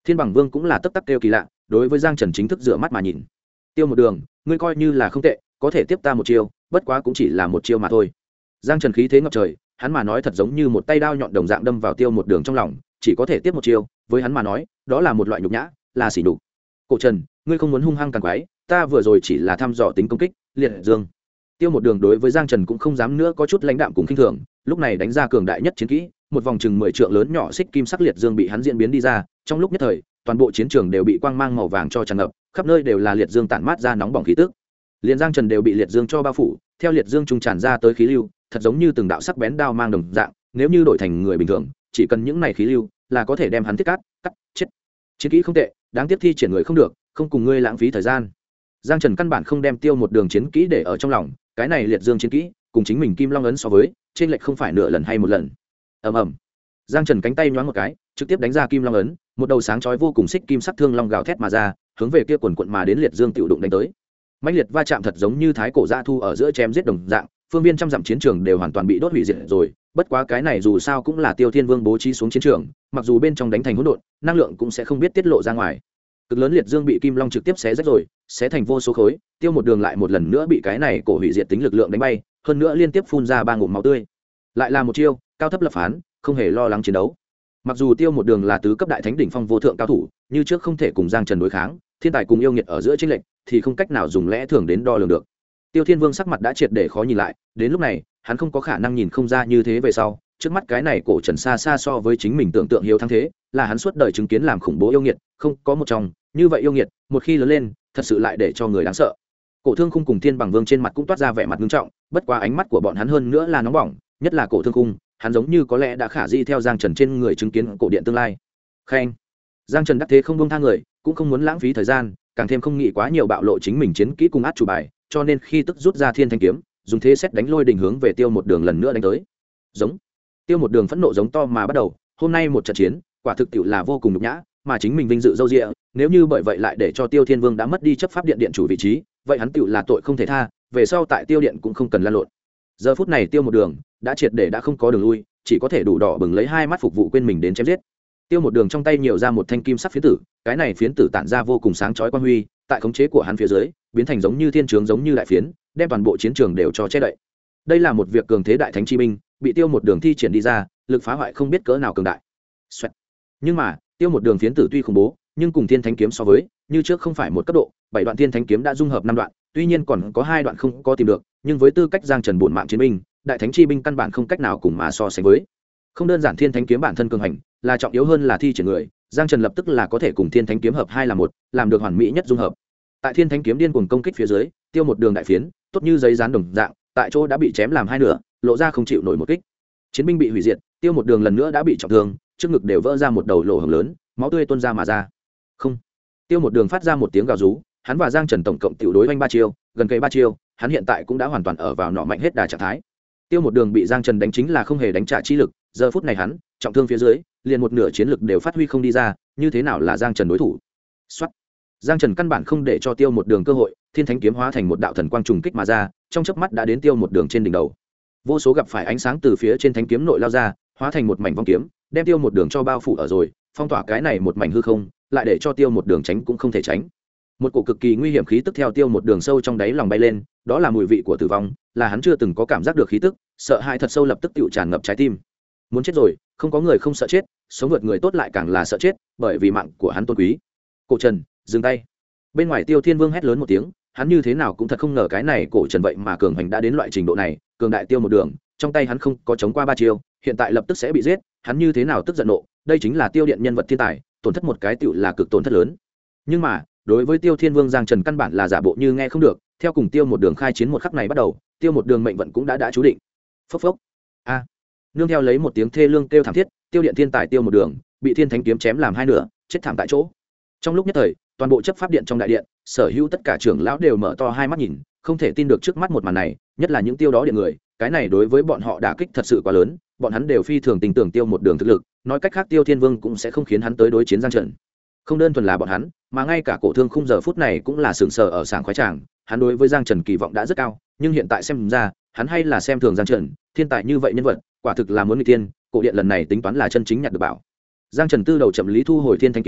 Thiên Bằng Vương cũng là tấp tắc kêu kỳ lạ, đối với Giang Trần chính thức rửa mắt mà nhìn. Tiêu một đường, ngươi coi như là không tệ, có thể tiếp ta một chiêu, bất quá cũng chỉ là một chiêu mà thôi. Giang Trần khí thế ngập trời, hắn mà nói thật giống như một tay đao nhọn đồng dạng đâm vào Tiêu một đường trong lòng, chỉ có thể tiếp một chiêu, với hắn mà nói, đó là một loại nhục nhã, là sỉ nhục. Cổ Trần, ngươi không muốn hung hăng càng quái, ta vừa rồi chỉ là thăm dò tính công kích, liệt dương. Tiêu một đường đối với Giang Trần cũng không dám nữa có chút lãnh đạm cùng khinh thường, lúc này đánh ra cường đại nhất chiến kỹ, một vòng chừng 10 trượng lớn nhỏ xích kim sắc liệt dương bị hắn diễn biến đi ra, trong lúc nhất thời, toàn bộ chiến trường đều bị quang mang màu vàng cho tràn ngập, khắp nơi đều là liệt dương tản mát ra nóng bỏng khí tức. Liên Giang Trần đều bị liệt dương cho bao phủ, theo liệt dương trung tràn ra tới khí lưu, thật giống như từng đạo sắc bén đao mang đồng dạng, nếu như đổi thành người bình thường, chỉ cần những này khí lưu là có thể đem hắn thiết cắt chết. Chiến kỹ không tệ, đáng tiếc thi triển người không được, không cùng ngươi lãng phí thời gian. Giang Trần căn bản không đem Tiêu một đường chiến kỹ để ở trong lòng, cái này liệt dương chiến kỹ cùng chính mình kim long ấn so với, trên lệch không phải nửa lần hay một lần. Ầm ầm. Giang Trần cánh tay nhoáng một cái, trực tiếp đánh ra kim long ấn, một đầu sáng chói vô cùng xích kim sắc thương long gào thét mà ra, hướng về kia quần quần mà đến liệt dương tiểu đụng đánh tới. Mãnh liệt va chạm thật giống như thái cổ dã thu ở giữa chém giết đồng dạng, phương viên trăm dặm chiến trường đều hoàn toàn bị đốt hủy diệt rồi, bất quá cái này dù sao cũng là Tiêu Thiên Vương bố trí xuống chiến trường, mặc dù bên trong đánh thành hỗn độn, năng lượng cũng sẽ không biết tiết lộ ra ngoài. Cực lớn liệt dương bị kim long trực tiếp xé rách rồi, xé thành vô số khối, Tiêu một đường lại một lần nữa bị cái này cổ hủy diệt tính lực lượng đánh bay, hơn nữa liên tiếp phun ra 3 ngụm máu tươi. Lại là một chiêu, cao thấp lập phán, không hề lo lắng chiến đấu. Mặc dù Tiêu một đường là tứ cấp đại thánh đỉnh phong vô thượng cao thủ, như trước không thể cùng Giang Trần đối kháng, thiên tài cùng yêu nghiệt ở giữa chênh lệch thì không cách nào dùng lẽ thường đến đo lường được. Tiêu Thiên Vương sắc mặt đã triệt để khó nhìn lại, đến lúc này, hắn không có khả năng nhìn không ra như thế về sau, trước mắt cái này cổ Trần xa xa so với chính mình tưởng tượng hiếu thắng thế, là hắn suốt đời chứng kiến làm khủng bố yêu nghiệt, không có một trong, như vậy yêu nghiệt, một khi lớn lên, thật sự lại để cho người đáng sợ. Cổ Thương Khung cùng Thiên Bằng Vương trên mặt cũng toát ra vẻ mặt nghiêm trọng, bất quá ánh mắt của bọn hắn hơn nữa là nóng bỏng, nhất là Cổ Thương Khung, hắn giống như có lẽ đã khả di theo Giang Trần trên người chứng kiến cổ điện tương lai. Khen. Giang Trần đắc thế không buông tha người, cũng không muốn lãng phí thời gian, càng thêm không nghĩ quá nhiều bạo lộ chính mình chiến kỹ cùng át chủ bài, cho nên khi tức rút ra Thiên Thanh kiếm, dùng thế xét đánh lôi đình hướng về Tiêu một đường lần nữa đánh tới. Giống. Tiêu một đường phẫn nộ giống to mà bắt đầu, hôm nay một trận chiến, quả thực tiệu là vô cùng nhục nhã, mà chính mình vinh dự dâu dịa, nếu như bởi vậy lại để cho Tiêu Thiên Vương đã mất đi chấp pháp điện điện chủ vị trí, vậy hắn tiệu là tội không thể tha, về sau tại Tiêu điện cũng không cần lan lộn. Giờ phút này Tiêu một đường đã triệt để đã không có đường lui, chỉ có thể đủ đỏ bừng lấy hai mắt phục vụ quên mình đến chém giết. Tiêu một đường trong tay nhiều ra một thanh kim sắc phiến tử, cái này phiến tử tản ra vô cùng sáng chói quang huy, tại khống chế của hắn phía dưới, biến thành giống như thiên trướng giống như đại phiến, đem toàn bộ chiến trường đều cho che đậy. Đây là một việc cường thế đại thánh chi binh, bị Tiêu một đường thi triển đi ra, lực phá hoại không biết cỡ nào cường đại. Xoẹt. Nhưng mà, Tiêu một đường phiến tử tuy khủng bố, nhưng cùng Thiên Thánh kiếm so với, như trước không phải một cấp độ, 7 đoạn Thiên Thánh kiếm đã dung hợp 5 đoạn, tuy nhiên còn có 2 đoạn không có tìm được, nhưng với tư cách Giang Trần bổn mạng chiến binh, đại thánh chi binh căn bản không cách nào cùng mà so sánh với. Không đơn giản Thiên Thánh kiếm bản thân cường hành, là trọng yếu hơn là thi triển người, Giang Trần lập tức là có thể cùng Thiên Thánh kiếm hợp hai là một, làm được hoàn mỹ nhất dung hợp. Tại Thiên Thánh kiếm điên cuồng công kích phía dưới, Tiêu một đường đại phiến, tốt như giấy dán đồng dạng, tại chỗ đã bị chém làm hai nửa, lộ ra không chịu nổi một kích. Chiến binh bị hủy diệt, Tiêu một đường lần nữa đã bị trọng thương, trước ngực đều vỡ ra một đầu lỗ hổng lớn, máu tươi tuôn ra mà ra. Không. Tiêu một đường phát ra một tiếng gào rú, hắn và Giang Trần tổng cộng tiểu đối oanh 3 chiêu, gần cây 3 chiêu, hắn hiện tại cũng đã hoàn toàn ở vào nọ mạnh hết đà trạng thái. Tiêu một đường bị Giang Trần đánh chính là không hề đánh trả chi lực, giờ phút này hắn trọng thương phía dưới, liền một nửa chiến lực đều phát huy không đi ra, như thế nào là Giang Trần đối thủ? Soát. Giang Trần căn bản không để cho Tiêu một đường cơ hội, Thiên Thánh kiếm hóa thành một đạo thần quang trùng kích mà ra, trong chớp mắt đã đến Tiêu một đường trên đỉnh đầu. Vô số gặp phải ánh sáng từ phía trên thánh kiếm nội lao ra, hóa thành một mảnh vong kiếm, đem Tiêu một đường cho bao phủ ở rồi, phong tỏa cái này một mảnh hư không, lại để cho Tiêu một đường tránh cũng không thể tránh. Một cổ cực kỳ nguy hiểm khí tức theo Tiêu một đường sâu trong đáy lòng bay lên, đó là mùi vị của tử vong, là hắn chưa từng có cảm giác được khí tức, sợ hãi thật sâu lập tức tựu tràn ngập trái tim. Muốn chết rồi, không có người không sợ chết, sống vượt người tốt lại càng là sợ chết, bởi vì mạng của hắn tôn quý. Cổ Trần, dừng tay. Bên ngoài Tiêu Thiên Vương hét lớn một tiếng, hắn như thế nào cũng thật không ngờ cái này Cổ Trần vậy mà cường hành đã đến loại trình độ này, cường đại Tiêu một đường, trong tay hắn không có chống qua 3 chiêu, hiện tại lập tức sẽ bị giết, hắn như thế nào tức giận nộ, đây chính là Tiêu điện nhân vật thiên tài, tổn thất một cái tựu là cực tổn thất lớn. Nhưng mà, đối với Tiêu Thiên Vương Giang Trần căn bản là giả bộ như nghe không được, theo cùng Tiêu một đường khai chiến một khắc này bắt đầu, Tiêu một đường mệnh vận cũng đã chú định. Phốc phốc. A. Nương theo lấy một tiếng thê lương kêu thảm thiết, Tiêu điện thiên tài Tiêu một đường bị Thiên Thánh kiếm chém làm hai nửa, chết thảm tại chỗ. Trong lúc nhất thời, toàn bộ chấp pháp điện trong đại điện, sở hữu tất cả trưởng lão đều mở to hai mắt nhìn, không thể tin được trước mắt một màn này, nhất là những Tiêu đó điện người, cái này đối với bọn họ đả kích thật sự quá lớn, bọn hắn đều phi thường tin tưởng Tiêu một đường thực lực, nói cách khác Tiêu Thiên Vương cũng sẽ không khiến hắn tới đối chiến Giang Trần. Không đơn thuần là bọn hắn, mà ngay cả Cổ Thương Khung giờ phút này cũng là sừng sờ ở sảng khoái tràng, hắn đối với Giang Trần kỳ vọng đã rất cao, nhưng hiện tại xem ra, hắn hay là xem thường Giang Trần, thiên tài như vậy nhân vật, quả thực là muốn nghịch tiên, cổ điện lần này tính toán là chân chính nhặt được bảo. Giang Trần tư đầu chậm lý thu hồi Thiên Thanh kiếm,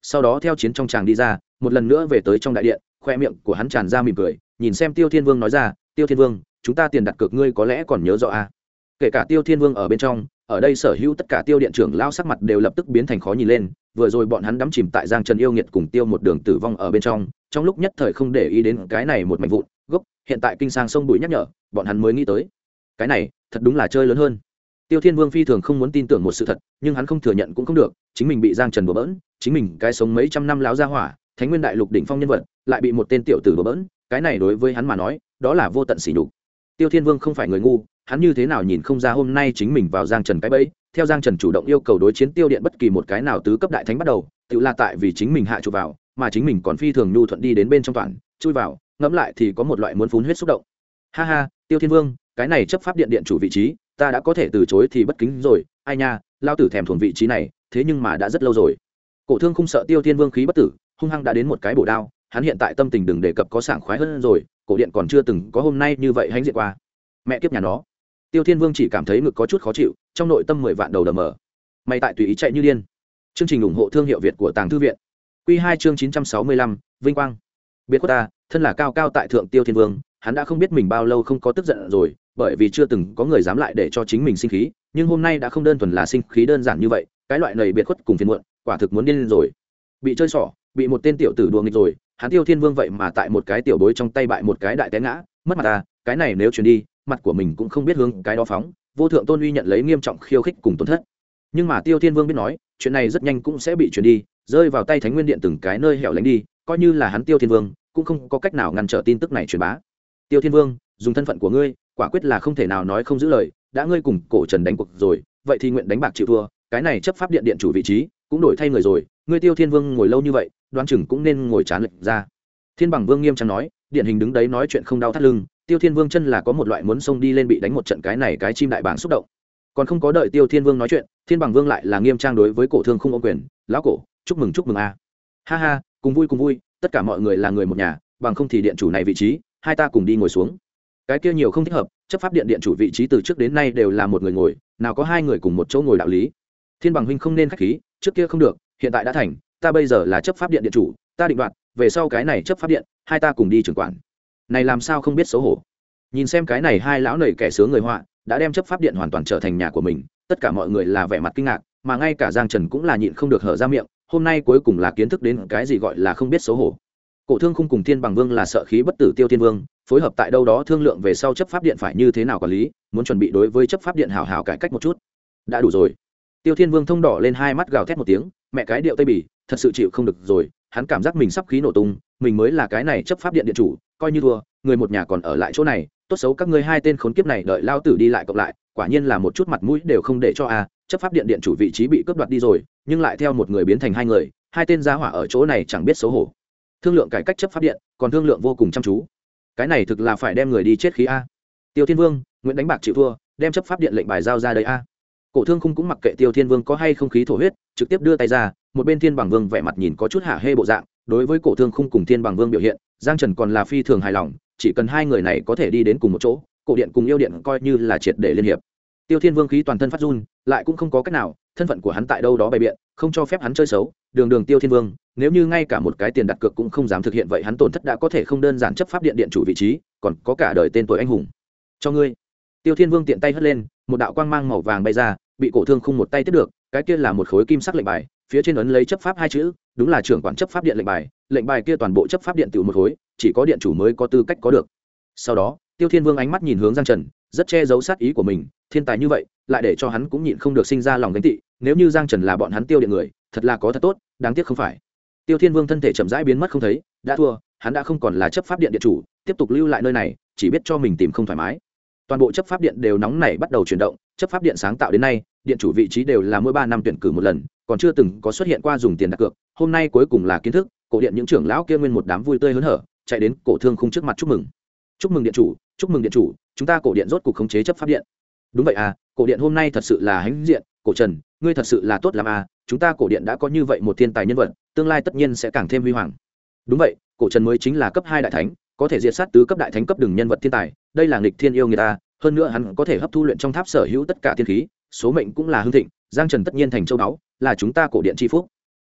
sau đó theo chiến trong tràng đi ra, một lần nữa về tới trong đại điện, khoe miệng của hắn tràn ra mỉm cười, nhìn xem Tiêu Thiên Vương nói ra, Tiêu Thiên Vương, chúng ta tiền đặt cược ngươi có lẽ còn nhớ rõ à. Kể cả Tiêu Thiên Vương ở bên trong, ở đây sở hữu tất cả Tiêu điện trưởng lao sắc mặt đều lập tức biến thành khó nhìn lên, vừa rồi bọn hắn đắm chìm tại Giang Trần yêu nghiệt cùng Tiêu một đường tử vong ở bên trong lúc nhất thời không để ý đến cái này một mảnh vụn gốc, hiện tại kinh sang sông bụi nhắc nhở, bọn hắn mới nghĩ tới, cái này thật đúng là chơi lớn hơn. Tiêu Thiên Vương phi thường không muốn tin tưởng một sự thật, nhưng hắn không thừa nhận cũng không được, chính mình bị Giang Trần bừa bỡn, chính mình cái sống mấy trăm năm láo ra hỏa, Thánh Nguyên Đại Lục đỉnh phong nhân vật, lại bị một tên tiểu tử bừa bỡn, cái này đối với hắn mà nói, đó là vô tận sỉ nhục. Tiêu Thiên Vương không phải người ngu, hắn như thế nào nhìn không ra hôm nay chính mình vào Giang Trần cái bẫy, theo Giang Trần chủ động yêu cầu đối chiến Tiêu điện bất kỳ một cái nào tứ cấp đại thánh bắt đầu, tự là tại vì chính mình hạ trụ vào, mà chính mình còn phi thường nhu thuận đi đến bên trong toàn, chui vào, ngẫm lại thì có một loại muốn phun huyết xúc động. Ha ha, Tiêu Thiên Vương, cái này chấp pháp điện điện chủ vị trí, ta đã có thể từ chối thì bất kính rồi, ai nha, lao tử thèm thuồng vị trí này, thế nhưng mà đã rất lâu rồi. Cổ Thương không sợ Tiêu Thiên Vương khí bất tử, hung hăng đã đến một cái bổ đao, hắn hiện tại tâm tình đừng đề cập có sảng khoái hơn rồi, cổ điện còn chưa từng có hôm nay như vậy hãnh diện qua. Mẹ kiếp nhà nó. Tiêu Thiên Vương chỉ cảm thấy ngực có chút khó chịu, trong nội tâm 10 vạn đầu đờ mờ. Mày tại tùy ý chạy như điên. Chương trình ủng hộ thương hiệu Việt của Tàng Thư viện. Quy 2 chương 965, vinh quang. Biệt khuất ta, thân là cao cao tại thượng Tiêu Thiên Vương, hắn đã không biết mình bao lâu không có tức giận rồi, bởi vì chưa từng có người dám lại để cho chính mình sinh khí, nhưng hôm nay đã không đơn thuần là sinh khí đơn giản như vậy, cái loại này biệt khuất cùng phiền muộn, quả thực muốn điên lên rồi. Bị chơi xỏ, bị một tên tiểu tử đùa nghịch rồi, hắn Tiêu Thiên Vương vậy mà tại một cái tiểu bối trong tay bại một cái đại té ngã, mất mặt ta, cái này nếu truyền đi, mặt của mình cũng không biết hướng cái đó phóng, vô thượng tôn uy nhận lấy nghiêm trọng khiêu khích cùng tổn thất. Nhưng mà Tiêu Thiên Vương biết nói, chuyện này rất nhanh cũng sẽ bị truyền đi, rơi vào tay Thánh Nguyên Điện từng cái nơi hẻo lánh đi, coi như là hắn Tiêu Thiên Vương, cũng không có cách nào ngăn trở tin tức này truyền bá. Tiêu Thiên Vương, dùng thân phận của ngươi, quả quyết là không thể nào nói không giữ lời, đã ngươi cùng Cổ Trần đánh cuộc rồi, vậy thì nguyện đánh bạc chịu thua, cái này chấp pháp điện điện chủ vị trí cũng đổi thay người rồi, ngươi Tiêu Thiên Vương ngồi lâu như vậy, đoán chừng cũng nên ngồi chán lệch ra. Thiên Bằng Vương nghiêm trang nói, điển hình đứng đấy nói chuyện không đau thắt lưng, Tiêu Thiên Vương chân là có một loại muốn xông đi lên bị đánh một trận cái này cái chim đại bảng xúc động. Còn không có đợi Tiêu Thiên Vương nói chuyện, Thiên Bằng Vương lại là nghiêm trang đối với Cổ Thương không ôm quyền, lão cổ, chúc mừng a. Ha ha, cùng vui, tất cả mọi người là người một nhà, bằng không thì điện chủ này vị trí, hai ta cùng đi ngồi xuống. Cái kia nhiều không thích hợp, chấp pháp điện điện chủ vị trí từ trước đến nay đều là một người ngồi, nào có hai người cùng một chỗ ngồi đạo lý. Thiên Bằng huynh không nên khách khí, trước kia không được, hiện tại đã thành, ta bây giờ là chấp pháp điện điện chủ, ta định đoạt, về sau cái này chấp pháp điện, hai ta cùng đi trưởng quản. Này làm sao không biết xấu hổ. Nhìn xem cái này hai lão nầy kẻ sướng người họa, đã đem chấp pháp điện hoàn toàn trở thành nhà của mình, tất cả mọi người là vẻ mặt kinh ngạc, mà ngay cả Giang Trần cũng là nhịn không được hở ra miệng, hôm nay cuối cùng là kiến thức đến cái gì gọi là không biết xấu hổ. Cổ Thương Khung cùng Thiên Bằng Vương là sợ khí bất tử Tiêu Thiên Vương, phối hợp tại đâu đó thương lượng về sau chấp pháp điện phải như thế nào quản lý, muốn chuẩn bị đối với chấp pháp điện hảo hảo cải cách một chút. Đã đủ rồi. Tiêu Thiên Vương thông đỏ lên hai mắt gào thét một tiếng, mẹ cái điệu Tây Bỉ, thật sự chịu không được rồi, hắn cảm giác mình sắp khí nổ tung, mình mới là cái này chấp pháp điện điện chủ, coi như thua, người một nhà còn ở lại chỗ này, tốt xấu các ngươi hai tên khốn kiếp này đợi lao tử đi lại cộng lại, quả nhiên là một chút mặt mũi đều không để cho a, chấp pháp điện điện chủ vị trí bị cướp đoạt đi rồi, nhưng lại theo một người biến thành hai người, hai tên gia hỏa ở chỗ này chẳng biết xấu hổ. Thương lượng cải cách chấp pháp điện, còn thương lượng vô cùng chăm chú. Cái này thực là phải đem người đi chết khí a. Tiêu Thiên Vương, Nguyễn đánh bạc chịu thua, đem chấp pháp điện lệnh bài giao ra đây a. Cổ Thương Khung cũng mặc kệ Tiêu Thiên Vương có hay không khí thổ huyết, trực tiếp đưa tay ra, một bên Thiên Bằng Vương vẻ mặt nhìn có chút hả hê bộ dạng, đối với Cổ Thương Khung cùng Thiên Bằng Vương biểu hiện, Giang Trần còn là phi thường hài lòng, chỉ cần hai người này có thể đi đến cùng một chỗ, cổ điện cùng yêu điện coi như là triệt để liên hiệp. Tiêu Thiên Vương khí toàn thân phát run, lại cũng không có cách nào, thân phận của hắn tại đâu đó bày biện, không cho phép hắn chơi xấu, đường Tiêu Thiên Vương, nếu như ngay cả một cái tiền đặt cược cũng không dám thực hiện vậy hắn tổn thất đã có thể không đơn giản chấp pháp điện điện chủ vị trí, còn có cả đời tên tuổi anh hùng. Cho ngươi. Tiêu Thiên Vương tiện tay hất lên, một đạo quang mang màu vàng bay ra, bị Cổ Thương Khung một tay tiếp được, cái kia là một khối kim sắc lệnh bài, phía trên ấn lấy chấp pháp hai chữ, đúng là trưởng quản chấp pháp điện lệnh bài kia toàn bộ chấp pháp điện tự một khối, chỉ có điện chủ mới có tư cách có được. Sau đó, Tiêu Thiên Vương ánh mắt nhìn hướng Giang Trần, rất che giấu sát ý của mình, thiên tài như vậy, lại để cho hắn cũng nhịn không được sinh ra lòng ganh tị, nếu như Giang Trần là bọn hắn Tiêu điện người, thật là có thật tốt, đáng tiếc không phải. Tiêu Thiên Vương thân thể chậm rãi biến mất không thấy, đã thua, hắn đã không còn là chấp pháp điện điện chủ, tiếp tục lưu lại nơi này, chỉ biết cho mình tìm không thoải mái. Toàn bộ chấp pháp điện đều nóng nảy bắt đầu chuyển động, chấp pháp điện sáng tạo đến nay, điện chủ vị trí đều là mỗi 3 năm tuyển cử một lần, còn chưa từng có xuất hiện qua dùng tiền đặt cược, hôm nay cuối cùng là kiến thức, cổ điện những trưởng lão kia nguyên một đám vui tươi hớn hở, chạy đến Cổ Thương Khung trước mặt chúc mừng. Chúc mừng điện chủ, chúng ta cổ điện rốt cuộc khống chế chấp pháp điện. Đúng vậy à, cổ điện hôm nay thật sự là hãnh diện, Cổ Trần, ngươi thật sự là tốt lắm à, chúng ta cổ điện đã có như vậy một thiên tài nhân vật, tương lai tất nhiên sẽ càng thêm huy hoàng. Đúng vậy, Cổ Trần mới chính là cấp 2 đại thánh, có thể diệt sát tứ cấp đại thánh cấp đừng nhân vật thiên tài, đây là nghịch thiên yêu người ta, hơn nữa hắn có thể hấp thu luyện trong tháp sở hữu tất cả tiên khí, số mệnh cũng là hưng thịnh, Giang Trần tất nhiên thành châu báu, là chúng ta cổ điện chi phúc.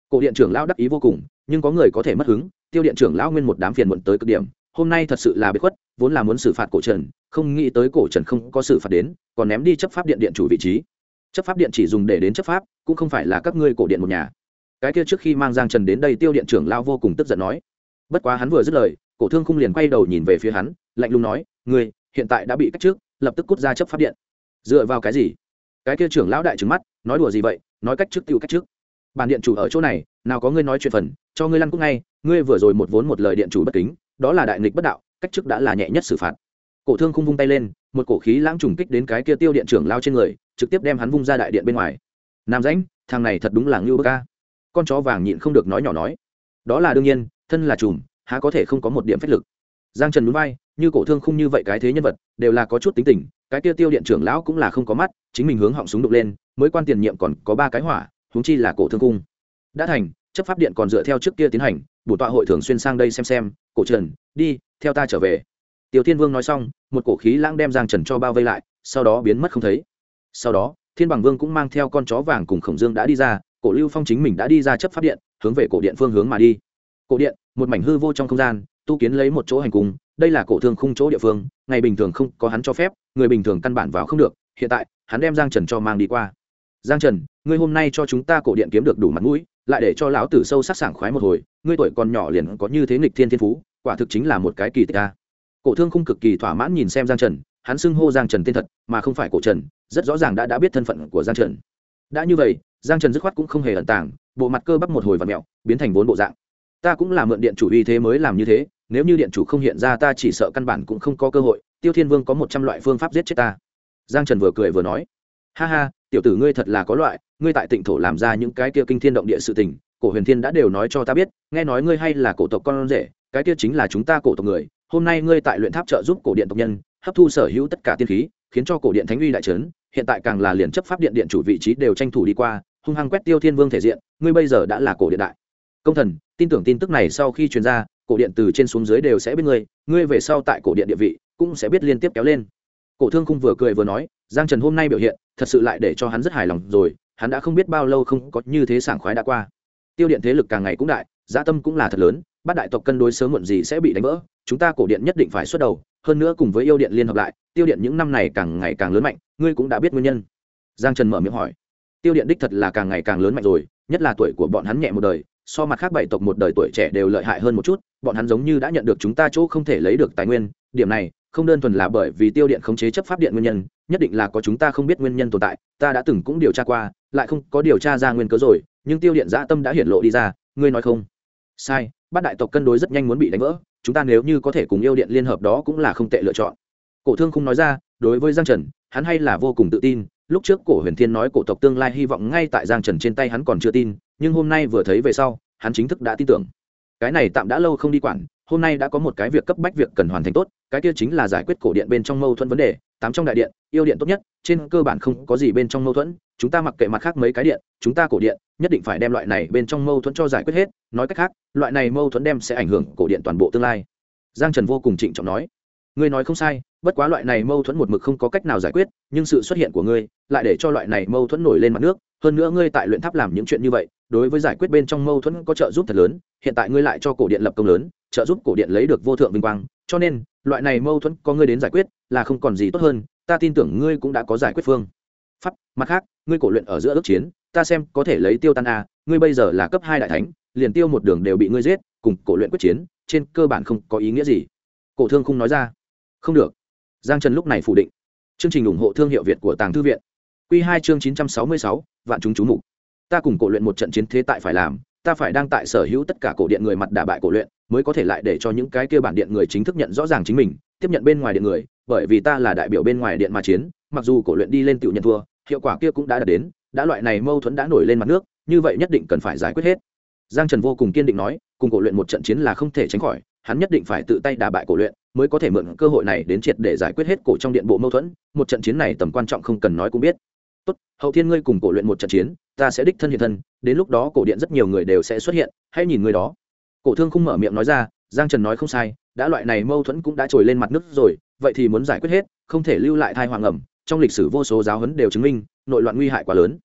Cổ điện trưởng lão đắc ý vô cùng, nhưng có người có thể mất hứng. Tiêu điện trưởng lão nguyên một đám phiền muộn tới cực điểm, hôm nay thật sự là biệt khuất, vốn là muốn xử phạt cổ trần, không nghĩ tới cổ trần không có xử phạt đến, còn ném đi chấp pháp điện điện chủ vị trí. Chấp pháp điện chỉ dùng để đến chấp pháp, cũng không phải là các ngươi cổ điện một nhà. Cái kia trước khi mang Giang Trần đến đây, Tiêu điện trưởng lão vô cùng tức giận nói. Bất quá hắn vừa dứt lời, Cổ Thương Khung liền quay đầu nhìn về phía hắn, lạnh lùng nói, ngươi hiện tại đã bị cách trước, lập tức cút ra chấp pháp điện. Dựa vào cái gì? Cái kia trưởng lão đại trừng mắt, nói đùa gì vậy, nói cách trước tiêu cách trước. Bản điện chủ ở chỗ này, nào có ngươi nói chuyện phần, cho ngươi lăn cút ngay, ngươi vừa rồi một vốn một lời điện chủ bất kính, đó là đại nghịch bất đạo, cách trước đã là nhẹ nhất xử phạt. Cổ Thương Khung vung tay lên, một cổ khí lãng trùng kích đến cái kia Tiêu điện trưởng lao trên người, trực tiếp đem hắn vung ra đại điện bên ngoài. Nam Dãnh, thằng này thật đúng là ngưu bức a. Con chó vàng nhịn không được nói nhỏ nói. Đó là đương nhiên, thân là trùm, há có thể không có một điểm phách lực. Giang Trần nhún vai, như Cổ Thương Khung như vậy cái thế nhân vật, đều là có chút tính tình, cái kia Tiêu điện trưởng lão cũng là không có mắt, chính mình hướng họng súng đục lên, mới quan tiền nhiệm còn có 3 cái hỏa, huống chi là Cổ Thương Khung. Đã thành, chấp pháp điện còn dựa theo trước kia tiến hành, bổn tọa hội thường xuyên sang đây xem, Cổ Trần, đi, theo ta trở về. Tiêu Thiên Vương nói xong, một cổ khí lãng đem Giang Trần cho bao vây lại, sau đó biến mất không thấy. Sau đó, Thiên Bằng Vương cũng mang theo con chó vàng cùng Khổng Dương đã đi ra, Cổ Lưu Phong chính mình đã đi ra chấp pháp điện, hướng về cổ điện phương hướng mà đi. Cổ điện, một mảnh hư vô trong không gian, tu kiến lấy một chỗ hành cung, đây là Cổ Thương Khung chỗ địa phương, ngày bình thường không có hắn cho phép, người bình thường căn bản vào không được, hiện tại, hắn đem Giang Trần cho mang đi qua. Giang Trần, ngươi hôm nay cho chúng ta cổ điện kiếm được đủ mặt mũi, lại để cho lão tử sâu sắc sảng khoái một hồi, ngươi tuổi còn nhỏ liền có như thế nghịch thiên thiên phú, quả thực chính là một cái kỳ tích a. Cổ Thương Khung cực kỳ thỏa mãn nhìn xem Giang Trần, hắn xưng hô Giang Trần tên thật, mà không phải Cổ Trần, rất rõ ràng đã biết thân phận của Giang Trần. Đã như vậy, Giang Trần dứt khoát cũng không hề ẩn tàng, bộ mặt cơ bắp một hồi vặn mèo, biến thành vốn bộ dạng. Ta cũng là mượn điện chủ uy thế mới làm như thế, nếu như điện chủ không hiện ra, ta chỉ sợ căn bản cũng không có cơ hội. Tiêu Thiên Vương có 100 loại phương pháp giết chết ta. Giang Trần vừa cười vừa nói, ha ha, tiểu tử ngươi thật là có loại, ngươi tại Tịnh thổ làm ra những cái kia kinh thiên động địa sự tình, Cổ Huyền Thiên đã đều nói cho ta biết, nghe nói ngươi hay là cổ tộc con rể, cái kia chính là chúng ta cổ tộc người. Hôm nay ngươi tại luyện tháp trợ giúp cổ điện tộc nhân, hấp thu sở hữu tất cả tiên khí, khiến cho cổ điện thánh uy đại trấn, hiện tại càng là liền chấp pháp điện điện chủ vị trí đều tranh thủ đi qua, hung hăng quét Tiêu Thiên Vương thể diện, ngươi bây giờ đã là cổ điện đại công thần. Tin tưởng tin tức này sau khi truyền ra, cổ điện từ trên xuống dưới đều sẽ biết ngươi về sau tại cổ điện địa vị cũng sẽ biết liên tiếp kéo lên. Cổ Thương Khung vừa cười vừa nói, Giang Trần hôm nay biểu hiện thật sự lại để cho hắn rất hài lòng rồi, hắn đã không biết bao lâu không có như thế sảng khoái đã qua. Tiêu điện thế lực càng ngày cũng đại, dã tâm cũng là thật lớn, bát đại tộc cân đối sớm muộn gì sẽ bị đánh vỡ, chúng ta cổ điện nhất định phải xuất đầu, hơn nữa cùng với yêu điện liên hợp lại, tiêu điện những năm này càng ngày càng lớn mạnh, ngươi cũng đã biết nguyên nhân. Giang Trần mở miệng hỏi. Tiêu điện đích thật là càng ngày càng lớn mạnh rồi, nhất là tuổi của bọn hắn nhẹ một đời, so mặt khác 7 tộc một đời tuổi trẻ đều lợi hại hơn một chút, bọn hắn giống như đã nhận được chúng ta chỗ không thể lấy được tài nguyên, điểm này không đơn thuần là bởi vì tiêu điện khống chế chấp pháp điện nguyên nhân, nhất định là có chúng ta không biết nguyên nhân tồn tại, ta đã từng cũng điều tra qua, lại không có điều tra ra nguyên cớ rồi, nhưng tiêu điện dã tâm đã hiển lộ đi ra, ngươi nói không sai, bát đại tộc cân đối rất nhanh muốn bị đánh vỡ, chúng ta nếu như có thể cùng yêu điện liên hợp đó cũng là không tệ lựa chọn. Cổ Thương Khung nói ra, đối với Giang Trần, hắn hay là vô cùng tự tin, lúc trước Cổ Huyền Thiên nói cổ tộc tương lai hy vọng ngay tại Giang Trần trên tay hắn còn chưa tin, nhưng hôm nay vừa thấy về sau, hắn chính thức đã tin tưởng. Cái này tạm đã lâu không đi quản, hôm nay đã có một cái việc cấp bách việc cần hoàn thành tốt, cái kia chính là giải quyết cổ điện bên trong mâu thuẫn vấn đề, 8 trong đại điện, yêu điện tốt nhất, trên cơ bản không có gì bên trong mâu thuẫn, chúng ta mặc kệ mặt khác mấy cái điện, chúng ta cổ điện nhất định phải đem loại này bên trong mâu thuẫn cho giải quyết hết, nói cách khác, loại này mâu thuẫn đem sẽ ảnh hưởng cổ điện toàn bộ tương lai. Giang Trần vô cùng trịnh trọng nói, ngươi nói không sai, bất quá loại này mâu thuẫn một mực không có cách nào giải quyết, nhưng sự xuất hiện của ngươi lại để cho loại này mâu thuẫn nổi lên mặt nước, hơn nữa ngươi tại luyện tháp làm những chuyện như vậy, đối với giải quyết bên trong mâu thuẫn có trợ giúp thật lớn, hiện tại ngươi lại cho cổ điện lập công lớn, trợ giúp cổ điện lấy được vô thượng vinh quang, cho nên loại này mâu thuẫn có ngươi đến giải quyết là không còn gì tốt hơn, ta tin tưởng ngươi cũng đã có giải quyết phương pháp. Mặt khác, ngươi cổ luyện ở giữa ước chiến, ta xem có thể lấy tiêu tan a, ngươi bây giờ là cấp 2 đại thánh, liền tiêu một đường đều bị ngươi giết, cùng cổ luyện quyết chiến, trên cơ bản không có ý nghĩa gì. Cổ Thương Khung nói ra. Không được. Giang Trần lúc này phủ định. Chương trình ủng hộ thương hiệu Việt của Tàng Thư viện. Quy 2 chương 966, vạn chúng chú mục. Ta cùng cổ luyện một trận chiến thế tại phải làm, ta phải đang tại sở hữu tất cả cổ điện người mặt đả bại cổ luyện, mới có thể lại để cho những cái kia bản điện người chính thức nhận rõ ràng chính mình, tiếp nhận bên ngoài điện người, bởi vì ta là đại biểu bên ngoài điện mà chiến, mặc dù cổ luyện đi lên tiểu nhận thua, hiệu quả kia cũng đã đạt đến, đã loại này mâu thuẫn đã nổi lên mặt nước, như vậy nhất định cần phải giải quyết hết. Giang Trần vô cùng kiên định nói, cùng cổ luyện một trận chiến là không thể tránh khỏi, hắn nhất định phải tự tay đả bại cổ luyện, mới có thể mượn cơ hội này đến triệt để giải quyết hết cổ trong điện bộ mâu thuẫn, một trận chiến này tầm quan trọng không cần nói cũng biết. Tốt, Hậu Thiên ngươi cùng cổ luyện một trận chiến, ta sẽ đích thân hiện thân, đến lúc đó cổ điện rất nhiều người đều sẽ xuất hiện, hãy nhìn người đó. Cổ Thương Khung mở miệng nói ra, Giang Trần nói không sai, đã loại này mâu thuẫn cũng đã trồi lên mặt nước rồi, vậy thì muốn giải quyết hết, không thể lưu lại thai hoàng ẩm, trong lịch sử vô số giáo huấn đều chứng minh, nội loạn nguy hại quá lớn.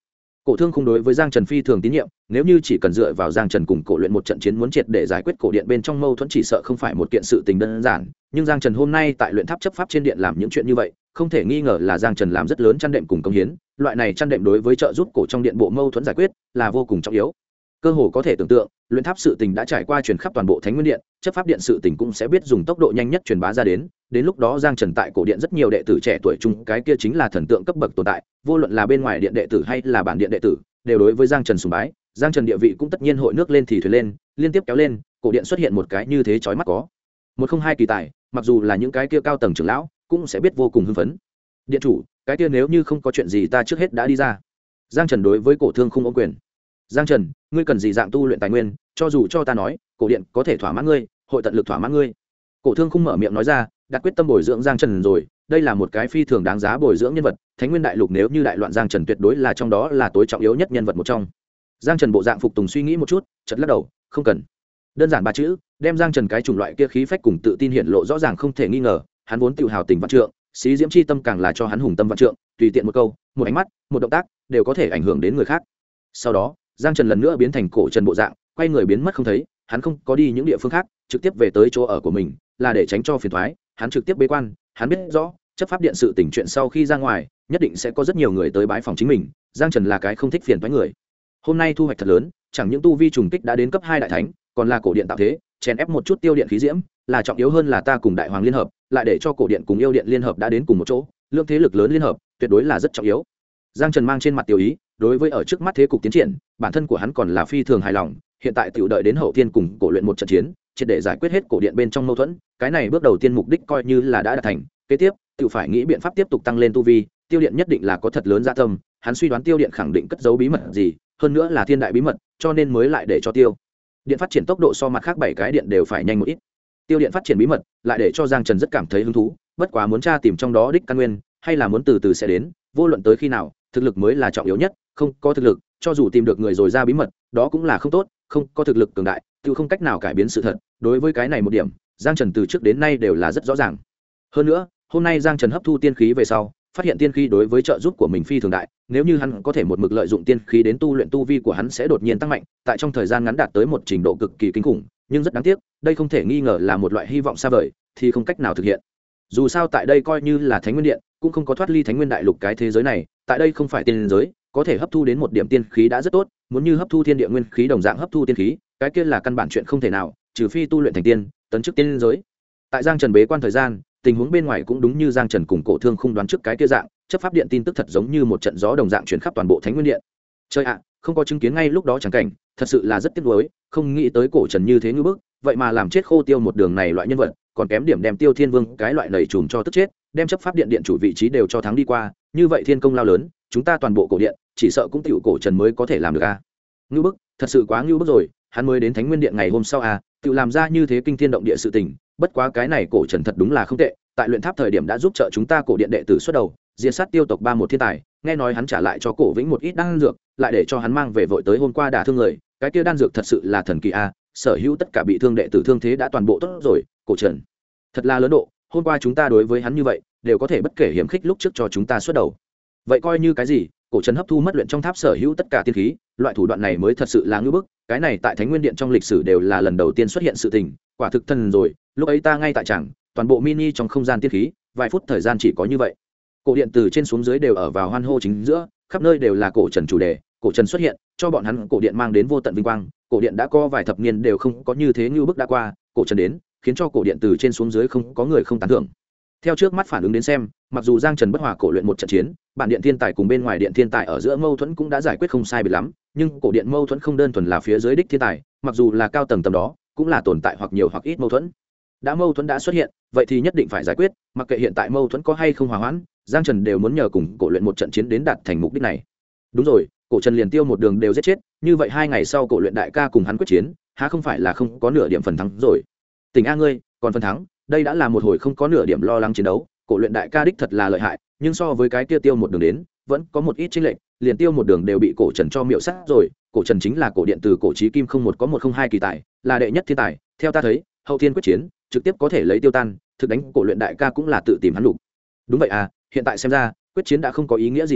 Cổ Thương Khung đối với Giang Trần phi thường tín nhiệm, nếu như chỉ cần dựa vào Giang Trần cùng Cổ Luyện một trận chiến muốn triệt để giải quyết cổ điện bên trong mâu thuẫn chỉ sợ không phải một kiện sự tình đơn giản, nhưng Giang Trần hôm nay tại luyện tháp chấp pháp trên điện làm những chuyện như vậy, không thể nghi ngờ là Giang Trần làm rất lớn chăn đệm cùng công hiến, loại này chăn đệm đối với trợ giúp cổ trong điện bộ mâu thuẫn giải quyết là vô cùng trọng yếu. Cơ hồ có thể tưởng tượng, luyện tháp sự tình đã trải qua truyền khắp toàn bộ Thánh Nguyên Điện, chấp pháp điện sự tình cũng sẽ biết dùng tốc độ nhanh nhất truyền bá ra đến lúc đó Giang Trần tại cổ điện rất nhiều đệ tử trẻ tuổi chung cái kia chính là thần tượng cấp bậc tồn tại, vô luận là bên ngoài điện đệ tử hay là bản điện đệ tử, đều đối với Giang Trần sùng bái, Giang Trần địa vị cũng tất nhiên hội nước lên thì thuyền lên, liên tiếp kéo lên, cổ điện xuất hiện một cái như thế chói mắt có. 102 kỳ tài, mặc dù là những cái kia cao tầng trưởng lão, cũng sẽ biết vô cùng hưng phấn. Điện chủ, cái kia nếu như không có chuyện gì ta trước hết đã đi ra. Giang Trần đối với Cổ Thương Khung ôm quyền. Giang Trần, ngươi cần gì dạng tu luyện tài nguyên, cho dù cho ta nói, cổ điện có thể thỏa mãn ngươi, hội tận lực thỏa mãn ngươi. Cổ Thương Khung mở miệng nói ra, đặt quyết tâm bồi dưỡng Giang Trần rồi, đây là một cái phi thường đáng giá bồi dưỡng nhân vật, Thánh Nguyên Đại Lục nếu như đại loạn Giang Trần tuyệt đối là trong đó là tối trọng yếu nhất nhân vật một trong. Giang Trần bộ dạng phục tùng suy nghĩ một chút, chợt lắc đầu, không cần. Đơn giản ba chữ, đem Giang Trần cái chủng loại kia khí phách cùng tự tin hiện lộ rõ ràng không thể nghi ngờ, hắn vốn tự hào tình vạn trượng, xí diễm chi tâm càng là cho hắn hùng tâm vạn trượng, tùy tiện một câu, một ánh mắt, một động tác, đều có thể ảnh hưởng đến người khác. Sau đó, Giang Trần lần nữa biến thành cổ Trần bộ dạng, quay người biến mất không thấy, hắn không có đi những địa phương khác, trực tiếp về tới chỗ ở của mình, là để tránh cho phiền toái, hắn trực tiếp bế quan, hắn biết rõ, chấp pháp điện sự tình chuyện sau khi ra ngoài, nhất định sẽ có rất nhiều người tới bái phòng chính mình, Giang Trần là cái không thích phiền toái người. Hôm nay thu hoạch thật lớn, chẳng những tu vi trùng kích đã đến cấp 2 đại thánh, còn là cổ điện tạo thế, chèn ép một chút tiêu điện khí diễm, là trọng yếu hơn là ta cùng đại hoàng liên hợp, lại để cho cổ điện cùng yêu điện liên hợp đã đến cùng một chỗ, lượng thế lực lớn liên hợp, tuyệt đối là rất trọng yếu. Giang Trần mang trên mặt tiêu ý, đối với ở trước mắt thế cục tiến triển, bản thân của hắn còn là phi thường hài lòng, hiện tại tiểu đợi đến hậu thiên cùng cổ luyện một trận chiến, triệt để giải quyết hết cổ điện bên trong mâu thuẫn, cái này bước đầu tiên mục đích coi như là đã đạt thành, kế tiếp, tiểu phải nghĩ biện pháp tiếp tục tăng lên tu vi, tiêu điện nhất định là có thật lớn dạ tâm, hắn suy đoán tiêu điện khẳng định cất giấu bí mật gì, hơn nữa là thiên đại bí mật, cho nên mới lại để cho tiêu điện phát triển tốc độ so mặt khác 7 cái điện đều phải nhanh một ít. Tiêu điện phát triển bí mật, lại để cho Giang Trần rất cảm thấy hứng thú, bất quá muốn tra tìm trong đó đích căn nguyên, hay là muốn từ từ sẽ đến, vô luận tới khi nào, thực lực mới là trọng yếu nhất, không có thực lực, cho dù tìm được người rồi ra bí mật, đó cũng là không tốt, không có thực lực cường đại, tự không cách nào cải biến sự thật. Đối với cái này một điểm, Giang Trần từ trước đến nay đều là rất rõ ràng. Hơn nữa, hôm nay Giang Trần hấp thu tiên khí về sau, phát hiện tiên khí đối với trợ giúp của mình phi thường đại, nếu như hắn có thể một mực lợi dụng tiên khí đến tu luyện tu vi của hắn sẽ đột nhiên tăng mạnh, tại trong thời gian ngắn đạt tới một trình độ cực kỳ kinh khủng, nhưng rất đáng tiếc, đây không thể nghi ngờ là một loại hy vọng xa vời, thì không cách nào thực hiện. Dù sao tại đây coi như là Thánh Nguyên Điện, cũng không có thoát ly Thánh Nguyên Đại Lục cái thế giới này, tại đây không phải tiên giới, có thể hấp thu đến một điểm tiên khí đã rất tốt, muốn như hấp thu thiên địa nguyên khí đồng dạng hấp thu tiên khí, cái kia là căn bản chuyện không thể nào, trừ phi tu luyện thành tiên, tấn chức tiên giới. Tại Giang Trần bế quan thời gian, tình huống bên ngoài cũng đúng như Giang Trần cùng Cổ Thương Khung đoán trước cái kia dạng, chấp pháp điện tin tức thật giống như một trận gió đồng dạng truyền khắp toàn bộ Thánh Nguyên Điện. Chơi ạ, không có chứng kiến ngay lúc đó chẳng cảnh, thật sự là rất tiếc nuối, không nghĩ tới Cổ Trần như thế ngư bức, vậy mà làm chết Khô Tiêu một đường này loại nhân vật, còn kém điểm đem Tiêu Thiên Vương cái loại nảy trùm cho tức chết, đem chấp pháp điện điện chủ vị trí đều cho thắng đi qua, như vậy thiên công lao lớn, chúng ta toàn bộ cổ điện, chỉ sợ cũng tiểu Cổ Trần mới có thể làm được a. Ngư bức, thật sự quá ngư bức rồi, hắn mới đến Thánh Nguyên Điện ngày hôm sau a, tiểu làm ra như thế kinh thiên động địa sự tình, bất quá cái này Cổ Trần thật đúng là không tệ, tại luyện tháp thời điểm đã giúp trợ chúng ta cổ điện đệ tử xuất đầu, diệt sát tiêu tộc 31 thiên tài, nghe nói hắn trả lại cho Cổ Vĩnh một ít đan dược, lại để cho hắn mang về vội tới hôm qua đả thương người, cái kia đan dược thật sự là thần kỳ a, sở hữu tất cả bị thương đệ tử thương thế đã toàn bộ tốt rồi, Cổ Trần thật là lớn độ, hôm qua chúng ta đối với hắn như vậy, đều có thể bất kể hiểm khích lúc trước cho chúng ta xuất đầu. Vậy coi như cái gì, Cổ Trần hấp thu mất luyện trong tháp sở hữu tất cả tiên khí, loại thủ đoạn này mới thật sự là ngưỡng bức, cái này tại Thánh Nguyên Điện trong lịch sử đều là lần đầu tiên xuất hiện sự tình, quả thực thần rồi, lúc ấy ta ngay tại chẳng, toàn bộ mini trong không gian tiên khí, vài phút thời gian chỉ có như vậy. Cổ điện từ trên xuống dưới đều ở vào hoan hô chính giữa, khắp nơi đều là Cổ Trần chủ đề, Cổ Trần xuất hiện, cho bọn hắn cổ điện mang đến vô tận vinh quang, cổ điện đã có vài thập niên đều không có như thế như bức đã qua, Cổ Trần đến, khiến cho cổ điện từ trên xuống dưới không có người không tán thưởng. Theo trước mắt phản ứng đến xem, mặc dù Giang Trần bất hòa cổ luyện một trận chiến, bản điện thiên tài cùng bên ngoài điện thiên tài ở giữa mâu thuẫn cũng đã giải quyết không sai biệt lắm, nhưng cổ điện mâu thuẫn không đơn thuần là phía dưới đích thiên tài, mặc dù là cao tầng tầm đó, cũng là tồn tại hoặc nhiều hoặc ít mâu thuẫn. Đã mâu thuẫn đã xuất hiện, vậy thì nhất định phải giải quyết, mặc kệ hiện tại mâu thuẫn có hay không hòa hoãn, Giang Trần đều muốn nhờ cùng cổ luyện một trận chiến đến đạt thành mục đích này. Đúng rồi, cổ Trần liền tiêu một đường đều giết chết, như vậy 2 ngày sau cổ luyện đại ca cùng hắn quyết chiến, há không phải là không có nửa điểm phần thắng rồi. Tỉnh a ngươi, còn phần thắng, đây đã là một hồi không có nửa điểm lo lắng chiến đấu, cổ luyện đại ca đích thật là lợi hại, nhưng so với cái kia tiêu một đường đến, vẫn có một ít chênh lệch, liền tiêu một đường đều bị cổ Trần cho miệu sát rồi, cổ Trần chính là cổ điện từ cổ chí kim không một có 102 kỳ tài, là đệ nhất thiên tài, theo ta thấy, hậu thiên quyết chiến, trực tiếp có thể lấy tiêu tan, thực đánh cổ luyện đại ca cũng là tự tìm hắn lục. Đúng vậy à, hiện tại xem ra, quyết chiến đã không có ý nghĩa gì rồi,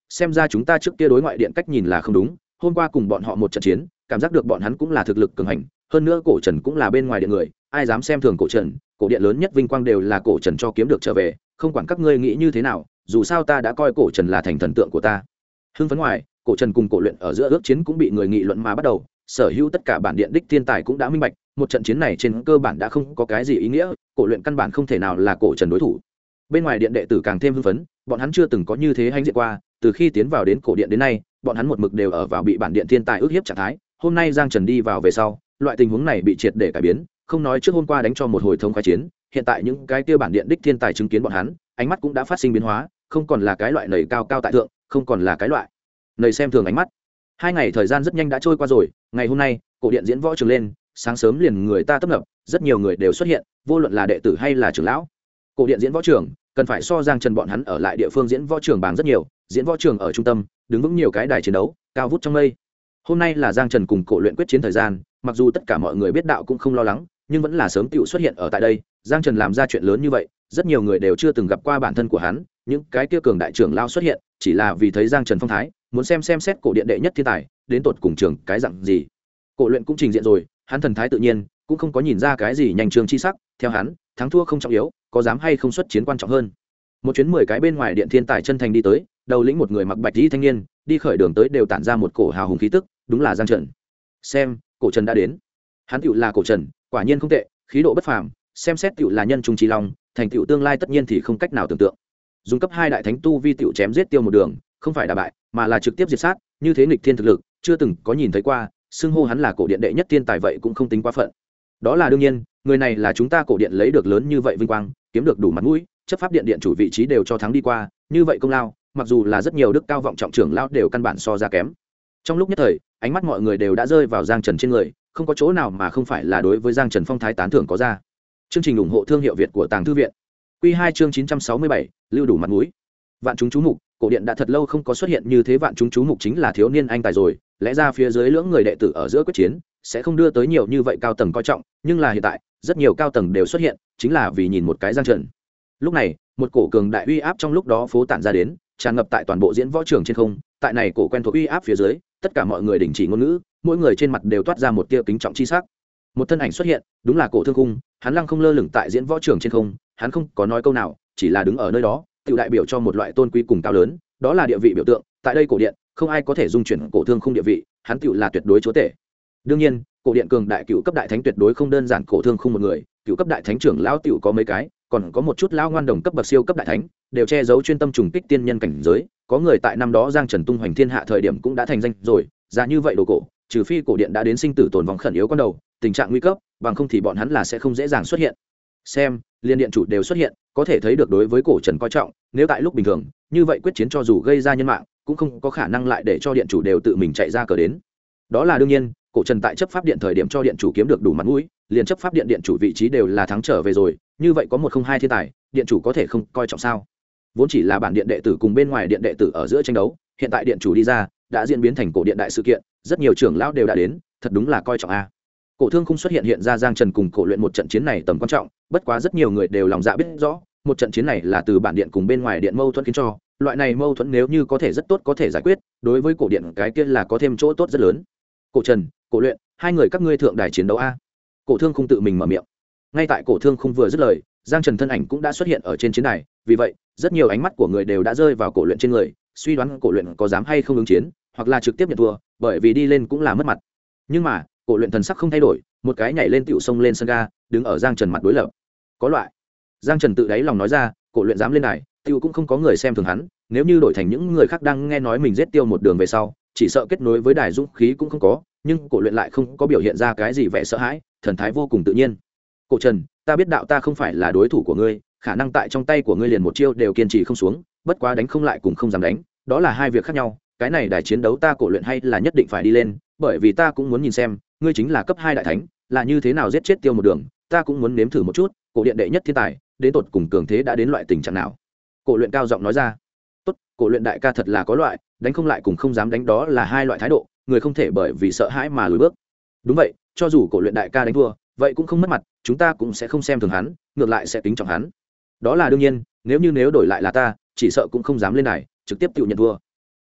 xem ra chúng ta trước kia đối ngoại điện cách nhìn là không đúng. Hôm qua cùng bọn họ một trận chiến, cảm giác được bọn hắn cũng là thực lực cường hành, hơn nữa cổ trần cũng là bên ngoài điện người, ai dám xem thường cổ trần. Cổ điện lớn nhất vinh quang đều là cổ trần cho kiếm được trở về, không quản các ngươi nghĩ như thế nào, dù sao ta đã coi cổ trần là thành thần tượng của ta. Hưng phấn ngoài, cổ trần cùng cổ luyện ở giữa ước chiến cũng bị người nghị luận mà bắt đầu. Sở hữu tất cả bản điện đích thiên tài cũng đã minh bạch, một trận chiến này trên cơ bản đã không có cái gì ý nghĩa, cổ luyện căn bản không thể nào là cổ trần đối thủ. Bên ngoài điện đệ tử càng thêm hưng phấn, bọn hắn chưa từng có như thế hãnh diện qua, từ khi tiến vào đến cổ điện đến nay, bọn hắn một mực đều ở vào bị bản điện thiên tài ức hiếp trạng thái. Hôm nay Giang Trần đi vào về sau, loại tình huống này bị triệt để cải biến, không nói trước hôm qua đánh cho một hồi thống khoái chiến, hiện tại những cái kia bản điện đích thiên tài chứng kiến bọn hắn, ánh mắt cũng đã phát sinh biến hóa, không còn là cái loại nầy cao cao tại thượng, không còn là cái loại nầy xem thường ánh mắt. 2 ngày thời gian rất nhanh đã trôi qua rồi, ngày hôm nay cổ điện diễn võ trường lên, sáng sớm liền người ta tấp nập, rất nhiều người đều xuất hiện, vô luận là đệ tử hay là trưởng lão. Cổ điện diễn võ trường cần phải so Giang Trần bọn hắn ở lại địa phương diễn võ trường bàng rất nhiều, diễn võ trường ở trung tâm, đứng vững nhiều cái đài chiến đấu, cao vút trong mây. Hôm nay là Giang Trần cùng cổ luyện quyết chiến thời gian, mặc dù tất cả mọi người biết đạo cũng không lo lắng, nhưng vẫn là sớm tựu xuất hiện ở tại đây. Giang Trần làm ra chuyện lớn như vậy, rất nhiều người đều chưa từng gặp qua bản thân của hắn, những cái kia cường đại trưởng lao xuất hiện, chỉ là vì thấy Giang Trần phong thái, muốn xem xét cổ điện đệ nhất thiên tài, đến tột cùng trường cái dạng gì. Cổ luyện cũng trình diện rồi, hắn thần thái tự nhiên, cũng không có nhìn ra cái gì nhanh trường chi sắc, theo hắn, thắng thua không trọng yếu, có dám hay không xuất chiến quan trọng hơn. Một chuyến 10 cái bên ngoài điện thiên tài chân thành đi tới, đầu lĩnh một người mặc bạch y thanh niên, đi khởi đường tới đều tản ra một cổ hào hùng khí tức, đúng là Giang Trần. Xem, cổ Trần đã đến. Hắn tựu là cổ Trần, quả nhiên không tệ, khí độ bất phàm, xem xét tựu là nhân trung trí long, thành tựu tương lai tất nhiên thì không cách nào tưởng tượng. Dùng cấp 2 đại thánh tu vi tựu chém giết tiêu một đường, không phải đả bại, mà là trực tiếp diệt sát, như thế nghịch thiên thực lực, chưa từng có nhìn thấy qua, xưng hô hắn là cổ điện đệ nhất thiên tài vậy cũng không tính quá phận. Đó là đương nhiên, người này là chúng ta cổ điện lấy được lớn như vậy vinh quang, kiếm được đủ mặt mũi, chấp pháp điện điện chủ vị trí đều cho thắng đi qua, như vậy công lao, mặc dù là rất nhiều đức cao vọng trọng trưởng lao đều căn bản so ra kém. Trong lúc nhất thời, ánh mắt mọi người đều đã rơi vào Giang Trần trên người, không có chỗ nào mà không phải là đối với Giang Trần phong thái tán thưởng có ra. Chương trình ủng hộ thương hiệu Việt của Tàng Thư viện. Quy 2 chương 967, lưu đủ mặt mũi. Vạn chúng chú mục, cổ điện đã thật lâu không có xuất hiện như thế, vạn chúng chú mục chính là thiếu niên anh tài rồi, lẽ ra phía dưới lưỡng người đệ tử ở giữa quyết chiến sẽ không đưa tới nhiều như vậy cao tầng coi trọng, nhưng là hiện tại, rất nhiều cao tầng đều xuất hiện, chính là vì nhìn một cái Giang Trần. Lúc này, một cổ cường đại uy áp trong lúc đó phố tản ra đến, tràn ngập tại toàn bộ diễn võ trường trên không, tại này cổ quen thuộc uy áp phía dưới, tất cả mọi người đình chỉ ngôn ngữ, mỗi người trên mặt đều toát ra một tia kính trọng chi sắc. Một thân ảnh xuất hiện, đúng là Cổ Thương Khung, hắn lăng không lơ lửng tại diễn võ trường trên không, hắn không có nói câu nào, chỉ là đứng ở nơi đó, tự đại biểu cho một loại tôn quý cùng cao lớn, đó là địa vị biểu tượng, tại đây cổ điện, không ai có thể dung chuyển Cổ Thương Khung địa vị, hắn tự là tuyệt đối chúa tể. Đương nhiên, cổ điện cường đại cựu cấp đại thánh tuyệt đối không đơn giản Cổ Thương Khung một người, cựu cấp đại thánh trưởng lão tiểu có mấy cái, còn có một chút lão ngoan đồng cấp bậc siêu cấp đại thánh, đều che giấu chuyên tâm trùng kích tiên nhân cảnh giới, có người tại năm đó Giang Trần tung hoành thiên hạ thời điểm cũng đã thành danh rồi, ra như vậy đồ cổ, trừ phi cổ điện đã đến sinh tử tồn vong khẩn yếu con đầu, tình trạng nguy cấp, bằng không thì bọn hắn là sẽ không dễ dàng xuất hiện. Xem, liên điện chủ đều xuất hiện, có thể thấy được đối với cổ Trần coi trọng, nếu tại lúc bình thường, như vậy quyết chiến cho dù gây ra nhân mạng, cũng không có khả năng lại để cho điện chủ đều tự mình chạy ra cờ đến. Đó là đương nhiên, cổ Trần tại chấp pháp điện thời điểm cho điện chủ kiếm được đủ mặt mũi, liền chấp pháp điện điện chủ vị trí đều là thắng trở về rồi, như vậy có 102 thiên tài, điện chủ có thể không coi trọng sao? Vốn chỉ là bản điện đệ tử cùng bên ngoài điện đệ tử ở giữa tranh đấu, hiện tại điện chủ đi ra, đã diễn biến thành cổ điện đại sự kiện, rất nhiều trưởng lão đều đã đến, thật đúng là coi trọng a. Cổ Thương Khung xuất hiện ra Giang Trần cùng cổ luyện một trận chiến này tầm quan trọng, bất quá rất nhiều người đều lòng dạ biết rõ, một trận chiến này là từ bản điện cùng bên ngoài điện mâu thuẫn khiến cho, loại này mâu thuẫn nếu như có thể rất tốt có thể giải quyết, đối với cổ điện cái kia là có thêm chỗ tốt rất lớn. Cổ Trần, cổ luyện, hai người các ngươi thượng đài chiến đấu a. Cổ Thương Khung tự mình mở miệng. Ngay tại Cổ Thương Khung vừa dứt lời, Giang Trần thân ảnh cũng đã xuất hiện ở trên chiến đài, vì vậy, rất nhiều ánh mắt của người đều đã rơi vào cổ luyện trên người, suy đoán cổ luyện có dám hay không ứng chiến, hoặc là trực tiếp nhận thua, bởi vì đi lên cũng là mất mặt. Nhưng mà, cổ luyện thần sắc không thay đổi, một cái nhảy lên tiểu sông lên sân ga, đứng ở Giang Trần mặt đối lập. Có loại. Giang Trần tự đáy lòng nói ra, cổ luyện dám lên đài, tiêu cũng không có người xem thường hắn, nếu như đổi thành những người khác đang nghe nói mình giết tiêu một đường về sau, chỉ sợ kết nối với đài dũng khí cũng không có, nhưng cổ luyện lại không có biểu hiện ra cái gì vẻ sợ hãi, thần thái vô cùng tự nhiên. Cổ Trần, ta biết đạo ta không phải là đối thủ của ngươi, khả năng tại trong tay của ngươi liền một chiêu đều kiên trì không xuống, bất quá đánh không lại cùng không dám đánh, đó là hai việc khác nhau, cái này đài chiến đấu ta cổ luyện hay là nhất định phải đi lên, bởi vì ta cũng muốn nhìn xem, ngươi chính là cấp 2 đại thánh, là như thế nào giết chết tiêu một đường, ta cũng muốn nếm thử một chút, cổ điện đệ nhất thiên tài, đến tột cùng cường thế đã đến loại tình trạng nào. Cổ luyện cao giọng nói ra. Tốt, cổ luyện đại ca thật là có loại, đánh không lại cùng không dám đánh đó là hai loại thái độ, người không thể bởi vì sợ hãi mà lùi bước. Đúng vậy, cho dù cổ luyện đại ca đánh thua, vậy cũng không mất mặt, chúng ta cũng sẽ không xem thường hắn, ngược lại sẽ kính trọng hắn. Đó là đương nhiên, nếu đổi lại là ta, chỉ sợ cũng không dám lên này, trực tiếp tự nhận thua.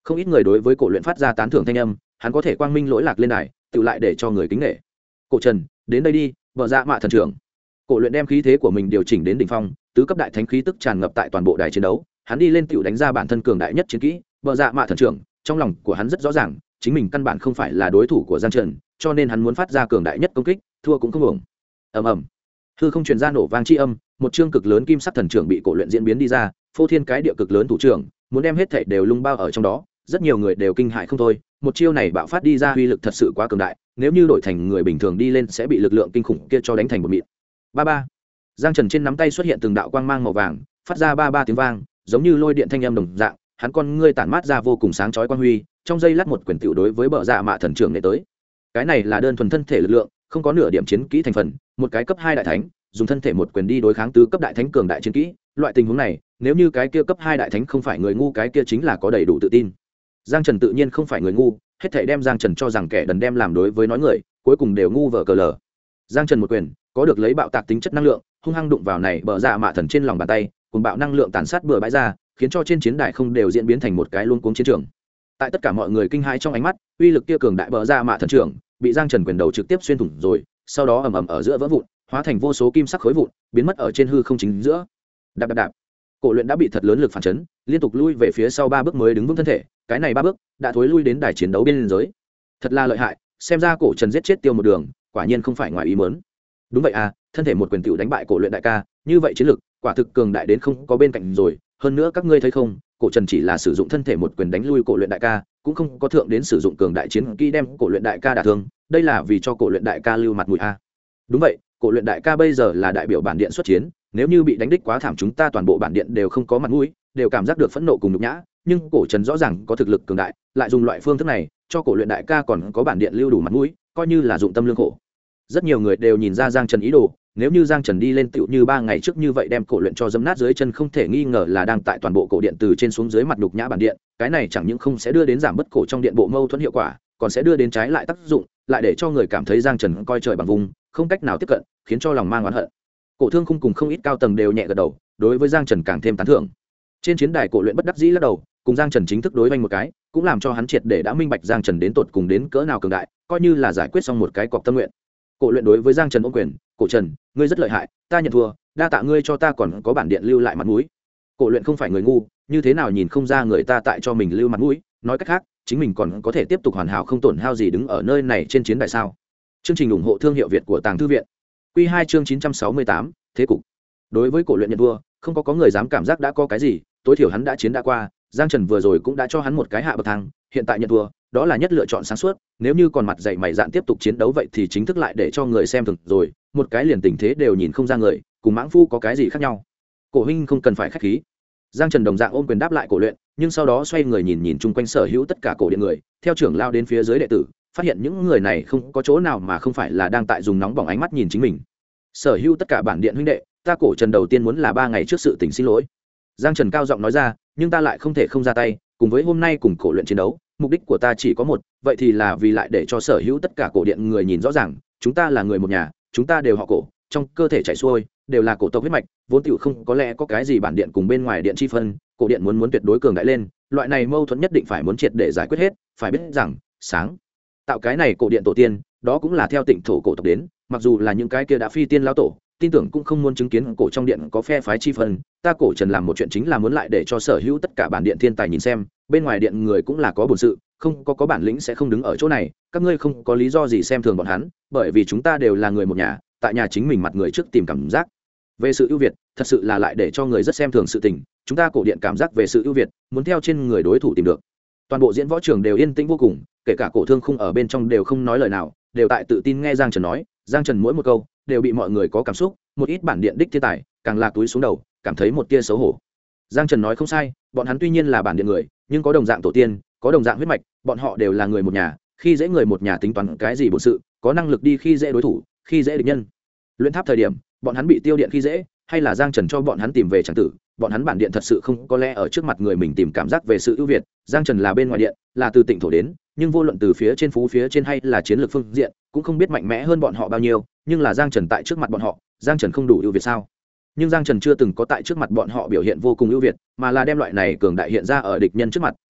không ít người đối với cổ luyện phát ra tán thưởng thanh âm, hắn có thể quang minh lỗi lạc lên đài tự lại để cho người kính nghệ. Cổ Trần, đến đây đi, vợ dạ mạ thần trưởng. Cổ luyện đem khí thế của mình điều chỉnh đến đỉnh phong, tứ cấp đại thánh khí tức tràn ngập tại toàn bộ đài chiến đấu, hắn đi lên tiểu đánh ra bản thân cường đại nhất chiến kỹ, vợ dạ mạ thần trưởng. Trong lòng của hắn rất rõ ràng, chính mình căn bản không phải là đối thủ của Giang Trần, cho nên hắn muốn phát ra cường đại nhất công kích, thua cũng không uổng. Ầm ầm. Hư không truyền ra nổ vang chi âm, một chương cực lớn kim sắc thần trưởng bị cổ luyện diễn biến đi ra, phô thiên cái địa cực lớn thủ trưởng, muốn đem hết thảy đều lung bao ở trong đó, rất nhiều người đều kinh hãi không thôi, một chiêu này bạo phát đi ra uy lực thật sự quá cường đại, nếu như đổi thành người bình thường đi lên sẽ bị lực lượng kinh khủng kia cho đánh thành một mịn. Ba ba. Giang Trần trên nắm tay xuất hiện từng đạo quang mang màu vàng, phát ra ba ba tiếng vang, giống như lôi điện thanh âm đồng dạng, hắn con ngươi tản mát ra vô cùng sáng chói quang huy, trong giây lát một quyền tiểu đối với bờ dạ mạ thần trưởng này tới. Cái này là đơn thuần thân thể lực lượng, không có nửa điểm chiến kỹ thành phần, một cái cấp 2 đại thánh, dùng thân thể một quyền đi đối kháng tứ cấp đại thánh cường đại chiến kỹ, loại tình huống này, nếu như cái kia cấp 2 đại thánh không phải người ngu, cái kia chính là có đầy đủ tự tin. Giang Trần tự nhiên không phải người ngu, hết thảy đem Giang Trần cho rằng kẻ đần đem làm đối với nói người, cuối cùng đều ngu vờ cờ lờ. Giang Trần một quyền, có được lấy bạo tạc tính chất năng lượng, hung hăng đụng vào này bờ dạ mạ thần trên lòng bàn tay, cùng bạo năng lượng tàn sát bừa bãi ra, khiến cho trên chiến đài không đều diễn biến thành một cái luống cuống chiến trường. Tại tất cả mọi người kinh hãi trong ánh mắt, uy lực kia cường đại bờ dạ mạ thần trưởng, bị Giang Trần quyền đầu trực tiếp xuyên thủng rồi, sau đó ầm ầm ở giữa vỡ vụn, hóa thành vô số kim sắc khối vụn, biến mất ở trên hư không chính giữa. Đạp đạp đạp. Cổ luyện đã bị thật lớn lực phản chấn, liên tục lui về phía sau 3 bước mới đứng vững thân thể, cái này 3 bước đã thối lui đến đài chiến đấu biên giới. Thật là lợi hại, xem ra cổ Trần giết chết Tiêu một đường, quả nhiên không phải ngoài ý muốn. Đúng vậy à, thân thể một quyền tiểu đánh bại cổ luyện đại ca, như vậy chiến lực, quả thực cường đại đến không có bên cạnh rồi, hơn nữa các ngươi thấy không, cổ Trần chỉ là sử dụng thân thể một quyền đánh lui cổ luyện đại ca, cũng không có thượng đến sử dụng cường đại chiến kỹ đem cổ luyện đại ca đả thương, đây là vì cho cổ luyện đại ca lưu mặt mũi a. Đúng vậy, cổ luyện đại ca bây giờ là đại biểu bản điện xuất chiến, nếu như bị đánh đích quá thảm chúng ta toàn bộ bản điện đều không có mặt mũi, đều cảm giác được phẫn nộ cùng nhục nhã, nhưng cổ Trần rõ ràng có thực lực cường đại, lại dùng loại phương thức này cho cổ luyện đại ca còn có bản điện lưu đủ mặt mũi, coi như là dụng tâm lương khổ. Rất nhiều người đều nhìn ra Giang Trần ý đồ, nếu như Giang Trần đi lên tựu như 3 ngày trước như vậy đem cổ luyện cho dẫm nát dưới chân, không thể nghi ngờ là đang tại toàn bộ cổ điện từ trên xuống dưới mặt nhục nhã bản điện, cái này chẳng những không sẽ đưa đến giảm bất cổ trong điện bộ mâu thuẫn hiệu quả, còn sẽ đưa đến trái lại tác dụng, lại để cho người cảm thấy Giang Trần coi trời bằng vùng, không cách nào tiếp cận, khiến cho lòng mang oán hận. Cổ Thương Khung cùng không ít cao tầng đều nhẹ gật đầu, đối với Giang Trần càng thêm tán thưởng. Trên chiến đài cổ luyện bất đắc dĩ lắc đầu, cùng Giang Trần chính thức đối với một cái, cũng làm cho hắn triệt để đã minh bạch Giang Trần đến tột cùng đến cỡ nào cường đại, coi như là giải quyết xong một cái cọc tâm nguyện. Cổ luyện đối với Giang Trần ôm quyền, "Cổ Trần, ngươi rất lợi hại, ta nhận thua, đa tạ ngươi cho ta còn có bản điện lưu lại mặt mũi." Cổ luyện không phải người ngu, như thế nào nhìn không ra người ta tại cho mình lưu mặt mũi, nói cách khác, chính mình còn có thể tiếp tục hoàn hảo không tổn hao gì đứng ở nơi này trên chiến đài sao? Chương trình ủng hộ thương hiệu Việt của Tàng Thư viện. Quy 2 chương 968, thế cục. Đối với cổ luyện nhận thua, không có người dám cảm giác đã có cái gì, tối thiểu hắn đã chiến đã qua, Giang Trần vừa rồi cũng đã cho hắn một cái hạ bậc thang, hiện tại nhận thua, đó là nhất lựa chọn sáng suốt, nếu như còn mặt dày mày dạn tiếp tục chiến đấu vậy thì chính thức lại để cho người xem thực rồi, một cái liền tình thế đều nhìn không ra người, cùng mãng phu có cái gì khác nhau. Cổ huynh không cần phải khách khí. Giang Trần đồng dạng ôm quyền đáp lại cổ luyện, nhưng sau đó xoay người nhìn nhìn chung quanh sở hữu tất cả cổ điện người, theo trưởng lao đến phía dưới đệ tử, phát hiện những người này không có chỗ nào mà không phải là đang tại dùng nóng bỏng ánh mắt nhìn chính mình. Sở hữu tất cả bản điện huynh đệ, ta cổ Trần đầu tiên muốn là 3 ngày trước sự tình xin lỗi. Giang Trần cao giọng nói ra, nhưng ta lại không thể không ra tay, cùng với hôm nay cùng cổ luyện chiến đấu, mục đích của ta chỉ có một, vậy thì là vì lại để cho sở hữu tất cả cổ điện người nhìn rõ ràng, chúng ta là người một nhà, chúng ta đều họ cổ, trong cơ thể chảy xuôi đều là cổ tộc huyết mạch, vốn tiểu không có lẽ có cái gì bản điện cùng bên ngoài điện chi phân, cổ điện muốn tuyệt đối cường đại lên, loại này mâu thuẫn nhất định phải muốn triệt để giải quyết hết, phải biết rằng, sáng tạo cái này cổ điện tổ tiên, đó cũng là theo Tịnh thổ cổ tộc đến, mặc dù là những cái kia đã phi tiên lão tổ, tin tưởng cũng không muốn chứng kiến cổ trong điện có phe phái chi phân, ta cổ Trần làm một chuyện chính là muốn lại để cho sở hữu tất cả bản điện thiên tài nhìn xem, bên ngoài điện người cũng là có bổn sự, không có bản lĩnh sẽ không đứng ở chỗ này, các ngươi không có lý do gì xem thường bọn hắn, bởi vì chúng ta đều là người một nhà, tại nhà chính mình mặt người trước tìm cảm giác về sự ưu việt, thật sự là lại để cho người rất xem thường sự tình, chúng ta cổ điện cảm giác về sự ưu việt, muốn theo trên người đối thủ tìm được. Toàn bộ diễn võ trường đều yên tĩnh vô cùng, kể cả Cổ Thương Khung ở bên trong đều không nói lời nào, đều tại tự tin nghe Giang Trần nói, Giang Trần mỗi một câu đều bị mọi người có cảm xúc, một ít bản điện đích thiên tài càng lạc túi xuống đầu, cảm thấy một tia xấu hổ. Giang Trần nói không sai, bọn hắn tuy nhiên là bản điện người, nhưng có đồng dạng tổ tiên, có đồng dạng huyết mạch, bọn họ đều là người một nhà, khi dễ người một nhà tính toán cái gì bổn sự, có năng lực đi khi dễ đối thủ, khi dễ địch nhân. Luyện tháp thời điểm, bọn hắn bị Tiêu Điện khi dễ, hay là Giang Trần cho bọn hắn tìm về chẳng tử, bọn hắn bản điện thật sự không có lẽ ở trước mặt người mình tìm cảm giác về sự ưu việt. Giang Trần là bên ngoài điện, là từ Tịnh thổ đến, nhưng vô luận từ phía trên phú phía trên hay là chiến lược phương diện, cũng không biết mạnh mẽ hơn bọn họ bao nhiêu, nhưng là Giang Trần tại trước mặt bọn họ, Giang Trần không đủ ưu việt sao? Nhưng Giang Trần chưa từng có tại trước mặt bọn họ biểu hiện vô cùng ưu việt, mà là đem loại này cường đại hiện ra ở địch nhân trước mặt,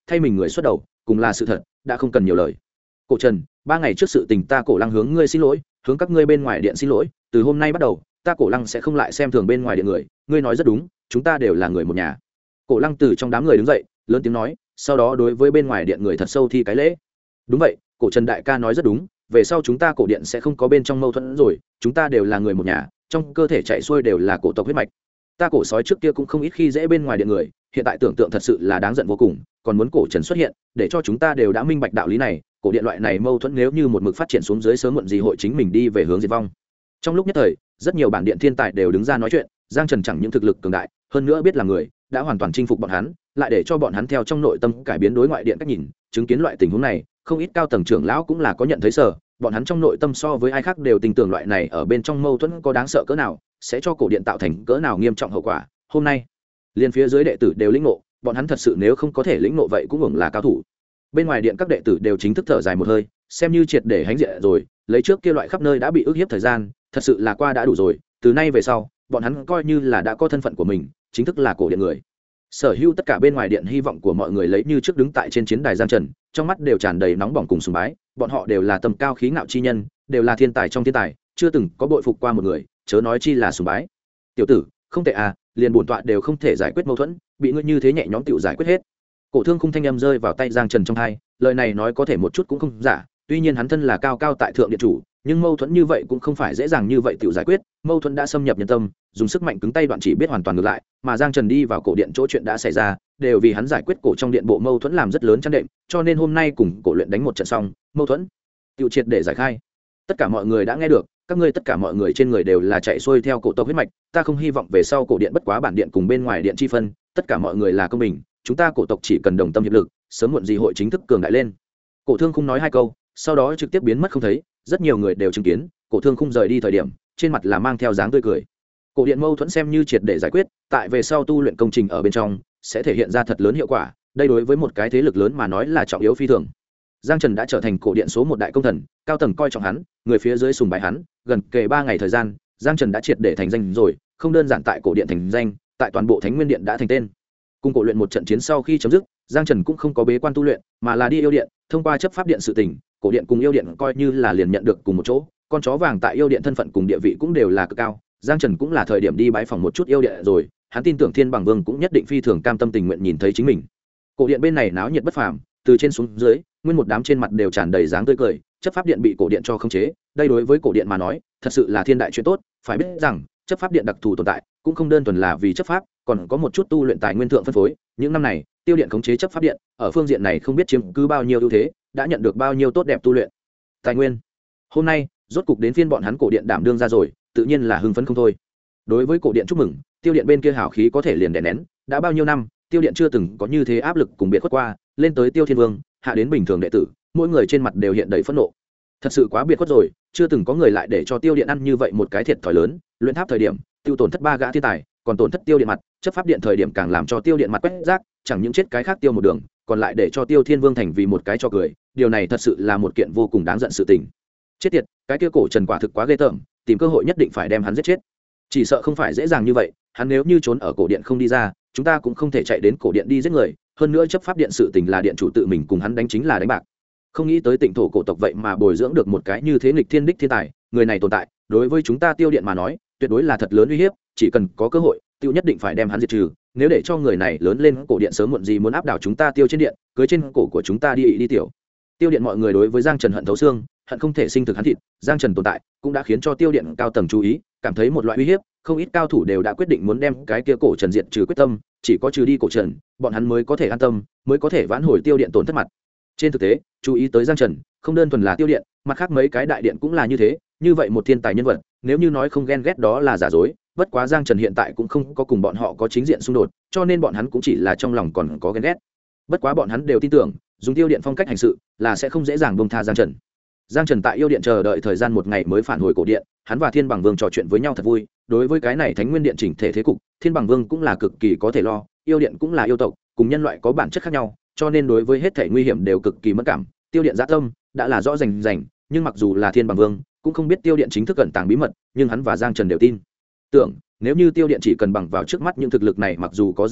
thay mình người xuất đầu cùng là sự thật, đã không cần nhiều lời. Cổ Trần, 3 ngày trước sự tình ta Cổ Lăng hướng ngươi xin lỗi, hướng các ngươi bên ngoài điện xin lỗi, từ hôm nay bắt đầu ta Cổ Lăng sẽ không lại xem thường bên ngoài điện người, ngươi nói rất đúng, chúng ta đều là người một nhà. Cổ Lăng từ trong đám người đứng dậy, lớn tiếng nói, sau đó đối với bên ngoài điện người thật sâu thi cái lễ. Đúng vậy, Cổ Trần đại ca nói rất đúng, về sau chúng ta Cổ điện sẽ không có bên trong mâu thuẫn rồi, chúng ta đều là người một nhà, trong cơ thể chạy xuôi đều là cổ tộc huyết mạch. Ta Cổ sói trước kia cũng không ít khi dễ bên ngoài điện người, hiện tại tưởng tượng thật sự là đáng giận vô cùng, còn muốn Cổ Trần xuất hiện để cho chúng ta đều đã minh bạch đạo lý này. Cổ điện loại này mâu thuẫn nếu như một mực phát triển xuống dưới, sớm muộn gì hội chính mình đi về hướng diệt vong. Trong lúc nhất thời, rất nhiều bản điện thiên tài đều đứng ra nói chuyện. Giang Trần chẳng những thực lực cường đại, hơn nữa biết là người, đã hoàn toàn chinh phục bọn hắn, lại để cho bọn hắn theo trong nội tâm cải biến đối ngoại điện cách nhìn. Chứng kiến loại tình huống này, không ít cao tầng trưởng lão cũng là có nhận thấy sở, bọn hắn trong nội tâm so với ai khác đều tin tưởng loại này ở bên trong mâu thuẫn có đáng sợ cỡ nào, sẽ cho cổ điện tạo thành cỡ nào nghiêm trọng hậu quả. Hôm nay, liên phía dưới đệ tử đều lĩnh ngộ, bọn hắn thật sự nếu không có thể lĩnh ngộ vậy cũng hưởng là cao thủ. Bên ngoài điện các đệ tử đều chính thức thở dài một hơi, xem như triệt để hãnh diện rồi, lấy trước kia loại khắp nơi đã bị ức hiếp thời gian, thật sự là qua đã đủ rồi, từ nay về sau, bọn hắn coi như là đã có thân phận của mình, chính thức là cổ điện người. Sở hữu tất cả bên ngoài điện hy vọng của mọi người lấy như trước đứng tại trên chiến đài Giang Trần, trong mắt đều tràn đầy nóng bỏng cùng sùng bái, bọn họ đều là tầm cao khí ngạo chi nhân, đều là thiên tài trong thiên tài, chưa từng có bội phục qua một người, chớ nói chi là sùng bái. Tiểu tử, không tệ à, liền bổn tọa đều không thể giải quyết mâu thuẫn, bị ngươi như thế nhẹ nhõm tiểu giải quyết hết. Cổ Thương Khung thanh âm rơi vào tay Giang Trần trong tai, lời này nói có thể một chút cũng không giả, tuy nhiên hắn thân là cao cao tại thượng điện chủ, nhưng mâu thuẫn như vậy cũng không phải dễ dàng như vậy tiểu giải quyết, mâu thuẫn đã xâm nhập nhân tâm, dùng sức mạnh cứng tay đoạn chỉ biết hoàn toàn ngược lại, mà Giang Trần đi vào cổ điện chỗ chuyện đã xảy ra, đều vì hắn giải quyết cổ trong điện bộ mâu thuẫn làm rất lớn chăn đệm, cho nên hôm nay cùng cổ luyện đánh một trận xong, mâu thuẫn tiểu triệt để giải khai. Tất cả mọi người đã nghe được, các ngươi tất cả mọi người trên người đều là chạy xuôi theo cổ tộc huyết mạch, ta không hy vọng về sau cổ điện bất quá bản điện cùng bên ngoài điện chi phân, tất cả mọi người là công bình, chúng ta cổ tộc chỉ cần đồng tâm hiệp lực, sớm muộn gì hội chính thức cường đại lên. Cổ Thương Khung nói 2 câu, sau đó trực tiếp biến mất không thấy, rất nhiều người đều chứng kiến, Cổ Thương Khung rời đi thời điểm, trên mặt là mang theo dáng tươi cười. Cổ điện mâu thuẫn xem như triệt để giải quyết, tại về sau tu luyện công trình ở bên trong sẽ thể hiện ra thật lớn hiệu quả, đây đối với một cái thế lực lớn mà nói là trọng yếu phi thường. Giang Trần đã trở thành cổ điện số 1 đại công thần, cao tầng coi trọng hắn, người phía dưới sùng bái hắn, gần kề 3 ngày thời gian, Giang Trần đã triệt để thành danh rồi, không đơn giản tại cổ điện thành danh, tại toàn bộ Thánh Nguyên Điện đã thành tên. Cùng cổ luyện một trận chiến sau khi chấm dứt, Giang Trần cũng không có bế quan tu luyện, mà là đi yêu điện, thông qua chấp pháp điện sự tình, cổ điện cùng yêu điện coi như là liền nhận được cùng một chỗ, con chó vàng tại yêu điện thân phận cùng địa vị cũng đều là cực cao. Giang Trần cũng là thời điểm đi bái phòng một chút yêu điện rồi, hắn tin tưởng Thiên Bằng Vương cũng nhất định phi thường cam tâm tình nguyện nhìn thấy chính mình. Cổ điện bên này náo nhiệt bất phàm, từ trên xuống dưới, nguyên một đám trên mặt đều tràn đầy dáng tươi cười, chấp pháp điện bị cổ điện cho khống chế, đây đối với cổ điện mà nói, thật sự là thiên đại chuyện tốt, phải biết rằng, chấp pháp điện đặc thù tồn tại, cũng không đơn thuần là vì chấp pháp, còn có một chút tu luyện tài nguyên thượng phân phối, những năm này, Tiêu điện khống chế chấp pháp điện, ở phương diện này không biết chiếm cứ bao nhiêu ưu thế, đã nhận được bao nhiêu tốt đẹp tu luyện tài nguyên. Hôm nay, rốt cục đến phiên bọn hắn cổ điện đảm đương ra rồi, tự nhiên là hưng phấn không thôi. Đối với cổ điện chúc mừng, Tiêu điện bên kia hào khí có thể liền đè nén, đã bao nhiêu năm, Tiêu điện chưa từng có như thế áp lực cùng biệt khuất qua, lên tới Tiêu Thiên Vương, hạ đến bình thường đệ tử, mỗi người trên mặt đều hiện đầy phẫn nộ. Thật sự quá biệt khuất rồi, chưa từng có người lại để cho Tiêu điện ăn như vậy một cái thiệt thòi lớn, luyện tháp thời điểm, tiêu tổn thất 3 gã thiên tài, còn tổn thất Tiêu điện mặt, chấp pháp điện thời điểm càng làm cho Tiêu điện mặt quét rác, chẳng những chết cái khác tiêu một đường, còn lại để cho Tiêu Thiên Vương thành vì một cái cho cười, điều này thật sự là một kiện vô cùng đáng giận sự tình. Chết tiệt, cái kia cổ Trần quả thực quá ghê tởm, tìm cơ hội nhất định phải đem hắn giết chết. Chỉ sợ không phải dễ dàng như vậy, hắn nếu như trốn ở cổ điện không đi ra, chúng ta cũng không thể chạy đến cổ điện đi giết người, hơn nữa chấp pháp điện sự tình là điện chủ tự mình cùng hắn đánh chính là đánh bạc. Không nghĩ tới Tịnh thổ cổ tộc vậy mà bồi dưỡng được một cái như thế nghịch thiên đích thiên tài, người này tồn tại, đối với chúng ta Tiêu điện mà nói, tuyệt đối là thật lớn uy hiếp, chỉ cần có cơ hội, Tiêu nhất định phải đem hắn diệt trừ, nếu để cho người này lớn lên, cổ điện sớm muộn gì muốn áp đảo chúng ta Tiêu trên điện, cưới trên cổ của chúng ta đi tiểu. Tiêu điện mọi người đối với Giang Trần hận thấu xương, hận không thể sinh thực hắn thịt, Giang Trần tồn tại cũng đã khiến cho Tiêu điện cao tầng chú ý, cảm thấy một loại uy hiếp, không ít cao thủ đều đã quyết định muốn đem cái kia cổ Trần diệt trừ quyết tâm, chỉ có trừ đi cổ Trần, bọn hắn mới có thể an tâm, mới có thể vãn hồi Tiêu điện tổn thất mặt. Trên thực tế, chú ý tới Giang Trần, không đơn thuần là Tiêu điện, mặt khác mấy cái đại điện cũng là như thế, như vậy một thiên tài nhân vật, nếu như nói không ghen ghét đó là giả dối, bất quá Giang Trần hiện tại cũng không có cùng bọn họ có chính diện xung đột, cho nên bọn hắn cũng chỉ là trong lòng còn có ghen ghét. Bất quá bọn hắn đều tin tưởng, dùng Tiêu điện phong cách hành sự, là sẽ không dễ dàng buông tha Giang Trần. Giang Trần tại yêu điện chờ đợi thời gian 1 ngày mới phản hồi cổ điện, hắn và Thiên Bằng Vương trò chuyện với nhau thật vui, đối với cái này Thánh Nguyên Điện chỉnh thể thế cục, Thiên Bằng Vương cũng là cực kỳ có thể lo, yêu điện cũng là yêu tộc, cùng nhân loại có bản chất khác nhau, cho nên đối với hết thể nguy hiểm đều cực kỳ mẫn cảm. Tiêu điện dã tâm đã là rõ rành rành, nhưng mặc dù là Thiên Bằng Vương, cũng không biết Tiêu điện chính thức cẩn tàng bí mật, nhưng hắn và Giang Trần đều tin tưởng, nếu như Tiêu điện chỉ cần bằng vào trước mắt những thực lực này, mặc dù có dã tâm,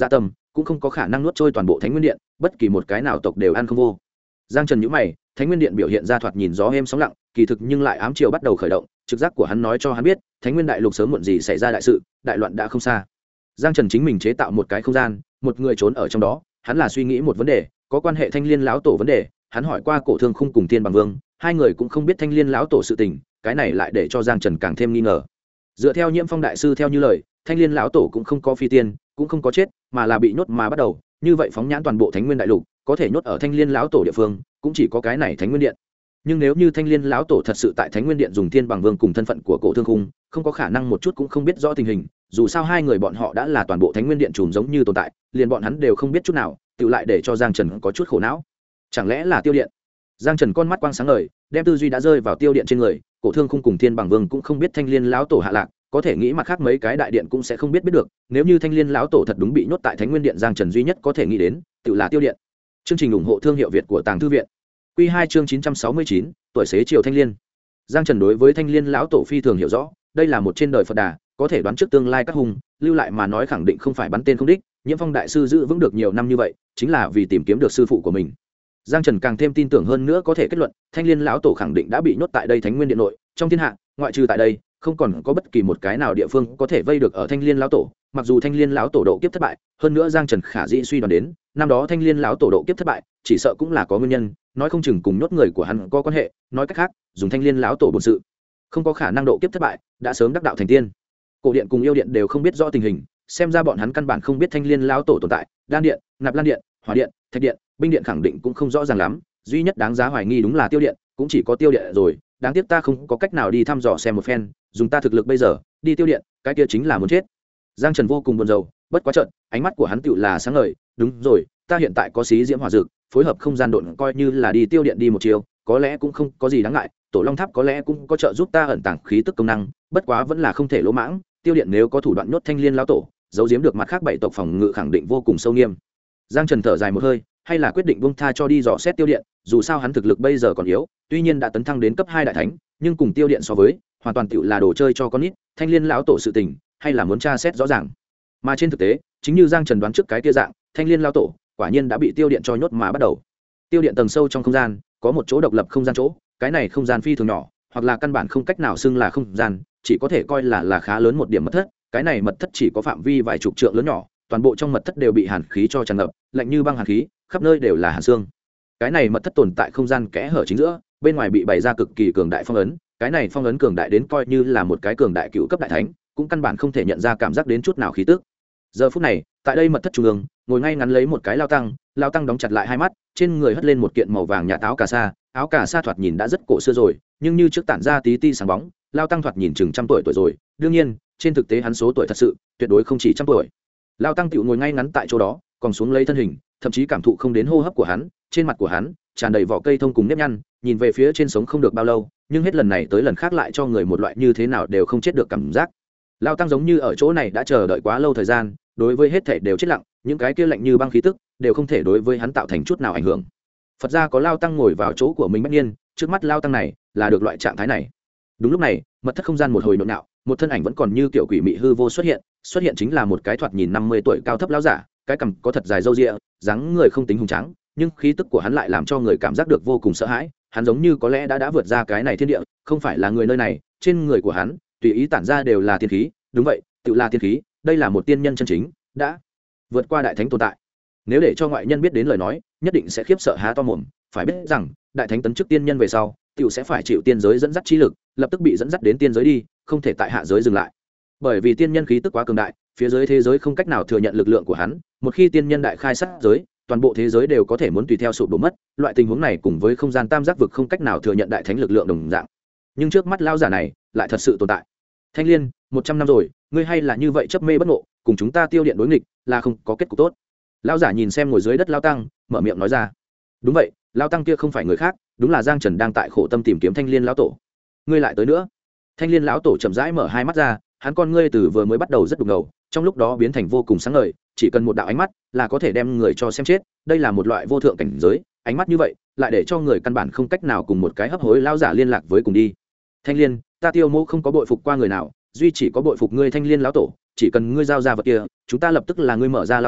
cũng không có khả năng nuốt trôi toàn bộ thánh nguyên điện, bất kỳ một cái nào tộc đều ăn không vô. Giang Trần nhíu mày, thánh nguyên điện biểu hiện ra thoạt nhìn gió êm sóng lặng, kỳ thực nhưng lại ám chiều bắt đầu khởi động, trực giác của hắn nói cho hắn biết thánh nguyên đại lục sớm muộn gì xảy ra đại sự, đại loạn đã không xa. Giang Trần chính mình chế tạo một cái không gian, một người trốn ở trong đó, hắn là suy nghĩ một vấn đề có quan hệ thanh liên lão tổ vấn đề. Hắn hỏi qua Cổ Thương Khung cùng Tiên Bằng Vương, hai người cũng không biết thanh liên lão tổ sự tình, cái này lại để cho Giang Trần càng thêm nghi ngờ. Dựa theo Nhiễm Phong đại sư theo như lời, thanh liên lão tổ cũng không có phi tiên, cũng không có chết, mà là bị nhốt mà bắt đầu. Như vậy phóng nhãn toàn bộ thánh nguyên đại lục, có thể nhốt ở thanh liên lão tổ địa phương cũng chỉ có cái này thánh nguyên điện. Nhưng nếu như thanh liên lão tổ thật sự tại thánh nguyên điện dùng Thiên Bằng Vương cùng thân phận của Cổ Thương Khung, không có khả năng một chút cũng không biết rõ tình hình. Dù sao hai người bọn họ đã là toàn bộ thánh nguyên điện trùm giống như tồn tại, liền bọn hắn đều không biết chút nào, tự lại để cho Giang Trần có chút khổ não. Chẳng lẽ là Tiêu Điện? Giang Trần con mắt quang sáng ngời, đem tư duy đã rơi vào Tiêu Điện trên người. Cổ Thương Khung cùng Thiên Bằng Vương cũng không biết thanh liên lão tổ hạ lạc, có thể nghĩ mặt khác mấy cái đại điện cũng sẽ không biết được. Nếu như thanh liên lão tổ thật đúng bị nhốt tại thánh nguyên điện, Giang Trần duy nhất có thể nghĩ đến tự là Tiêu Điện. Chương trình ủng hộ thương hiệu Việt của Tàng Thư viện. Quy 2 chương 969, tuổi xế chiều thanh liên. Giang Trần đối với thanh liên lão tổ phi thường hiểu rõ, đây là một trên đời Phật Đà, có thể đoán trước tương lai các hùng, lưu lại mà nói khẳng định không phải bắn tên không đích. Nhiễm Phong đại sư giữ vững được nhiều năm như vậy, chính là vì tìm kiếm được sư phụ của mình. Giang Trần càng thêm tin tưởng hơn nữa có thể kết luận, thanh liên lão tổ khẳng định đã bị nhốt tại đây thánh nguyên điện nội, trong thiên hạ, ngoại trừ tại đây, không còn có bất kỳ một cái nào địa phương có thể vây được ở thanh liên lão tổ. Mặc dù thanh liên lão tổ độ kiếp thất bại, hơn nữa Giang Trần khả dĩ suy đoán đến, năm đó thanh liên lão tổ độ kiếp thất bại, chỉ sợ cũng là có nguyên nhân, nói không chừng cùng nhốt người của hắn có quan hệ, nói cách khác, dùng thanh liên lão tổ bổn sự, không có khả năng độ kiếp thất bại, đã sớm đắc đạo thành tiên. Cổ điện cùng yêu điện đều không biết rõ tình hình, xem ra bọn hắn căn bản không biết thanh liên lão tổ tồn tại. Đan điện, Nạp Lan điện, Hỏa điện, Thạch điện, Binh điện khẳng định cũng không rõ ràng lắm, duy nhất đáng giá hoài nghi đúng là Tiêu điện, cũng chỉ có Tiêu điện rồi. Đáng tiếc ta không có cách nào đi thăm dò xem một phen, dùng ta thực lực bây giờ đi Tiêu điện, cái kia chính là muốn chết. Giang Trần vô cùng buồn rầu, bất quá chợt ánh mắt của hắn tựu là sáng ngời. Đúng rồi, ta hiện tại có xí diễm hỏa dược, phối hợp không gian độn, coi như là đi Tiêu điện đi một chiều, có lẽ cũng không có gì đáng ngại. Tổ Long Tháp có lẽ cũng có trợ giúp ta ẩn tàng khí tức công năng, bất quá vẫn là không thể lỗ mãng. Tiêu điện nếu có thủ đoạn nhốt thanh liên lão tổ, giấu giếm được mặt khác bảy tộc phòng ngự khẳng định vô cùng sâu nghiêm. Giang Trần thở dài một hơi, hay là quyết định buông tha cho đi dò xét Tiêu điện, dù sao hắn thực lực bây giờ còn yếu, tuy nhiên đã tấn thăng đến cấp 2 đại thánh, nhưng cùng Tiêu điện so với, hoàn toàn tựu là đồ chơi cho con nít. Thanh liên lão tổ sự tình, hay là muốn tra xét rõ ràng. Mà trên thực tế, chính như Giang Trần đoán trước cái kia dạng, thanh liên lão tổ quả nhiên đã bị Tiêu điện cho nhốt mà bắt đầu. Tiêu điện tầng sâu trong không gian, có một chỗ độc lập không gian chỗ, cái này không gian phi thường nhỏ, hoặc là căn bản không cách nào xưng là không gian, chỉ có thể coi là khá lớn một điểm mật thất. Cái này mật thất chỉ có phạm vi vài chục trượng lớn nhỏ, toàn bộ trong mật thất đều bị hàn khí cho tràn ngập, lạnh như băng hàn khí, khắp nơi đều là hàn xương. Cái này mật thất tồn tại không gian kẽ hở chính giữa, bên ngoài bị bày ra cực kỳ cường đại phong ấn, cái này phong ấn cường đại đến coi như là một cái cường đại cựu cấp đại thánh, cũng căn bản không thể nhận ra cảm giác đến chút nào khí tức. Giờ phút này, tại đây mật thất trung ương, ngồi ngay ngắn lấy một cái lao tăng đóng chặt lại hai mắt, trên người hất lên một kiện màu vàng nhạt áo cà sa thoạt nhìn đã rất cổ xưa rồi, nhưng như trước tản ra tí ti sáng bóng. Lao tăng thoạt nhìn chừng trăm tuổi rồi, đương nhiên trên thực tế hắn số tuổi thật sự tuyệt đối không chỉ trăm tuổi. Lao tăng tựu ngồi ngay ngắn tại chỗ đó, còn xuống lấy thân hình, thậm chí cảm thụ không đến hô hấp của hắn. Trên mặt của hắn tràn đầy vỏ cây thông cùng nếp nhăn, nhìn về phía trên sống không được bao lâu, nhưng hết lần này tới lần khác lại cho người một loại như thế nào đều không chết được cảm giác. Lao tăng giống như ở chỗ này đã chờ đợi quá lâu thời gian, đối với hết thảy đều chết lặng, những cái kia lạnh như băng khí tức đều không thể đối với hắn tạo thành chút nào ảnh hưởng. Phật gia có Lao tăng ngồi vào chỗ của mình bách niên, trước mắt Lao tăng này là được loại trạng thái này. Đúng lúc này, mật thất không gian một hồi nhộn nhạo, một thân ảnh vẫn còn như kiểu quỷ mị hư vô xuất hiện chính là một cái thoạt nhìn 50 tuổi cao thấp lão giả, cái cằm có thật dài râu ria, dáng người không tính hùng tráng, nhưng khí tức của hắn lại làm cho người cảm giác được vô cùng sợ hãi. Hắn giống như có lẽ đã vượt ra cái này thiên địa, không phải là người nơi này. Trên người của hắn tùy ý tản ra đều là tiên khí, đúng vậy, tự là tiên khí. Đây là một tiên nhân chân chính, đã vượt qua đại thánh tồn tại. Nếu để cho ngoại nhân biết đến lời nói, nhất định sẽ khiếp sợ há to mồm. Phải biết rằng, đại thánh tấn chức tiên nhân về sau, tiểu sẽ phải chịu tiên giới dẫn dắt chi lực, lập tức bị dẫn dắt đến tiên giới đi, không thể tại hạ giới dừng lại. Bởi vì tiên nhân khí tức quá cường đại, phía dưới thế giới không cách nào thừa nhận lực lượng của hắn. Một khi tiên nhân đại khai sát giới, toàn bộ thế giới đều có thể muốn tùy theo sụp đổ mất. Loại tình huống này cùng với không gian tam giác vực không cách nào thừa nhận đại thánh lực lượng đồng dạng. Nhưng trước mắt lão giả này lại thật sự tồn tại. Thanh Liên, 100 năm rồi, ngươi hay là như vậy chấp mê bất ngộ, cùng chúng ta Tiêu điện đối nghịch, là không có kết cục tốt. Lão giả nhìn xem ngồi dưới đất lão tăng, mở miệng nói ra. Đúng vậy, lão tăng kia không phải người khác, đúng là Giang Trần đang tại khổ tâm tìm kiếm Thanh Liên lão tổ. Ngươi lại tới nữa? Thanh Liên lão tổ chậm rãi mở hai mắt ra, hắn con ngươi từ vừa mới bắt đầu rất đục ngầu, trong lúc đó biến thành vô cùng sáng ngời, chỉ cần một đạo ánh mắt là có thể đem người cho xem chết. Đây là một loại vô thượng cảnh giới, ánh mắt như vậy lại để cho người căn bản không cách nào cùng một cái hấp hối lão giả liên lạc với cùng đi. Thanh Liên, ta Tiêu mô không có bội phục qua người nào, duy chỉ có bội phục ngươi Thanh Liên lão tổ, chỉ cần ngươi giao ra vật kia, chúng ta lập tức là ngươi mở ra lao tù,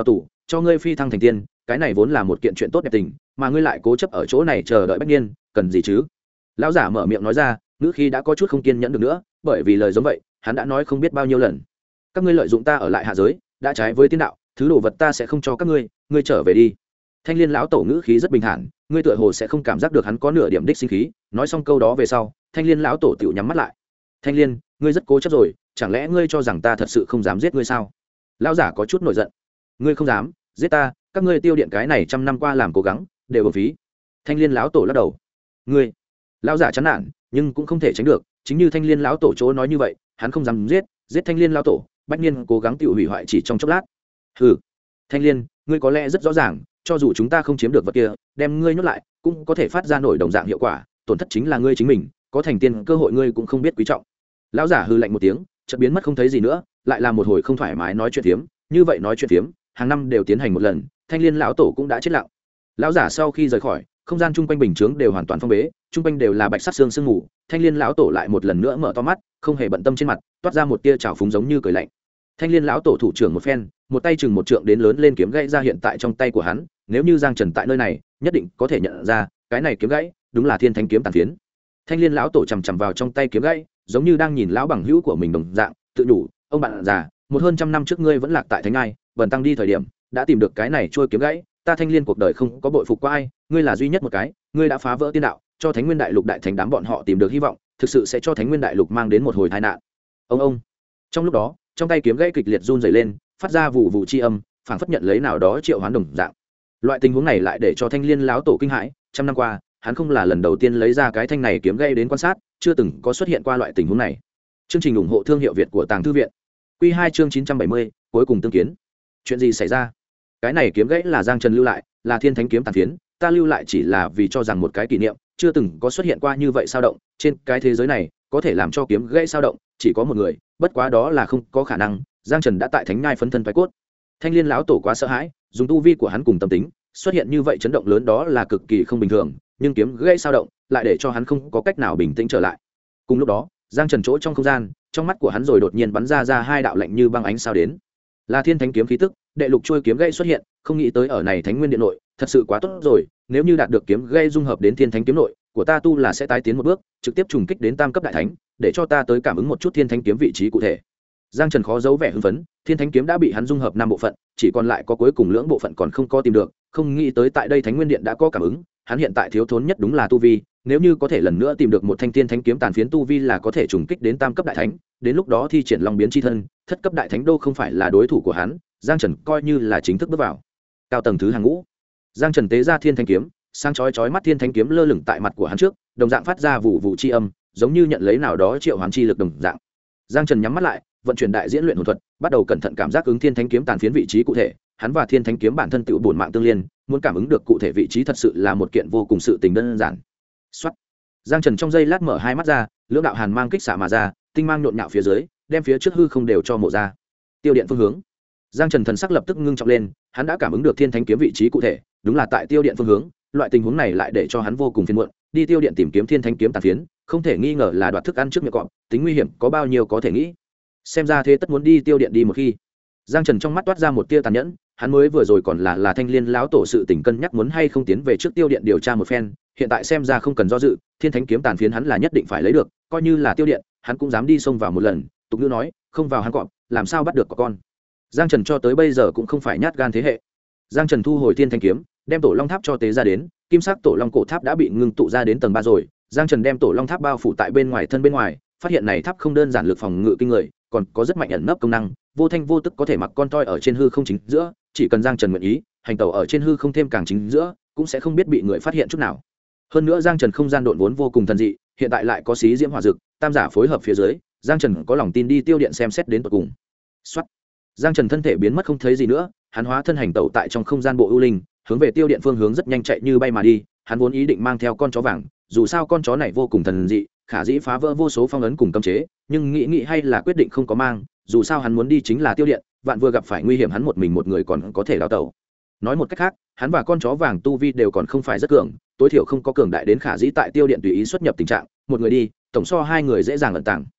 cho ngươi phi thăng thành tiên, cái này vốn là một kiện chuyện tốt đẹp tình, mà ngươi lại cố chấp ở chỗ này chờ đợi bách niên, cần gì chứ? Lão giả mở miệng nói ra, ngữ khí đã có chút không kiên nhẫn được nữa, bởi vì lời giống vậy hắn đã nói không biết bao nhiêu lần. Các ngươi lợi dụng ta ở lại hạ giới đã trái với tiên đạo, thứ đồ vật ta sẽ không cho các ngươi, ngươi trở về đi. Thanh Liên lão tổ ngữ khí rất bình thản, ngươi tựa hồ sẽ không cảm giác được hắn có nửa điểm đích sinh khí. Nói xong câu đó về sau, Thanh Liên lão tổ tiểu nhắm mắt lại. Thanh Liên, ngươi rất cố chấp rồi, chẳng lẽ ngươi cho rằng ta thật sự không dám giết ngươi sao? Lão giả có chút nổi giận. Ngươi không dám giết ta, các ngươi Tiêu Điện cái này trăm năm qua làm cố gắng đều uổng phí. Thanh Liên lão tổ lắc đầu. Ngươi, lão giả chán nản, nhưng cũng không thể tránh được, chính như Thanh Liên lão tổ chỗ nói như vậy, hắn không dám giết Thanh Liên lão tổ, bách niên cố gắng tiêu hủy hoại chỉ trong chốc lát. Hừ, Thanh Liên, ngươi có lẽ rất rõ ràng, cho dù chúng ta không chiếm được vật kia, đem ngươi nhốt lại cũng có thể phát ra nổi đồng dạng hiệu quả, tổn thất chính là ngươi chính mình, có thành tiên cơ hội ngươi cũng không biết quý trọng. Lão giả hừ lạnh một tiếng, chợt biến mất không thấy gì nữa, lại là một hồi không thoải mái nói chuyện phiếm, như vậy nói chuyện phiếm, hàng năm đều tiến hành một lần, Thanh Liên lão tổ cũng đã chết lặng. Lão giả sau khi rời khỏi, không gian chung quanh bình chướng đều hoàn toàn phong bế, chung quanh đều là bạch sắc sương mù. Thanh Liên lão tổ lại một lần nữa mở to mắt, không hề bận tâm, trên mặt toát ra một tia trào phúng giống như cười lạnh. Thanh Liên lão tổ thủ trưởng một phen, một tay chừng một trượng đến lớn lên kiếm gãy ra hiện tại trong tay của hắn, nếu như Giang Trần tại nơi này, nhất định có thể nhận ra, cái này kiếm gãy đúng là Thiên Thánh kiếm tàn phiến. Thanh Liên lão tổ chằm chằm vào trong tay kiếm gãy, giống như đang nhìn lão bằng hữu của mình đồng dạng, tự nhủ, ông bạn già, một hơn trăm năm trước ngươi vẫn lạc tại Thánh Ngai, Vân Tăng đi thời điểm, đã tìm được cái này trôi kiếm gãy, ta Thanh Liên cuộc đời không có bội phục qua ai, ngươi là duy nhất một cái, ngươi đã phá vỡ tiên đạo, cho Thánh Nguyên Đại Lục đại thánh đám bọn họ tìm được hy vọng, thực sự sẽ cho Thánh Nguyên Đại Lục mang đến một hồi tai nạn. Ông. Trong lúc đó, trong tay kiếm gãy kịch liệt run rẩy lên, phát ra vụ vụ chi âm, phảng phất nhận lấy nào đó triệu hoán đồng dạng. Loại tình huống này lại để cho Thanh Liên lão tổ kinh hãi, trăm năm qua, hắn không là lần đầu tiên lấy ra cái thanh này kiếm gãy đến quan sát, chưa từng có xuất hiện qua loại tình huống này. Chương trình ủng hộ thương hiệu Việt của Tàng Thư viện. Quy 2 chương 970, cuối cùng tương kiến. Chuyện gì xảy ra? Cái này kiếm gãy là Giang Trần lưu lại, là Thiên Thánh kiếm tàn phiến, ta lưu lại chỉ là vì cho rằng một cái kỷ niệm, chưa từng có xuất hiện qua như vậy sao động, trên cái thế giới này, có thể làm cho kiếm gãy sao động, chỉ có một người, bất quá đó là không có khả năng. Giang Trần đã tại Thánh Nhai phấn thân phái cốt. Thanh Liên lão tổ quá sợ hãi, dùng tu vi của hắn cùng tâm tính, xuất hiện như vậy chấn động lớn đó là cực kỳ không bình thường, nhưng kiếm gãy sao động, lại để cho hắn không có cách nào bình tĩnh trở lại. Cùng lúc đó, Giang Trần chỗ trong không gian, trong mắt của hắn rồi đột nhiên bắn ra hai đạo lạnh như băng ánh sao đến. Là Thiên Thánh kiếm khí tức, đệ lục trôi kiếm gãy xuất hiện, không nghĩ tới ở này Thánh Nguyên điện nội, thật sự quá tốt rồi, nếu như đạt được kiếm gãy dung hợp đến Thiên Thánh kiếm nội, của ta tu là sẽ tái tiến một bước, trực tiếp trùng kích đến tam cấp đại thánh, để cho ta tới cảm ứng một chút Thiên Thánh kiếm vị trí cụ thể. Giang Trần khó giấu vẻ hưng phấn, Thiên Thánh kiếm đã bị hắn dung hợp 5 bộ phận, chỉ còn lại có cuối cùng lưỡng bộ phận còn không có tìm được, không nghĩ tới tại đây Thánh Nguyên điện đã có cảm ứng, hắn hiện tại thiếu thốn nhất đúng là tu vi, nếu như có thể lần nữa tìm được một thanh Thiên Thánh kiếm tàn phiến tu vi là có thể trùng kích đến tam cấp đại thánh, đến lúc đó thi triển long biến chi thân, thất cấp đại thánh đô không phải là đối thủ của hắn, Giang Trần coi như là chính thức bước vào cao tầng thứ hàng ngũ. Giang Trần tế ra Thiên Thánh kiếm, sang chói mắt Thiên Thánh kiếm lơ lửng tại mặt của hắn trước, đồng dạng phát ra vụ vụ chi âm, giống như nhận lấy nào đó triệu hoán chi lực đồng dạng. Giang Trần nhắm mắt lại, vận chuyển đại diễn luyện hồn thuật, bắt đầu cẩn thận cảm giác ứng Thiên Thánh kiếm tàn phiến vị trí cụ thể. Hắn và Thiên Thánh kiếm bản thân tự bổn mạng tương liên, muốn cảm ứng được cụ thể vị trí thật sự là một kiện vô cùng sự tình đơn giản. Soát. Giang Trần trong giây lát mở hai mắt ra, lưỡng đạo hàn mang kích xạ mà ra, tinh mang nhộn nhạo phía dưới, đem phía trước hư không đều cho mộ ra. Tiêu điện phương hướng. Giang Trần thần sắc lập tức ngưng trọng lên, hắn đã cảm ứng được Thiên Thánh kiếm vị trí cụ thể, đúng là tại tiêu điện phương hướng, loại tình huống này lại để cho hắn vô cùng phiền muộn, đi tiêu điện tìm kiếm Thiên Thánh kiếm tàn phiến, không thể nghi ngờ là đoạt thức ăn trước miệng cọp, tính nguy hiểm có bao nhiêu có thể nghĩ. Xem ra thế tất muốn đi tiêu điện đi một khi. Giang Trần trong mắt toát ra một tia tàn nhẫn, hắn mới vừa rồi còn là Thanh Liên lão tổ sự tình cân nhắc muốn hay không tiến về trước tiêu điện điều tra một phen, hiện tại xem ra không cần do dự, Thiên Thánh kiếm tàn phiến hắn là nhất định phải lấy được, coi như là tiêu điện, hắn cũng dám đi xông vào một lần, tục ngữ nói, không vào hắn cọp, làm sao bắt được có con. Giang Trần cho tới bây giờ cũng không phải nhát gan thế hệ. Giang Trần thu hồi Thiên Thánh kiếm, đem tổ long tháp cho tế ra đến, kim sắc tổ long cổ tháp đã bị ngưng tụ ra đến tầng 3 rồi. Giang Trần đem tổ long tháp bao phủ tại bên ngoài thân bên ngoài, phát hiện này tháp không đơn giản lực phòng ngự kinh người, còn có rất mạnh ẩn nấp công năng, vô thanh vô tức có thể mặc con toi ở trên hư không chính giữa, chỉ cần Giang Trần nguyện ý, hành tẩu ở trên hư không thêm càng chính giữa, cũng sẽ không biết bị người phát hiện chút nào. Hơn nữa Giang Trần không gian độn vốn vô cùng thần dị, hiện tại lại có xí diễm hỏa dược, tam giả phối hợp phía dưới, Giang Trần có lòng tin đi tiêu điện xem xét đến tận cùng. Soát. Giang Trần thân thể biến mất không thấy gì nữa, hắn hóa thân hành tẩu tại trong không gian bộ ưu linh, hướng về tiêu điện phương hướng rất nhanh chạy như bay mà đi, hắn vốn ý định mang theo con chó vàng, dù sao con chó này vô cùng thần dị, khả dĩ phá vỡ vô số phong ấn cùng cấm chế, nhưng nghĩ hay là quyết định không có mang, dù sao hắn muốn đi chính là tiêu điện, vạn vừa gặp phải nguy hiểm hắn một mình một người còn có thể đào tẩu. Nói một cách khác, hắn và con chó vàng tu vi đều còn không phải rất cường, tối thiểu không có cường đại đến khả dĩ tại tiêu điện tùy ý xuất nhập tình trạng, một người đi, tổng so hai người dễ dàng ẩn tàng.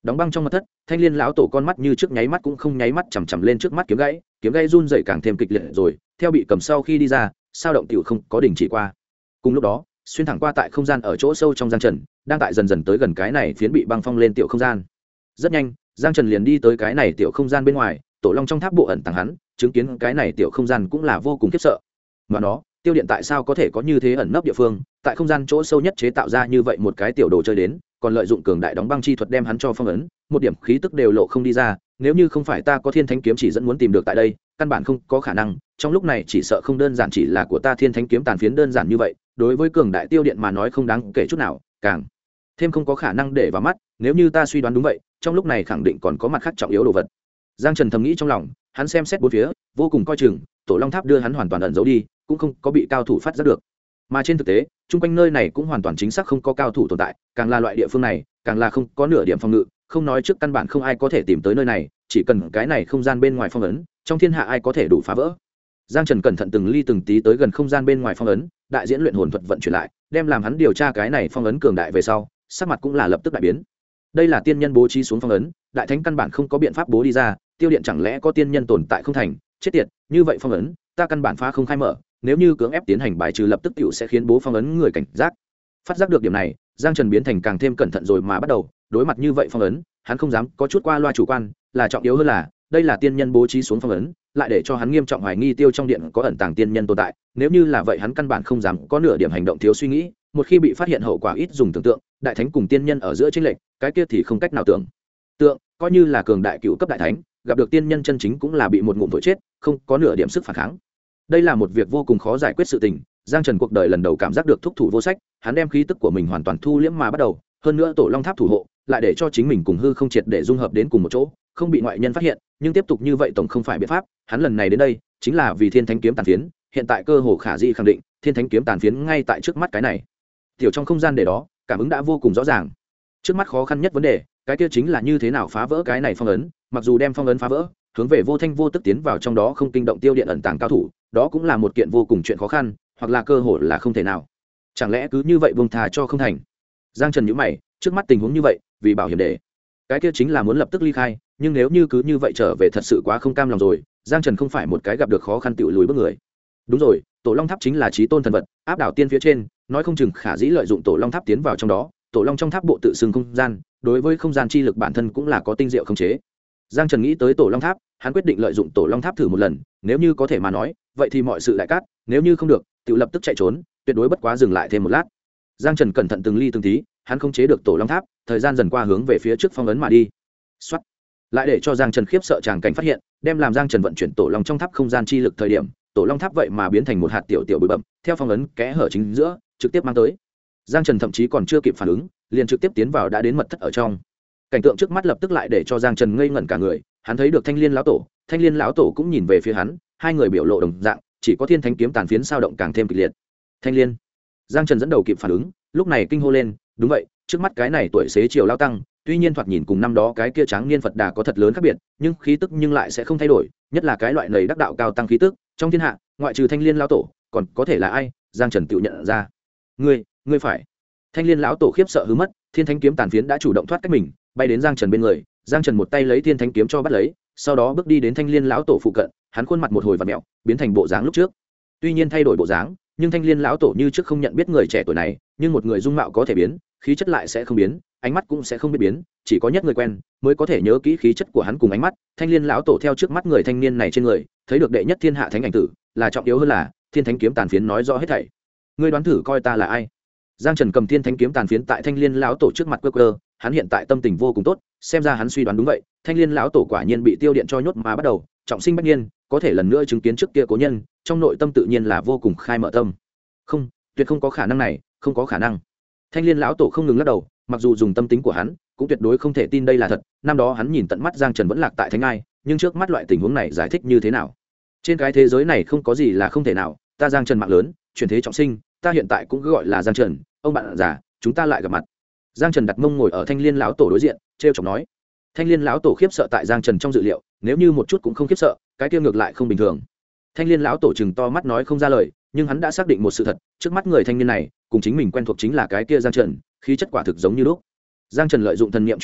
đóng băng trong mặt thất, thanh liên lão tổ con mắt như trước nháy mắt cũng không nháy mắt chằm chằm lên trước mắt kiếm gãy run dậy càng thêm kịch liệt rồi, theo bị cầm sau khi đi ra, sao động tiểu không có đình chỉ qua. Cùng lúc đó, xuyên thẳng qua tại không gian ở chỗ sâu trong Giang Trần, đang tại dần dần tới gần cái này phiến bị băng phong lên tiểu không gian. Rất nhanh, Giang Trần liền đi tới cái này tiểu không gian bên ngoài, tổ long trong tháp bộ ẩn tàng hắn, chứng kiến cái này tiểu không gian cũng là vô cùng khiếp sợ. Mà nó, tiêu điện tại sao có thể có như thế ẩn nấp địa phương, tại không gian chỗ sâu nhất chế tạo ra như vậy một cái tiểu đồ chơi đến, còn lợi dụng cường đại đóng băng chi thuật đem hắn cho phong ấn, một điểm khí tức đều lộ không đi ra, nếu như không phải ta có Thiên Thánh kiếm chỉ dẫn muốn tìm được tại đây, căn bản không có khả năng, trong lúc này chỉ sợ không đơn giản chỉ là của ta Thiên Thánh kiếm tàn phiến đơn giản như vậy, đối với cường đại tiêu điện mà nói không đáng kể chút nào, càng thêm không có khả năng để vào mắt, nếu như ta suy đoán đúng vậy, trong lúc này khẳng định còn có mặt khác trọng yếu đồ vật. Giang Trần thầm nghĩ trong lòng, hắn xem xét bốn phía, vô cùng coi chừng, tổ long tháp đưa hắn hoàn toàn ẩn giấu đi, cũng không có bị cao thủ phát giác được. Mà trên thực tế, chung quanh nơi này cũng hoàn toàn chính xác không có cao thủ tồn tại, càng là loại địa phương này, càng là không có nửa điểm phòng ngự, không nói trước căn bản không ai có thể tìm tới nơi này, chỉ cần cái này không gian bên ngoài phong ấn, trong thiên hạ ai có thể đủ phá vỡ. Giang Trần cẩn thận từng ly từng tí tới gần không gian bên ngoài phong ấn, đại diễn luyện hồn thuật vận chuyển lại, đem làm hắn điều tra cái này phong ấn cường đại về sau, sắc mặt cũng là lập tức đại biến. Đây là tiên nhân bố trí xuống phong ấn, đại thánh căn bản không có biện pháp bố đi ra, tiêu điện chẳng lẽ có tiên nhân tồn tại không thành, chết tiệt, như vậy phong ấn, ta căn bản phá không khai mở, nếu như cưỡng ép tiến hành bài trừ lập tức tiểu sẽ khiến bố phong ấn người cảnh giác. Phát giác được điểm này, Giang Trần biến thành càng thêm cẩn thận rồi mà bắt đầu, đối mặt như vậy phong ấn, hắn không dám có chút qua loa chủ quan, là trọng yếu hơn là, đây là tiên nhân bố trí xuống phong ấn, lại để cho hắn nghiêm trọng hoài nghi tiêu trong điện có ẩn tàng tiên nhân tồn tại, nếu như là vậy hắn căn bản không dám có nửa điểm hành động thiếu suy nghĩ, một khi bị phát hiện hậu quả ít dùng tưởng tượng, đại thánh cùng tiên nhân ở giữa chênh lệch, cái kia thì không cách nào tưởng tượng, coi như là cường đại cựu cấp đại thánh, gặp được tiên nhân chân chính cũng là bị một ngụm thổi chết, không có nửa điểm sức phản kháng. Đây là một việc vô cùng khó giải quyết sự tình, Giang Trần cuộc đời lần đầu cảm giác được thúc thủ vô sách, hắn đem khí tức của mình hoàn toàn thu liễm mà bắt đầu, hơn nữa tổ long tháp thủ hộ, lại để cho chính mình cùng hư không triệt để dung hợp đến cùng một chỗ, không bị ngoại nhân phát hiện, nhưng tiếp tục như vậy tổng không phải biện pháp, hắn lần này đến đây chính là vì Thiên Thánh kiếm tàn phiến, hiện tại cơ hồ khả dĩ khẳng định, Thiên Thánh kiếm tàn phiến ngay tại trước mắt cái này. Tiểu trong không gian để đó, cảm ứng đã vô cùng rõ ràng. Trước mắt khó khăn nhất vấn đề, cái kia chính là như thế nào phá vỡ cái này phong ấn, mặc dù đem phong ấn phá vỡ, hướng về vô thanh vô tức tiến vào trong đó không kinh động tiêu điện ẩn tàng cao thủ, đó cũng là một kiện vô cùng chuyện khó khăn, hoặc là cơ hội là không thể nào. Chẳng lẽ cứ như vậy buông thà cho không thành? Giang Trần nhíu mày, trước mắt tình huống như vậy, vì bảo hiểm để, cái kia chính là muốn lập tức ly khai, nhưng nếu như cứ như vậy trở về thật sự quá không cam lòng rồi, Giang Trần không phải một cái gặp được khó khăn tiểu lùi bước người. Đúng rồi, tổ long tháp chính là chí tôn thần vật, áp đảo tiên phía trên, nói không chừng khả dĩ lợi dụng tổ long tháp tiến vào trong đó, tổ long trong tháp bộ tự xưng không gian, đối với không gian chi lực bản thân cũng là có tinh diệu khống chế. Giang Trần nghĩ tới tổ long tháp, hắn quyết định lợi dụng tổ long tháp thử một lần, nếu như có thể mà nói, vậy thì mọi sự đại cát, nếu như không được, tự lập tức chạy trốn, tuyệt đối bất quá dừng lại thêm một lát. Giang Trần cẩn thận từng ly từng tí, hắn khống chế được tổ long tháp, thời gian dần qua hướng về phía trước phong ấn mà đi. Soát. Lại để cho Giang Trần khiếp sợ tràng cảnh phát hiện, đem làm Giang Trần vận chuyển tổ long trong tháp không gian chi lực thời điểm, tổ long tháp vậy mà biến thành một hạt tiểu tiểu bụi bặm, theo phong ấn kẽ hở chính giữa, trực tiếp mang tới. Giang Trần thậm chí còn chưa kịp phản ứng, liền trực tiếp tiến vào đã đến mật thất ở trong. Cảnh tượng trước mắt lập tức lại để cho Giang Trần ngây ngẩn cả người, hắn thấy được Thanh Liên lão tổ cũng nhìn về phía hắn, hai người biểu lộ đồng dạng, chỉ có Thiên Thánh kiếm tàn phiến sao động càng thêm kịch liệt. Thanh Liên. Giang Trần dẫn đầu kịp phản ứng, lúc này kinh hô lên, đúng vậy, trước mắt cái này tuổi xế chiều lao tăng, tuy nhiên thoạt nhìn cùng năm đó cái kia tráng niên Phật Đà có thật lớn khác biệt, nhưng khí tức nhưng lại sẽ không thay đổi, nhất là cái loại nầy đắc đạo cao tăng khí tức, trong thiên hạ, ngoại trừ Thanh Liên lão tổ, còn có thể là ai? Giang Trần tự nhận ra. Ngươi phải. Thanh Liên lão tổ khiếp sợ hứ mất, Thiên Thánh kiếm tàn phiến đã chủ động thoát cách mình, bay đến Giang Trần bên người, Giang Trần một tay lấy Thiên Thánh kiếm cho bắt lấy, sau đó bước đi đến Thanh Liên lão tổ phụ cận, hắn khuôn mặt một hồi vặn mèo, biến thành bộ dáng lúc trước. Tuy nhiên thay đổi bộ dáng, nhưng Thanh Liên lão tổ như trước không nhận biết người trẻ tuổi này, nhưng một người dung mạo có thể biến, khí chất lại sẽ không biến, ánh mắt cũng sẽ không biết biến, chỉ có nhất người quen mới có thể nhớ kỹ khí chất của hắn cùng ánh mắt. Thanh Liên lão tổ theo trước mắt người thanh niên này trên người, thấy được đệ nhất thiên hạ thánh ảnh tử, là trọng yếu hơn là Thiên Thánh kiếm tàn phiến nói rõ hết thảy. Ngươi đoán thử coi ta là ai? Giang Trần cầm Thiên Thánh kiếm tàn phiến tại Thanh Liên lão tổ trước mặt quơ, hắn hiện tại tâm tình vô cùng tốt, xem ra hắn suy đoán đúng vậy, Thanh Liên lão tổ quả nhiên bị tiêu điện cho nhốt mà bắt đầu trọng sinh bất nhiên, có thể lần nữa chứng kiến trước kia cố nhân, trong nội tâm tự nhiên là vô cùng khai mở tâm. Không, tuyệt không có khả năng này, không có khả năng. Thanh Liên lão tổ không ngừng lắc đầu, mặc dù dùng tâm tính của hắn, cũng tuyệt đối không thể tin đây là thật. Năm đó hắn nhìn tận mắt Giang Trần vẫn lạc tại Thánh Ai, nhưng trước mắt loại tình huống này giải thích như thế nào? Trên cái thế giới này không có gì là không thể nào, ta Giang Trần mạng lớn, chuyển thế trọng sinh, ta hiện tại cũng gọi là Giang Trần, ông bạn già, chúng ta lại gặp mặt. Giang Trần đặt mông ngồi ở Thanh Liên lão tổ đối diện, trêu chọc nói. Thanh Liên lão tổ khiếp sợ tại Giang Trần trong dự liệu, nếu như một chút cũng không khiếp sợ, cái kia ngược lại không bình thường. Thanh Liên lão tổ chừng to mắt nói không ra lời, nhưng hắn đã xác định một sự thật, trước mắt người thanh niên này cùng chính mình quen thuộc chính là cái kia Giang Trần, khí chất quả thực giống như lúc. Giang Trần lợi dụng thần niệm truyền âm,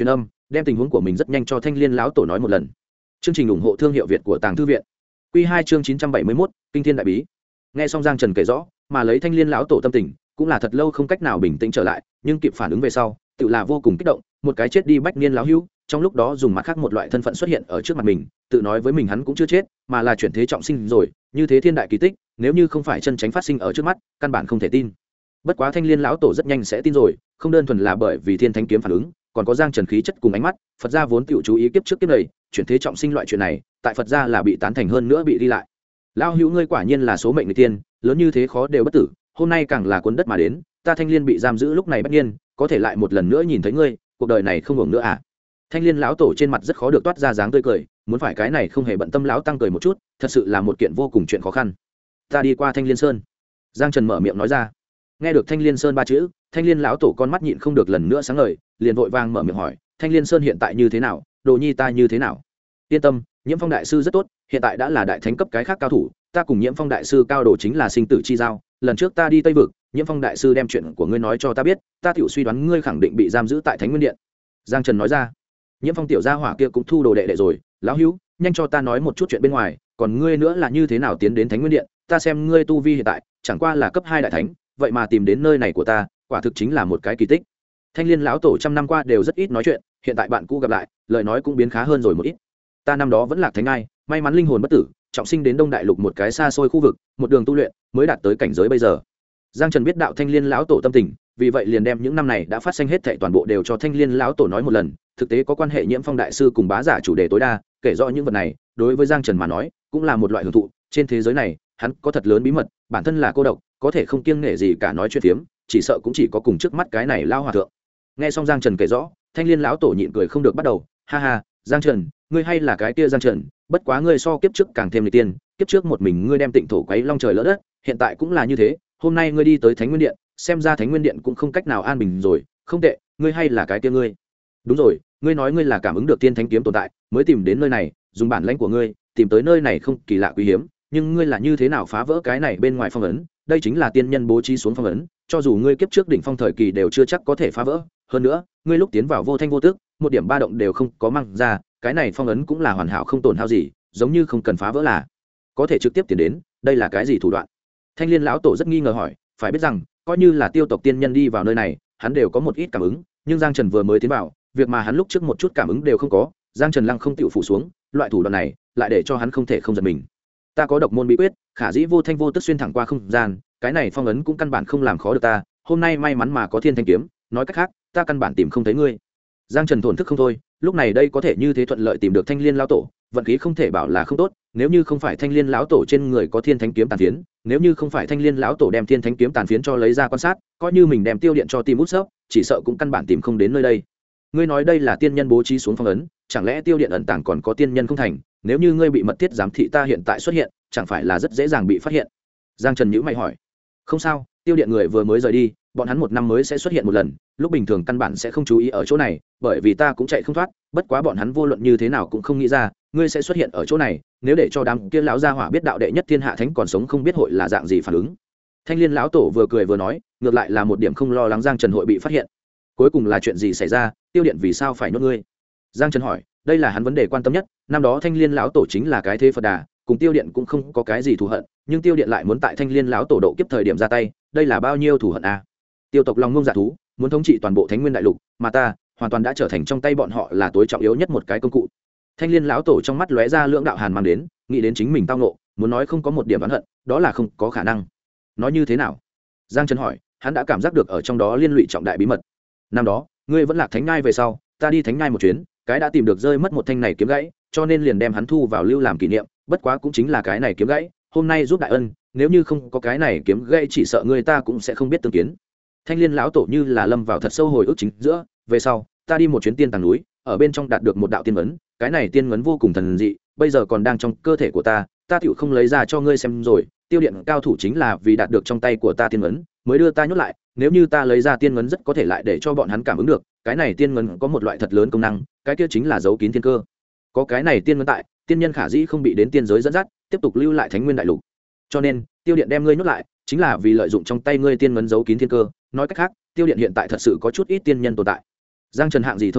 đem tình huống của mình rất nhanh cho thanh liên lão tổ nói một lần. Chương trình ủng hộ thương hiệu Việt của Tàng Thư viện. Quy 2 chương 971, Kinh Thiên đại bí. Nghe xong Giang Trần kể rõ, mà lấy thanh liên lão tổ tâm tình, cũng là thật lâu không cách nào bình tĩnh trở lại, nhưng kịp phản ứng về sau, tự là vô cùng kích động, một cái chết đi bách niên lão hữu, trong lúc đó dùng mặt khác một loại thân phận xuất hiện ở trước mặt mình, tự nói với mình hắn cũng chưa chết, mà là chuyển thế trọng sinh rồi, như thế thiên đại kỳ tích, nếu như không phải chân chính phát sinh ở trước mắt, căn bản không thể tin. Bất quá thanh liên lão tổ rất nhanh sẽ tin rồi, không đơn thuần là bởi vì thiên thánh kiếm phản ứng, còn có Giang Trần khí chất cùng ánh mắt, Phật gia vốn tiểu chú ý kiếp trước kiếp này, chuyển thế trọng sinh loại chuyện này, tại Phật gia là bị tán thành hơn nữa bị đi lại. Lão hữu ngươi quả nhiên là số mệnh người tiên, lớn như thế khó đều bất tử, hôm nay càng là cuốn đất mà đến, ta thanh liên bị giam giữ lúc này bất nhiên, có thể lại một lần nữa nhìn thấy ngươi, cuộc đời này không hưởng nữa à? Thanh liên lão tổ trên mặt rất khó được toát ra dáng tươi cười, muốn phải cái này không hề bận tâm lão tăng cười một chút, thật sự là một kiện vô cùng chuyện khó khăn. Ta đi qua Thanh Liên Sơn. Giang Trần mở miệng nói ra. Nghe được Thanh Liên Sơn ba chữ, Thanh Liên lão tổ con mắt nhịn không được lần nữa sáng ngời, liền vội vàng mở miệng hỏi, Thanh Liên Sơn hiện tại như thế nào, đồ nhi ta như thế nào? Yên tâm, Nhiễm Phong đại sư rất tốt, hiện tại đã là đại thánh cấp cái khác cao thủ, ta cùng Nhiễm Phong đại sư cao đồ chính là sinh tử chi giao, lần trước ta đi Tây vực, Nhiễm Phong đại sư đem chuyện của ngươi nói cho ta biết, ta tiểu suy đoán ngươi khẳng định bị giam giữ tại Thánh Nguyên Điện. Giang Trần nói ra. Nhiễm Phong tiểu gia hỏa kia cũng thu đồ đệ rồi, lão hữu, nhanh cho ta nói một chút chuyện bên ngoài, còn ngươi nữa là như thế nào tiến đến Thánh Nguyên Điện, ta xem ngươi tu vi hiện tại chẳng qua là cấp 2 đại thánh, vậy mà tìm đến nơi này của ta, quả thực chính là một cái kỳ tích. Thanh Liên lão tổ trăm năm qua đều rất ít nói chuyện, hiện tại bạn cũ gặp lại, lời nói cũng biến khá hơn rồi một ít. Ta năm đó vẫn là thánh ai, may mắn linh hồn bất tử, trọng sinh đến Đông Đại Lục một cái xa xôi khu vực, một đường tu luyện mới đạt tới cảnh giới bây giờ. Giang Trần biết đạo Thanh Liên lão tổ tâm tình, vì vậy liền đem những năm này đã phát sinh hết thảy toàn bộ đều cho Thanh Liên lão tổ nói một lần, thực tế có quan hệ Nhiễm Phong đại sư cùng bá giả chủ đề tối đa, kể rõ những vật này, đối với Giang Trần mà nói, cũng là một loại hưởng thụ, trên thế giới này, hắn có thật lớn bí mật, bản thân là cô độc, có thể không kiêng nể gì cả nói chuyện phiếm, chỉ sợ cũng chỉ có cùng trước mắt cái này lao hòa thượng. Nghe xong Giang Trần kể rõ, Thanh Liên lão tổ nhịn cười không được bắt đầu, ha ha, Giang Trần, ngươi hay là cái kia Giang Trần, bất quá ngươi so kiếp trước càng thêm nghịch tiên, kiếp trước một mình ngươi đem Tịnh thổ quấy long trời lỡ đất, hiện tại cũng là như thế, hôm nay ngươi đi tới Thánh Nguyên Điện, xem ra Thánh Nguyên Điện cũng không cách nào an bình rồi, không tệ, ngươi hay là cái kia ngươi. Đúng rồi, ngươi nói ngươi là cảm ứng được tiên thánh kiếm tồn tại, mới tìm đến nơi này, dùng bản lãnh của ngươi, tìm tới nơi này không kỳ lạ quý hiếm, nhưng ngươi là như thế nào phá vỡ cái này bên ngoài phong ấn, đây chính là tiên nhân bố trí xuống phong ấn, cho dù ngươi kiếp trước đỉnh phong thời kỳ đều chưa chắc có thể phá vỡ, hơn nữa, ngươi lúc tiến vào vô thanh vô tức, một điểm ba động đều không có mang ra, cái này phong ấn cũng là hoàn hảo không tổn hao gì, giống như không cần phá vỡ là có thể trực tiếp tiến đến, đây là cái gì thủ đoạn? Thanh Liên lão tổ rất nghi ngờ hỏi, phải biết rằng, coi như là tiêu tộc tiên nhân đi vào nơi này, hắn đều có một ít cảm ứng, nhưng Giang Trần vừa mới tiến vào, việc mà hắn lúc trước một chút cảm ứng đều không có, Giang Trần lăng không tiểu phủ xuống, loại thủ đoạn này, lại để cho hắn không thể không giật mình. Ta có độc môn bí quyết, khả dĩ vô thanh vô tức xuyên thẳng qua không gian, cái này phong ấn cũng căn bản không làm khó được ta, hôm nay may mắn mà có Thiên Thanh kiếm, nói cách khác, ta căn bản tìm không thấy ngươi. Giang Trần thổn thức không thôi, lúc này đây có thể như thế thuận lợi tìm được Thanh Liên lão tổ, vận khí không thể bảo là không tốt, nếu như không phải Thanh Liên lão tổ trên người có Thiên Thánh kiếm tàn phiến, nếu như không phải Thanh Liên lão tổ đem Thiên Thánh kiếm tàn phiến cho lấy ra quan sát, coi như mình đem tiêu điện cho tìm út sấp, chỉ sợ cũng căn bản tìm không đến nơi đây. Ngươi nói đây là tiên nhân bố trí xuống phong ấn, chẳng lẽ tiêu điện ẩn tàng còn có tiên nhân không thành, nếu như ngươi bị mật thiết giám thị ta hiện tại xuất hiện, chẳng phải là rất dễ dàng bị phát hiện? Giang Trần nhíu mày hỏi. Không sao, tiêu điện người vừa mới rời đi, bọn hắn một năm mới sẽ xuất hiện một lần, lúc bình thường căn bản sẽ không chú ý ở chỗ này, bởi vì ta cũng chạy không thoát, bất quá bọn hắn vô luận như thế nào cũng không nghĩ ra ngươi sẽ xuất hiện ở chỗ này, nếu để cho đám kia lão gia hỏa biết đạo đệ nhất thiên hạ thánh còn sống không biết hội là dạng gì phản ứng. Thanh Liên lão tổ vừa cười vừa nói, ngược lại là một điểm không lo lắng Giang Trần hội bị phát hiện. Cuối cùng là chuyện gì xảy ra, tiêu điện vì sao phải nhốt ngươi? Giang Trần hỏi, đây là hắn vấn đề quan tâm nhất, năm đó Thanh Liên lão tổ chính là cái thế Phật đà, cùng tiêu điện cũng không có cái gì thù hận, nhưng tiêu điện lại muốn tại Thanh Liên lão tổ độ kiếp thời điểm ra tay, đây là bao nhiêu thù hận a? Tiêu tộc lòng ngông dạ thú, muốn thống trị toàn bộ Thánh Nguyên đại lục, mà ta hoàn toàn đã trở thành trong tay bọn họ là tối trọng yếu nhất một cái công cụ. Thanh Liên lão tổ trong mắt lóe ra lưỡng đạo hàn mang đến, nghĩ đến chính mình tao ngộ, muốn nói không có một điểm oán hận, đó là không có khả năng. Nói như thế nào? Giang Trần hỏi, hắn đã cảm giác được ở trong đó liên lụy trọng đại bí mật. Năm đó, ngươi vẫn lạc Thánh Nhai về sau, ta đi Thánh Nhai một chuyến, cái đã tìm được rơi mất một thanh này kiếm gãy, cho nên liền đem hắn thu vào lưu làm kỷ niệm, bất quá cũng chính là cái này kiếm gãy, hôm nay giúp đại ân, nếu như không có cái này kiếm gãy chỉ sợ người ta cũng sẽ không biết tương kiến. Thanh Liên lão tổ như là lâm vào thật sâu hồi ức chính giữa, về sau, ta đi một chuyến tiên tàng núi, ở bên trong đạt được một đạo tiên ấn, cái này tiên ấn vô cùng thần dị, bây giờ còn đang trong cơ thể của ta tựu không lấy ra cho ngươi xem rồi, tiêu điện cao thủ chính là vì đạt được trong tay của ta tiên ấn, mới đưa ta nhốt lại, nếu như ta lấy ra tiên ấn rất có thể lại để cho bọn hắn cảm ứng được, cái này tiên ấn có một loại thật lớn công năng, cái kia chính là giấu kín thiên cơ. Có cái này tiên ấn tại, tiên nhân khả dĩ không bị đến tiên giới dẫn dắt, tiếp tục lưu lại Thánh Nguyên đại lục. Cho nên, tiêu điện đem ngươi nhốt lại, chính là vì lợi dụng trong tay ngươi tiên ấn giấu kín thiên cơ, nói cách khác, tiêu điện hiện tại thật sự có chút ít tiên nhân tồn tại. Giang Trần hạng gì thông minh,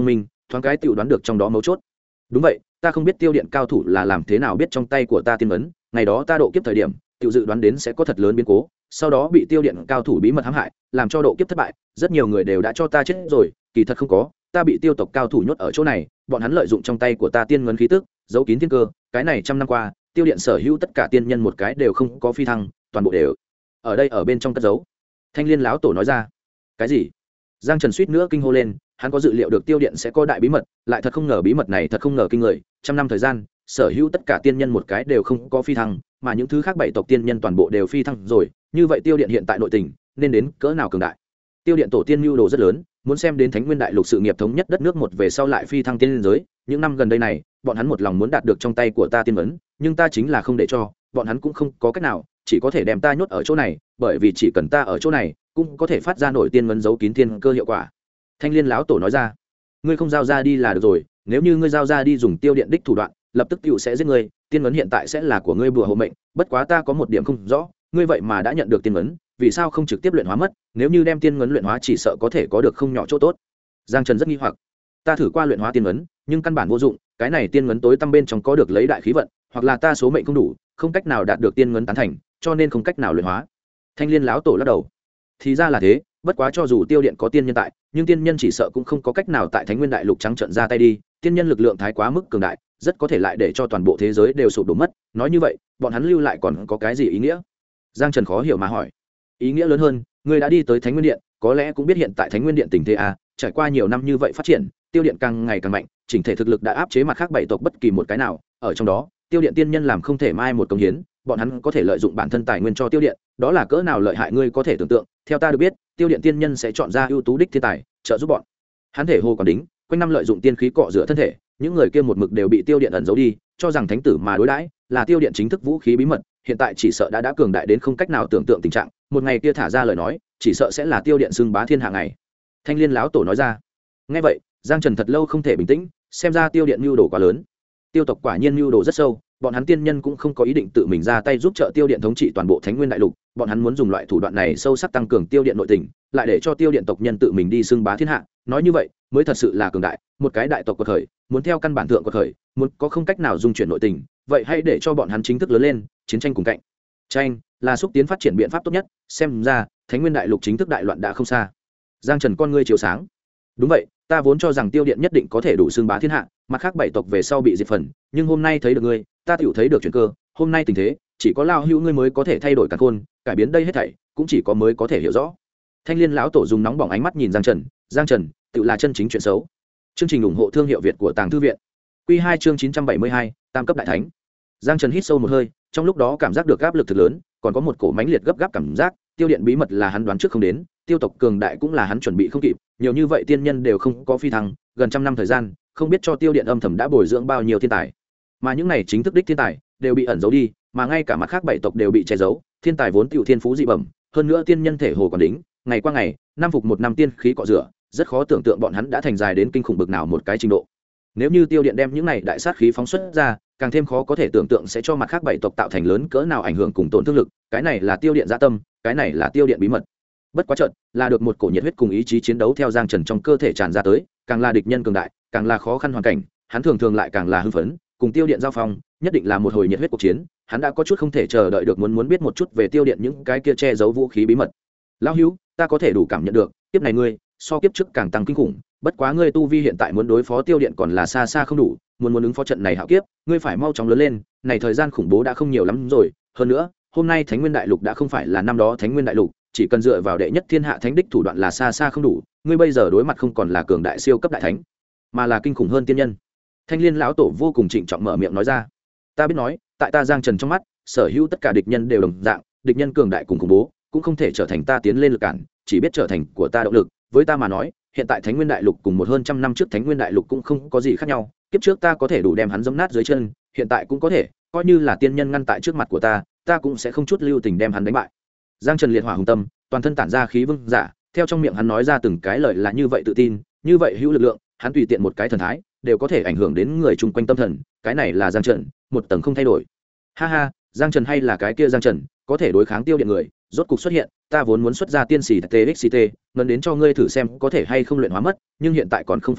thoáng cái tự đoán được trong đó mấu chốt. Đúng vậy, ta không biết tiêu điện cao thủ là làm thế nào biết trong tay của ta tiên ấn, ngày đó ta độ kiếp thời điểm tự dự đoán đến sẽ có thật lớn biến cố, sau đó bị tiêu điện cao thủ bí mật hãm hại, làm cho độ kiếp thất bại, rất nhiều người đều đã cho ta chết rồi, kỳ thật không có, ta bị tiêu tộc cao thủ nhốt ở chỗ này, bọn hắn lợi dụng trong tay của ta tiên ngấn khí tức, giấu kín thiên cơ, cái này trăm năm qua, tiêu điện sở hữu tất cả tiên nhân một cái đều không có phi thăng, toàn bộ đều ở đây ở bên trong cất giấu. Thanh Liên lão tổ nói ra. Cái gì? Giang Trần suýt nữa kinh hô lên, hắn có dự liệu được tiêu điện sẽ có đại bí mật, lại thật không ngờ bí mật này thật không ngờ kinh người, trăm năm thời gian, sở hữu tất cả tiên nhân một cái đều không có phi thăng, mà những thứ khác bảy tộc tiên nhân toàn bộ đều phi thăng rồi, như vậy tiêu điện hiện tại nội tình nên đến cỡ nào cường đại. Tiêu điện tổ tiên mưu đồ rất lớn, muốn xem đến Thánh Nguyên Đại Lục sự nghiệp thống nhất đất nước một về sau lại phi thăng tiên giới, những năm gần đây này, bọn hắn một lòng muốn đạt được trong tay của ta tiên ấn, nhưng ta chính là không để cho, bọn hắn cũng không có cách nào, chỉ có thể đem ta nhốt ở chỗ này, bởi vì chỉ cần ta ở chỗ này, cũng có thể phát ra nổi tiên ấn giấu kín thiên cơ hiệu quả. Thanh Liên lão tổ nói ra. Ngươi không giao ra đi là được rồi, nếu như ngươi giao ra đi dùng tiêu điện đích thủ đoạn, lập tức tựu sẽ giết ngươi, tiên ấn hiện tại sẽ là của ngươi bùa hộ mệnh, bất quá ta có một điểm không rõ, ngươi vậy mà đã nhận được tiên ấn, vì sao không trực tiếp luyện hóa mất, nếu như đem tiên ấn luyện hóa chỉ sợ có thể có được không nhỏ chỗ tốt. Giang Trần rất nghi hoặc. Ta thử qua luyện hóa tiên ấn, nhưng căn bản vô dụng, cái này tiên ấn tối tăm bên trong có được lấy đại khí vận, hoặc là ta số mệnh không đủ, không cách nào đạt được tiên ấn tán thành, cho nên không cách nào luyện hóa. Thanh Liên lão tổ lắc đầu. Thì ra là thế, bất quá cho dù tiêu điện có tiên nhân tại, nhưng tiên nhân chỉ sợ cũng không có cách nào tại Thánh Nguyên Đại Lục trắng trợn ra tay đi, tiên nhân lực lượng thái quá mức cường đại, rất có thể lại để cho toàn bộ thế giới đều sụp đổ mất, nói như vậy bọn hắn lưu lại còn có cái gì ý nghĩa? Giang Trần khó hiểu mà hỏi. Ý nghĩa lớn hơn, người đã đi tới Thánh Nguyên Điện, có lẽ cũng biết hiện tại Thánh Nguyên Điện tình thế à, trải qua nhiều năm như vậy phát triển, tiêu điện càng ngày càng mạnh, chỉnh thể thực lực đã áp chế mặt khác bảy tộc bất kỳ một cái nào, ở trong đó tiêu điện tiên nhân làm không thể mai một công hiến, bọn hắn có thể lợi dụng bản thân tài nguyên cho tiêu điện, đó là cỡ nào lợi hại ngươi có thể tưởng tượng. Theo ta được biết, tiêu điện tiên nhân sẽ chọn ra ưu tú đích thiên tài trợ giúp bọn hắn thể hồ còn đính, quanh năm lợi dụng tiên khí cọ rửa thân thể, những người kia một mực đều bị tiêu điện ẩn giấu đi, cho rằng thánh tử mà đối đãi là tiêu điện chính thức vũ khí bí mật, hiện tại chỉ sợ đã cường đại đến không cách nào tưởng tượng tình trạng, một ngày kia thả ra lời nói chỉ sợ sẽ là tiêu điện xưng bá thiên hạ ngày. Thanh Liên lão tổ nói ra. Nghe vậy Giang Trần thật lâu không thể bình tĩnh, xem ra tiêu điện mưu đồ quá lớn, tiêu tộc quả nhiên mưu đồ rất sâu, bọn hắn tiên nhân cũng không có ý định tự mình ra tay giúp trợ tiêu điện thống trị toàn bộ Thánh Nguyên Đại Lục, bọn hắn muốn dùng loại thủ đoạn này sâu sắc tăng cường tiêu điện nội tình, lại để cho tiêu điện tộc nhân tự mình đi xưng bá thiên hạ, nói như vậy mới thật sự là cường đại, một cái đại tộc quật khởi, muốn theo căn bản thượng quật khởi, muốn có không cách nào dung chuyển nội tình, vậy hãy để cho bọn hắn chính thức lớn lên, chiến tranh cùng cạnh tranh là xúc tiến phát triển biện pháp tốt nhất, xem ra Thánh Nguyên Đại Lục chính thức đại loạn đã không xa. Giang Trần con ngươi chiếu sáng. Đúng vậy, ta vốn cho rằng tiêu điện nhất định có thể đủ xưng bá thiên hạ, mặt khác bảy tộc về sau bị diệt phần, nhưng hôm nay thấy được ngươi, ta tiểu thấy được chuyện cơ, hôm nay tình thế chỉ có lao hữu ngươi mới có thể thay đổi càn khôn, cải biến đây hết thảy cũng chỉ có mới có thể hiểu rõ. Thanh Liên lão tổ dùng nóng bỏng ánh mắt nhìn Giang Trần tự là chân chính chuyện xấu. Chương trình ủng hộ thương hiệu Việt của Tàng Thư viện. Quy 2 chương 972, tam cấp đại thánh. Giang Trần hít sâu một hơi, trong lúc đó cảm giác được áp lực thực lớn, còn có một cổ mãnh liệt gấp gáp cảm giác, tiêu điện bí mật là hắn đoán trước không đến, tiêu tộc cường đại cũng là hắn chuẩn bị không kịp, nhiều như vậy tiên nhân đều không có phi thăng, gần trăm năm thời gian, không biết cho tiêu điện âm thầm đã bồi dưỡng bao nhiêu thiên tài. Mà những này chính thức đích thiên tài đều bị ẩn giấu đi, mà ngay cả mặt khác bảy tộc đều bị che giấu, thiên tài vốn tiểu thiên phú dị bẩm, hơn nữa tiên nhân thể hồ còn đính, ngày qua ngày, năm phục một năm tiên khí cọ rửa, rất khó tưởng tượng bọn hắn đã thành dài đến kinh khủng bực nào một cái trình độ. Nếu như tiêu điện đem những này đại sát khí phóng xuất ra, càng thêm khó có thể tưởng tượng sẽ cho mặt khác bảy tộc tạo thành lớn cỡ nào ảnh hưởng cùng tổn thương lực, cái này là tiêu điện dạ tâm, cái này là tiêu điện bí mật. Bất quá chợt, là được một cổ nhiệt huyết cùng ý chí chiến đấu theo Giang Trần trong cơ thể tràn ra tới, càng là địch nhân cường đại, càng là khó khăn hoàn cảnh, hắn thường thường lại càng là hưng phấn, cùng tiêu điện giao phong, nhất định là một hồi nhiệt huyết cuộc chiến, hắn đã có chút không thể chờ đợi được muốn biết một chút về tiêu điện những cái kia che giấu vũ khí bí mật. Lão hữu, ta có thể đủ cảm nhận được, kiếp này ngươi so kiếp trước càng tăng kinh khủng, bất quá ngươi tu vi hiện tại muốn đối phó tiêu điện còn là xa xa không đủ, muốn ứng phó trận này hạo kiếp, ngươi phải mau chóng lớn lên, này thời gian khủng bố đã không nhiều lắm rồi, hơn nữa, hôm nay Thánh Nguyên Đại Lục đã không phải là năm đó Thánh Nguyên Đại Lục, chỉ cần dựa vào đệ nhất thiên hạ thánh đích thủ đoạn là xa xa không đủ, ngươi bây giờ đối mặt không còn là cường đại siêu cấp đại thánh, mà là kinh khủng hơn tiên nhân. Thanh Liên lão tổ vô cùng trịnh trọng mở miệng nói ra. Ta biết nói, tại ta Giang Trần trong mắt, sở hữu tất cả địch nhân đều đồng dạng, địch nhân cường đại cùng khủng bố, cũng không thể trở thành ta tiến lên lực cản, chỉ biết trở thành của ta động lực. Với ta mà nói, hiện tại Thánh Nguyên Đại Lục cùng một hơn trăm năm trước Thánh Nguyên Đại Lục cũng không có gì khác nhau, kiếp trước ta có thể đủ đem hắn giẫm nát dưới chân, hiện tại cũng có thể, coi như là tiên nhân ngăn tại trước mặt của ta, ta cũng sẽ không chút lưu tình đem hắn đánh bại. Giang Trần liệt hỏa hùng tâm, toàn thân tản ra khí vương giả, theo trong miệng hắn nói ra từng cái lời là như vậy tự tin, như vậy hữu lực lượng, hắn tùy tiện một cái thần thái đều có thể ảnh hưởng đến người chung quanh tâm thần, cái này là Giang Trần, một tầng không thay đổi. Ha ha, Giang Trần hay là cái kia Giang Trần, có thể đối kháng tiêu điện người, rốt cục xuất hiện, ta vốn muốn xuất ra tiên sĩ TXT, ngân đến cho ngươi thử xem có thể hay không luyện hóa mất, nhưng hiện tại còn không phải lúc,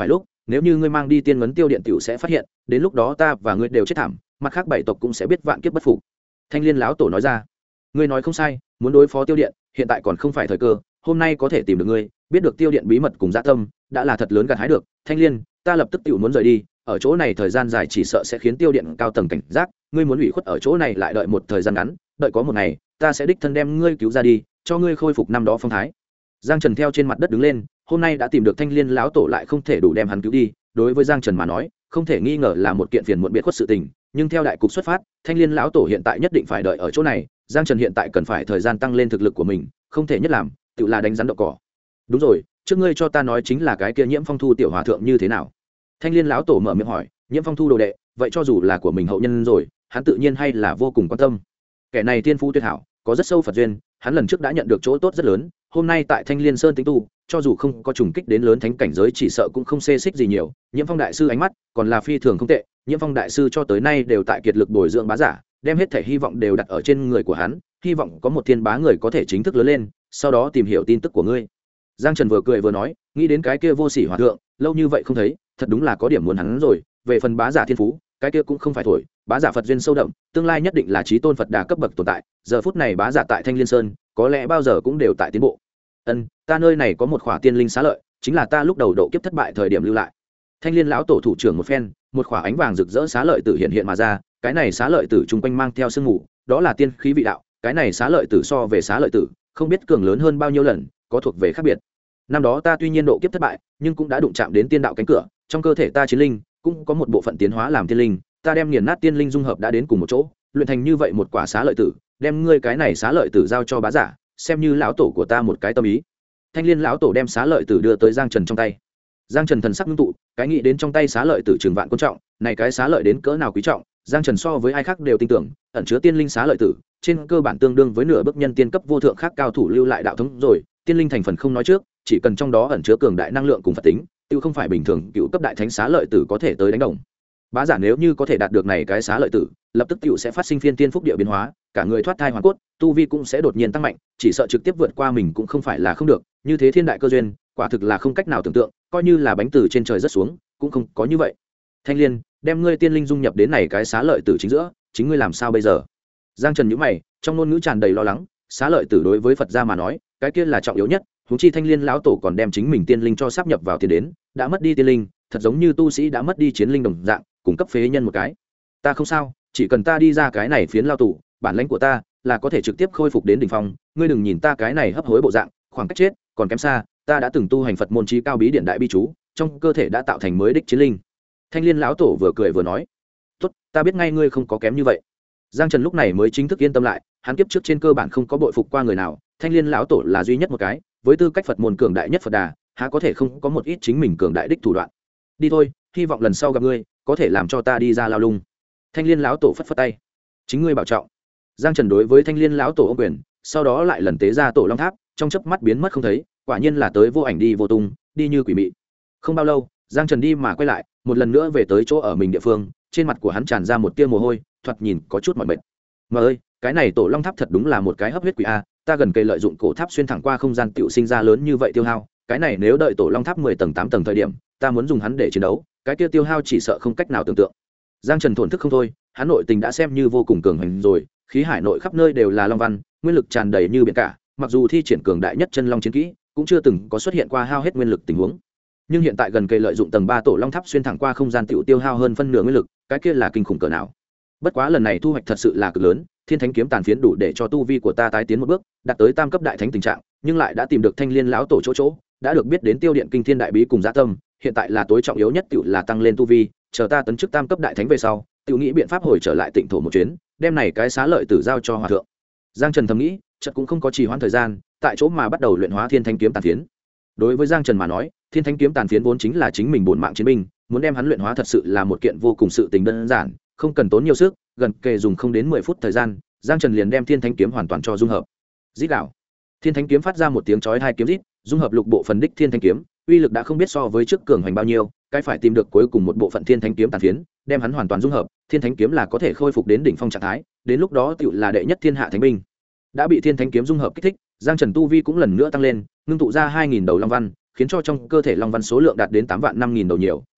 nếu như ngươi mang đi tiên ngấn tiêu điện tiểu sẽ phát hiện đến lúc đó ta và ngươi đều chết thảm, mặt khác 7 tộc cũng sẽ biết vạn kiếp bất phục. Thanh Liên lão tổ nói ra. Ngươi nói không sai, muốn đối phó tiêu điện hiện tại còn không phải thời cơ, hôm nay có thể tìm được ngươi, biết được tiêu điện bí mật cùng dạ tâm đã là thật lớn gặt hái được. Thanh Liên, ta lập tức tiểu muốn rời đi, ở chỗ này thời gian dài chỉ sợ sẽ khiến tiêu điện cao tầng cảnh giác, ngươi muốn ủy khuất ở chỗ này lại đợi một thời gian ngắn, đợi có một ngày ta sẽ đích thân đem ngươi cứu ra đi, cho ngươi khôi phục năm đó phong thái. Giang Trần theo trên mặt đất đứng lên, hôm nay đã tìm được Thanh Liên lão tổ lại không thể đủ đem hắn cứu đi, đối với Giang Trần mà nói không thể nghi ngờ là một kiện phiền muộn biệt khuất sự tình, nhưng theo đại cục xuất phát, Thanh Liên lão tổ hiện tại nhất định phải đợi ở chỗ này, Giang Trần hiện tại cần phải thời gian tăng lên thực lực của mình, không thể nhất làm tự là đánh rắn đậu cỏ. Đúng rồi, trước ngươi cho ta nói chính là cái kia Nhiễm Phong Thu tiểu hòa thượng như thế nào? Thanh Liên lão tổ mở miệng hỏi. Nhiễm Phong Thu đồ đệ, vậy cho dù là của mình hậu nhân rồi, hắn tự nhiên hay là vô cùng quan tâm. Kẻ này tiên phú tuyệt hảo, có rất sâu Phật duyên, hắn lần trước đã nhận được chỗ tốt rất lớn, hôm nay tại Thanh Liên Sơn tính tu, cho dù không có trùng kích đến lớn thánh cảnh giới chỉ sợ cũng không xê xích gì nhiều. Nhiễm Phong đại sư ánh mắt còn là phi thường không tệ, Nhiễm Phong đại sư cho tới nay đều tại kiệt lực bồi dưỡng bá giả, đem hết thể hy vọng đều đặt ở trên người của hắn, hy vọng có một thiên bá người có thể chính thức lớn lên, sau đó tìm hiểu tin tức của ngươi. Giang Trần vừa cười vừa nói, nghĩ đến cái kia vô sỉ hòa thượng, lâu như vậy không thấy, thật đúng là có điểm muốn hắn rồi. Về phần bá giả thiên phú, cái kia cũng không phải thổi, bá giả Phật duyên sâu đậm, tương lai nhất định là chí tôn Phật đà cấp bậc tồn tại. Giờ phút này bá giả tại Thanh Liên Sơn, có lẽ bao giờ cũng đều tại tiến bộ. Ta nơi này có một khỏa tiên linh xá lợi, chính là ta lúc đầu độ kiếp thất bại thời điểm lưu lại. Thanh Liên lão tổ thủ trưởng một phen, một khỏa ánh vàng rực rỡ xá lợi tử hiện hiện mà ra, cái này xá lợi tử trung quanh mang theo sương mù, đó là tiên khí vị đạo, cái này xá lợi tử so về xá lợi tử, không biết cường lớn hơn bao nhiêu lần, có thuộc về khác biệt. Năm đó ta tuy nhiên độ kiếp thất bại, nhưng cũng đã đụng chạm đến tiên đạo cánh cửa, trong cơ thể ta chiến linh cũng có một bộ phận tiến hóa làm tiên linh, ta đem nghiền nát tiên linh dung hợp đã đến cùng một chỗ, luyện thành như vậy một quả xá lợi tử, đem ngươi cái này xá lợi tử giao cho bá giả, xem như lão tổ của ta một cái tâm ý. Thanh Liên lão tổ đem xá lợi tử đưa tới Giang Trần trong tay. Giang Trần thần sắc ngưng tụ, cái nghĩ đến trong tay xá lợi tử trường vạn quan trọng, này cái xá lợi đến cỡ nào quý trọng, Giang Trần so với ai khác đều tin tưởng, ẩn chứa tiên linh xá lợi tử, trên cơ bản tương đương với nửa bước nhân tiên cấp vô thượng khác cao thủ lưu lại đạo thống rồi, tiên linh thành phần không nói trước, chỉ cần trong đó ẩn chứa cường đại năng lượng cùng Phật tính, tiêu không phải bình thường cựu cấp đại thánh xá lợi tử có thể tới đánh đồng. Bá giả nếu như có thể đạt được này cái xá lợi tử, lập tức tiểu sẽ phát sinh phiên tiên phúc địa biến hóa, cả người thoát thai hoàn cốt, tu vi cũng sẽ đột nhiên tăng mạnh, chỉ sợ trực tiếp vượt qua mình cũng không phải là không được, như thế thiên đại cơ duyên, quả thực là không cách nào tưởng tượng, coi như là bánh từ trên trời rớt xuống, cũng không có như vậy. Thanh Liên, đem ngươi tiên linh dung nhập đến này cái xá lợi tử chính giữa, chính ngươi làm sao bây giờ? Giang Trần nhíu mày, trong ngôn ngữ tràn đầy lo lắng, xá lợi tử đối với Phật gia mà nói, cái kia là trọng yếu nhất, huống chi Thanh Liên lão tổ còn đem chính mình tiên linh cho sáp nhập vào tiền đến, đã mất đi tiên linh, thật giống như tu sĩ đã mất đi chiến linh đồng dạng, cung cấp phế nhân một cái. Ta không sao, chỉ cần ta đi ra cái này phiến lao tù, bản lãnh của ta là có thể trực tiếp khôi phục đến đỉnh phong, ngươi đừng nhìn ta cái này hấp hối bộ dạng, khoảng cách chết còn kém xa, ta đã từng tu hành Phật môn chí cao bí điển đại bi chú, trong cơ thể đã tạo thành mới đích chiến linh. Thanh Liên lão tổ vừa cười vừa nói, tốt, ta biết ngay ngươi không có kém như vậy. Giang Trần lúc này mới chính thức yên tâm lại, hắn kiếp trước trên cơ bản không có bội phục qua người nào, Thanh Liên lão tổ là duy nhất một cái, với tư cách Phật môn cường đại nhất Phật đà, há có thể không có một ít chính mình cường đại đích thủ đoạn. Đi thôi, hy vọng lần sau gặp ngươi có thể làm cho ta đi ra lao lung. Thanh Liên lão tổ phất phất tay, chính ngươi bảo trọng. Giang Trần đối với Thanh Liên lão tổ ôm quyền, sau đó lại lần tế ra tổ long tháp, trong chớp mắt biến mất không thấy, quả nhiên là tới vô ảnh đi vô tung, đi như quỷ mị. Không bao lâu, Giang Trần đi mà quay lại, một lần nữa về tới chỗ ở mình địa phương, trên mặt của hắn tràn ra một tia mồ hôi, thoạt nhìn có chút mỏi mệt. Mà ơi, cái này tổ long tháp thật đúng là một cái hấp huyết quỷ a, ta gần cây lợi dụng cổ tháp xuyên thẳng qua không gian tiểu sinh ra lớn như vậy tiêu hao, cái này nếu đợi tổ long tháp 10 tầng 8 tầng thời điểm, ta muốn dùng hắn để chiến đấu, cái kia tiêu hao chỉ sợ không cách nào tưởng tượng. Giang Trần thổn thức không thôi, hắn nội tình đã xem như vô cùng cường hành rồi, khí hải nội khắp nơi đều là long văn, nguyên lực tràn đầy như biển cả, mặc dù thi triển cường đại nhất chân long chiến kỹ, cũng chưa từng có xuất hiện qua hao hết nguyên lực tình huống. Nhưng hiện tại gần cây lợi dụng tầng 3 tổ long tháp xuyên thẳng qua không gian tiểu tiêu hao hơn phân nửa nguyên lực, cái kia là kinh khủng cỡ nào. Bất quá lần này thu hoạch thật sự là cực lớn, Thiên Thánh kiếm tàn phiến đủ để cho tu vi của ta tái tiến một bước, đạt tới tam cấp đại thánh tình trạng, nhưng lại đã tìm được Thanh Liên lão tổ chỗ, đã được biết đến tiêu điện kinh thiên đại bí cùng dạ tâm, hiện tại là tối trọng yếu nhất tiểu là tăng lên tu vi, chờ ta tấn chức tam cấp đại thánh về sau, tiểu nghĩ biện pháp hồi trở lại Tịnh thổ một chuyến, đem này cái xá lợi tử giao cho hòa thượng. Giang Trần thầm nghĩ, chợt cũng không có trì hoãn thời gian, tại chỗ mà bắt đầu luyện hóa Thiên Thánh kiếm tàn phiến. Đối với Giang Trần mà nói, Thiên Thánh kiếm tàn phiến vốn chính là chính mình bổn mạng chiến binh, muốn đem hắn luyện hóa thật sự là một kiện vô cùng sự tình đơn giản, không cần tốn nhiều sức, gần kề dùng không đến 10 phút thời gian, Giang Trần liền đem Thiên Thánh kiếm hoàn toàn cho dung hợp. Rít gào. Thiên Thánh kiếm phát ra một tiếng chói tai kiếm rít, dung hợp lục bộ phần đích Thiên Thánh kiếm, uy lực đã không biết so với trước cường hành bao nhiêu, cái phải tìm được cuối cùng một bộ phận Thiên Thánh kiếm tàn phiến, đem hắn hoàn toàn dung hợp, Thiên Thánh kiếm là có thể khôi phục đến đỉnh phong trạng thái, đến lúc đó tựu là đệ nhất thiên hạ thánh binh. Đã bị Thiên Thánh kiếm dung hợp kích thích, Giang Trần tu vi cũng lần nữa tăng lên, ngưng tụ ra 2000 đầu long văn, khiến cho trong cơ thể long văn số lượng đạt đến 8 vạn 5000 đầu nhiều,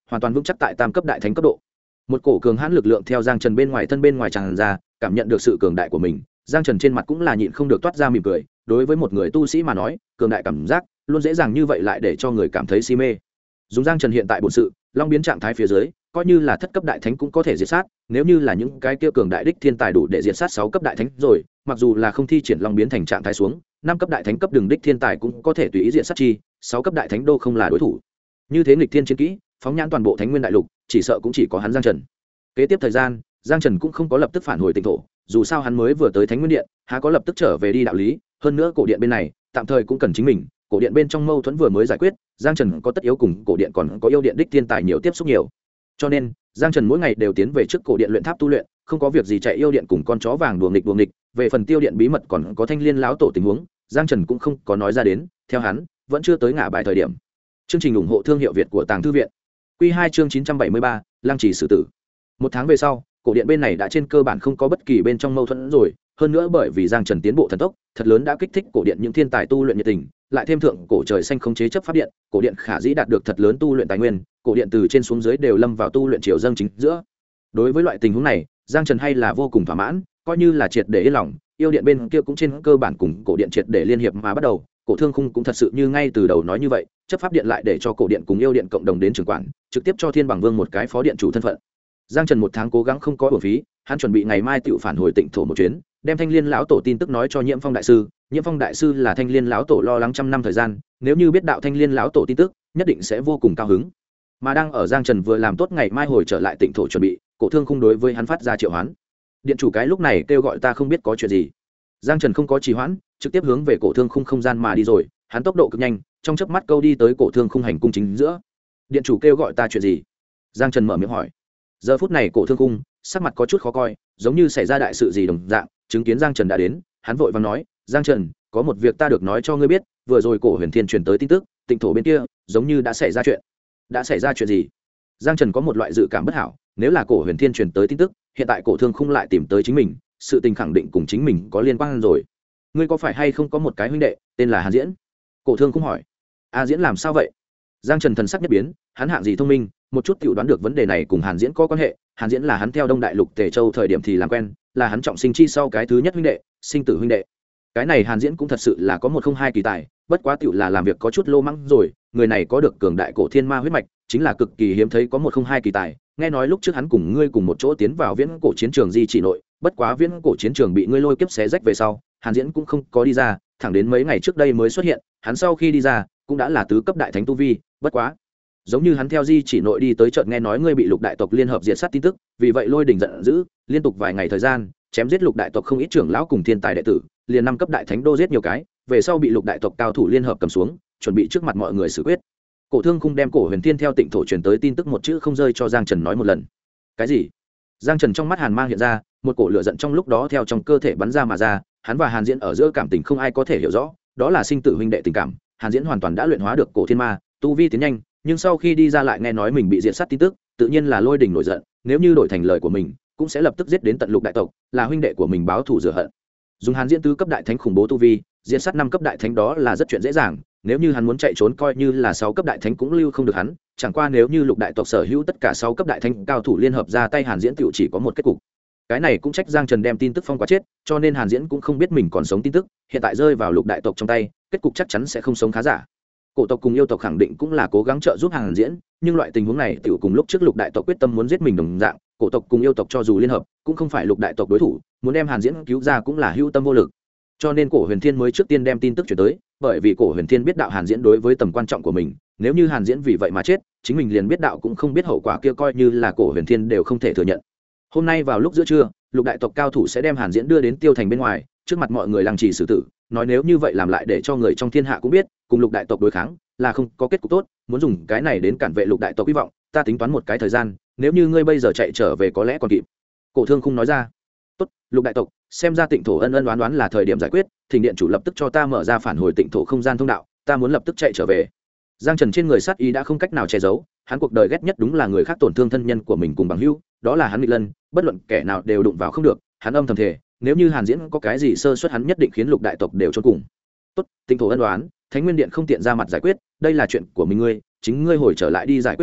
hoàn toàn vững chắc tại tam cấp đại thánh cấp độ. Một cổ cường hãn lực lượng theo Giang Trần bên ngoài tràn ra, cảm nhận được sự cường đại của mình, Giang Trần trên mặt cũng là nhịn không được toát ra mỉm cười. Đối với một người tu sĩ mà nói, cường đại cảm giác luôn dễ dàng như vậy lại để cho người cảm thấy si mê. Dùng Giang Trần hiện tại bổn sự long biến trạng thái phía dưới, coi như là thất cấp đại thánh cũng có thể diệt sát. Nếu như là những cái kia cường đại đích thiên tài đủ để diệt sát 6 cấp đại thánh rồi, mặc dù là không thi triển long biến thành trạng thái xuống, 5 cấp đại thánh cấp đường đích thiên tài cũng có thể tùy ý diệt sát chi, 6 cấp đại thánh đô không là đối thủ. Như thế nghịch thiên chiến kỹ, phóng nhãn toàn bộ Thánh Nguyên đại lục, chỉ sợ cũng chỉ có hắn Giang Trần. Kế tiếp thời gian, Giang Trần cũng không có lập tức phản hồi Tịnh thổ, dù sao hắn mới vừa tới Thánh Nguyên điện, há có lập tức trở về đi đạo lý, hơn nữa cổ điện bên này, tạm thời cũng cần chính mình, cổ điện bên trong mâu thuẫn vừa mới giải quyết, Giang Trần có tất yếu cùng cổ điện còn có yêu điện đích thiên tài nhiều tiếp xúc nhiều. Cho nên, Giang Trần mỗi ngày đều tiến về trước cổ điện luyện tháp tu luyện, không có việc gì chạy yêu điện cùng con chó vàng đùa nghịch. Về phần Tiêu điện bí mật còn có Thanh Liên lão tổ tình huống, Giang Trần cũng không có nói ra đến, theo hắn, vẫn chưa tới ngã bài thời điểm. Chương trình ủng hộ thương hiệu Việt của Tàng Thư viện. Quy 2 chương 973, Lăng Trì xử tử. Một tháng về sau, cổ điện bên này đã trên cơ bản không có bất kỳ bên trong mâu thuẫn rồi, hơn nữa bởi vì Giang Trần tiến bộ thần tốc, thật lớn đã kích thích cổ điện những thiên tài tu luyện nhiệt tình, lại thêm thượng cổ trời xanh khống chế chấp pháp điện, cổ điện khả dĩ đạt được thật lớn tu luyện tài nguyên, cổ điện từ trên xuống dưới đều lâm vào tu luyện triều dâng chính giữa. Đối với loại tình huống này, Giang Trần hay là vô cùng thỏa mãn, coi như là triệt để yên lòng, yêu điện bên kia cũng trên cơ bản cùng cổ điện triệt để liên hiệp mà bắt đầu, cổ thương khung cũng thật sự như ngay từ đầu nói như vậy, chấp pháp điện lại để cho cổ điện cùng yêu điện cộng đồng đến trưởng quản, trực tiếp cho Thiên Bằng Vương một cái phó điện chủ thân phận. Giang Trần một tháng cố gắng không có uổng phí, hắn chuẩn bị ngày mai tự phản hồi Tịnh thổ một chuyến, đem Thanh Liên lão tổ tin tức nói cho Nhiễm Phong đại sư. Nhiễm Phong đại sư là Thanh Liên lão tổ lo lắng trăm năm thời gian, nếu như biết đạo Thanh Liên lão tổ tin tức, nhất định sẽ vô cùng cao hứng. Mà đang ở Giang Trần vừa làm tốt ngày mai hồi trở lại Tịnh thổ chuẩn bị, cổ thương khung đối với hắn phát ra triệu hoán. Điện chủ cái lúc này kêu gọi ta không biết có chuyện gì. Giang Trần không có trì hoãn, trực tiếp hướng về cổ thương khung không gian mà đi rồi, hắn tốc độ cực nhanh, trong chớp mắt câu đi tới cổ thương khung hành cung chính giữa. Điện chủ kêu gọi ta chuyện gì? Giang Trần mở miệng hỏi. Giờ phút này cổ thương khung sắc mặt có chút khó coi, giống như xảy ra đại sự gì đồng dạng, chứng kiến Giang Trần đã đến, hắn vội vàng nói, Giang Trần, có một việc ta được nói cho ngươi biết, vừa rồi cổ Huyền Thiên truyền tới tin tức, Tịnh thổ bên kia giống như đã xảy ra chuyện. Đã xảy ra chuyện gì? Giang Trần có một loại dự cảm bất hảo, nếu là cổ Huyền Thiên truyền tới tin tức, hiện tại cổ thương khung lại tìm tới chính mình, sự tình khẳng định cùng chính mình có liên quan rồi. Ngươi có phải hay không có một cái huynh đệ tên là Hàn Diễn? Cổ thương khung hỏi. A Diễn làm sao vậy? Giang Trần thần sắc nhất biến, hắn hạng gì thông minh, một chút tiểu đoán được vấn đề này cùng Hàn Diễn có quan hệ. Hàn Diễn là hắn theo Đông Đại Lục Tề Châu thời điểm thì làm quen, là hắn trọng sinh chi sau cái thứ nhất huynh đệ, sinh tử huynh đệ. Cái này Hàn Diễn cũng thật sự là có một không hai kỳ tài, bất quá tiểu là làm việc có chút lô mắng rồi, người này có được cường đại cổ thiên ma huyết mạch, chính là cực kỳ hiếm thấy có một không hai kỳ tài. Nghe nói lúc trước hắn cùng ngươi cùng một chỗ tiến vào viễn cổ chiến trường di chỉ nội, bất quá viễn cổ chiến trường bị ngươi lôi kiếp xé rách về sau, Hàn Diễn cũng không có đi ra, thẳng đến mấy ngày trước đây mới xuất hiện, hắn sau khi đi ra cũng đã là tứ cấp đại thánh tu vi, bất quá giống như hắn theo di chỉ nội đi tới chợt nghe nói ngươi bị lục đại tộc liên hợp diệt sát tin tức, vì vậy lôi đình giận dữ, liên tục vài ngày thời gian chém giết lục đại tộc không ít trưởng lão cùng thiên tài đệ tử, liền 5 cấp đại thánh đô giết nhiều cái, về sau bị lục đại tộc cao thủ liên hợp cầm xuống, chuẩn bị trước mặt mọi người xử quyết. Cổ thương khung đem cổ Huyền Thiên theo Tịnh thổ truyền tới tin tức một chữ không rơi cho Giang Trần nói một lần. Cái gì? Giang Trần trong mắt hàn mang hiện ra, một cổ lửa giận trong lúc đó theo trong cơ thể bắn ra mà ra, hắn và Hàn Diễn ở giữa cảm tình không ai có thể hiểu rõ, đó là sinh tử huynh đệ tình cảm. Hàn Diễn hoàn toàn đã luyện hóa được cổ thiên ma, tu vi tiến nhanh, nhưng sau khi đi ra lại nghe nói mình bị diệt sát tin tức, tự nhiên là lôi đình nổi giận, nếu như đổi thành lời của mình, cũng sẽ lập tức giết đến tận lục đại tộc, là huynh đệ của mình báo thù rửa hận. Dùng Hàn Diễn tứ cấp đại thánh khủng bố tu vi, diệt sát 5 cấp đại thánh đó là rất chuyện dễ dàng, nếu như hắn muốn chạy trốn coi như là 6 cấp đại thánh cũng lưu không được hắn, chẳng qua nếu như lục đại tộc sở hữu tất cả 6 cấp đại thánh cao thủ liên hợp ra tay Hàn Diễn tiểu chỉ có một kết cục. Cái này cũng trách Giang Trần đem tin tức phong quá chết, cho nên Hàn Diễn cũng không biết mình còn sống tin tức, hiện tại rơi vào lục đại tộc trong tay, kết cục chắc chắn sẽ không sống khá giả. Cổ tộc cùng yêu tộc khẳng định cũng là cố gắng trợ giúp Hàn Diễn, nhưng loại tình huống này tiểu cùng lúc trước lục đại tộc quyết tâm muốn giết mình đồng dạng, cổ tộc cùng yêu tộc cho dù liên hợp, cũng không phải lục đại tộc đối thủ, muốn đem Hàn Diễn cứu ra cũng là hữu tâm vô lực. Cho nên cổ Huyền Thiên mới trước tiên đem tin tức chuyển tới, bởi vì cổ Huyền Thiên biết đạo Hàn Diễn đối với tầm quan trọng của mình, nếu như Hàn Diễn vì vậy mà chết, chính mình liền biết đạo cũng không biết hậu quả kia, coi như là cổ Huyền Thiên đều không thể thừa nhận. Hôm nay vào lúc giữa trưa, lục đại tộc cao thủ sẽ đem Hàn Diễn đưa đến Tiêu Thành bên ngoài, trước mặt mọi người lăng trì xử tử, nói nếu như vậy làm lại để cho người trong thiên hạ cũng biết, cùng lục đại tộc đối kháng là không có kết cục tốt, muốn dùng cái này đến cản vệ lục đại tộc hy vọng, ta tính toán một cái thời gian, nếu như ngươi bây giờ chạy trở về có lẽ còn kịp. Cổ Thương Khung nói ra. Tốt, lục đại tộc, xem ra Tịnh thổ ân ân đoán đoán là thời điểm giải quyết, Thỉnh điện chủ lập tức cho ta mở ra phản hồi Tịnh thổ không gian thông đạo, ta muốn lập tức chạy trở về. Giang Trần trên người sát ý đã không cách nào che giấu, hắn cuộc đời ghét nhất đúng là người khác tổn thương thân nhân của mình cùng bằng hữu, đó là hắn nghịch lân, bất luận kẻ nào đều đụng vào không được, hắn âm thầm thề, nếu như Hàn Diễn có cái gì sơ suất hắn nhất định khiến lục đại tộc đều chôn cùng. Tốt, Tịnh thổ ân đoán, Thánh Nguyên điện không tiện ra mặt giải quyết, đây là chuyện của mình ngươi, chính ngươi hồi trở lại đi giải quyết ta,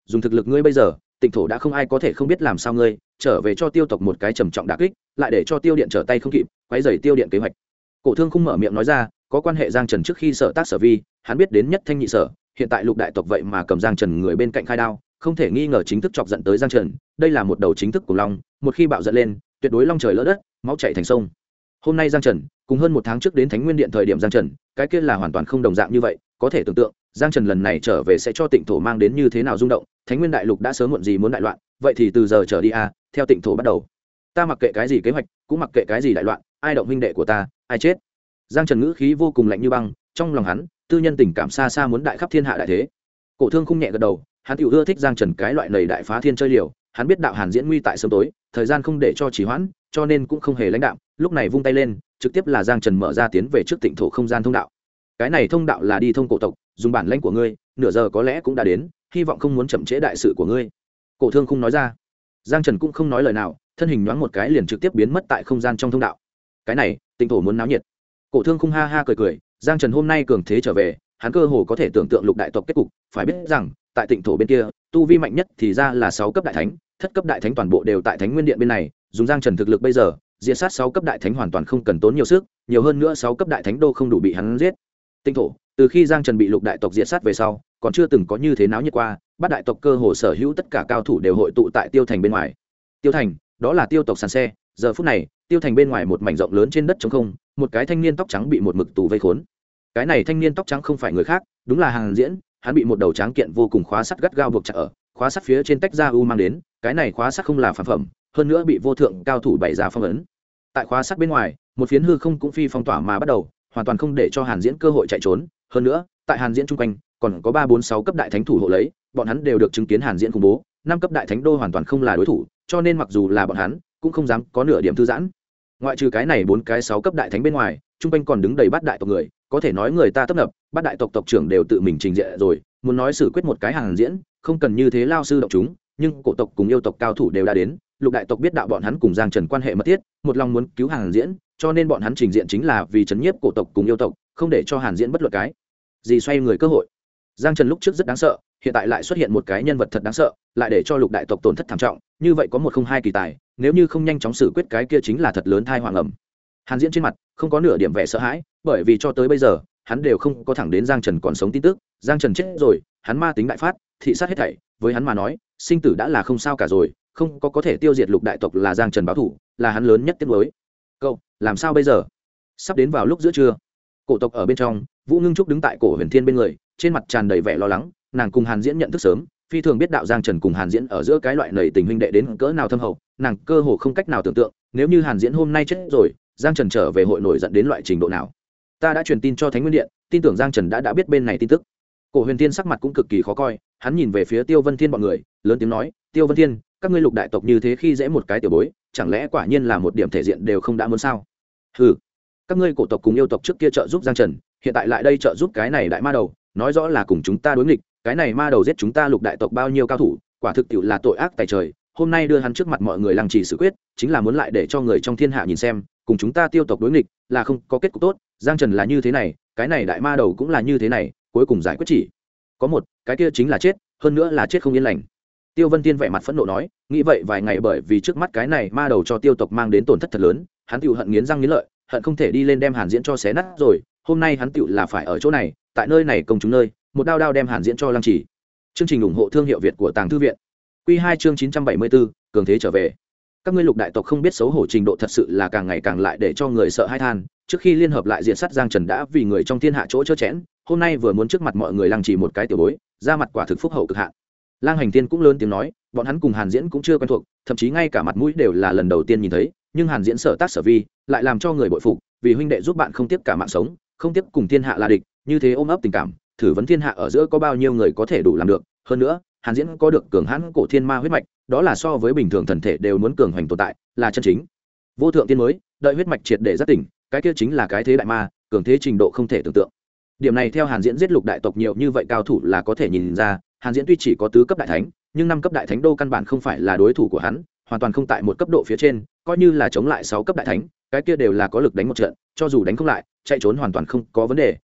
dùng thực lực ngươi bây giờ tịnh thổ đã không ai có thể không biết làm sao ngươi trở về cho tiêu tộc một cái trầm trọng đả kích, lại để cho tiêu điện trở tay không kịp quấy rầy tiêu điện kế hoạch. Cổ Thương không mở miệng nói ra, có quan hệ Giang Trần trước khi sở tác sở vi, hắn biết đến nhất thanh nhị sở, hiện tại lục đại tộc vậy mà cầm Giang Trần người bên cạnh khai đao, không thể nghi ngờ chính thức chọc giận tới Giang Trần, đây là một đầu chính thức của long, một khi bạo giận lên, tuyệt đối long trời lỡ đất, máu chảy thành sông. Hôm nay Giang Trần, cùng hơn một tháng trước đến Thánh Nguyên Điện thời điểm Giang Trần, cái kia là hoàn toàn không đồng dạng như vậy, có thể tưởng tượng, Giang Trần lần này trở về sẽ cho Tịnh thổ mang đến như thế nào rung động, Thánh Nguyên đại lục đã sớm muộn gì muốn đại loạn, vậy thì từ giờ trở đi theo Tịnh thổ bắt đầu. Ta mặc kệ cái gì kế hoạch, cũng mặc kệ cái gì đại loạn, ai động huynh đệ của ta, ai chết. Giang Trần ngữ khí vô cùng lạnh như băng, trong lòng hắn, tư nhân tình cảm xa xa muốn đại khắp thiên hạ đại thế. Cổ Thương không nhẹ gật đầu, hắn tiểu ưa thích Giang Trần cái loại nầy đại phá thiên chơi liều, hắn biết đạo Hàn diễn nguy tại sớm tối, thời gian không để cho trì hoãn, cho nên cũng không hề lãnh đạm, lúc này vung tay lên, trực tiếp là Giang Trần mở ra tiến về trước Tịnh thổ không gian thông đạo. Cái này thông đạo là đi thông cổ tộc, dùng bản lãnh của ngươi, nửa giờ có lẽ cũng đã đến, hy vọng không muốn chậm trễ đại sự của ngươi. Cổ Thương không nói ra. Giang Trần cũng không nói lời nào, thân hình nhoáng một cái liền trực tiếp biến mất tại không gian trong thông đạo. Cái này, Tịnh thổ muốn náo nhiệt. Cổ Thương không ha ha cười cười, Giang Trần hôm nay cường thế trở về, hắn cơ hồ có thể tưởng tượng lục đại tộc kết cục, phải biết rằng, tại Tịnh thổ bên kia, tu vi mạnh nhất thì ra là 6 cấp đại thánh, thất cấp đại thánh toàn bộ đều tại Thánh Nguyên Điện bên này, dùng Giang Trần thực lực bây giờ, diệt sát 6 cấp đại thánh hoàn toàn không cần tốn nhiều sức, nhiều hơn nữa 6 cấp đại thánh đô không đủ bị hắn giết. Tịnh thổ, từ khi Giang Trần bị lục đại tộc diệt sát về sau, còn chưa từng có như thế náo nhiệt qua, bát đại tộc cơ hồ sở hữu tất cả cao thủ đều hội tụ tại Tiêu Thành bên ngoài. Tiêu Thành, đó là Tiêu tộc sàn xe, giờ phút này, Tiêu Thành bên ngoài một mảnh rộng lớn trên đất trống không, một cái thanh niên tóc trắng bị một mực tù vây khốn. Cái này thanh niên tóc trắng không phải người khác, đúng là Hàn Diễn, hắn bị một đầu tráng kiện vô cùng khóa sắt gắt gao buộc chặt ở, khóa sắt phía trên tách ra u mang đến, cái này khóa sắt không là phản phẩm, hơn nữa bị vô thượng cao thủ bày ra phong ấn. Tại khóa sắt bên ngoài, một phiến hư không cũng phi phong tỏa mà bắt đầu, hoàn toàn không để cho Hàn Diễn cơ hội chạy trốn, hơn nữa, tại Hàn Diễn chung quanh, còn có 3 4 6 cấp đại thánh thủ hộ lấy, bọn hắn đều được chứng kiến Hàn Diễn khủng bố, 5 cấp đại thánh đô hoàn toàn không là đối thủ, cho nên mặc dù là bọn hắn, cũng không dám có nửa điểm thư giãn. Ngoại trừ cái này 4 cái 6 cấp đại thánh bên ngoài, chung quanh còn đứng đầy bát đại tộc người, có thể nói người ta tấp nập, bát đại tộc tộc trưởng đều tự mình trình diện rồi, muốn nói xử quyết một cái Hàn Diễn, không cần như thế lao sư động chúng, nhưng cổ tộc cùng yêu tộc cao thủ đều đã đến, lục đại tộc biết đạo bọn hắn cùng Giang Trần quan hệ mật thiết, một lòng muốn cứu Hàn Diễn, cho nên bọn hắn trình diện chính là vì chấn nhiếp cổ tộc cùng yêu tộc, không để cho Hàn Diễn bất luận cái gì xoay người cơ hội. Giang Trần lúc trước rất đáng sợ, hiện tại lại xuất hiện một cái nhân vật thật đáng sợ, lại để cho lục đại tộc tổn thất thảm trọng, như vậy có một không hai kỳ tài, nếu như không nhanh chóng xử quyết cái kia chính là thật lớn tai họa ngầm. Hàn Diễn trên mặt không có nửa điểm vẻ sợ hãi, bởi vì cho tới bây giờ, hắn đều không có thẳng đến Giang Trần còn sống tin tức, Giang Trần chết rồi, hắn ma tính đại phát, thị sát hết thảy, với hắn mà nói, sinh tử đã là không sao cả rồi, không có thể tiêu diệt lục đại tộc là Giang Trần báo thủ, là hắn lớn nhất tiếc nuối. Cậu, làm sao bây giờ? Sắp đến vào lúc giữa trưa, cổ tộc ở bên trong, Vũ Ngưng Trúc đứng tại Cổ Huyền Thiên bên người, trên mặt tràn đầy vẻ lo lắng, nàng cùng Hàn Diễn nhận thức sớm, phi thường biết đạo Giang Trần cùng Hàn Diễn ở giữa cái loại nảy tình huynh đệ đến cỡ nào thâm hậu, nàng cơ hồ không cách nào tưởng tượng, nếu như Hàn Diễn hôm nay chết rồi, Giang Trần trở về hội nổi giận đến loại trình độ nào. Ta đã truyền tin cho Thánh Nguyên Điện, tin tưởng Giang Trần đã biết bên này tin tức. Cổ Huyền Thiên sắc mặt cũng cực kỳ khó coi, hắn nhìn về phía Tiêu Vân Thiên bọn người, lớn tiếng nói, Tiêu Vân Thiên, các ngươi lục đại tộc như thế khi dễ một cái tiểu bối, chẳng lẽ quả nhiên là một điểm thể diện đều không đã muốn sao? Hừ, các ngươi cổ tộc cùng yêu tộc trước kia trợ giúp Giang Trần, hiện tại lại đây trợ giúp cái này đại ma đầu, nói rõ là cùng chúng ta đối nghịch, cái này ma đầu giết chúng ta lục đại tộc bao nhiêu cao thủ, quả thực tiệu là tội ác tày trời, hôm nay đưa hắn trước mặt mọi người lăng trì xử quyết, chính là muốn lại để cho người trong thiên hạ nhìn xem, cùng chúng ta Tiêu tộc đối nghịch, là không có kết cục tốt, Giang Trần là như thế này, cái này đại ma đầu cũng là như thế này, cuối cùng giải quyết chỉ có một, cái kia chính là chết, hơn nữa là chết không yên lành. Tiêu Vân Tiên vẻ mặt phẫn nộ nói, nghĩ vậy vài ngày bởi vì trước mắt cái này ma đầu cho Tiêu tộc mang đến tổn thất thật lớn, hắn tiểu hận nghiến răng nghiến lợi, hận không thể đi lên đem Hàn Diễn cho xé nát rồi, hôm nay hắn tiểu là phải ở chỗ này, tại nơi này công chúng nơi, một đao đao đem Hàn Diễn cho lăng trì. Chương trình ủng hộ thương hiệu Việt của Tàng Thư viện. Quy 2 chương 974, cường thế trở về. Các ngươi lục đại tộc không biết xấu hổ trình độ thật sự là càng ngày càng lại để cho người sợ hãi than, trước khi liên hợp lại diện sát Giang Trần đã vì người trong thiên hạ chỗ chớ chẽn, hôm nay vừa muốn trước mặt mọi người lăng trì một cái tiểu bối, ra mặt quả thực phúc hậu cực hạn. Lang Hành Tiên cũng lớn tiếng nói, bọn hắn cùng Hàn Diễn cũng chưa quen thuộc, thậm chí ngay cả mặt mũi đều là lần đầu tiên nhìn thấy, nhưng Hàn Diễn sở tác sở vi, lại làm cho người bội phục, vì huynh đệ giúp bạn không tiếc cả mạng sống, không tiếc cùng thiên hạ là địch, như thế ôm ấp tình cảm, thử vấn thiên hạ ở giữa có bao nhiêu người có thể đủ làm được, hơn nữa, Hàn Diễn có được cường hãn cổ thiên ma huyết mạch, đó là so với bình thường thần thể đều muốn cường hoành tồn tại, là chân chính vô thượng tiên mới, đợi huyết mạch triệt để giác tỉnh, cái kia chính là cái thế đại ma, cường thế trình độ không thể tưởng tượng. Điểm này theo Hàn Diễn giết lục đại tộc nhiều như vậy cao thủ là có thể nhìn ra, Hàn Diễn tuy chỉ có tứ cấp đại thánh, nhưng 5 cấp đại thánh đô căn bản không phải là đối thủ của hắn, hoàn toàn không tại một cấp độ phía trên, coi như là chống lại 6 cấp đại thánh, cái kia đều là có lực đánh một trận, cho dù đánh không lại, chạy trốn hoàn toàn không có vấn đề,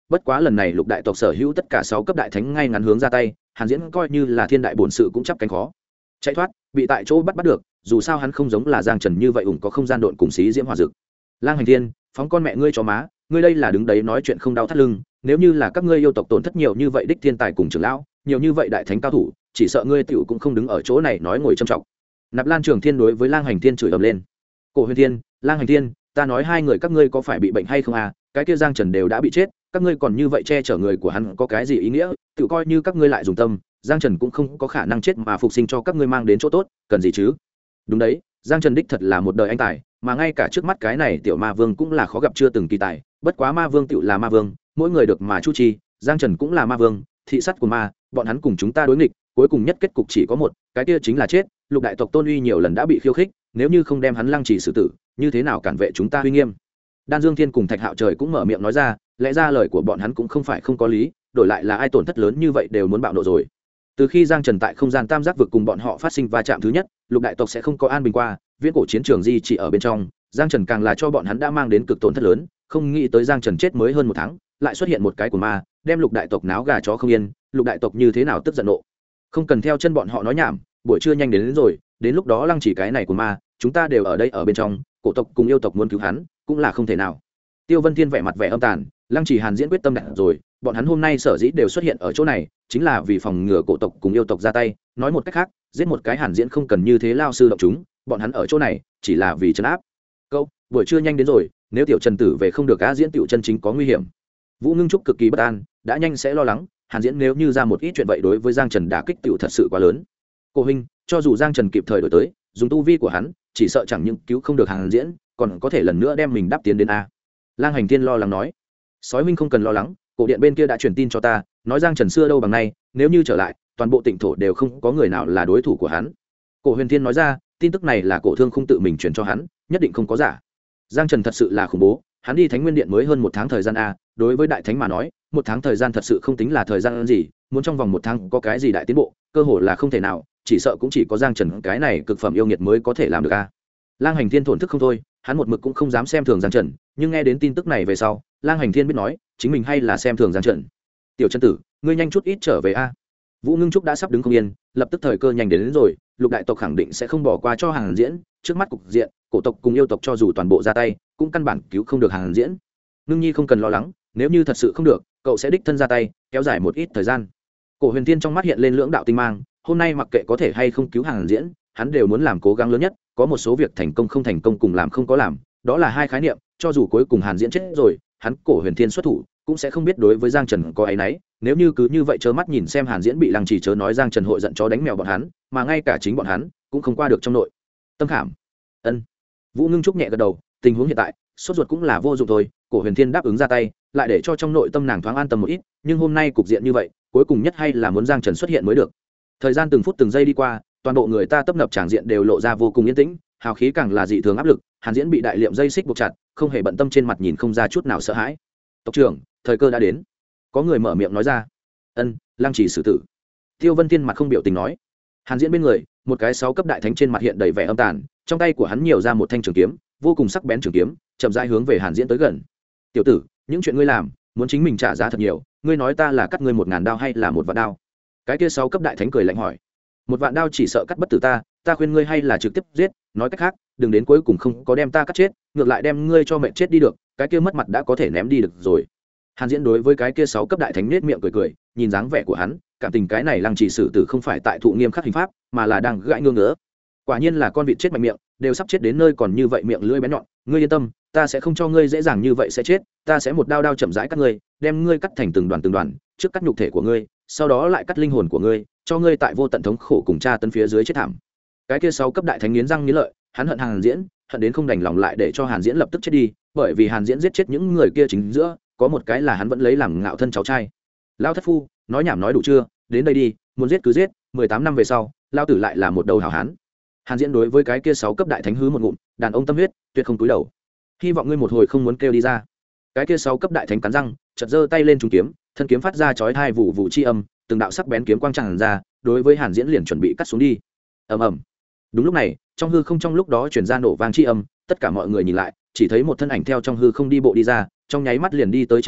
bất quá lần này lục đại tộc sở hữu tất cả 6 cấp đại thánh ngay ngắn hướng ra tay, Hàn Diễn coi như là thiên đại bổn sự cũng chắp cánh khó chạy thoát, bị tại chỗ bắt được, dù sao hắn không giống là Giang Trần như vậy ủng có không gian độn cùng xí diễm hỏa dực. Lang Hành Thiên, phóng con mẹ ngươi cho má, ngươi đây là đứng đấy nói chuyện không đau thắt lưng, nếu như là các ngươi yêu tộc tổn thất nhiều như vậy đích thiên tài cùng trưởng lão, nhiều như vậy đại thánh cao thủ, chỉ sợ ngươi tiểu cũng không đứng ở chỗ này nói ngồi trầm trọng. Nạp Lan Trường Thiên đối với Lang Hành Thiên chửi ầm lên. Cổ Huyền Thiên, Lang Hành Thiên, ta nói hai người các ngươi có phải bị bệnh hay không à, cái kia Giang Trần đều đã bị chết, các ngươi còn như vậy che chở người của hắn có cái gì ý nghĩa, tự coi như các ngươi lại dùng tâm, Giang Trần cũng không có khả năng chết mà phục sinh cho các ngươi mang đến chỗ tốt, cần gì chứ? Đúng đấy, Giang Trần đích thật là một đời anh tài, mà ngay cả trước mắt cái này tiểu ma vương cũng là khó gặp chưa từng kỳ tài, bất quá ma vương tiểu là ma vương, mỗi người được mà chu chi, Giang Trần cũng là ma vương, thị sát của ma, bọn hắn cùng chúng ta đối nghịch, cuối cùng nhất kết cục chỉ có một, cái kia chính là chết. Lục đại tộc tôn uy nhiều lần đã bị khiêu khích, nếu như không đem hắn lăng trì xử tử, như thế nào cản vệ chúng ta uy nghiêm? Đan Dương Thiên cùng Thạch Hạo Trời cũng mở miệng nói ra, lẽ ra lời của bọn hắn cũng không phải không có lý, đổi lại là ai tổn thất lớn như vậy đều muốn bạo nộ rồi. Từ khi Giang Trần tại không gian tam giác vực cùng bọn họ phát sinh va chạm thứ nhất, lục đại tộc sẽ không có an bình qua, viễn cổ chiến trường di chỉ ở bên trong, Giang Trần càng là cho bọn hắn đã mang đến cực tổn thất lớn, không nghĩ tới Giang Trần chết mới hơn 1 tháng, lại xuất hiện một cái của ma, đem lục đại tộc náo gà chó không yên, lục đại tộc như thế nào tức giận nộ. Không cần theo chân bọn họ nói nhảm, buổi trưa nhanh đến rồi, đến lúc đó lăng chỉ cái này của ma, chúng ta đều ở đây ở bên trong, cổ tộc cùng yêu tộc muốn cứu hắn, cũng là không thể nào. Tiêu Vân Thiên vẻ mặt vẻ âm tàn, lăng chỉ Hàn Diễn quyết tâm đặt rồi, bọn hắn hôm nay sở dĩ đều xuất hiện ở chỗ này, chính là vì phòng ngừa cổ tộc cùng yêu tộc ra tay, nói một cách khác, giết một cái Hàn Diễn không cần như thế lao sư động chúng, bọn hắn ở chỗ này chỉ là vì trấn áp. Cậu, buổi trưa nhanh đến rồi, nếu tiểu Trần tử về không được á Diễn tiểu chân chính có nguy hiểm. Vũ Ngưng Trúc cực kỳ bất an, đã nhanh sẽ lo lắng, Hàn Diễn nếu như ra một ít chuyện vậy đối với Giang Trần đả kích tiểu thật sự quá lớn. Cô huynh, cho dù Giang Trần kịp thời đổi tới, dùng tu vi của hắn, chỉ sợ chẳng những cứu không được Hàn Diễn, còn có thể lần nữa đem mình đáp tiến đến a. Lang Hành Thiên lo lắng nói. Sói huynh không cần lo lắng, cổ điện bên kia đã truyền tin cho ta, nói Giang Trần xưa đâu bằng nay, nếu như trở lại, toàn bộ Tịnh thổ đều không có người nào là đối thủ của hắn. Cổ Huyền Thiên nói ra, tin tức này là Cổ Thương không tự mình truyền cho hắn, nhất định không có giả. Giang Trần thật sự là khủng bố, hắn đi Thánh Nguyên Điện mới hơn 1 tháng thời gian a, đối với đại thánh mà nói, 1 tháng thời gian thật sự không tính là thời gian gì, muốn trong vòng 1 tháng có cái gì đại tiến bộ, cơ hội là không thể nào, chỉ sợ cũng chỉ có Giang Trần cái này cực phẩm yêu nghiệt mới có thể làm được a. Lang Hành Thiên thổn thức không thôi, hắn một mực cũng không dám xem thường Giang Trần, nhưng nghe đến tin tức này về sau, Lang Hành Thiên biết nói, chính mình hay là xem thường Giang Trần. Tiểu Trần tử, ngươi nhanh chút ít trở về a. Vũ Ngưng Trúc đã sắp đứng không yên, lập tức thời cơ nhanh đến rồi, lục đại tộc khẳng định sẽ không bỏ qua cho Hàn Diễn, trước mắt cục diện, cổ tộc cùng yêu tộc cho dù toàn bộ ra tay, cũng căn bản cứu không được Hàn Diễn. Ngưng Nhi không cần lo lắng, nếu như thật sự không được, cậu sẽ đích thân ra tay, kéo dài một ít thời gian. Cổ Huyền Thiên trong mắt hiện lên lưỡng đạo tinh mang, hôm nay mặc kệ có thể hay không cứu Hàn Diễn, hắn đều muốn làm cố gắng lớn nhất, có một số việc thành công không thành công cùng làm không có làm, đó là hai khái niệm, cho dù cuối cùng Hàn Diễn chết rồi, hắn Cổ Huyền Thiên xuất thủ, cũng sẽ không biết đối với Giang Trần có áy náy, nếu như cứ như vậy trơ mắt nhìn xem Hàn Diễn bị Lăng Trì chớ nói Giang Trần hội giận chó đánh mèo bọn hắn, mà ngay cả chính bọn hắn cũng không qua được trong nội tâm khảm. Ân. Vũ Ngưng Trúc nhẹ gật đầu, tình huống hiện tại, sốt ruột cũng là vô dụng thôi, Cổ Huyền Thiên đáp ứng ra tay, lại để cho trong nội tâm nàng thoáng an tâm một ít, nhưng hôm nay cục diện như vậy, cuối cùng nhất hay là muốn Giang Trần xuất hiện mới được. Thời gian từng phút từng giây đi qua, toàn bộ người ta tấp nập tràng diện đều lộ ra vô cùng yên tĩnh, hào khí càng là dị thường áp lực, Hàn Diễn bị đại liệm dây xích buộc chặt, không hề bận tâm trên mặt nhìn không ra chút nào sợ hãi. Tộc trưởng, thời cơ đã đến. Có người mở miệng nói ra. Ân, Lăng Trì xử tử. Tiêu Vân Thiên mặt không biểu tình nói. Hàn Diễn bên người, một cái 6 cấp đại thánh trên mặt hiện đầy vẻ âm tàn, trong tay của hắn nhiều ra một thanh trường kiếm, vô cùng sắc bén trường kiếm, chậm rãi hướng về Hàn Diễn tới gần. Tiểu tử, những chuyện ngươi làm, muốn chính mình trả giá thật nhiều, ngươi nói ta là cắt ngươi 1000 đao hay là 1 vạn đao? Cái kia 6 cấp đại thánh cười lạnh hỏi. 1 vạn đao chỉ sợ cắt bất tử ta khuyên ngươi hay là trực tiếp giết, nói cách khác, đừng đến cuối cùng không có đem ta cắt chết, ngược lại đem ngươi cho mệnh chết đi được, cái kia mất mặt đã có thể ném đi được rồi. Hàn Diễn đối với cái kia 6 cấp đại thánh nết miệng cười, nhìn dáng vẻ của hắn, cảm tình cái này Lăng Trì xử tử không phải tại thụ nghiêm khắc hình pháp, mà là đang gãi ngương ngứa. Quả nhiên là con vịt chết mạnh miệng, đều sắp chết đến nơi còn như vậy miệng lưỡi bén nhọn, ngươi yên tâm, ta sẽ không cho ngươi dễ dàng như vậy sẽ chết, ta sẽ một đao đao chậm rãi cắt ngươi, đem ngươi cắt thành từng đoàn, trước cắt nhục thể của ngươi, sau đó lại cắt linh hồn của ngươi, cho ngươi tại vô tận thống khổ cùng tra tấn phía dưới chết thảm. Cái kia 6 cấp đại thánh nghiến răng nghiến lợi, hắn hận Hàn Diễn, hận đến không đành lòng lại để cho Hàn Diễn lập tức chết đi, bởi vì Hàn Diễn giết chết những người kia chính giữa, có một cái là hắn vẫn lấy làm ngạo thân cháu trai. Lão thất phu, nói nhảm nói đủ chưa, đến đây đi, muốn giết cứ giết, 18 năm về sau, lão tử lại là một đầu hảo hán. Hàn Diễn đối với cái kia 6 cấp đại thánh hứ một ngụm, đàn ông tâm huyết, tuyệt không túi đầu. Hy vọng ngươi một hồi không muốn kêu đi ra. Cái kia 6 cấp đại thánh cắn răng, chợt giơ tay lên trùng kiếm, thân kiếm phát ra chói tai vụ vụ chi âm, từng đạo sắc bén kiếm quang tràn ra, đối với Hàn Diễn liền chuẩn bị cắt xuống đi. Ầm ầm. Đúng lúc này, trong hư không trong lúc đó truyền ra nổ vang chi âm, tất cả mọi người nhìn lại, chỉ thấy một thân ảnh theo trong hư không đi bộ đi ra, trong nháy mắt liền đi tới trên không,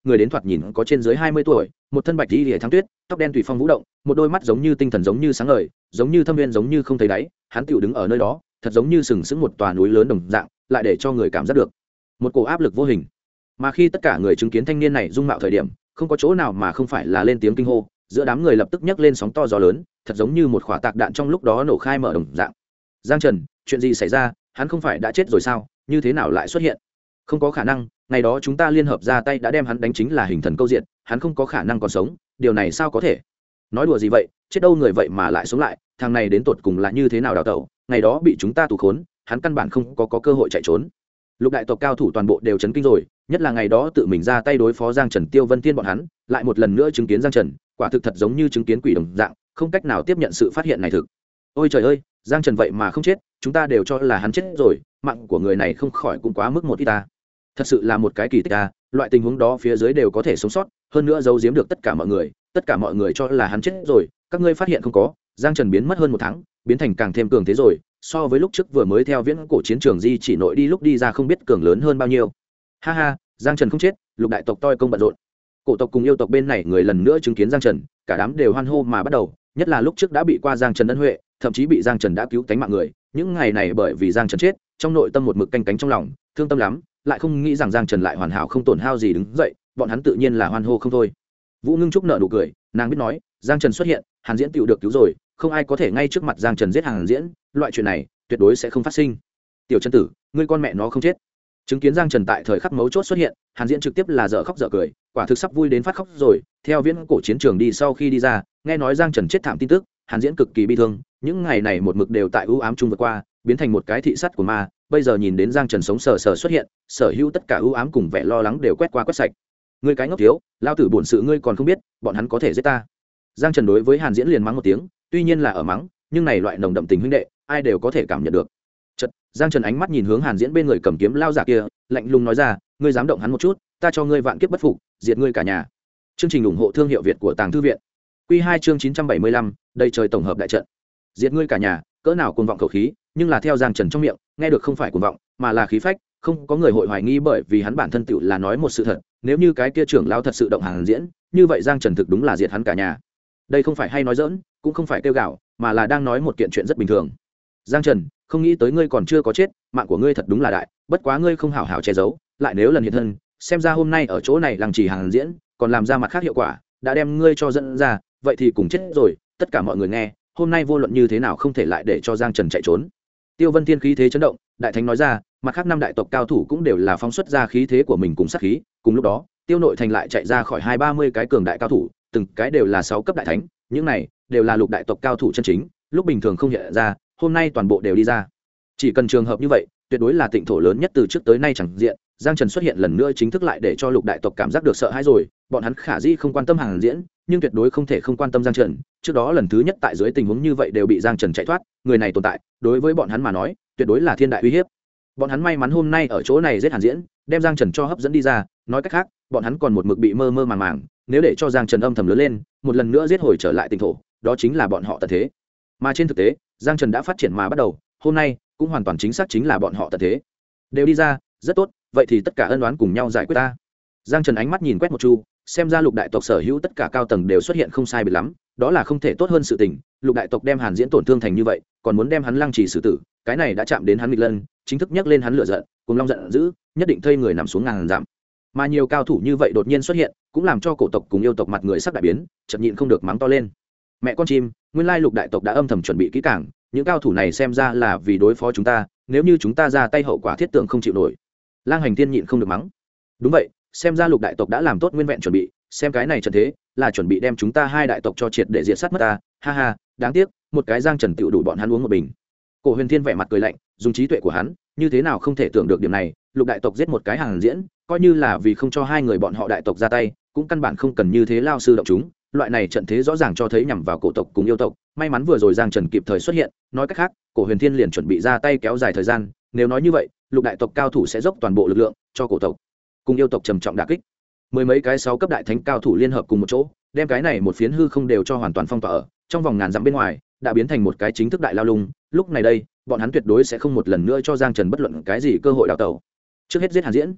người đến thoạt nhìn có trên dưới 20 tuổi, một thân bạch y lìa thắng tuyết, tóc đen tùy phong vũ động, một đôi mắt giống như tinh thần giống như sáng ngời, giống như thâm viên giống như không thấy đáy, hắn tiểu đứng ở nơi đó, thật giống như sừng sững một tòa núi lớn đồng dạng, lại để cho người cảm giác được một cổ áp lực vô hình. Mà khi tất cả người chứng kiến thanh niên này dung mạo thời điểm, không có chỗ nào mà không phải là lên tiếng kinh hô, giữa đám người lập tức nhấc lên sóng to gió lớn, thật giống như một quả tạc đạn trong lúc đó nổ khai mở đồng dạng. Giang Trần, chuyện gì xảy ra? Hắn không phải đã chết rồi sao? Như thế nào lại xuất hiện? Không có khả năng, ngày đó chúng ta liên hợp ra tay đã đem hắn đánh chính là hình thần câu diện, hắn không có khả năng còn sống, điều này sao có thể? Nói đùa gì vậy, chết đâu người vậy mà lại sống lại, thằng này đến tột cùng là như thế nào đào tẩu, ngày đó bị chúng ta tù khốn, hắn căn bản không có cơ hội chạy trốn. Lục đại tộc cao thủ toàn bộ đều chấn kinh rồi, nhất là ngày đó tự mình ra tay đối phó Giang Trần, Tiêu Vân Thiên bọn hắn, lại một lần nữa chứng kiến Giang Trần, quả thực thật giống như chứng kiến quỷ đồng dạng, không cách nào tiếp nhận sự phát hiện này thực. Ôi trời ơi, Giang Trần vậy mà không chết, chúng ta đều cho là hắn chết rồi, mạng của người này không khỏi cũng quá mức một ít ta. Thật sự là một cái kỳ tích a, loại tình huống đó phía dưới đều có thể sống sót, hơn nữa giấu giếm được tất cả mọi người cho là hắn chết rồi, các ngươi phát hiện không có, Giang Trần biến mất hơn 1 tháng, biến thành càng thêm cường thế rồi, so với lúc trước vừa mới theo viễn cổ chiến trường di chỉ nội đi lúc đi ra không biết cường lớn hơn bao nhiêu. Ha ha, Giang Trần không chết, lục đại tộc toi công bận rộn. Cổ tộc cùng yêu tộc bên này người lần nữa chứng kiến Giang Trần, cả đám đều hoan hô mà bắt đầu, nhất là lúc trước đã bị qua Giang Trần ân huệ, thậm chí bị Giang Trần đã cứu tánh mạng người, những ngày này bởi vì Giang Trần chết, trong nội tâm một mực canh cánh trong lòng, thương tâm lắm, lại không nghĩ rằng Giang Trần lại hoàn hảo không tổn hao gì đứng dậy, bọn hắn tự nhiên là hoan hô không thôi. Vũ Ngưng Trúc nở nụ cười, nàng biết nói, Giang Trần xuất hiện, Hàn Diễn tựu được cứu rồi, không ai có thể ngay trước mặt Giang Trần giết Hàn Diễn, loại chuyện này tuyệt đối sẽ không phát sinh. Tiểu Trần tử, ngươi con mẹ nó không chết. Chứng kiến Giang Trần tại thời khắc mấu chốt xuất hiện, Hàn Diễn trực tiếp là dở khóc dở cười, quả thực sắp vui đến phát khóc rồi. Theo viễn cổ chiến trường đi sau khi đi ra, nghe nói Giang Trần chết thảm tin tức, Hàn Diễn cực kỳ bi thương, những ngày này một mực đều tại ưu ám chung vượt qua, biến thành một cái thị sắt của ma, bây giờ nhìn đến Giang Trần sống sờ sờ xuất hiện, sở hữu tất cả ưu ám cùng vẻ lo lắng đều quét qua quét sạch. Ngươi cái ngốc thiếu, lao tử bổn sự ngươi còn không biết, bọn hắn có thể giết ta. Giang Trần đối với Hàn Diễn liền mắng một tiếng, tuy nhiên là ở mắng, nhưng này loại nồng đậm tình huynh đệ, ai đều có thể cảm nhận được. Chợt, Giang Trần ánh mắt nhìn hướng Hàn Diễn bên người cầm kiếm lao giả kia, lạnh lùng nói ra, ngươi dám động hắn một chút, ta cho ngươi vạn kiếp bất phục, diệt ngươi cả nhà. Chương trình ủng hộ thương hiệu Việt của Tàng Thư viện. Quy 2 chương 975, đây trời tổng hợp đại trận. Diệt ngươi cả nhà, cỡ nào cuồng vọng khẩu khí, nhưng là theo Giang Trần trong miệng, nghe được không phải cuồng vọng, mà là khí phách, không có người hội hoài nghi bởi vì hắn bản thân tựu là nói một sự thật, nếu như cái kia trưởng lao thật sự động Hàn Diễn, như vậy Giang Trần thực đúng là diệt hắn cả nhà. Đây không phải hay nói giỡn, cũng không phải kêu gạo, mà là đang nói một kiện chuyện rất bình thường. Giang Trần, không nghĩ tới ngươi còn chưa có chết, mạng của ngươi thật đúng là đại, bất quá ngươi không hảo hảo che giấu, lại nếu lần hiện thân, xem ra hôm nay ở chỗ này lăng trì Hàn Diễn, còn làm ra mặt khác hiệu quả, đã đem ngươi cho dẫn ra, vậy thì cùng chết rồi, tất cả mọi người nghe, hôm nay vô luận như thế nào không thể lại để cho Giang Trần chạy trốn. Tiêu Vân Thiên khí thế chấn động, đại thánh nói ra, mặt khác 5 đại tộc cao thủ cũng đều là phóng xuất ra khí thế của mình cùng sát khí, cùng lúc đó, Tiêu Nội Thành lại chạy ra khỏi 20-30 cái cường đại cao thủ, từng cái đều là 6 cấp đại thánh, những này đều là lục đại tộc cao thủ chân chính, lúc bình thường không hiện ra, hôm nay toàn bộ đều đi ra. Chỉ cần trường hợp như vậy, tuyệt đối là tịnh thổ lớn nhất từ trước tới nay chẳng diện, Giang Trần xuất hiện lần nữa chính thức lại để cho lục đại tộc cảm giác được sợ hãi rồi, bọn hắn khả dĩ không quan tâm Hàn Diễn, nhưng tuyệt đối không thể không quan tâm Giang Trần, trước đó lần thứ nhất tại dưới tình huống như vậy đều bị Giang Trần chạy thoát, người này tồn tại, đối với bọn hắn mà nói, tuyệt đối là thiên đại uy hiếp. Bọn hắn may mắn hôm nay ở chỗ này giết Hàn Diễn, đem Giang Trần cho hấp dẫn đi ra, nói cách khác, bọn hắn còn một mực bị mơ mơ màng màng, nếu để cho Giang Trần âm thầm lớn lên, một lần nữa giết hồi trở lại tịnh thổ, đó chính là bọn họ tận thế. Mà trên thực tế, Giang Trần đã phát triển mà bắt đầu, hôm nay cũng hoàn toàn chính xác chính là bọn họ tận thế. Đều đi ra, rất tốt, vậy thì tất cả ân oán cùng nhau giải quyết ta. Giang Trần ánh mắt nhìn quét một chu, xem ra lục đại tộc sở hữu tất cả cao tầng đều xuất hiện không sai biệt lắm, đó là không thể tốt hơn sự tình, lục đại tộc đem Hàn Diễn tổn thương thành như vậy, còn muốn đem hắn lăng trì xử tử, cái này đã chạm đến hắn nghịch lân, chính thức nhắc lên hắn lửa giận, cùng long giận dữ, nhất định thây người nằm xuống ngàn dặm. Mà nhiều cao thủ như vậy đột nhiên xuất hiện, cũng làm cho cổ tộc cùng yêu tộc mặt người sắc đại biến, chợt nhịn không được mắng to lên. Mẹ con chim, nguyên lai lục đại tộc đã âm thầm chuẩn bị kỹ càng, những cao thủ này xem ra là vì đối phó chúng ta, nếu như chúng ta ra tay hậu quả thiết tưởng không chịu nổi. Lang Hành Tiên nhịn không được mắng. Đúng vậy, xem ra lục đại tộc đã làm tốt nguyên vẹn chuẩn bị, xem cái này trận thế, là chuẩn bị đem chúng ta 2 đại tộc cho triệt để diệt sát mất ta, ha ha, đáng tiếc, một cái Giang Trần tiểu đủ bọn hắn uống một bình. Cổ Huyền Thiên vẻ mặt cười lạnh, dùng trí tuệ của hắn, như thế nào không thể tưởng được điểm này, lục đại tộc giết một cái Hàn Diễn, coi như là vì không cho 2 người bọn họ đại tộc ra tay, cũng căn bản không cần như thế lao sư động chúng, loại này trận thế rõ ràng cho thấy nhằm vào cổ tộc cùng yêu tộc, may mắn vừa rồi Giang Trần kịp thời xuất hiện, nói cách khác, Cổ Huyền Thiên liền chuẩn bị ra tay kéo dài thời gian, nếu nói như vậy, lục đại tộc cao thủ sẽ dốc toàn bộ lực lượng cho cổ tộc cùng yêu tộc trầm trọng đả kích. 10 mấy cái 6 cấp đại thánh cao thủ liên hợp cùng một chỗ, đem cái này một phiến hư không đều cho hoàn toàn phong tỏa ở, trong vòng ngàn dặm bên ngoài, đã biến thành một cái chính thức đại lao lung, lúc này đây, bọn hắn tuyệt đối sẽ không một lần nữa cho Giang Trần bất luận cái gì cơ hội đào tẩu. Trước hết giết Hàn Diễn.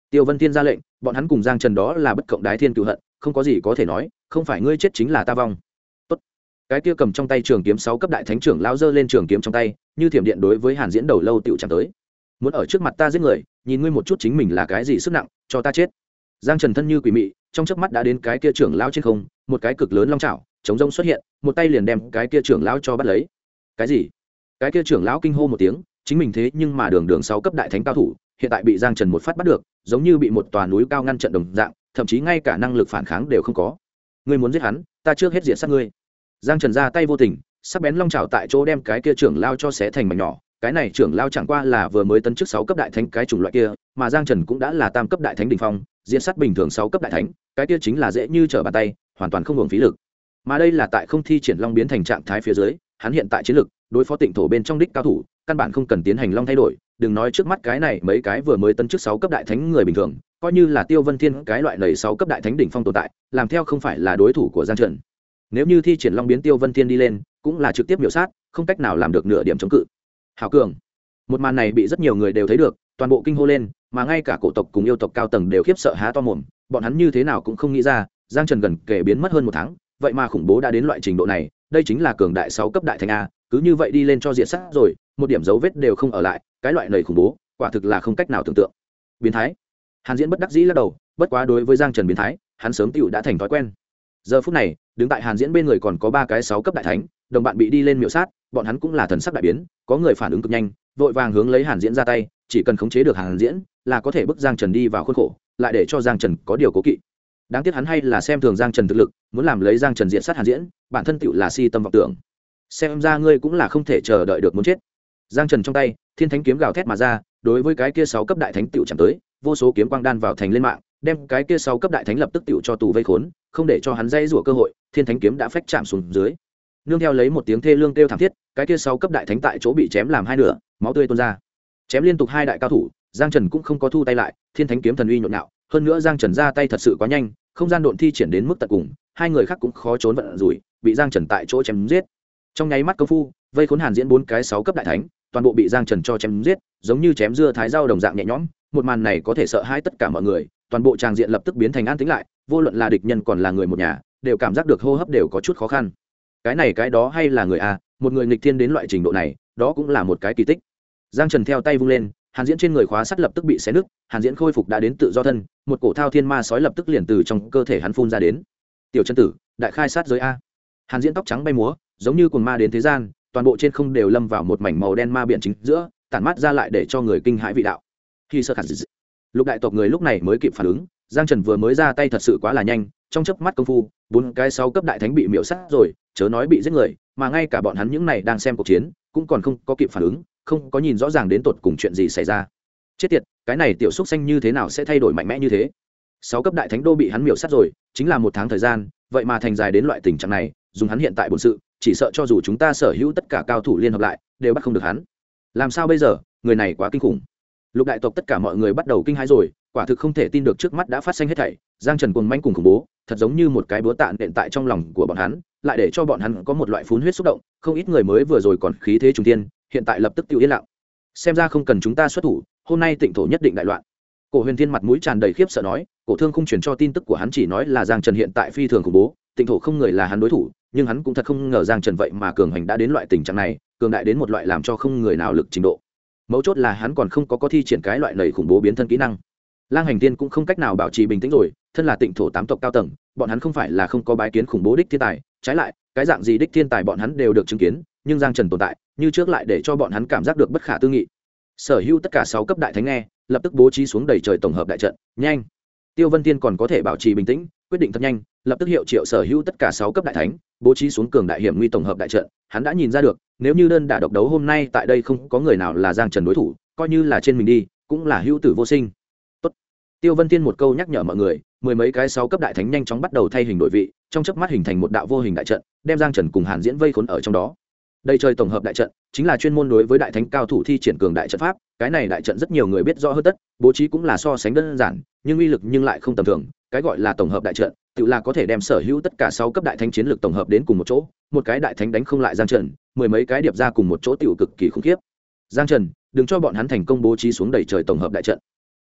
Tiêu Vân Thiên ra lệnh, bọn hắn cùng Giang Trần đó là bất cộng đái thiên cửu hận, không có gì có thể nói, không phải ngươi chết chính là ta vong. Tốt. Cái kia cầm trong tay trường kiếm 6 cấp đại thánh trưởng lão giơ lên trường kiếm trong tay, như thiểm điện đối với Hàn Diễn đầu lâu tiểu chạm tới. Muốn ở trước mặt ta giết người, nhìn ngươi một chút chính mình là cái gì sức nặng, cho ta chết. Giang Trần thân như quỷ mị, trong chớp mắt đã đến cái kia trưởng lão trên không, một cái cực lớn long chảo, chống rông xuất hiện, một tay liền đem cái kia trưởng lão cho bắt lấy. Cái gì? Cái kia trưởng lão kinh hô một tiếng, chính mình thế nhưng mà đường 6 cấp đại thánh cao thủ, hiện tại bị Giang Trần một phát bắt được, giống như bị một tòa núi cao ngăn trận đồng dạng, thậm chí ngay cả năng lực phản kháng đều không có. Ngươi muốn giết hắn, ta trước hết diệt sát ngươi. Giang Trần ra tay vô tình, sắc bén long chảo tại chỗ đem cái kia trưởng lao cho xé thành mảnh nhỏ. Cái này trưởng lao chẳng qua là vừa mới tấn chức 6 cấp đại thánh cái chủng loại kia, mà Giang Trần cũng đã là tam cấp đại thánh đỉnh phong, diệt sát bình thường 6 cấp đại thánh, cái kia chính là dễ như trở bàn tay, hoàn toàn không hưởng phí lực. Mà đây là tại không thi triển long biến thành trạng thái phía dưới, hắn hiện tại chiến lực, đối phó Tịnh thổ bên trong đích cao thủ, căn bản không cần tiến hành long thay đổi, đừng nói trước mắt cái này mấy cái vừa mới tấn chức 6 cấp đại thánh người bình thường, coi như là Tiêu Vân Thiên cái loại lầy 6 cấp đại thánh đỉnh phong tồn tại, làm theo không phải là đối thủ của Giang Trần. Nếu như thi triển long biến Tiêu Vân Thiên đi lên, cũng là trực tiếp miểu sát, không cách nào làm được nửa điểm chống cự. Hảo cường. Một màn này bị rất nhiều người đều thấy được, toàn bộ kinh hô lên, mà ngay cả cổ tộc cùng yêu tộc cao tầng đều khiếp sợ há to mồm, bọn hắn như thế nào cũng không nghĩ ra, Giang Trần gần kể biến mất hơn 1 tháng, vậy mà khủng bố đã đến loại trình độ này, đây chính là cường đại 6 cấp đại thánh a, cứ như vậy đi lên cho diệt sát rồi, một điểm dấu vết đều không ở lại, cái loại này khủng bố, quả thực là không cách nào tưởng tượng. Biến thái. Hàn Diễn bất đắc dĩ lắc đầu, bất quá đối với Giang Trần biến thái, hắn sớm tựu đã thành thói quen. Giờ phút này, đứng tại Hàn Diễn bên người còn có 3 cái 6 cấp đại thánh, đồng bạn bị đi lên miểu sát, bọn hắn cũng là thần sắc đại biến, có người phản ứng cực nhanh, vội vàng hướng lấy Hàn Diễn ra tay, chỉ cần khống chế được Hàn Diễn, là có thể bức Giang Trần đi vào khuôn khổ, lại để cho Giang Trần có điều cố kỵ. Đáng tiếc hắn hay là xem thường Giang Trần thực lực, muốn làm lấy Giang Trần diện sát Hàn Diễn, bản thân tựu là si tâm vọng tưởng. Xem ra ngươi cũng là không thể chờ đợi được muốn chết. Giang Trần trong tay, Thiên Thánh kiếm gào thét mà ra, đối với cái kia 6 cấp đại thánh tựu chạm tới, vô số kiếm quang đan vào thành lên mạng, đem cái kia 6 cấp đại thánh lập tức tựu cho tù vây khốn, không để cho hắn dây rủa cơ hội, Thiên Thánh kiếm đã phách chạm xuống dưới. Nương theo lấy một tiếng thê lương kêu thảm thiết, cái kia 6 cấp đại thánh tại chỗ bị chém làm hai nửa, máu tươi tuôn ra. Chém liên tục 2 đại cao thủ, Giang Trần cũng không có thu tay lại, Thiên Thánh kiếm thần uy nhộn nhạo, hơn nữa Giang Trần ra tay thật sự quá nhanh, không gian độn thi triển đến mức tận cùng, hai người khác cũng khó trốn vận rủi, bị Giang Trần tại chỗ chém giết. Trong nháy mắt công phu, vây khốn Hàn Diễn 4 cái 6 cấp đại thánh, toàn bộ bị Giang Trần cho chém giết, giống như chém dưa thái rau đồng dạng nhẹ nhõm, một màn này có thể sợ hãi tất cả mọi người, toàn bộ tràng diện lập tức biến thành an tĩnh lại, vô luận là địch nhân còn là người một nhà, đều cảm giác được hô hấp đều có chút khó khăn. Cái này cái đó hay là người a, một người nghịch thiên đến loại trình độ này, đó cũng là một cái kỳ tích. Giang Trần theo tay vung lên, Hàn Diễn trên người khóa sắt lập tức bị xé nứt, Hàn Diễn khôi phục đã đến tự do thân, một cổ thao thiên ma sói lập tức liền từ trong cơ thể hắn phun ra đến. Tiểu chân tử, đại khai sát giới a. Hàn Diễn tóc trắng bay múa, giống như cuồng ma đến thế gian, toàn bộ trên không đều lâm vào một mảnh màu đen ma biển chính giữa, tản mát ra lại để cho người kinh hãi vị đạo. Khi sơ khả dị. Lục đại tộc người lúc này mới kịp phản ứng, Giang Trần vừa mới ra tay thật sự quá là nhanh, trong chớp mắt công phu, 4 cái 6 cấp đại thánh bị miểu sát rồi, chớ nói bị giết người, mà ngay cả bọn hắn những này đang xem cuộc chiến, cũng còn không có kịp phản ứng, không có nhìn rõ ràng đến tột cùng chuyện gì xảy ra. Chết tiệt, cái này tiểu xúc xanh như thế nào sẽ thay đổi mạnh mẽ như thế? 6 cấp đại thánh đô bị hắn miểu sát rồi, chính là 1 tháng thời gian, vậy mà thành dài đến loại tình trạng này, dùng hắn hiện tại bổn sự, chỉ sợ cho dù chúng ta sở hữu tất cả cao thủ liên hợp lại, đều bắt không được hắn. Làm sao bây giờ, người này quá kinh khủng. Lục đại tộc tất cả mọi người bắt đầu kinh hãi rồi, quả thực không thể tin được trước mắt đã phát sinh hết thảy, Giang Trần cuồng manh cùng khủng bố, thật giống như một cái búa tạ nện tại trong lòng của bọn hắn, lại để cho bọn hắn có một loại phun huyết xúc động, không ít người mới vừa rồi còn khí thế trùng thiên, hiện tại lập tức tiêu yên lặng. Xem ra không cần chúng ta xuất thủ, hôm nay Tịnh thổ nhất định đại loạn. Cổ Huyền Thiên mặt mũi tràn đầy khiếp sợ nói, Cổ Thương không truyền cho tin tức của hắn chỉ nói là Giang Trần hiện tại phi thường khủng bố, Tịnh thổ không người là hắn đối thủ, nhưng hắn cũng thật không ngờ Giang Trần vậy mà cường hành đã đến loại tình trạng này, cường đại đến một loại làm cho không người nào lực trình độ. Mấu chốt là hắn còn không có thi triển cái loại lầy khủng bố biến thân kỹ năng. Lang Hành Tiên cũng không cách nào bảo trì bình tĩnh rồi, thân là Tịnh thổ 8 tộc cao tầng, bọn hắn không phải là không có bái kiến khủng bố đích thiên tài, trái lại, cái dạng gì đích thiên tài bọn hắn đều được chứng kiến, nhưng Giang Trần tồn tại, như trước lại để cho bọn hắn cảm giác được bất khả tư nghị. Sở hữu tất cả 6 cấp đại thánh nghe, lập tức bố trí xuống đầy trời tổng hợp đại trận, nhanh. Tiêu Vân Tiên còn có thể bảo trì bình tĩnh, quyết định thật nhanh, lập tức hiệu triệu sở hữu tất cả 6 cấp đại thánh, bố trí xuống cường đại hiểm nguy tổng hợp đại trận, hắn đã nhìn ra được, nếu như đơn đả độc đấu hôm nay tại đây không có người nào là Giang Trần đối thủ, coi như là trên mình đi, cũng là hữu tử vô sinh. Tốt. Tiêu Vân Tiên một câu nhắc nhở mọi người, mười mấy cái 6 cấp đại thánh nhanh chóng bắt đầu thay hình đổi vị, trong chớp mắt hình thành một đạo vô hình đại trận, đem Giang Trần cùng Hàn Diễn vây khốn ở trong đó. Đây trời tổng hợp đại trận chính là chuyên môn đối với đại thánh cao thủ thi triển cường đại trận pháp, cái này đại trận rất nhiều người biết rõ hơn tất, bố trí cũng là so sánh đơn giản, nhưng uy lực nhưng lại không tầm thường, cái gọi là tổng hợp đại trận, tự là có thể đem sở hữu tất cả 6 cấp đại thánh chiến lược tổng hợp đến cùng một chỗ, một cái đại thánh đánh không lại Giang Trần, mười mấy cái điệp ra cùng một chỗ tiểu cực kỳ khủng khiếp. Giang Trần, đừng cho bọn hắn thành công bố trí xuống đầy trời tổng hợp đại trận.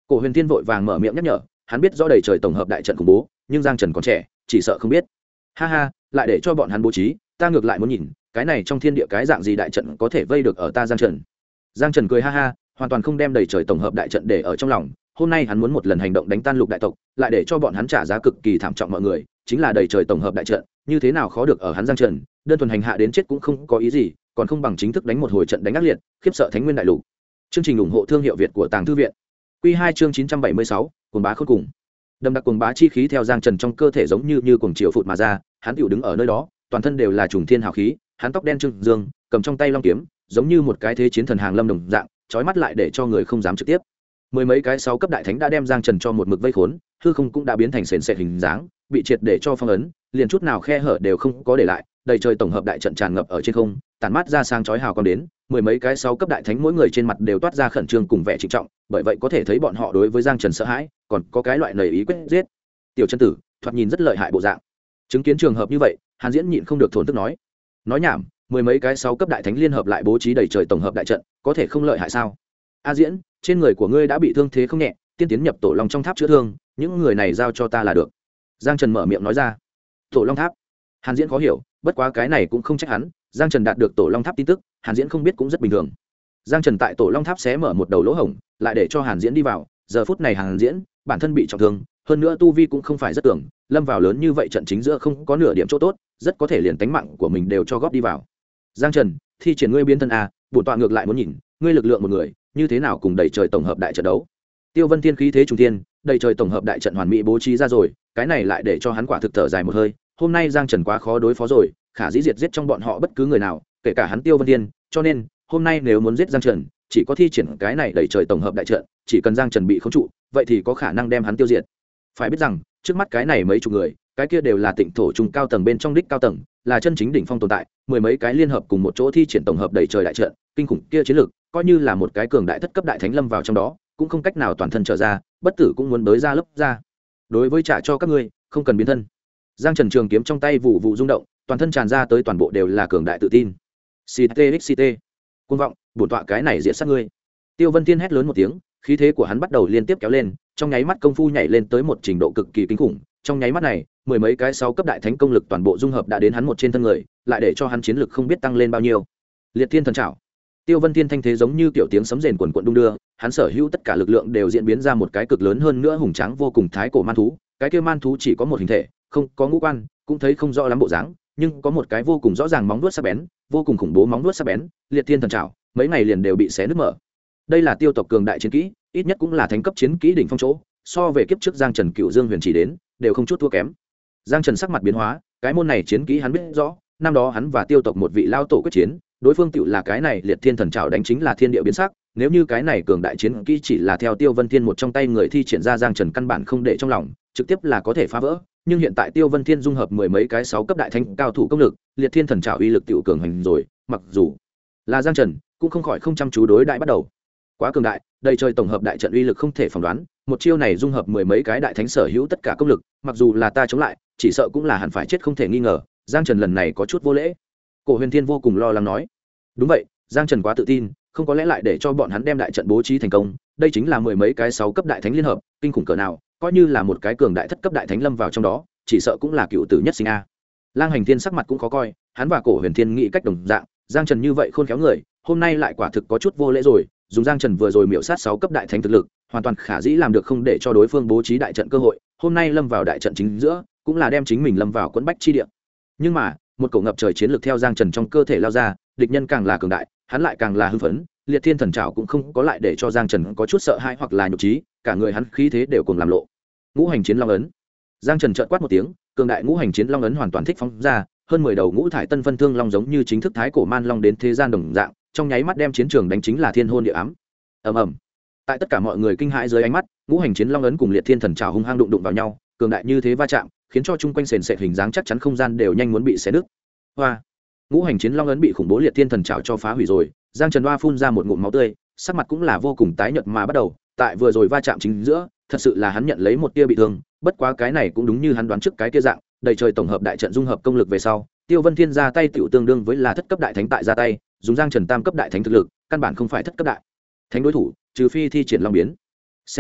Cổ Huyền Thiên vội vàng mở miệng nhắc nhở, hắn biết rõ đầy trời tổng hợp đại trận khủng bố, nhưng Giang Trần còn trẻ, chỉ sợ không biết. Ha ha, lại để cho bọn hắn bố trí, ta ngược lại muốn nhìn, cái này trong thiên địa cái dạng gì đại trận có thể vây được ở ta Giang Trần. Giang Trần cười ha ha, hoàn toàn không đem đầy trời tổng hợp đại trận để ở trong lòng. Hôm nay hắn muốn một lần hành động đánh tan Lục đại tộc, lại để cho bọn hắn trả giá cực kỳ thảm trọng mọi người, chính là đầy trời tổng hợp đại trận, như thế nào khó được ở hắn Giang Trần, đơn thuần hành hạ đến chết cũng không có ý gì, còn không bằng chính thức đánh một hồi trận đánh ác liệt, khiếp sợ Thánh Nguyên đại lục. Chương trình ủng hộ thương hiệu Việt của Tàng Thư viện. Quy 2 chương 976, cuồng bá khôn cùng. Đầm đặc cuồng bá chi khí theo Giang Trần trong cơ thể giống như cuồng triều phụt mà ra, hắn tiểu đứng ở nơi đó, toàn thân đều là trùng thiên hào khí, hắn tóc đen trưng dương, cầm trong tay long kiếm, giống như một cái thế chiến thần hàng lâm đồng dạng, chói mắt lại để cho người không dám trực tiếp. Mười mấy cái 6 cấp đại thánh đã đem Giang Trần cho một mực vây khốn, hư không cũng đã biến thành sền sệt hình dáng, bị triệt để cho phong ấn, liền chút nào khe hở đều không có để lại, đầy trời tổng hợp đại trận tràn ngập ở trên không, tản mát ra sáng chói hào quang đến, mười mấy cái 6 cấp đại thánh mỗi người trên mặt đều toát ra khẩn trương cùng vẻ trịnh trọng, bởi vậy có thể thấy bọn họ đối với Giang Trần sợ hãi, còn có cái loại nảy ý quyết giết. Tiểu chân tử, thoạt nhìn rất lợi hại bộ dạng. Chứng kiến trường hợp như vậy, Hàn Diễn nhịn không được thổn thức nói nhảm, mười mấy cái 6 cấp đại thánh liên hợp lại bố trí đầy trời tổng hợp đại trận, có thể không lợi hại sao? A Diễn, trên người của ngươi đã bị thương thế không nhẹ, tiên tiến nhập tổ long trong tháp chữa thương, những người này giao cho ta là được. Giang Trần mở miệng nói ra. Tổ long tháp? Hàn Diễn khó hiểu, bất quá cái này cũng không trách hắn, Giang Trần đạt được tổ long tháp tin tức, Hàn Diễn không biết cũng rất bình thường. Giang Trần tại tổ long tháp xé mở một đầu lỗ hổng, lại để cho Hàn Diễn đi vào, giờ phút này Hàn Diễn bản thân bị trọng thương, hơn nữa tu vi cũng không phải rất tưởng, lâm vào lớn như vậy trận chính giữa không có nửa điểm chỗ tốt, rất có thể liền tánh mạng của mình đều cho góp đi vào. Giang Trần, thi triển ngươi biến thân a, bổn tọa ngược lại muốn nhìn, ngươi lực lượng một người, như thế nào cùng đầy trời tổng hợp đại trận đấu. Tiêu Vân Thiên khí thế trùng thiên, đầy trời tổng hợp đại trận hoàn mỹ bố trí ra rồi, cái này lại để cho hắn quả thực thở dài một hơi, hôm nay Giang Trần quá khó đối phó rồi, khả dĩ diệt giết trong bọn họ bất cứ người nào, kể cả hắn Tiêu Vân Thiên, cho nên hôm nay nếu muốn giết Giang Trần, chỉ có thi triển cái này đầy trời tổng hợp đại trận, chỉ cần Giang Trần bị khống trụ, vậy thì có khả năng đem hắn tiêu diệt. Phải biết rằng, trước mắt cái này mấy chục người, cái kia đều là Tịnh thổ trung cao tầng bên trong đích cao tầng, là chân chính đỉnh phong tồn tại, mười mấy cái liên hợp cùng một chỗ thi triển tổng hợp đầy trời đại trận, kinh khủng kia chiến lược, coi như là một cái cường đại thất cấp đại thánh lâm vào trong đó, cũng không cách nào toàn thân trở ra, bất tử cũng muốn bới ra lấp ra. Đối với trả cho các ngươi, không cần biến thân. Giang Trần trường kiếm trong tay vụ vụ rung động, toàn thân tràn ra tới toàn bộ đều là cường đại tự tin. CTXCT, cuồng vọng, bổn tọa cái này diệt sát ngươi. Tiêu Vân Thiên hét lớn một tiếng, khí thế của hắn bắt đầu liên tiếp kéo lên, trong nháy mắt công phu nhảy lên tới một trình độ cực kỳ kinh khủng, trong nháy mắt này, mười mấy cái 6 cấp đại thánh công lực toàn bộ dung hợp đã đến hắn một trên thân người, lại để cho hắn chiến lực không biết tăng lên bao nhiêu. Liệt Thiên thần trảo. Tiêu Vân Thiên thanh thế giống như kiểu tiếng sấm rền quần quần đung đưa, hắn sở hữu tất cả lực lượng đều diễn biến ra một cái cực lớn hơn nữa hùng tráng vô cùng thái cổ man thú, cái kia man thú chỉ có một hình thể, không có ngũ quan, cũng thấy không rõ lắm bộ dáng, nhưng có một cái vô cùng rõ ràng móng vuốt sắc bén, vô cùng khủng bố móng vuốt sắc bén, Liệt Thiên thần trảo, mấy ngày liền đều bị xé nứt mở. Đây là Tiêu tộc cường đại chiến kỹ, ít nhất cũng là thánh cấp chiến kỹ đỉnh phong chỗ, so về kiếp trước Giang Trần Cựu Dương Huyền chỉ đến, đều không chút thua kém. Giang Trần sắc mặt biến hóa, cái môn này chiến kỹ hắn biết rõ, năm đó hắn và Tiêu tộc một vị lao tổ quyết chiến, đối phương tựu là cái này Liệt Thiên thần trảo đánh chính là thiên địa biến sắc, nếu như cái này cường đại chiến kỹ chỉ là theo Tiêu Vân Thiên một trong tay người thi triển ra, Giang Trần căn bản không để trong lòng, trực tiếp là có thể phá vỡ, nhưng hiện tại Tiêu Vân Thiên dung hợp mười mấy cái 6 cấp đại thánh cao thủ công lực, Liệt Thiên thần trảo uy lực tiểu cường hành rồi, mặc dù là Giang Trần cũng không khỏi không chăm chú đối đại bắt đầu. Quá cường đại, đầy trời tổng hợp đại trận uy lực không thể phỏng đoán, một chiêu này dung hợp mười mấy cái đại thánh sở hữu tất cả công lực, mặc dù là ta chống lại, chỉ sợ cũng là hẳn phải chết không thể nghi ngờ. Giang Trần lần này có chút vô lễ. Cổ Huyền Thiên vô cùng lo lắng nói, đúng vậy, Giang Trần quá tự tin, không có lẽ lại để cho bọn hắn đem đại trận bố trí thành công, đây chính là mười mấy cái 6 cấp đại thánh liên hợp, kinh khủng cỡ nào, coi như là một cái cường đại thất cấp đại thánh lâm vào trong đó, chỉ sợ cũng là cựu tử nhất sinh a. Lang Hành Thiên sắc mặt cũng khó coi, hắn và Cổ Huyền Thiên nghĩ cách đồng dạng, Giang Trần như vậy khôn khéo người, hôm nay lại quả thực có chút vô lễ rồi, dùng Giang Trần vừa rồi miểu sát 6 cấp đại thánh thực lực, hoàn toàn khả dĩ làm được không để cho đối phương bố trí đại trận cơ hội, hôm nay lâm vào đại trận chính giữa, cũng là đem chính mình lâm vào quẫn bách chi địa. Nhưng mà, một cổ ngập trời chiến lực theo Giang Trần trong cơ thể lao ra, địch nhân càng là cường đại, hắn lại càng là hưng phấn, Liệt Thiên thần trảo cũng không có lại để cho Giang Trần có chút sợ hãi hoặc là nhục trí, cả người hắn khí thế đều cùng làm lộ. Ngũ hành chiến long ấn. Giang Trần chợt quát một tiếng, cường đại ngũ hành chiến long ấn hoàn toàn thích phóng ra, hơn 10 đầu ngũ thải tân phân thương long giống như chính thức thái cổ man long đến thế gian đồng dạng, trong nháy mắt đem chiến trường đánh chính là thiên hôn địa ám. Ầm ầm. Tại tất cả mọi người kinh hãi dưới ánh mắt, ngũ hành chiến long ấn cùng Liệt Thiên thần trảo hung hăng đụng vào nhau, cường đại như thế va chạm, khiến cho chung quanh sền sệt hình dáng chắc chắn không gian đều nhanh muốn bị xé nứt. Hoa. Ngũ hành chiến long ấn bị khủng bố Liệt Thiên thần trảo cho phá hủy rồi, Giang Trần Hoa phun ra một ngụm máu tươi, sắc mặt cũng là vô cùng tái nhợt mà bắt đầu, tại vừa rồi va chạm chính giữa, thật sự là hắn nhận lấy một tia bị thương, bất quá cái này cũng đúng như hắn đoán trước cái kia dạng, đầy trời tổng hợp đại trận dung hợp công lực về sau, Tiêu Vân Thiên ra tay tiểu tương đương với là thất cấp đại thánh tại ra tay, dùng Giang Trần tam cấp đại thánh thực lực, căn bản không phải thất cấp đại thánh đối thủ, trừ phi thi triển long biến. Xem a,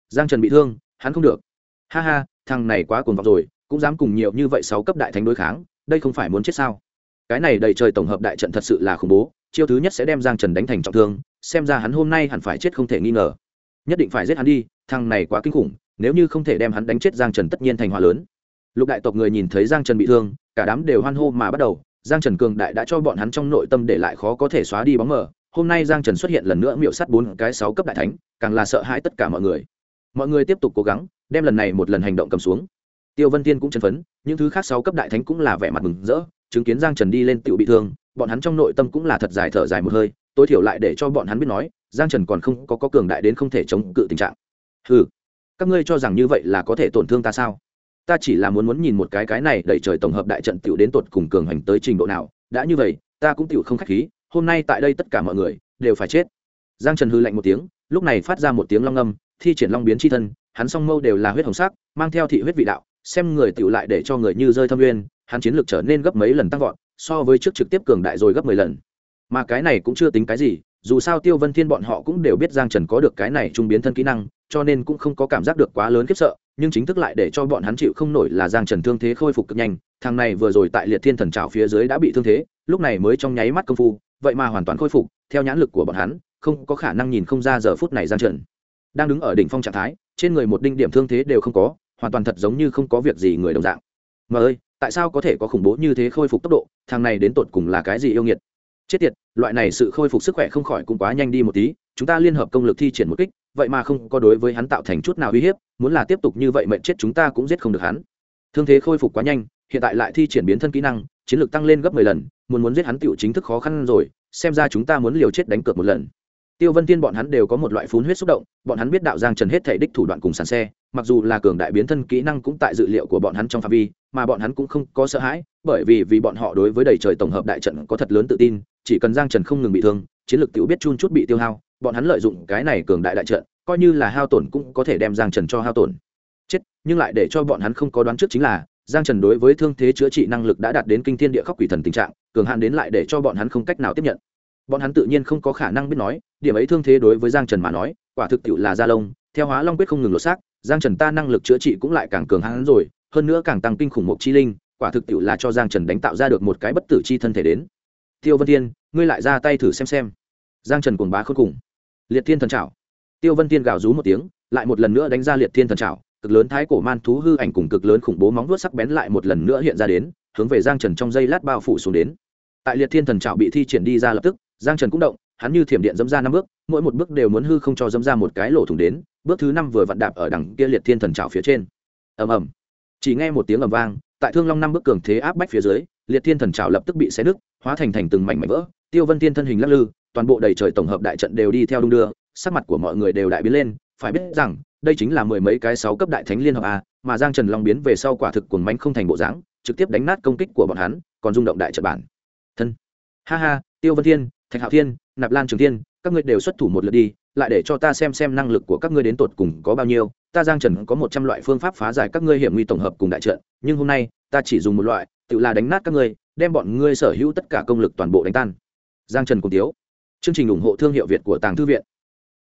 Giang Trần bị thương, hắn không được. Ha ha, thằng này quá cuồng vọng rồi, cũng dám cùng nhiều như vậy 6 cấp đại thánh đối kháng, đây không phải muốn chết sao? Cái này đầy trời tổng hợp đại trận thật sự là khủng bố, chiêu thứ nhất sẽ đem Giang Trần đánh thành trọng thương, xem ra hắn hôm nay hẳn phải chết không thể nghi ngờ. Nhất định phải giết hắn đi, thằng này quá kinh khủng, nếu như không thể đem hắn đánh chết Giang Trần tất nhiên thành họa lớn. Lục đại tộc người nhìn thấy Giang Trần bị thương, cả đám đều hoan hô mà bắt đầu. Giang Trần cường đại đã cho bọn hắn trong nội tâm để lại khó có thể xóa đi bóng mờ. Hôm nay Giang Trần xuất hiện lần nữa miệu sát 4 cái 6 cấp đại thánh, càng là sợ hãi tất cả mọi người. Mọi người tiếp tục cố gắng, đem lần này một lần hành động cầm xuống. Tiêu Vân Tiên cũng chấn phấn, những thứ khác 6 cấp đại thánh cũng là vẻ mặt mừng rỡ, chứng kiến Giang Trần đi lên tựu bị thương, bọn hắn trong nội tâm cũng là thật dài thở dài một hơi, tối thiểu lại để cho bọn hắn biết nói, Giang Trần còn không có cường đại đến không thể chống cự tình trạng. Hừ, các ngươi cho rằng như vậy là có thể tổn thương ta sao? Ta chỉ là muốn nhìn một cái này đẩy trời tổng hợp đại trận tiểu đến tột cùng cường hành tới trình độ nào, đã như vậy, ta cũng tiểu không khách khí, hôm nay tại đây tất cả mọi người đều phải chết. Giang Trần hừ lạnh một tiếng, lúc này phát ra một tiếng long ngâm, thi triển long biến chi thân, hắn song mâu đều là huyết hồng sắc, mang theo thị huyết vị đạo, xem người tiểu lại để cho người như rơi thâm nguyên, hắn chiến lược trở nên gấp mấy lần tăng vọt, so với trước trực tiếp cường đại rồi gấp 10 lần. Mà cái này cũng chưa tính cái gì, dù sao Tiêu Vân Thiên bọn họ cũng đều biết Giang Trần có được cái này trung biến thân kỹ năng, cho nên cũng không có cảm giác được quá lớn khiếp sợ, nhưng chính thức lại để cho bọn hắn chịu không nổi là Giang Trần thương thế khôi phục cực nhanh, thằng này vừa rồi tại Liệt Thiên Thần Trảo phía dưới đã bị thương thế, lúc này mới trong nháy mắt công phu, vậy mà hoàn toàn khôi phục, theo nhãn lực của bọn hắn, không có khả năng nhìn không ra giờ phút này Giang Trần đang đứng ở đỉnh phong trạng thái, trên người một đinh điểm thương thế đều không có, hoàn toàn thật giống như không có việc gì người đồng dạng. Mà ơi, tại sao có thể có khủng bố như thế khôi phục tốc độ, thằng này đến tột cùng là cái gì yêu nghiệt? Chết tiệt, loại này sự khôi phục sức khỏe không khỏi cũng quá nhanh đi một tí, chúng ta liên hợp công lực thi triển một kích, vậy mà không có đối với hắn tạo thành chút nào uy hiếp, muốn là tiếp tục như vậy mệnh chết chúng ta cũng giết không được hắn. Thương thế khôi phục quá nhanh, hiện tại lại thi triển biến thân kỹ năng, chiến lược tăng lên gấp 10 lần, muốn giết hắn tiểu chính thức khó khăn rồi, xem ra chúng ta muốn liều chết đánh cược một lần. Tiêu Vân Tiên bọn hắn đều có một loại phun huyết xúc động, bọn hắn biết đạo Giang Trần hết thảy đích thủ đoạn cùng sàn xe, mặc dù là cường đại biến thân kỹ năng cũng tại dự liệu của bọn hắn trong phạm vi, mà bọn hắn cũng không có sợ hãi, bởi vì bọn họ đối với đầy trời tổng hợp đại trận có thật lớn tự tin, chỉ cần Giang Trần không ngừng bị thương, chiến lược tiểu biết chun chút bị tiêu hao, bọn hắn lợi dụng cái này cường đại đại trận, coi như là hao tổn cũng có thể đem Giang Trần cho hao tổn chết, nhưng lại để cho bọn hắn không có đoán trước chính là Giang Trần đối với thương thế chữa trị năng lực đã đạt đến kinh thiên địa khóc quỷ thần tình trạng, cường hạn đến lại để cho bọn hắn không cách nào tiếp nhận. Bọn hắn tự nhiên không có khả năng biết nói, điểm ấy thương thế đối với Giang Trần mà nói, quả thực tiệu là da lông, theo Hóa Long quyết không ngừng lột xác, Giang Trần ta năng lực chữa trị cũng lại càng cường hãn rồi, hơn nữa càng tăng kinh khủng mục chi linh, quả thực tiệu là cho Giang Trần đánh tạo ra được một cái bất tử chi thân thể đến. Tiêu Vân Thiên, ngươi lại ra tay thử xem. Giang Trần cuồng bá khôn cùng. Liệt Thiên Thần Trảo. Tiêu Vân Thiên gào rú một tiếng, lại một lần nữa đánh ra Liệt Thiên Thần Trảo, cực lớn thái cổ man thú hư ảnh cùng cực lớn khủng bố móng vuốt sắc bén lại một lần nữa hiện ra đến, hướng về Giang Trần trong giây lát bao phủ xuống đến. Tại Liệt Thiên Thần Trảo bị thi triển đi ra lập tức, Giang Trần cũng động, hắn như thiểm điện dẫm ra 5 bước, mỗi một bước đều muốn hư không cho dẫm ra một cái lỗ thủng đến, bước thứ 5 vừa vặn đạp ở đằng kia Liệt Thiên Thần Trảo phía trên. Ầm ầm. Chỉ nghe một tiếng ầm vang, tại Thương Long 5 bước cường thế áp bách phía dưới, Liệt Thiên Thần Trảo lập tức bị xé nứt, hóa thành từng mảnh vỡ. Tiêu Vân Thiên thân hình lắc lư, toàn bộ đầy trời tổng hợp đại trận đều đi theo đung đưa, sắc mặt của mọi người đều đại biến lên, phải biết rằng, đây chính là mười mấy cái 6 cấp đại thánh liên hợp a, mà Giang Trần Long biến về sau quả thực cuồng mãnh không thành bộ dáng, trực tiếp đánh nát công kích của bọn hắn, còn rung động đại trận bản thân. Ha ha, Tiêu Vân Thiên, Thạch Hạo Thiên, Nạp Lan Trường Thiên, các ngươi đều xuất thủ một lượt đi, lại để cho ta xem năng lực của các ngươi đến tột cùng có bao nhiêu. Ta Giang Trần có 100 loại phương pháp phá giải các ngươi hiểm nguy tổng hợp cùng đại trận, nhưng hôm nay, ta chỉ dùng một loại, tự là đánh nát các ngươi, đem bọn ngươi sở hữu tất cả công lực toàn bộ đánh tan. Giang Trần cùng tiếu. Chương trình ủng hộ thương hiệu Việt của Tàng Thư viện.